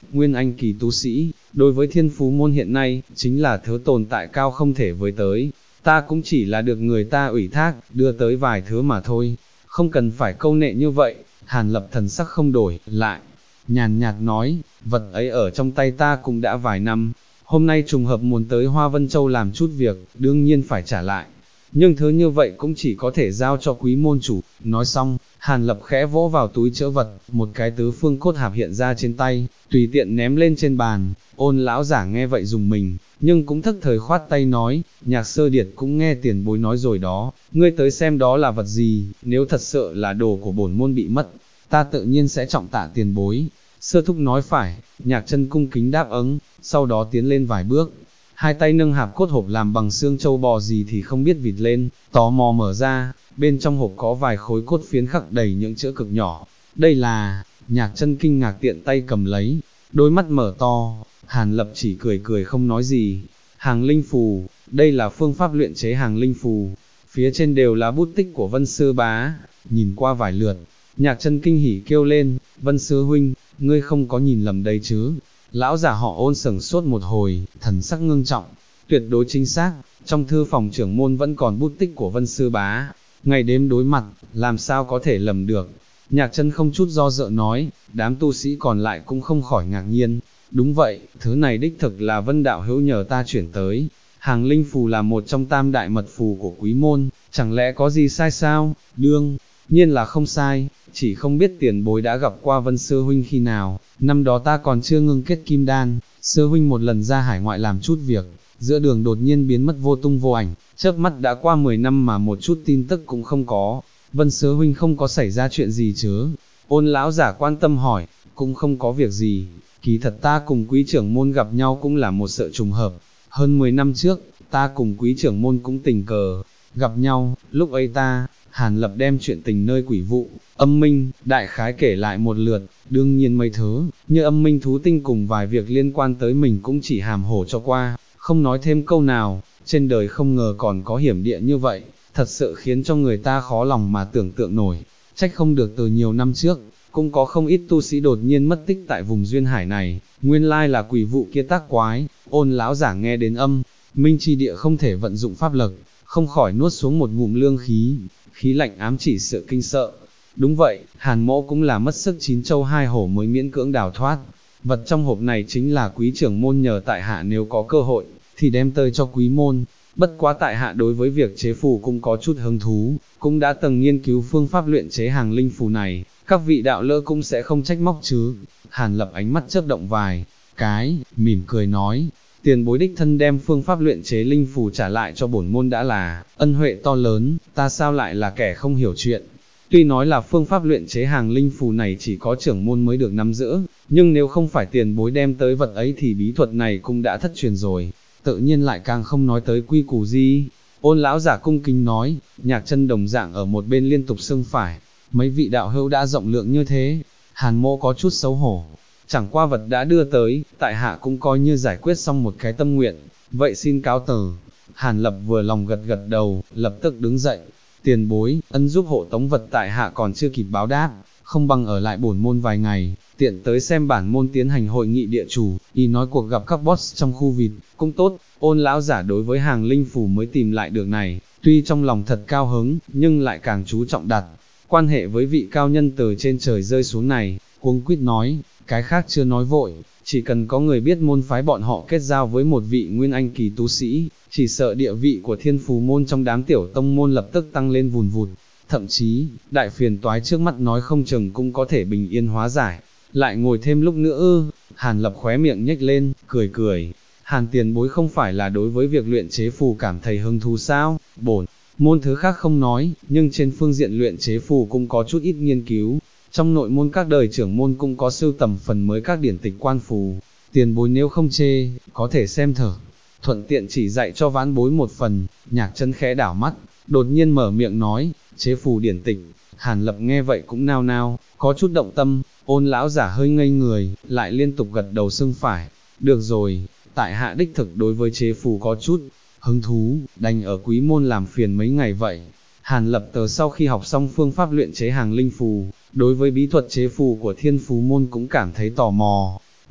Nguyên Anh kỳ tu sĩ, đối với thiên phú môn hiện nay, chính là thứ tồn tại cao không thể với tới. Ta cũng chỉ là được người ta ủy thác, đưa tới vài thứ mà thôi, không cần phải câu nệ như vậy. Hàn Lập thần sắc không đổi, lại, nhàn nhạt nói, vật ấy ở trong tay ta cũng đã vài năm, hôm nay trùng hợp muốn tới Hoa Vân Châu làm chút việc, đương nhiên phải trả lại. Nhưng thứ như vậy cũng chỉ có thể giao cho quý môn chủ. Nói xong, Hàn Lập khẽ vỗ vào túi trữ vật, một cái tứ phương cốt hạp hiện ra trên tay, tùy tiện ném lên trên bàn. Ôn lão giả nghe vậy dùng mình, nhưng cũng thức thời khoát tay nói, Nhạc Sơ Điệt cũng nghe tiền bối nói rồi đó, ngươi tới xem đó là vật gì, nếu thật sự là đồ của bổn môn bị mất, ta tự nhiên sẽ trọng tạ tiền bối. Sơ thúc nói phải, Nhạc Chân cung kính đáp ứng, sau đó tiến lên vài bước, hai tay nâng hạp cốt hộp làm bằng xương trâu bò gì thì không biết vịt lên, tò mò mở ra, bên trong hộp có vài khối cốt phiến khắc đầy những chữ cực nhỏ. Đây là, Nhạc Chân kinh ngạc tiện tay cầm lấy, đôi mắt mở to. Hàn Lập chỉ cười cười không nói gì. Hàng linh phù, đây là phương pháp luyện chế hàng linh phù, phía trên đều là bút tích của Vân Sư Bá. Nhìn qua vài lượt, Nhạc Chân kinh hỉ kêu lên, Vân Sư huynh, ngươi không có nhìn lầm đây chứ? Lão giả họ Ôn sững sốt một hồi, thần sắc ngưng trọng, tuyệt đối chính xác, trong thư phòng trưởng môn vẫn còn bút tích của Vân Sư Bá, ngày đêm đối mặt, làm sao có thể lầm được. Nhạc Chân không chút do dự nói, đám tu sĩ còn lại cũng không khỏi ngạc nhiên, đúng vậy, thứ này đích thực là Vân đạo hữu nhờ ta chuyển tới, hàng linh phù là một trong tam đại mật phù của quý môn, chẳng lẽ có gì sai sao? Đương nhiên là không sai, chỉ không biết tiền bối đã gặp qua Vân Sư huynh khi nào. Năm đó ta còn chưa ngưng kết kim đan, Sư huynh một lần ra hải ngoại làm chút việc, giữa đường đột nhiên biến mất vô tung vô ảnh, chớp mắt đã qua 10 năm mà một chút tin tức cũng không có. Vân Sư huynh không có xảy ra chuyện gì chứ? Ôn lão giả quan tâm hỏi. Cũng không có việc gì, kỳ thật ta cùng quý trưởng môn gặp nhau cũng là một sự trùng hợp. Hơn 10 năm trước, ta cùng quý trưởng môn cũng tình cờ gặp nhau, lúc ấy ta, Hàn Lập đem chuyện tình nơi quỷ vụ, âm minh, đại khái kể lại một lượt. Đương nhiên mấy thứ, như âm minh thú tinh cùng vài việc liên quan tới mình cũng chỉ hàm hổ cho qua, không nói thêm câu nào. Trên đời không ngờ còn có hiểm địa như vậy, thật sự khiến cho người ta khó lòng mà tưởng tượng nổi. Trách không được từ nhiều năm trước, cũng có không ít tu sĩ đột nhiên mất tích tại vùng duyên hải này, nguyên lai là quỷ vụ kia tác quái. Ôn lão giả nghe đến âm minh chi địa không thể vận dụng pháp lực, không khỏi nuốt xuống một ngụm lương khí, khí lạnh ám chỉ sự kinh sợ. Đúng vậy, Hàn mỗ cũng là mất sức chín châu hai hổ mới miễn cưỡng đào thoát. Vật trong hộp này chính là quý trưởng môn nhờ tại hạ nếu có cơ hội, thì đem tới cho quý môn. Bất quá tại hạ đối với việc chế phù cũng có chút hứng thú, cũng đã từng nghiên cứu phương pháp luyện chế hàng linh phù này, các vị đạo lỡ cũng sẽ không trách móc chứ. Hàn Lập ánh mắt chớp động vài cái, mỉm cười nói, tiền bối đích thân đem phương pháp luyện chế linh phù trả lại cho bổn môn đã là ân huệ to lớn, ta sao lại là kẻ không hiểu chuyện. Tuy nói là phương pháp luyện chế hàng linh phù này chỉ có trưởng môn mới được nắm giữ, nhưng nếu không phải tiền bối đem tới vật ấy thì bí thuật này cũng đã thất truyền rồi, tự nhiên lại càng không nói tới quy củ gì. Ôn lão giả cung kính nói. Nhạc Chân đồng dạng ở một bên liên tục xưng phải, mấy vị đạo hữu đã rộng lượng như thế. Hàn mỗ có chút xấu hổ, chẳng qua vật đã đưa tới, tại hạ cũng coi như giải quyết xong một cái tâm nguyện, vậy xin cáo từ. Hàn Lập vừa lòng gật gật đầu, lập tức đứng dậy, tiền bối, ân giúp hộ tống vật tại hạ còn chưa kịp báo đáp, không bằng ở lại bổn môn vài ngày, tiện tới xem bản môn tiến hành hội nghị địa chủ, y nói cuộc gặp các boss trong khu vịt, cũng tốt. Ôn lão giả đối với hàng linh phù mới tìm lại được này, tuy trong lòng thật cao hứng, nhưng lại càng chú trọng đặt quan hệ với vị cao nhân từ trên trời rơi xuống này, cuống quýt nói, cái khác chưa nói vội, chỉ cần có người biết môn phái bọn họ kết giao với một vị nguyên anh kỳ tu sĩ, chỉ sợ địa vị của thiên phù môn trong đám tiểu tông môn lập tức tăng lên vùn vụt, thậm chí, đại phiền toái trước mắt nói không chừng cũng có thể bình yên hóa giải. Lại ngồi thêm lúc nữa ư? Hàn Lập khóe miệng nhếch lên, cười cười. Hàn tiền bối không phải là đối với việc luyện chế phù cảm thấy hứng thú sao? Bổn môn thứ khác không nói, nhưng trên phương diện luyện chế phù cũng có chút ít nghiên cứu. Trong nội môn các đời trưởng môn cũng có sưu tầm phần mới các điển tịch quan phù. Tiền bối nếu không chê, có thể xem thử. Thuận tiện chỉ dạy cho vãn bối một phần. Nhạc Chân khẽ đảo mắt, đột nhiên mở miệng nói, chế phù điển tịch. Hàn Lập nghe vậy cũng nao nao, có chút động tâm. Ôn lão giả hơi ngây người, lại liên tục gật đầu xưng phải. Được rồi, tại hạ đích thực đối với chế phù có chút hứng thú, đành ở quý môn làm phiền mấy ngày vậy. Hàn Lập từ sau khi học xong phương pháp luyện chế hàng linh phù, đối với bí thuật chế phù của thiên phú môn cũng cảm thấy tò mò.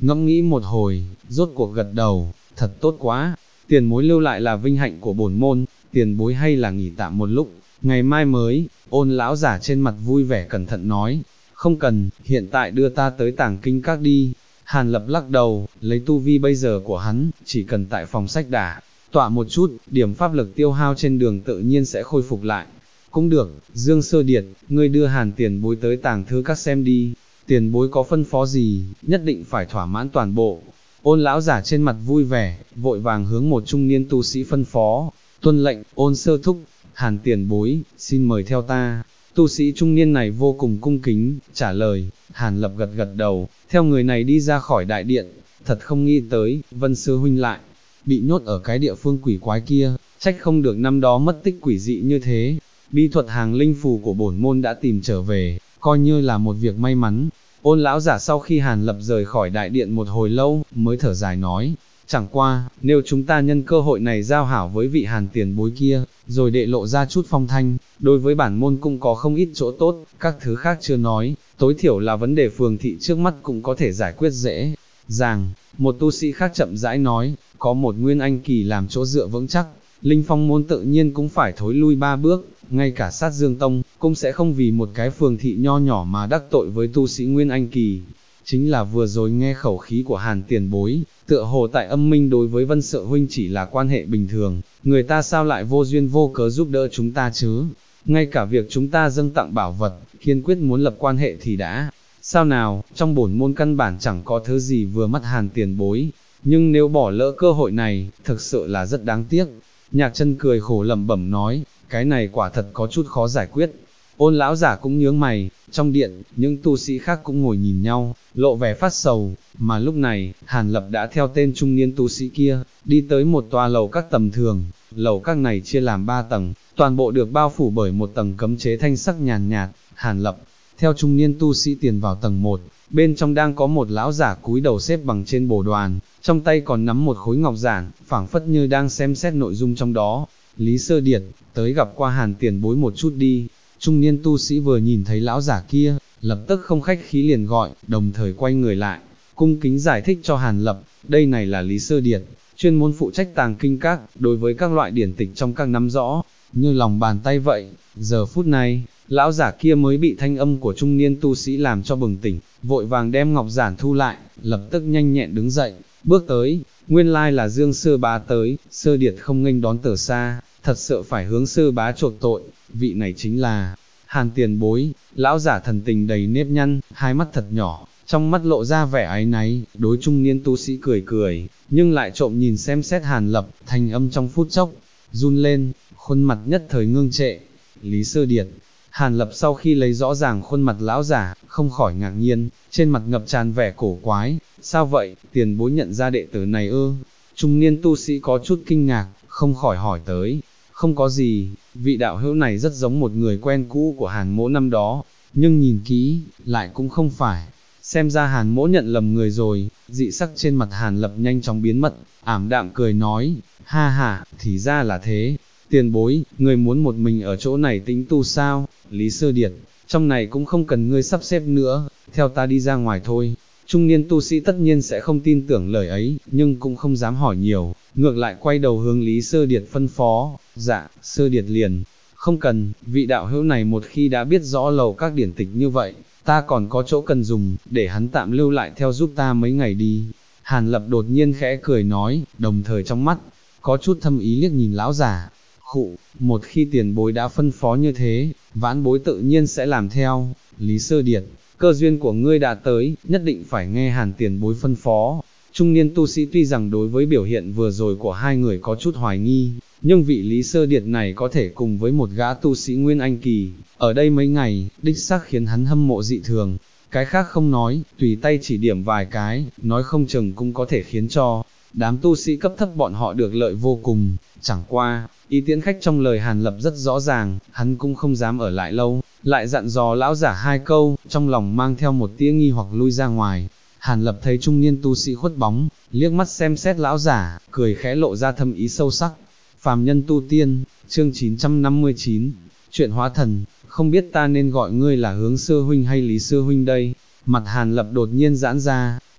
ngẫm nghĩ một hồi, rốt cuộc gật đầu, thật tốt quá, tiền bối lưu lại là vinh hạnh của bổn môn, tiền bối hay là nghỉ tạm một lúc, ngày mai mới, Ôn lão giả trên mặt vui vẻ cẩn thận nói, không cần, hiện tại đưa ta tới Tàng Kinh Các đi. Hàn Lập lắc đầu, lấy tu vi bây giờ của hắn, chỉ cần tại phòng sách đả tọa một chút, điểm pháp lực tiêu hao trên đường tự nhiên sẽ khôi phục lại. Cũng được, Dương Sơ Điệt, ngươi đưa Hàn tiền bối tới Tàng Thư Các xem đi, tiền bối có phân phó gì, nhất định phải thỏa mãn toàn bộ. Ôn lão giả trên mặt vui vẻ, vội vàng hướng một trung niên tu sĩ phân phó, tuân lệnh, Ôn sơ thúc, Hàn tiền bối, xin mời theo ta. Tu sĩ trung niên này vô cùng cung kính, trả lời, Hàn Lập gật gật đầu, theo người này đi ra khỏi đại điện, thật không nghĩ tới, Vân Sư huynh lại bị nhốt ở cái địa phương quỷ quái kia, trách không được năm đó mất tích quỷ dị như thế. Bí thuật hàng linh phù của bổn môn đã tìm trở về, coi như là một việc may mắn. Ôn lão giả sau khi Hàn Lập rời khỏi đại điện một hồi lâu, mới thở dài nói, chẳng qua, nếu chúng ta nhân cơ hội này giao hảo với vị Hàn tiền bối kia, rồi đệ lộ ra chút phong thanh, đối với bản môn cũng có không ít chỗ tốt, các thứ khác chưa nói, tối thiểu là vấn đề phường thị trước mắt cũng có thể giải quyết dễ dàng. Một tu sĩ khác chậm rãi nói, có một nguyên anh kỳ làm chỗ dựa vững chắc, Linh Phong môn tự nhiên cũng phải thối lui 3 bước, ngay cả Sát Dương Tông, cũng sẽ không vì một cái phường thị nho nhỏ mà đắc tội với tu sĩ nguyên anh kỳ. Chính là vừa rồi nghe khẩu khí của Hàn tiền bối, tựa hồ tại âm minh đối với Vân Sợ huynh chỉ là quan hệ bình thường, người ta sao lại vô duyên vô cớ giúp đỡ chúng ta chứ? Ngay cả việc chúng ta dâng tặng bảo vật, kiên quyết muốn lập quan hệ thì đã. Sao nào, trong bổn môn căn bản chẳng có thứ gì vừa mắt Hàn tiền bối, nhưng nếu bỏ lỡ cơ hội này, thực sự là rất đáng tiếc. Nhạc Chân cười khổ lẩm bẩm nói, cái này quả thật có chút khó giải quyết. Ôn lão giả cũng nhướng mày, trong điện, những tu sĩ khác cũng ngồi nhìn nhau, lộ vẻ phát sầu, mà lúc này, Hàn Lập đã theo tên trung niên tu sĩ kia, đi tới một tòa lầu các tầm thường. Lầu các này chia làm 3 tầng, toàn bộ được bao phủ bởi một tầng cấm chế thanh sắc nhàn nhạt. Hàn Lập theo trung niên tu sĩ tiền vào tầng 1, bên trong đang có một lão giả cúi đầu xếp bằng trên bồ đoàn, trong tay còn nắm một khối ngọc giản, phảng phất như đang xem xét nội dung trong đó. Lý Sơ Điệt, tới gặp qua Hàn tiền bối một chút đi. Trung niên tu sĩ vừa nhìn thấy lão giả kia, lập tức không khách khí liền gọi, đồng thời quay người lại, cung kính giải thích cho Hàn Lập, đây này là Lý Sơ Điệt, chuyên môn phụ trách Tàng Kinh Các, đối với các loại điển tịch trong các nắm rõ, như lòng bàn tay vậy. Giờ phút này, lão giả kia mới bị thanh âm của trung niên tu sĩ làm cho bừng tỉnh, vội vàng đem ngọc giản thu lại, lập tức nhanh nhẹn đứng dậy, bước tới, nguyên lai là Dương Sơ Bá tới. Sơ Điệt không nghênh đón từ xa, thật sợ phải hướng Sơ Bá chột tội, vị này chính là Hàn tiền bối. Lão giả thần tình đầy nếp nhăn, hai mắt thật nhỏ, trong mắt lộ ra vẻ áy náy, đối trung niên tu sĩ cười cười, nhưng lại trộm nhìn xem xét Hàn Lập, thanh âm trong phút chốc run lên, khuôn mặt nhất thời ngưng trệ. Lý Sơ Điệt. Hàn Lập sau khi lấy rõ ràng khuôn mặt lão giả, không khỏi ngạc nhiên, trên mặt ngập tràn vẻ cổ quái, sao vậy, tiền bối nhận ra đệ tử này ư? Trung niên tu sĩ có chút kinh ngạc, không khỏi hỏi tới, không có gì, vị đạo hữu này rất giống một người quen cũ của Hàn mỗ năm đó, nhưng nhìn kỹ, lại cũng không phải. Xem ra Hàn mỗ nhận lầm người rồi. Dị sắc trên mặt Hàn Lập nhanh chóng biến mất, ảm đạm cười nói, ha ha, thì ra là thế. Tiền bối, người muốn một mình ở chỗ này tính tu sao? Lý Sơ Điệt, trong này cũng không cần ngươi sắp xếp nữa, theo ta đi ra ngoài thôi. Trung niên tu sĩ tất nhiên sẽ không tin tưởng lời ấy, nhưng cũng không dám hỏi nhiều, ngược lại quay đầu hướng Lý Sơ Điệt phân phó, dạ, Sơ Điệt liền, không cần, vị đạo hữu này một khi đã biết rõ lầu các điển tịch như vậy, ta còn có chỗ cần dùng, để hắn tạm lưu lại theo giúp ta mấy ngày đi. Hàn Lập đột nhiên khẽ cười nói, đồng thời trong mắt, có chút thâm ý liếc nhìn lão giả. Khụ, một khi tiền bối đã phân phó như thế, vãn bối tự nhiên sẽ làm theo. Lý Sơ Điệt, cơ duyên của ngươi đã tới, nhất định phải nghe Hàn tiền bối phân phó. Trung niên tu sĩ tuy rằng đối với biểu hiện vừa rồi của hai người có chút hoài nghi, nhưng vị Lý Sơ Điệt này có thể cùng với một gã tu sĩ Nguyên Anh Kỳ, ở đây mấy ngày, đích xác khiến hắn hâm mộ dị thường. Cái khác không nói, tùy tay chỉ điểm vài cái, nói không chừng cũng có thể khiến cho đám tu sĩ cấp thấp bọn họ được lợi vô cùng. Chẳng qua, ý tiễn khách trong lời Hàn Lập rất rõ ràng, hắn cũng không dám ở lại lâu, lại dặn dò lão giả hai câu, trong lòng mang theo một tia nghi hoặc lui ra ngoài. Hàn Lập thấy trung niên tu sĩ khuất bóng, liếc mắt xem xét lão giả, cười khẽ lộ ra thâm ý sâu sắc. Phàm nhân tu tiên, chương 959, chuyện hóa thần, không biết ta nên gọi ngươi là Hướng Sư huynh hay Lý Sư huynh đây. Mặt Hàn Lập đột nhiên giãn ra,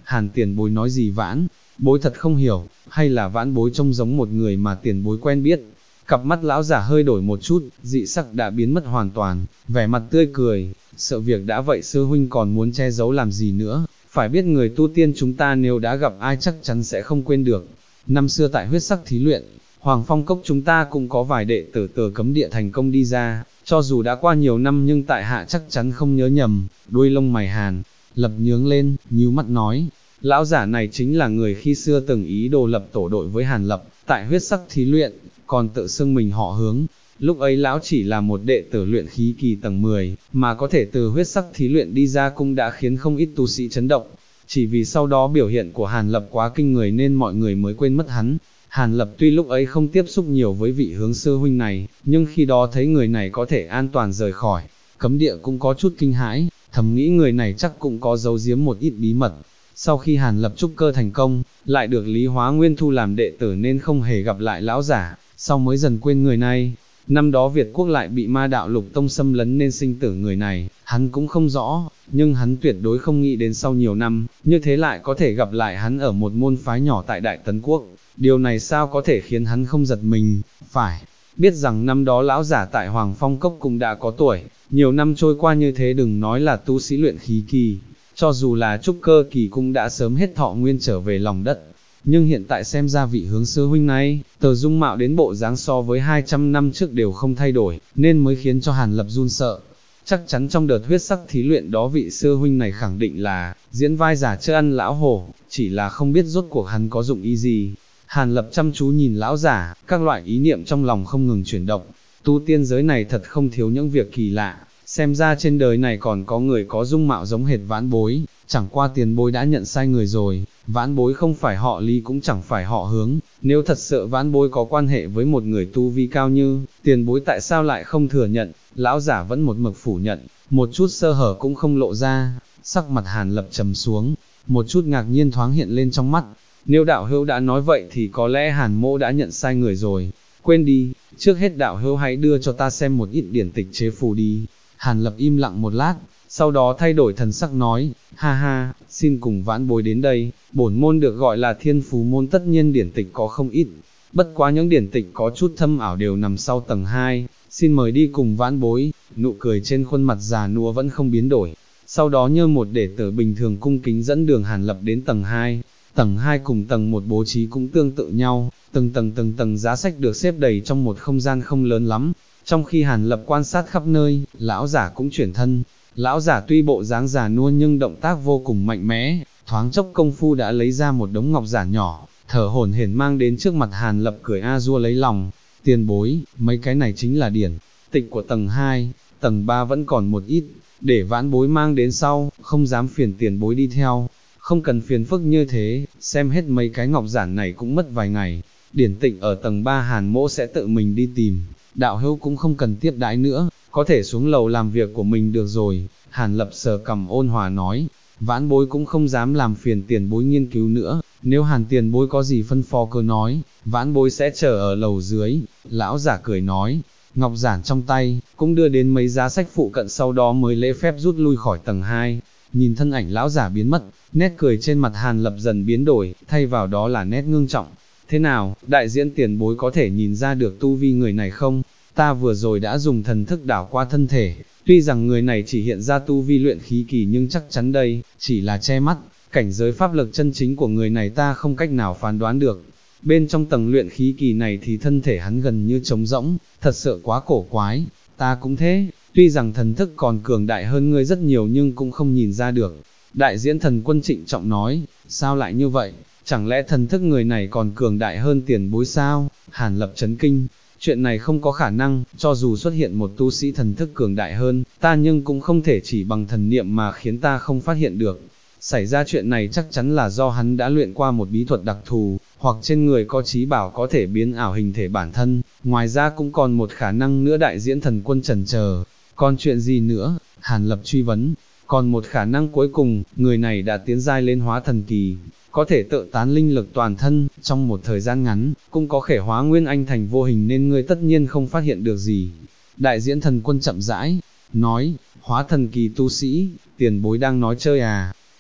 Hàn tiền bối nói gì vãn, bối thật không hiểu, hay là vãn bối trông giống một người mà tiền bối quen biết. Cặp mắt lão giả hơi đổi một chút, dị sắc đã biến mất hoàn toàn, vẻ mặt tươi cười, sợ việc đã vậy sư huynh còn muốn che giấu làm gì nữa, phải biết người tu tiên chúng ta nếu đã gặp ai chắc chắn sẽ không quên được. Năm xưa tại huyết sắc thí luyện, Hoàng Phong Cốc chúng ta cũng có vài đệ tử từ cấm địa thành công đi ra, cho dù đã qua nhiều năm nhưng tại hạ chắc chắn không nhớ nhầm. Đuôi lông mày Hàn Lập nhướng lên, nhíu mắt nói, lão giả này chính là người khi xưa từng ý đồ lập tổ đội với Hàn Lập, tại huyết sắc thí luyện, còn tự xưng mình họ Hướng. Lúc ấy lão chỉ là một đệ tử luyện khí kỳ tầng 10, mà có thể từ huyết sắc thí luyện đi ra cũng đã khiến không ít tu sĩ chấn động. Chỉ vì sau đó biểu hiện của Hàn Lập quá kinh người nên mọi người mới quên mất hắn. Hàn Lập tuy lúc ấy không tiếp xúc nhiều với vị Hướng sư huynh này, nhưng khi đó thấy người này có thể an toàn rời khỏi cấm địa cũng có chút kinh hãi, thầm nghĩ người này chắc cũng có giấu giếm một ít bí mật. Sau khi Hàn Lập trúc cơ thành công, lại được Lý Hóa Nguyên thu làm đệ tử nên không hề gặp lại lão giả, sau mới dần quên người này. Năm đó Việt Quốc lại bị ma đạo Lục Tông xâm lấn nên sinh tử người này, hắn cũng không rõ, nhưng hắn tuyệt đối không nghĩ đến sau nhiều năm, như thế lại có thể gặp lại hắn ở một môn phái nhỏ tại Đại Tấn Quốc. Điều này sao có thể khiến hắn không giật mình, phải biết rằng năm đó lão giả tại Hoàng Phong Cốc cũng đã có tuổi, nhiều năm trôi qua như thế đừng nói là tu sĩ luyện khí kỳ, cho dù là trúc cơ kỳ cũng đã sớm hết thọ nguyên trở về lòng đất. Nhưng hiện tại xem ra vị Hướng sư huynh này, từ dung mạo đến bộ dáng so với 200 năm trước đều không thay đổi, nên mới khiến cho Hàn Lập run sợ. Chắc chắn trong đợt huyết sắc thí luyện đó vị sư huynh này khẳng định là diễn vai giả chưa ăn lão hổ, chỉ là không biết rốt cuộc hắn có dụng ý gì. Hàn Lập chăm chú nhìn lão giả, các loại ý niệm trong lòng không ngừng chuyển động. Tu tiên giới này thật không thiếu những việc kỳ lạ, xem ra trên đời này còn có người có dung mạo giống hệt vãn bối, chẳng qua tiền bối đã nhận sai người rồi, vãn bối không phải họ Lý cũng chẳng phải họ Hướng, nếu thật sự vãn bối có quan hệ với một người tu vi cao như, tiền bối tại sao lại không thừa nhận. Lão giả vẫn một mực phủ nhận, một chút sơ hở cũng không lộ ra. Sắc mặt Hàn Lập trầm xuống, một chút ngạc nhiên thoáng hiện lên trong mắt. Nếu đạo hữu đã nói vậy thì có lẽ Hàn mỗ đã nhận sai người rồi. Quên đi, trước hết đạo hữu hãy đưa cho ta xem một ít điển tịch chế phù đi. Hàn Lập im lặng một lát, sau đó thay đổi thần sắc nói, ha ha, xin cùng vãn bối đến đây. Bổn môn được gọi là Thiên Phú môn, tất nhiên điển tịch có không ít, bất quá những điển tịch có chút thâm ảo đều nằm sau tầng 2, xin mời đi cùng vãn bối. Nụ cười trên khuôn mặt già nua vẫn không biến đổi, sau đó như một đệ tử bình thường cung kính dẫn đường Hàn Lập đến tầng 2. Tầng 2 cùng tầng 1 bố trí cũng tương tự nhau, từng tầng giá sách được xếp đầy trong một không gian không lớn lắm. Trong khi Hàn Lập quan sát khắp nơi, lão giả cũng chuyển thân. Lão giả tuy bộ dáng già nua nhưng động tác vô cùng mạnh mẽ, thoáng chốc công phu đã lấy ra một đống ngọc giản nhỏ, thở hổn hển mang đến trước mặt Hàn Lập, cười a dua lấy lòng. Tiền bối, mấy cái này chính là điển tịch của tầng 2, tầng 3 vẫn còn một ít, để vãn bối mang đến sau, không dám phiền tiền bối đi theo. Không cần phiền phức như thế, xem hết mấy cái ngọc giản này cũng mất vài ngày. Điển tịch ở tầng 3 Hàn mỗ sẽ tự mình đi tìm, đạo hữu cũng không cần tiếp đãi nữa, có thể xuống lầu làm việc của mình được rồi. Hàn Lập sờ cằm ôn hòa nói, vãn bối cũng không dám làm phiền tiền bối nghiên cứu nữa, nếu Hàn tiền bối có gì phân phó cứ nói, vãn bối sẽ chờ ở lầu dưới. Lão giả cười nói, ngọc giản trong tay, cũng đưa đến mấy giá sách phụ cận, sau đó mới lễ phép rút lui khỏi tầng 2. Nhìn thân ảnh lão giả biến mất, nét cười trên mặt Hàn Lập dần biến đổi, thay vào đó là nét ngưng trọng. Thế nào, đại diễn tiền bối có thể nhìn ra được tu vi người này không? Ta vừa rồi đã dùng thần thức đảo qua thân thể, tuy rằng người này chỉ hiện ra tu vi luyện khí kỳ nhưng chắc chắn đây chỉ là che mắt, cảnh giới pháp lực chân chính của người này ta không cách nào phán đoán được. Bên trong tầng luyện khí kỳ này thì thân thể hắn gần như trống rỗng, thật sự quá cổ quái. Ta cũng thế, tuy rằng thần thức còn cường đại hơn ngươi rất nhiều nhưng cũng không nhìn ra được. Đại diễn thần quân trịnh trọng nói, sao lại như vậy, chẳng lẽ thần thức người này còn cường đại hơn tiền bối sao? Hàn Lập chấn kinh, chuyện này không có khả năng, cho dù xuất hiện một tu sĩ thần thức cường đại hơn ta nhưng cũng không thể chỉ bằng thần niệm mà khiến ta không phát hiện được. Xảy ra chuyện này chắc chắn là do hắn đã luyện qua một bí thuật đặc thù, hoặc trên người có trí bảo có thể biến ảo hình thể bản thân, ngoài ra cũng còn một khả năng nữa. Đại diễn thần quân chần chờ, còn chuyện gì nữa? Hàn Lập truy vấn. Còn một khả năng cuối cùng, người này đã tiến giai lên hóa thần kỳ, có thể tự tán linh lực toàn thân, trong một thời gian ngắn, cũng có thể hóa nguyên anh thành vô hình nên ngươi tất nhiên không phát hiện được gì. Đại diễn thần quân chậm rãi nói, hóa thần kỳ tu sĩ, tiền bối đang nói chơi à?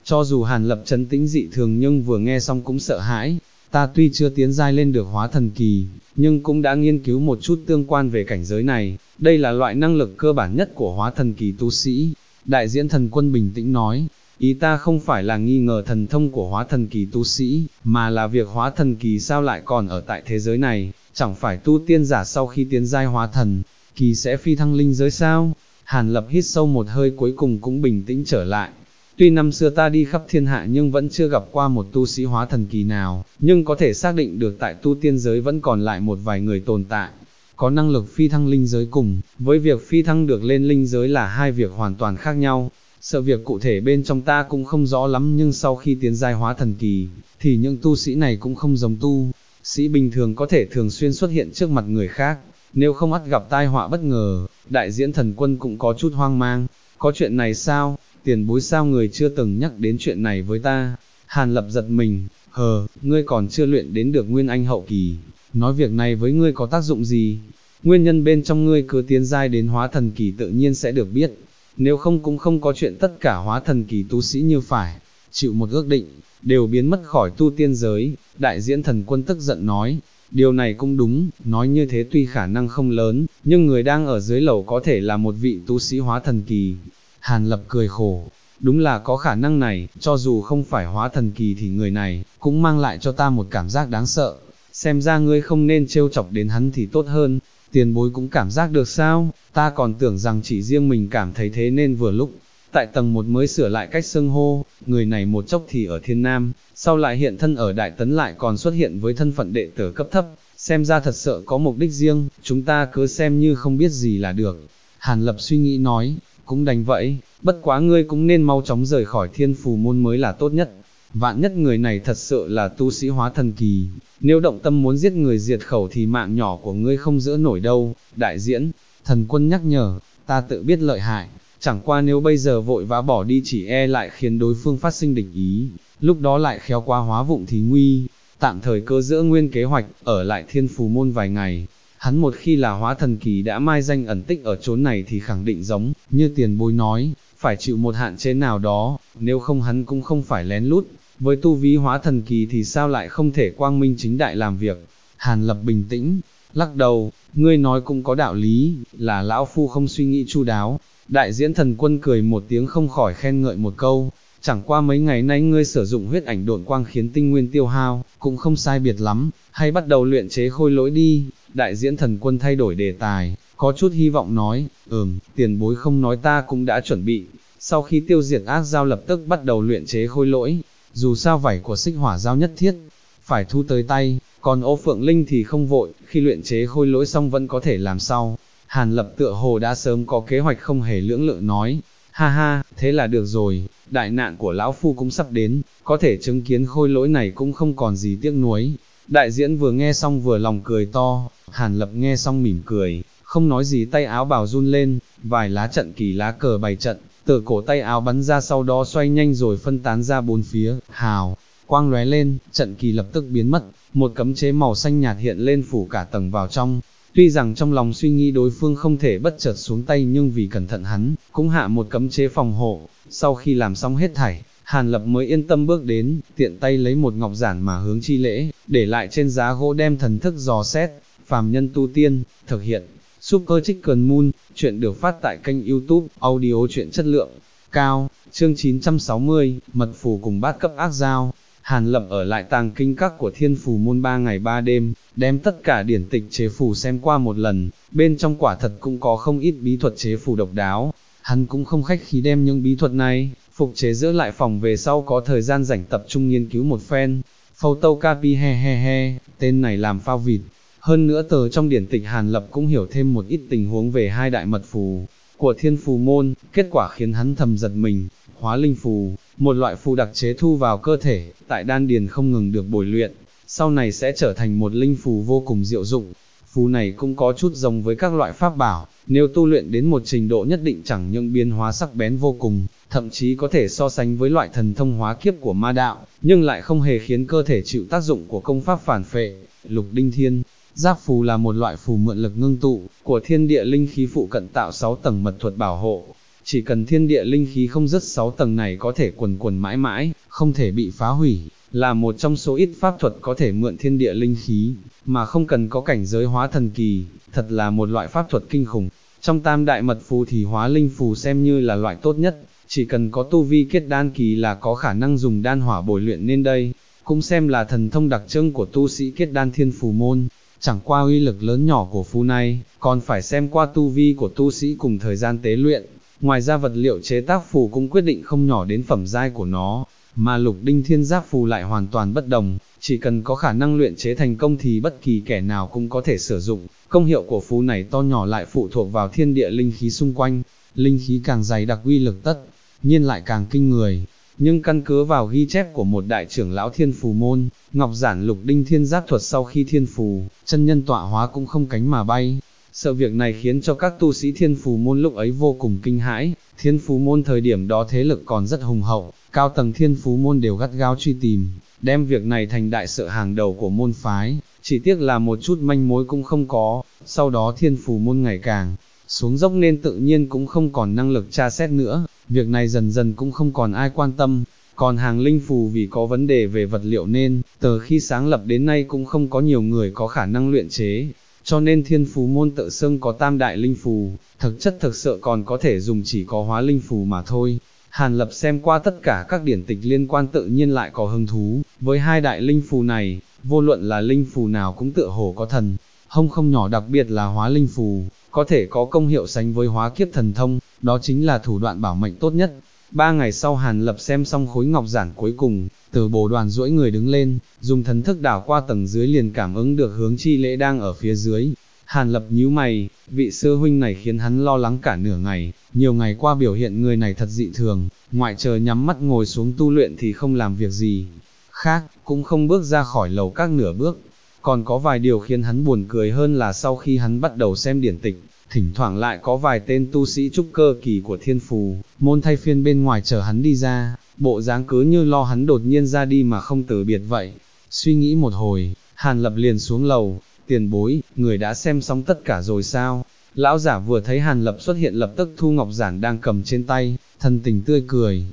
Cho dù Hàn Lập trấn tĩnh dị thường nhưng vừa nghe xong cũng sợ hãi, ta tuy chưa tiến giai lên được hóa thần kỳ, nhưng cũng đã nghiên cứu một chút tương quan về cảnh giới này, đây là loại năng lực cơ bản nhất của hóa thần kỳ tu sĩ. Đại diễn thần quân bình tĩnh nói, ý ta không phải là nghi ngờ thần thông của hóa thần kỳ tu sĩ, mà là việc hóa thần kỳ sao lại còn ở tại thế giới này, chẳng phải tu tiên giả sau khi tiến giai hóa thần kỳ sẽ phi thăng linh giới sao? Hàn Lập hít sâu một hơi cuối cùng cũng bình tĩnh trở lại. Tuy năm xưa ta đi khắp thiên hạ nhưng vẫn chưa gặp qua một tu sĩ hóa thần kỳ nào, nhưng có thể xác định được tại tu tiên giới vẫn còn lại một vài người tồn tại. Có năng lực phi thăng linh giới cùng, với việc phi thăng được lên linh giới là hai việc hoàn toàn khác nhau. Sự việc cụ thể bên trong ta cũng không rõ lắm nhưng sau khi tiến giai hóa thần kỳ, thì những tu sĩ này cũng không giống tu sĩ bình thường có thể thường xuyên xuất hiện trước mặt người khác, nếu không ắt gặp tai họa bất ngờ. Đại diễn thần quân cũng có chút hoang mang, có chuyện này sao? Tiền bối sao người chưa từng nhắc đến chuyện này với ta? Hàn Lập giật mình, ngươi còn chưa luyện đến được Nguyên Anh hậu kỳ, nói việc này với ngươi có tác dụng gì? Nguyên nhân bên trong ngươi cứ tiến giai đến hóa thần kỳ tự nhiên sẽ được biết, nếu không cũng không có chuyện tất cả hóa thần kỳ tu sĩ như phải chịu một ước định, đều biến mất khỏi tu tiên giới. Đại diễn thần quân tức giận nói, điều này cũng đúng, nói như thế tuy khả năng không lớn, nhưng người đang ở dưới lầu có thể là một vị tu sĩ hóa thần kỳ. Hàn Lập cười khổ, đúng là có khả năng này, cho dù không phải hóa thần kỳ thì người này cũng mang lại cho ta một cảm giác đáng sợ, xem ra ngươi không nên trêu chọc đến hắn thì tốt hơn. Tiền bối cũng cảm giác được sao? Ta còn tưởng rằng chỉ riêng mình cảm thấy thế nên vừa lúc tại tầng 1 mới sửa lại cách xưng hô, người này một chốc thì ở Thiên Nam, sau lại hiện thân ở Đại Tấn lại còn xuất hiện với thân phận đệ tử cấp thấp, xem ra thật sự có mục đích riêng, chúng ta cứ xem như không biết gì là được. Hàn Lập suy nghĩ nói, cũng đành vậy, bất quá ngươi cũng nên mau chóng rời khỏi Thiên Phù môn mới là tốt nhất. Vạn nhất người này thật sự là tu sĩ hóa thần kỳ, nếu động tâm muốn giết người diệt khẩu thì mạng nhỏ của ngươi không giữ nổi đâu. Đại diễn thần quân nhắc nhở, ta tự biết lợi hại, chẳng qua nếu bây giờ vội vã bỏ đi chỉ e lại khiến đối phương phát sinh địch ý, lúc đó lại khéo qua hóa vụng thì nguy. Tạm thời cơ giữ nguyên kế hoạch, ở lại Thiên Phù môn vài ngày. Hắn một khi là hóa thần kỳ đã mai danh ẩn tích ở chốn này thì khẳng định giống như tiền bối nói, phải chịu một hạn chế nào đó, nếu không hắn cũng không phải lén lút. Với tu vi hóa thần kỳ thì sao lại không thể quang minh chính đại làm việc? Hàn Lập bình tĩnh, lắc đầu, ngươi nói cũng có đạo lý, là lão phu không suy nghĩ chu đáo. Đại diễn thần quân cười một tiếng không khỏi khen ngợi một câu, chẳng qua mấy ngày nay ngươi sử dụng huyết ảnh độn quang khiến tinh nguyên tiêu hao, cũng không sai biệt lắm, hay bắt đầu luyện chế khôi lỗi đi. Đại diễn thần quân thay đổi đề tài, có chút hy vọng nói, tiền bối không nói ta cũng đã chuẩn bị, sau khi tiêu diệt ác giao lập tức bắt đầu luyện chế khôi lỗi. Dù sao vảy của xích hỏa giao nhất thiết phải thu tới tay, còn Ô Phượng Linh thì không vội, khi luyện chế khôi lỗi xong vẫn có thể làm sau. Hàn Lập tựa hồ đã sớm có kế hoạch không hề lưỡng lự nói, ha ha, thế là được rồi, đại nạn của lão phu cũng sắp đến, có thể chứng kiến khôi lỗi này cũng không còn gì tiếc nuối. Đại diễn vừa nghe xong vừa lòng cười to, Hàn Lập nghe xong mỉm cười, không nói gì, tay áo bào run lên, vài lá trận kỳ lá cờ bày trận, từ cổ tay áo bắn ra sau đó xoay nhanh rồi phân tán ra bốn phía, hào, quang lóe lên, trận kỳ lập tức biến mất, một cấm chế màu xanh nhạt hiện lên phủ cả tầng vào trong. Tuy rằng trong lòng suy nghĩ đối phương không thể bất chợt xuống tay nhưng vì cẩn thận hắn, cũng hạ một cấm chế phòng hộ. Sau khi làm xong hết thảy, Hàn Lập mới yên tâm bước đến, tiện tay lấy một ngọc giản mà hướng chi lễ, để lại trên giá gỗ đem thần thức dò xét. Phàm nhân tu tiên, thực hiện, Super Chicken Moon, chuyện được phát tại kênh YouTube, audio chuyện chất lượng cao, chương 960, mật phù cùng bát cấp ác giao. Hàn Lập ở lại tàng kinh các của Thiên Phù môn 3 ngày 3 đêm, đem tất cả điển tịch chế phù xem qua một lần, bên trong quả thật cũng có không ít bí thuật chế phù độc đáo. Hắn cũng không khách khí đem những bí thuật này phục chế giữ lại phòng về sau có thời gian rảnh tập trung nghiên cứu một phen. Photocapi he, tên này làm phao vịt. Hơn nữa từ trong điển tịch Hàn Lập cũng hiểu thêm một ít tình huống về hai đại mật phù của Thiên Phù môn, kết quả khiến hắn thầm giật mình. Hóa linh phù, một loại phù đặc chế thu vào cơ thể, tại đan điền không ngừng được bồi luyện, sau này sẽ trở thành một linh phù vô cùng diệu dụng. Phù này cũng có chút giống với các loại pháp bảo, nếu tu luyện đến một trình độ nhất định chẳng những biến hóa sắc bén vô cùng, thậm chí có thể so sánh với loại thần thông hóa kiếp của ma đạo, nhưng lại không hề khiến cơ thể chịu tác dụng của công pháp phản phệ. Lục Đinh Thiên Giáp phù là một loại phù mượn lực ngưng tụ của thiên địa linh khí phụ cận tạo 6 tầng mật thuật bảo hộ. chỉ cần thiên địa linh khí không dứt 6 tầng này có thể quần quần mãi mãi, không thể bị phá hủy, là một trong số ít pháp thuật có thể mượn thiên địa linh khí, mà không cần có cảnh giới hóa thần kỳ, thật là một loại pháp thuật kinh khủng. Trong tam đại mật phù thì hóa linh phù xem như là loại tốt nhất, chỉ cần có tu vi kết đan kỳ là có khả năng dùng đan hỏa bồi luyện nên đây, cũng xem là thần thông đặc trưng của tu sĩ kết đan thiên phù môn. Chẳng qua uy lực lớn nhỏ của phù này, còn phải xem qua tu vi của tu sĩ cùng thời gian tế luyện. Ngoài ra vật liệu chế tác phù cũng quyết định không nhỏ đến phẩm giai của nó, mà lục đinh thiên giáp phù lại hoàn toàn bất đồng, chỉ cần có khả năng luyện chế thành công thì bất kỳ kẻ nào cũng có thể sử dụng. Công hiệu của phù này to nhỏ lại phụ thuộc vào thiên địa linh khí xung quanh, linh khí càng dày đặc uy lực tất nhiên lại càng kinh người. Nhưng căn cứ vào ghi chép của một đại trưởng lão thiên phù môn, Ngọc Giản lục đinh thiên giáp thuật sau khi thiên phù, chân nhân tọa hóa cũng không cánh mà bay. Sự việc này khiến cho các tu sĩ thiên phù môn lúc ấy vô cùng kinh hãi, thiên phù môn thời điểm đó thế lực còn rất hùng hậu, cao tầng thiên phù môn đều gắt gao truy tìm, đem việc này thành đại sự hàng đầu của môn phái, chỉ tiếc là một chút manh mối cũng không có. Sau đó thiên phù môn ngày càng xuống dốc nên tự nhiên cũng không còn năng lực tra xét nữa, việc này dần dần cũng không còn ai quan tâm. Còn hàng linh phù vì có vấn đề về vật liệu nên, từ khi sáng lập đến nay cũng không có nhiều người có khả năng luyện chế, cho nên thiên phù môn tự xưng có tam đại linh phù, thực chất thực sự còn có thể dùng chỉ có hóa linh phù mà thôi. Hàn Lập xem qua tất cả các điển tịch liên quan tự nhiên lại có hứng thú, với hai đại linh phù này, vô luận là linh phù nào cũng tựa hồ có thần thông không nhỏ, đặc biệt là hóa linh phù, có thể có công hiệu sánh với hóa kiếp thần thông, đó chính là thủ đoạn bảo mệnh tốt nhất. 3 ngày sau Hàn Lập xem xong khối ngọc giản cuối cùng, từ bồ đoàn duỗi người đứng lên, dùng thần thức đảo qua tầng dưới liền cảm ứng được hướng chi lễ đang ở phía dưới. Hàn Lập nhíu mày, vị sư huynh này khiến hắn lo lắng cả nửa ngày, nhiều ngày qua biểu hiện người này thật dị thường, ngoại trừ nhắm mắt ngồi xuống tu luyện thì không làm việc gì khác, cũng không bước ra khỏi lầu các nửa bước. Còn có vài điều khiến hắn buồn cười hơn là sau khi hắn bắt đầu xem điển tịch, thỉnh thoảng lại có vài tên tu sĩ trúc cơ kỳ của thiên phù môn thay phiên bên ngoài chờ hắn đi ra, bộ dáng cứ như lo hắn đột nhiên ra đi mà không từ biệt vậy. Suy nghĩ một hồi, Hàn Lập liền xuống lầu. Tiền bối, người đã xem xong tất cả rồi sao? Lão giả vừa thấy Hàn Lập xuất hiện lập tức thu ngọc giản đang cầm trên tay, thân tình tươi cười,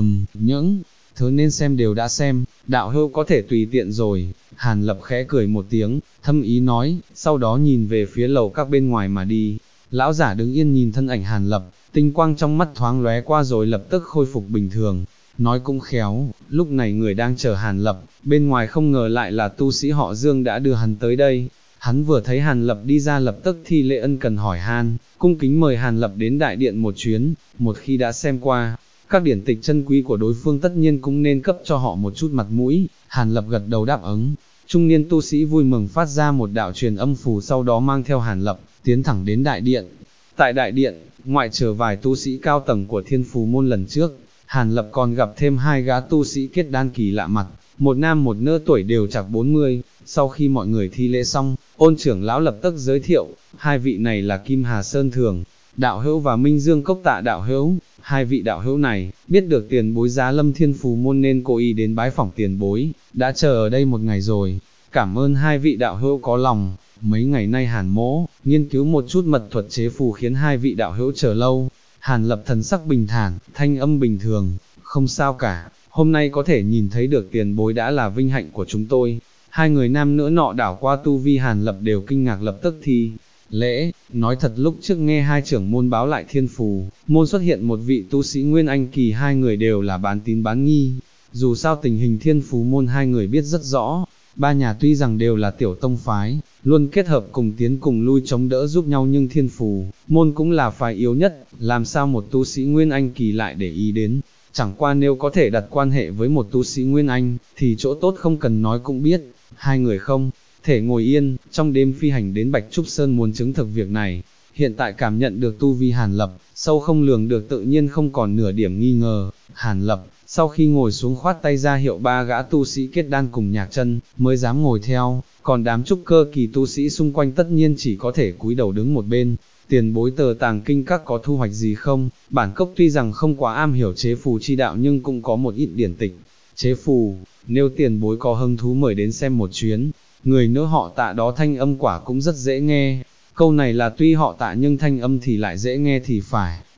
những thứ nên xem đều đã xem, đạo hữu có thể tùy tiện rồi. Hàn Lập khẽ cười một tiếng, thâm ý nói, sau đó nhìn về phía lầu các bên ngoài mà đi. Lão giả đứng yên nhìn thân ảnh Hàn Lập, tinh quang trong mắt thoáng lóe qua rồi lập tức khôi phục bình thường. Nói cũng khéo, lúc này người đang chờ Hàn Lập, bên ngoài không ngờ lại là tu sĩ họ Dương đã đưa hắn tới đây. Hắn vừa thấy Hàn Lập đi ra lập tức thi lễ ân cần hỏi han, cung kính mời Hàn Lập đến đại điện một chuyến. Một khi đã xem qua các điển tịch chân quý của đối phương tất nhiên cũng nên cấp cho họ một chút mặt mũi. Hàn Lập gật đầu đáp ứng. Trung niên tu sĩ vui mừng phát ra một đạo truyền âm phù, sau đó mang theo Hàn Lập tiến thẳng đến đại điện. Tại đại điện, ngoại trừ vài tu sĩ cao tầng của thiên phù môn lần trước, Hàn Lập còn gặp thêm hai gã tu sĩ kết đan kỳ lạ mặt, một nam một nữ tuổi đều chạc 40. Sau khi mọi người thi lễ xong, Ôn trưởng lão lập tức giới thiệu, hai vị này là Kim Hà Sơn Thường đạo hữu và Minh Dương Cốc Tạ đạo hữu. Hai vị đạo hữu này, biết được tiền bối Giá Lâm thiên phù môn nên cố ý đến bái phỏng tiền bối, đã chờ ở đây một ngày rồi. Cảm ơn hai vị đạo hữu có lòng, mấy ngày nay Hàn mỗ nghiên cứu một chút mật thuật chế phù khiến hai vị đạo hữu chờ lâu. Hàn Lập thần sắc bình thản, thanh âm bình thường, không sao cả, hôm nay có thể nhìn thấy được tiền bối đã là vinh hạnh của chúng tôi. Hai người nam nữ nọ đảo qua tu vi Hàn Lập đều kinh ngạc lập tức thi lễ, nói thật lúc trước nghe hai trưởng môn báo lại thiên phù môn xuất hiện một vị tu sĩ Nguyên Anh kỳ, hai người đều là bán tín bán nghi. Dù sao tình hình thiên phù môn hai người biết rất rõ, ba nhà tuy rằng đều là tiểu tông phái, luôn kết hợp cùng tiến cùng lui chống đỡ giúp nhau, nhưng thiên phù môn cũng là phái yếu nhất, làm sao một tu sĩ Nguyên Anh kỳ lại để ý đến. Chẳng qua nếu có thể đặt quan hệ với một tu sĩ Nguyên Anh, thì chỗ tốt không cần nói cũng biết. Hai người không thể ngồi yên, trong đêm phi hành đến Bạch Trúc Sơn muốn chứng thực việc này. Hiện tại cảm nhận được tu vi Hàn Lập, sâu không lường được, tự nhiên không còn nửa điểm nghi ngờ. Hàn Lập, sau khi ngồi xuống khoát tay ra hiệu ba gã tu sĩ kết đan cùng Nhạc Chân mới dám ngồi theo, còn đám trúc cơ kỳ tu sĩ xung quanh tất nhiên chỉ có thể cúi đầu đứng một bên. Tiền bối Tờ Tàng Kinh Các có thu hoạch gì không? Bản cốc tuy rằng không quá am hiểu chế phù chi đạo nhưng cũng có một ít điển tịch chế phù, nếu tiền bối có hứng thú mời đến xem một chuyến. Người nữ họ Tạ đó thanh âm quả cũng rất dễ nghe. Câu này là tuy họ Tạ nhưng thanh âm thì lại dễ nghe thì phải,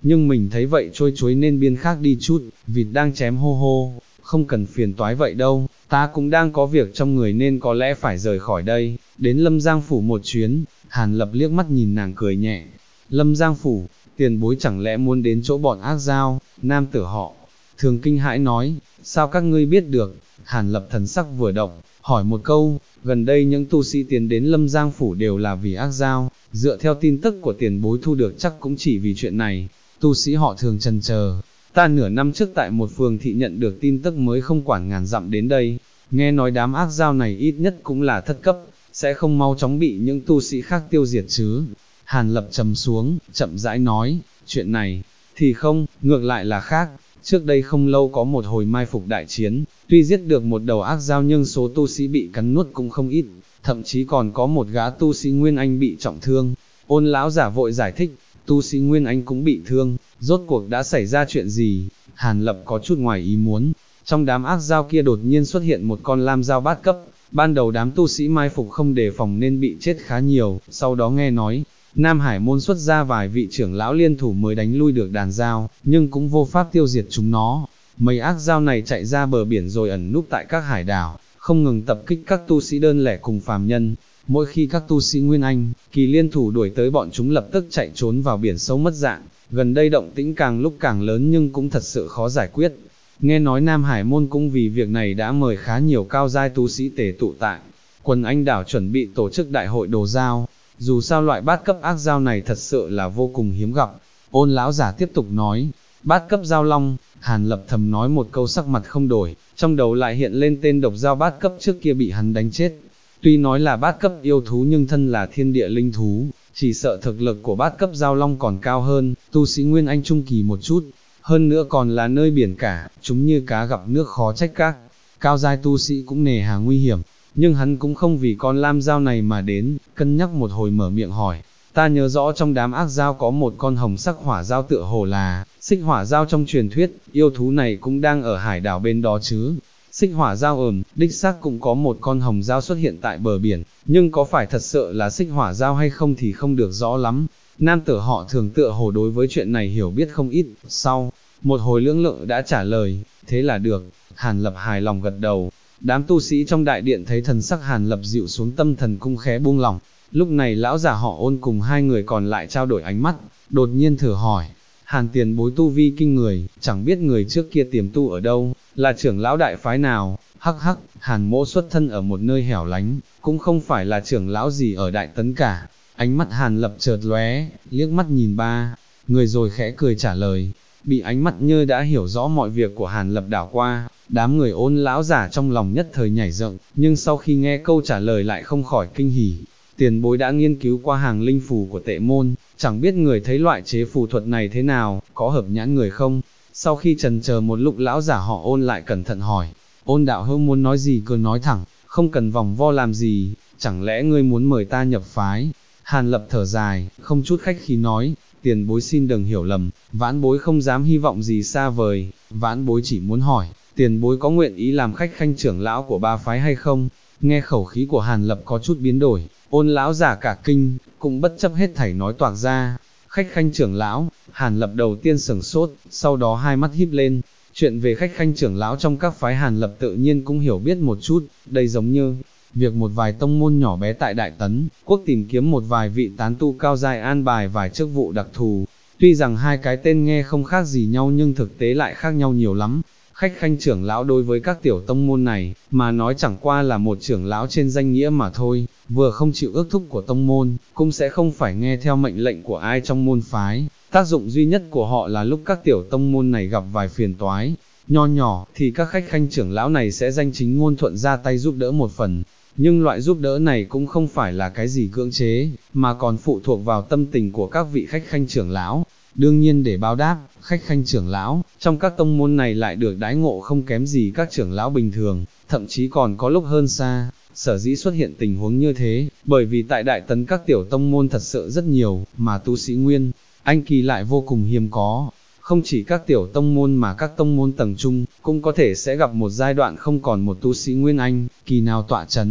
nhưng mình thấy vậy trôi chuối nên biên khác đi chút, vịt đang chém hô hô, không cần phiền toái vậy đâu, ta cũng đang có việc trong người nên có lẽ phải rời khỏi đây, đến Lâm Giang Phủ một chuyến. Hàn Lập liếc mắt nhìn nàng cười nhẹ, Lâm Giang Phủ, tiền bối chẳng lẽ muốn đến chỗ bọn ác giao? Nam tử họ Thường kinh hãi nói, sao các ngươi biết được? Hàn Lập thần sắc vừa động, hỏi một câu, gần đây những tu sĩ tiến đến Lâm Giang Phủ đều là vì ác giao, dựa theo tin tức của tiền bối thu được chắc cũng chỉ vì chuyện này. Tu sĩ họ Thường chần chờ, ta nửa năm trước tại một phường thị nhận được tin tức mới không quản ngàn dặm đến đây, nghe nói đám ác giao này ít nhất cũng là thất cấp, sẽ không mau chóng bị những tu sĩ khác tiêu diệt chứ. Hàn Lập trầm xuống, chậm rãi nói, chuyện này, thì không, ngược lại là khác. Trước đây không lâu có một hồi mai phục đại chiến, tuy giết được một đầu ác giao nhưng số tu sĩ bị cắn nuốt cũng không ít, thậm chí còn có một gã tu sĩ Nguyên Anh bị trọng thương. Ôn lão giả vội giải thích, tu sĩ Nguyên Anh cũng bị thương, rốt cuộc đã xảy ra chuyện gì? Hàn Lập có chút ngoài ý muốn, trong đám ác giao kia đột nhiên xuất hiện một con lam giao bát cấp, ban đầu đám tu sĩ mai phục không đề phòng nên bị chết khá nhiều, sau đó nghe nói, Nam Hải môn xuất ra vài vị trưởng lão liên thủ mới đánh lui được đàn dao, nhưng cũng vô pháp tiêu diệt chúng nó. Mấy ác dao này chạy ra bờ biển rồi ẩn núp tại các hải đảo, không ngừng tập kích các tu sĩ đơn lẻ cùng phàm nhân. Mỗi khi các tu sĩ Nguyên Anh, Kỳ liên thủ đuổi tới bọn chúng lập tức chạy trốn vào biển sâu mất dạng. Gần đây động tĩnh càng lúc càng lớn nhưng cũng thật sự khó giải quyết. Nghe nói Nam Hải môn cũng vì việc này đã mời khá nhiều cao giai tu sĩ tề tụ tại Quần Anh đảo chuẩn bị tổ chức đại hội đồ giao. Dù sao loại bát cấp ác giao này thật sự là vô cùng hiếm gặp. Ôn lão giả tiếp tục nói, bát cấp giao long. Hàn Lập thầm nói một câu sắc mặt không đổi, trong đầu lại hiện lên tên độc giao bát cấp trước kia bị hắn đánh chết. Tuy nói là bát cấp yêu thú nhưng thân là thiên địa linh thú, chỉ sợ thực lực của bát cấp giao long còn cao hơn, tu sĩ Nguyên Anh trung kỳ một chút. Hơn nữa còn là nơi biển cả, chúng như cá gặp nước khó trách các cao giai tu sĩ cũng nề hà nguy hiểm. Nhưng hắn cũng không vì con lam dao này mà đến, cân nhắc một hồi mở miệng hỏi, ta nhớ rõ trong đám ác dao có một con hồng sắc hỏa dao tựa hồ là xích hỏa dao trong truyền thuyết, yêu thú này cũng đang ở hải đảo bên đó chứ. Xích hỏa dao đích xác cũng có một con hồng dao xuất hiện tại bờ biển, nhưng có phải thật sự là xích hỏa dao hay không thì không được rõ lắm. Nam tử họ Thường tựa hồ đối với chuyện này hiểu biết không ít, sau một hồi lưỡng lự đã trả lời, thế là được. Hàn Lập hài lòng gật đầu. Đám tu sĩ trong đại điện thấy thần sắc Hàn Lập dịu xuống, tâm thần cũng khẽ buông lỏng. Lúc này lão giả họ Ôn cùng hai người còn lại trao đổi ánh mắt, đột nhiên thử hỏi, Hàn tiền bối tu vi kinh người, chẳng biết người trước kia tiềm tu ở đâu, là trưởng lão đại phái nào? Hắc hắc, Hàn mỗ xuất thân ở một nơi hẻo lánh, cũng không phải là trưởng lão gì ở Đại Tấn cả. Ánh mắt Hàn Lập chợt lóe, liếc mắt nhìn ba người rồi khẽ cười trả lời. Bị ánh mắt như đã hiểu rõ mọi việc của Hàn Lập đảo qua, đám người Ôn lão giả trong lòng nhất thời nhảy dựng, nhưng sau khi nghe câu trả lời lại không khỏi kinh hỉ. Tiền bối đã nghiên cứu qua hàng linh phù của Tệ môn, chẳng biết người thấy loại chế phù thuật này thế nào, có hợp nhãn người không? Sau khi trần chờ một lúc, lão giả họ Ôn lại cẩn thận hỏi, Ôn đạo hữu muốn nói gì cứ nói thẳng, không cần vòng vo làm gì, chẳng lẽ ngươi muốn mời ta nhập phái? Hàn Lập thở dài, không chút khách khí nói, tiền bối xin đừng hiểu lầm, vãn bối không dám hy vọng gì xa vời, vãn bối chỉ muốn hỏi, tiền bối có nguyện ý làm khách khanh trưởng lão của ba phái hay không? Nghe khẩu khí của Hàn Lập có chút biến đổi, Ôn lão giả cả kinh, cũng bất chấp hết thảy nói toạc ra, khách khanh trưởng lão. Hàn Lập đầu tiên sửng sốt, sau đó hai mắt híp lên. Chuyện về khách khanh trưởng lão trong các phái Hàn Lập tự nhiên cũng hiểu biết một chút, đây giống như việc một vài tông môn nhỏ bé tại Đại Tấn Quốc tìm kiếm một vài vị tán tu cao giai an bài vài chức vụ đặc thù. Tuy rằng hai cái tên nghe không khác gì nhau nhưng thực tế lại khác nhau nhiều lắm. Khách khanh trưởng lão đối với các tiểu tông môn này, mà nói chẳng qua là một trưởng lão trên danh nghĩa mà thôi, vừa không chịu ước thúc của tông môn, cũng sẽ không phải nghe theo mệnh lệnh của ai trong môn phái. Tác dụng duy nhất của họ là lúc các tiểu tông môn này gặp vài phiền toái nho nhỏ, thì các khách khanh trưởng lão này sẽ danh chính ngôn thuận ra tay giúp đỡ một phần. Nhưng loại giúp đỡ này cũng không phải là cái gì cưỡng chế, mà còn phụ thuộc vào tâm tình của các vị khách khanh trưởng lão. Đương nhiên để báo đáp, khách khanh trưởng lão, trong các tông môn này lại được đãi ngộ không kém gì các trưởng lão bình thường, thậm chí còn có lúc hơn xa. Sở dĩ xuất hiện tình huống như thế, bởi vì tại Đại Tấn các tiểu tông môn thật sự rất nhiều, mà tu sĩ Nguyên Anh kỳ lại vô cùng hiếm có. Không chỉ các tiểu tông môn mà các tông môn tầng trung, cũng có thể sẽ gặp một giai đoạn không còn một tu sĩ Nguyên Anh kỳ nào tọa chấn.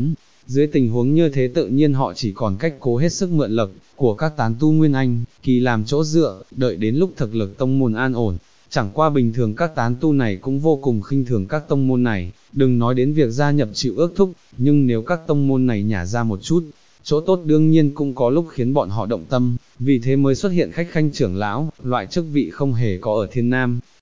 Dưới tình huống như thế tự nhiên họ chỉ còn cách cố hết sức mượn lực của các tán tu Nguyên Anh, kỳ làm chỗ dựa, đợi đến lúc thực lực tông môn an ổn. Chẳng qua bình thường các tán tu này cũng vô cùng khinh thường các tông môn này, đừng nói đến việc gia nhập chịu ước thúc, nhưng nếu các tông môn này nhả ra một chút, chỗ tốt đương nhiên cũng có lúc khiến bọn họ động tâm, vì thế mới xuất hiện khách khanh trưởng lão, loại chức vị không hề có ở Thiên Nam.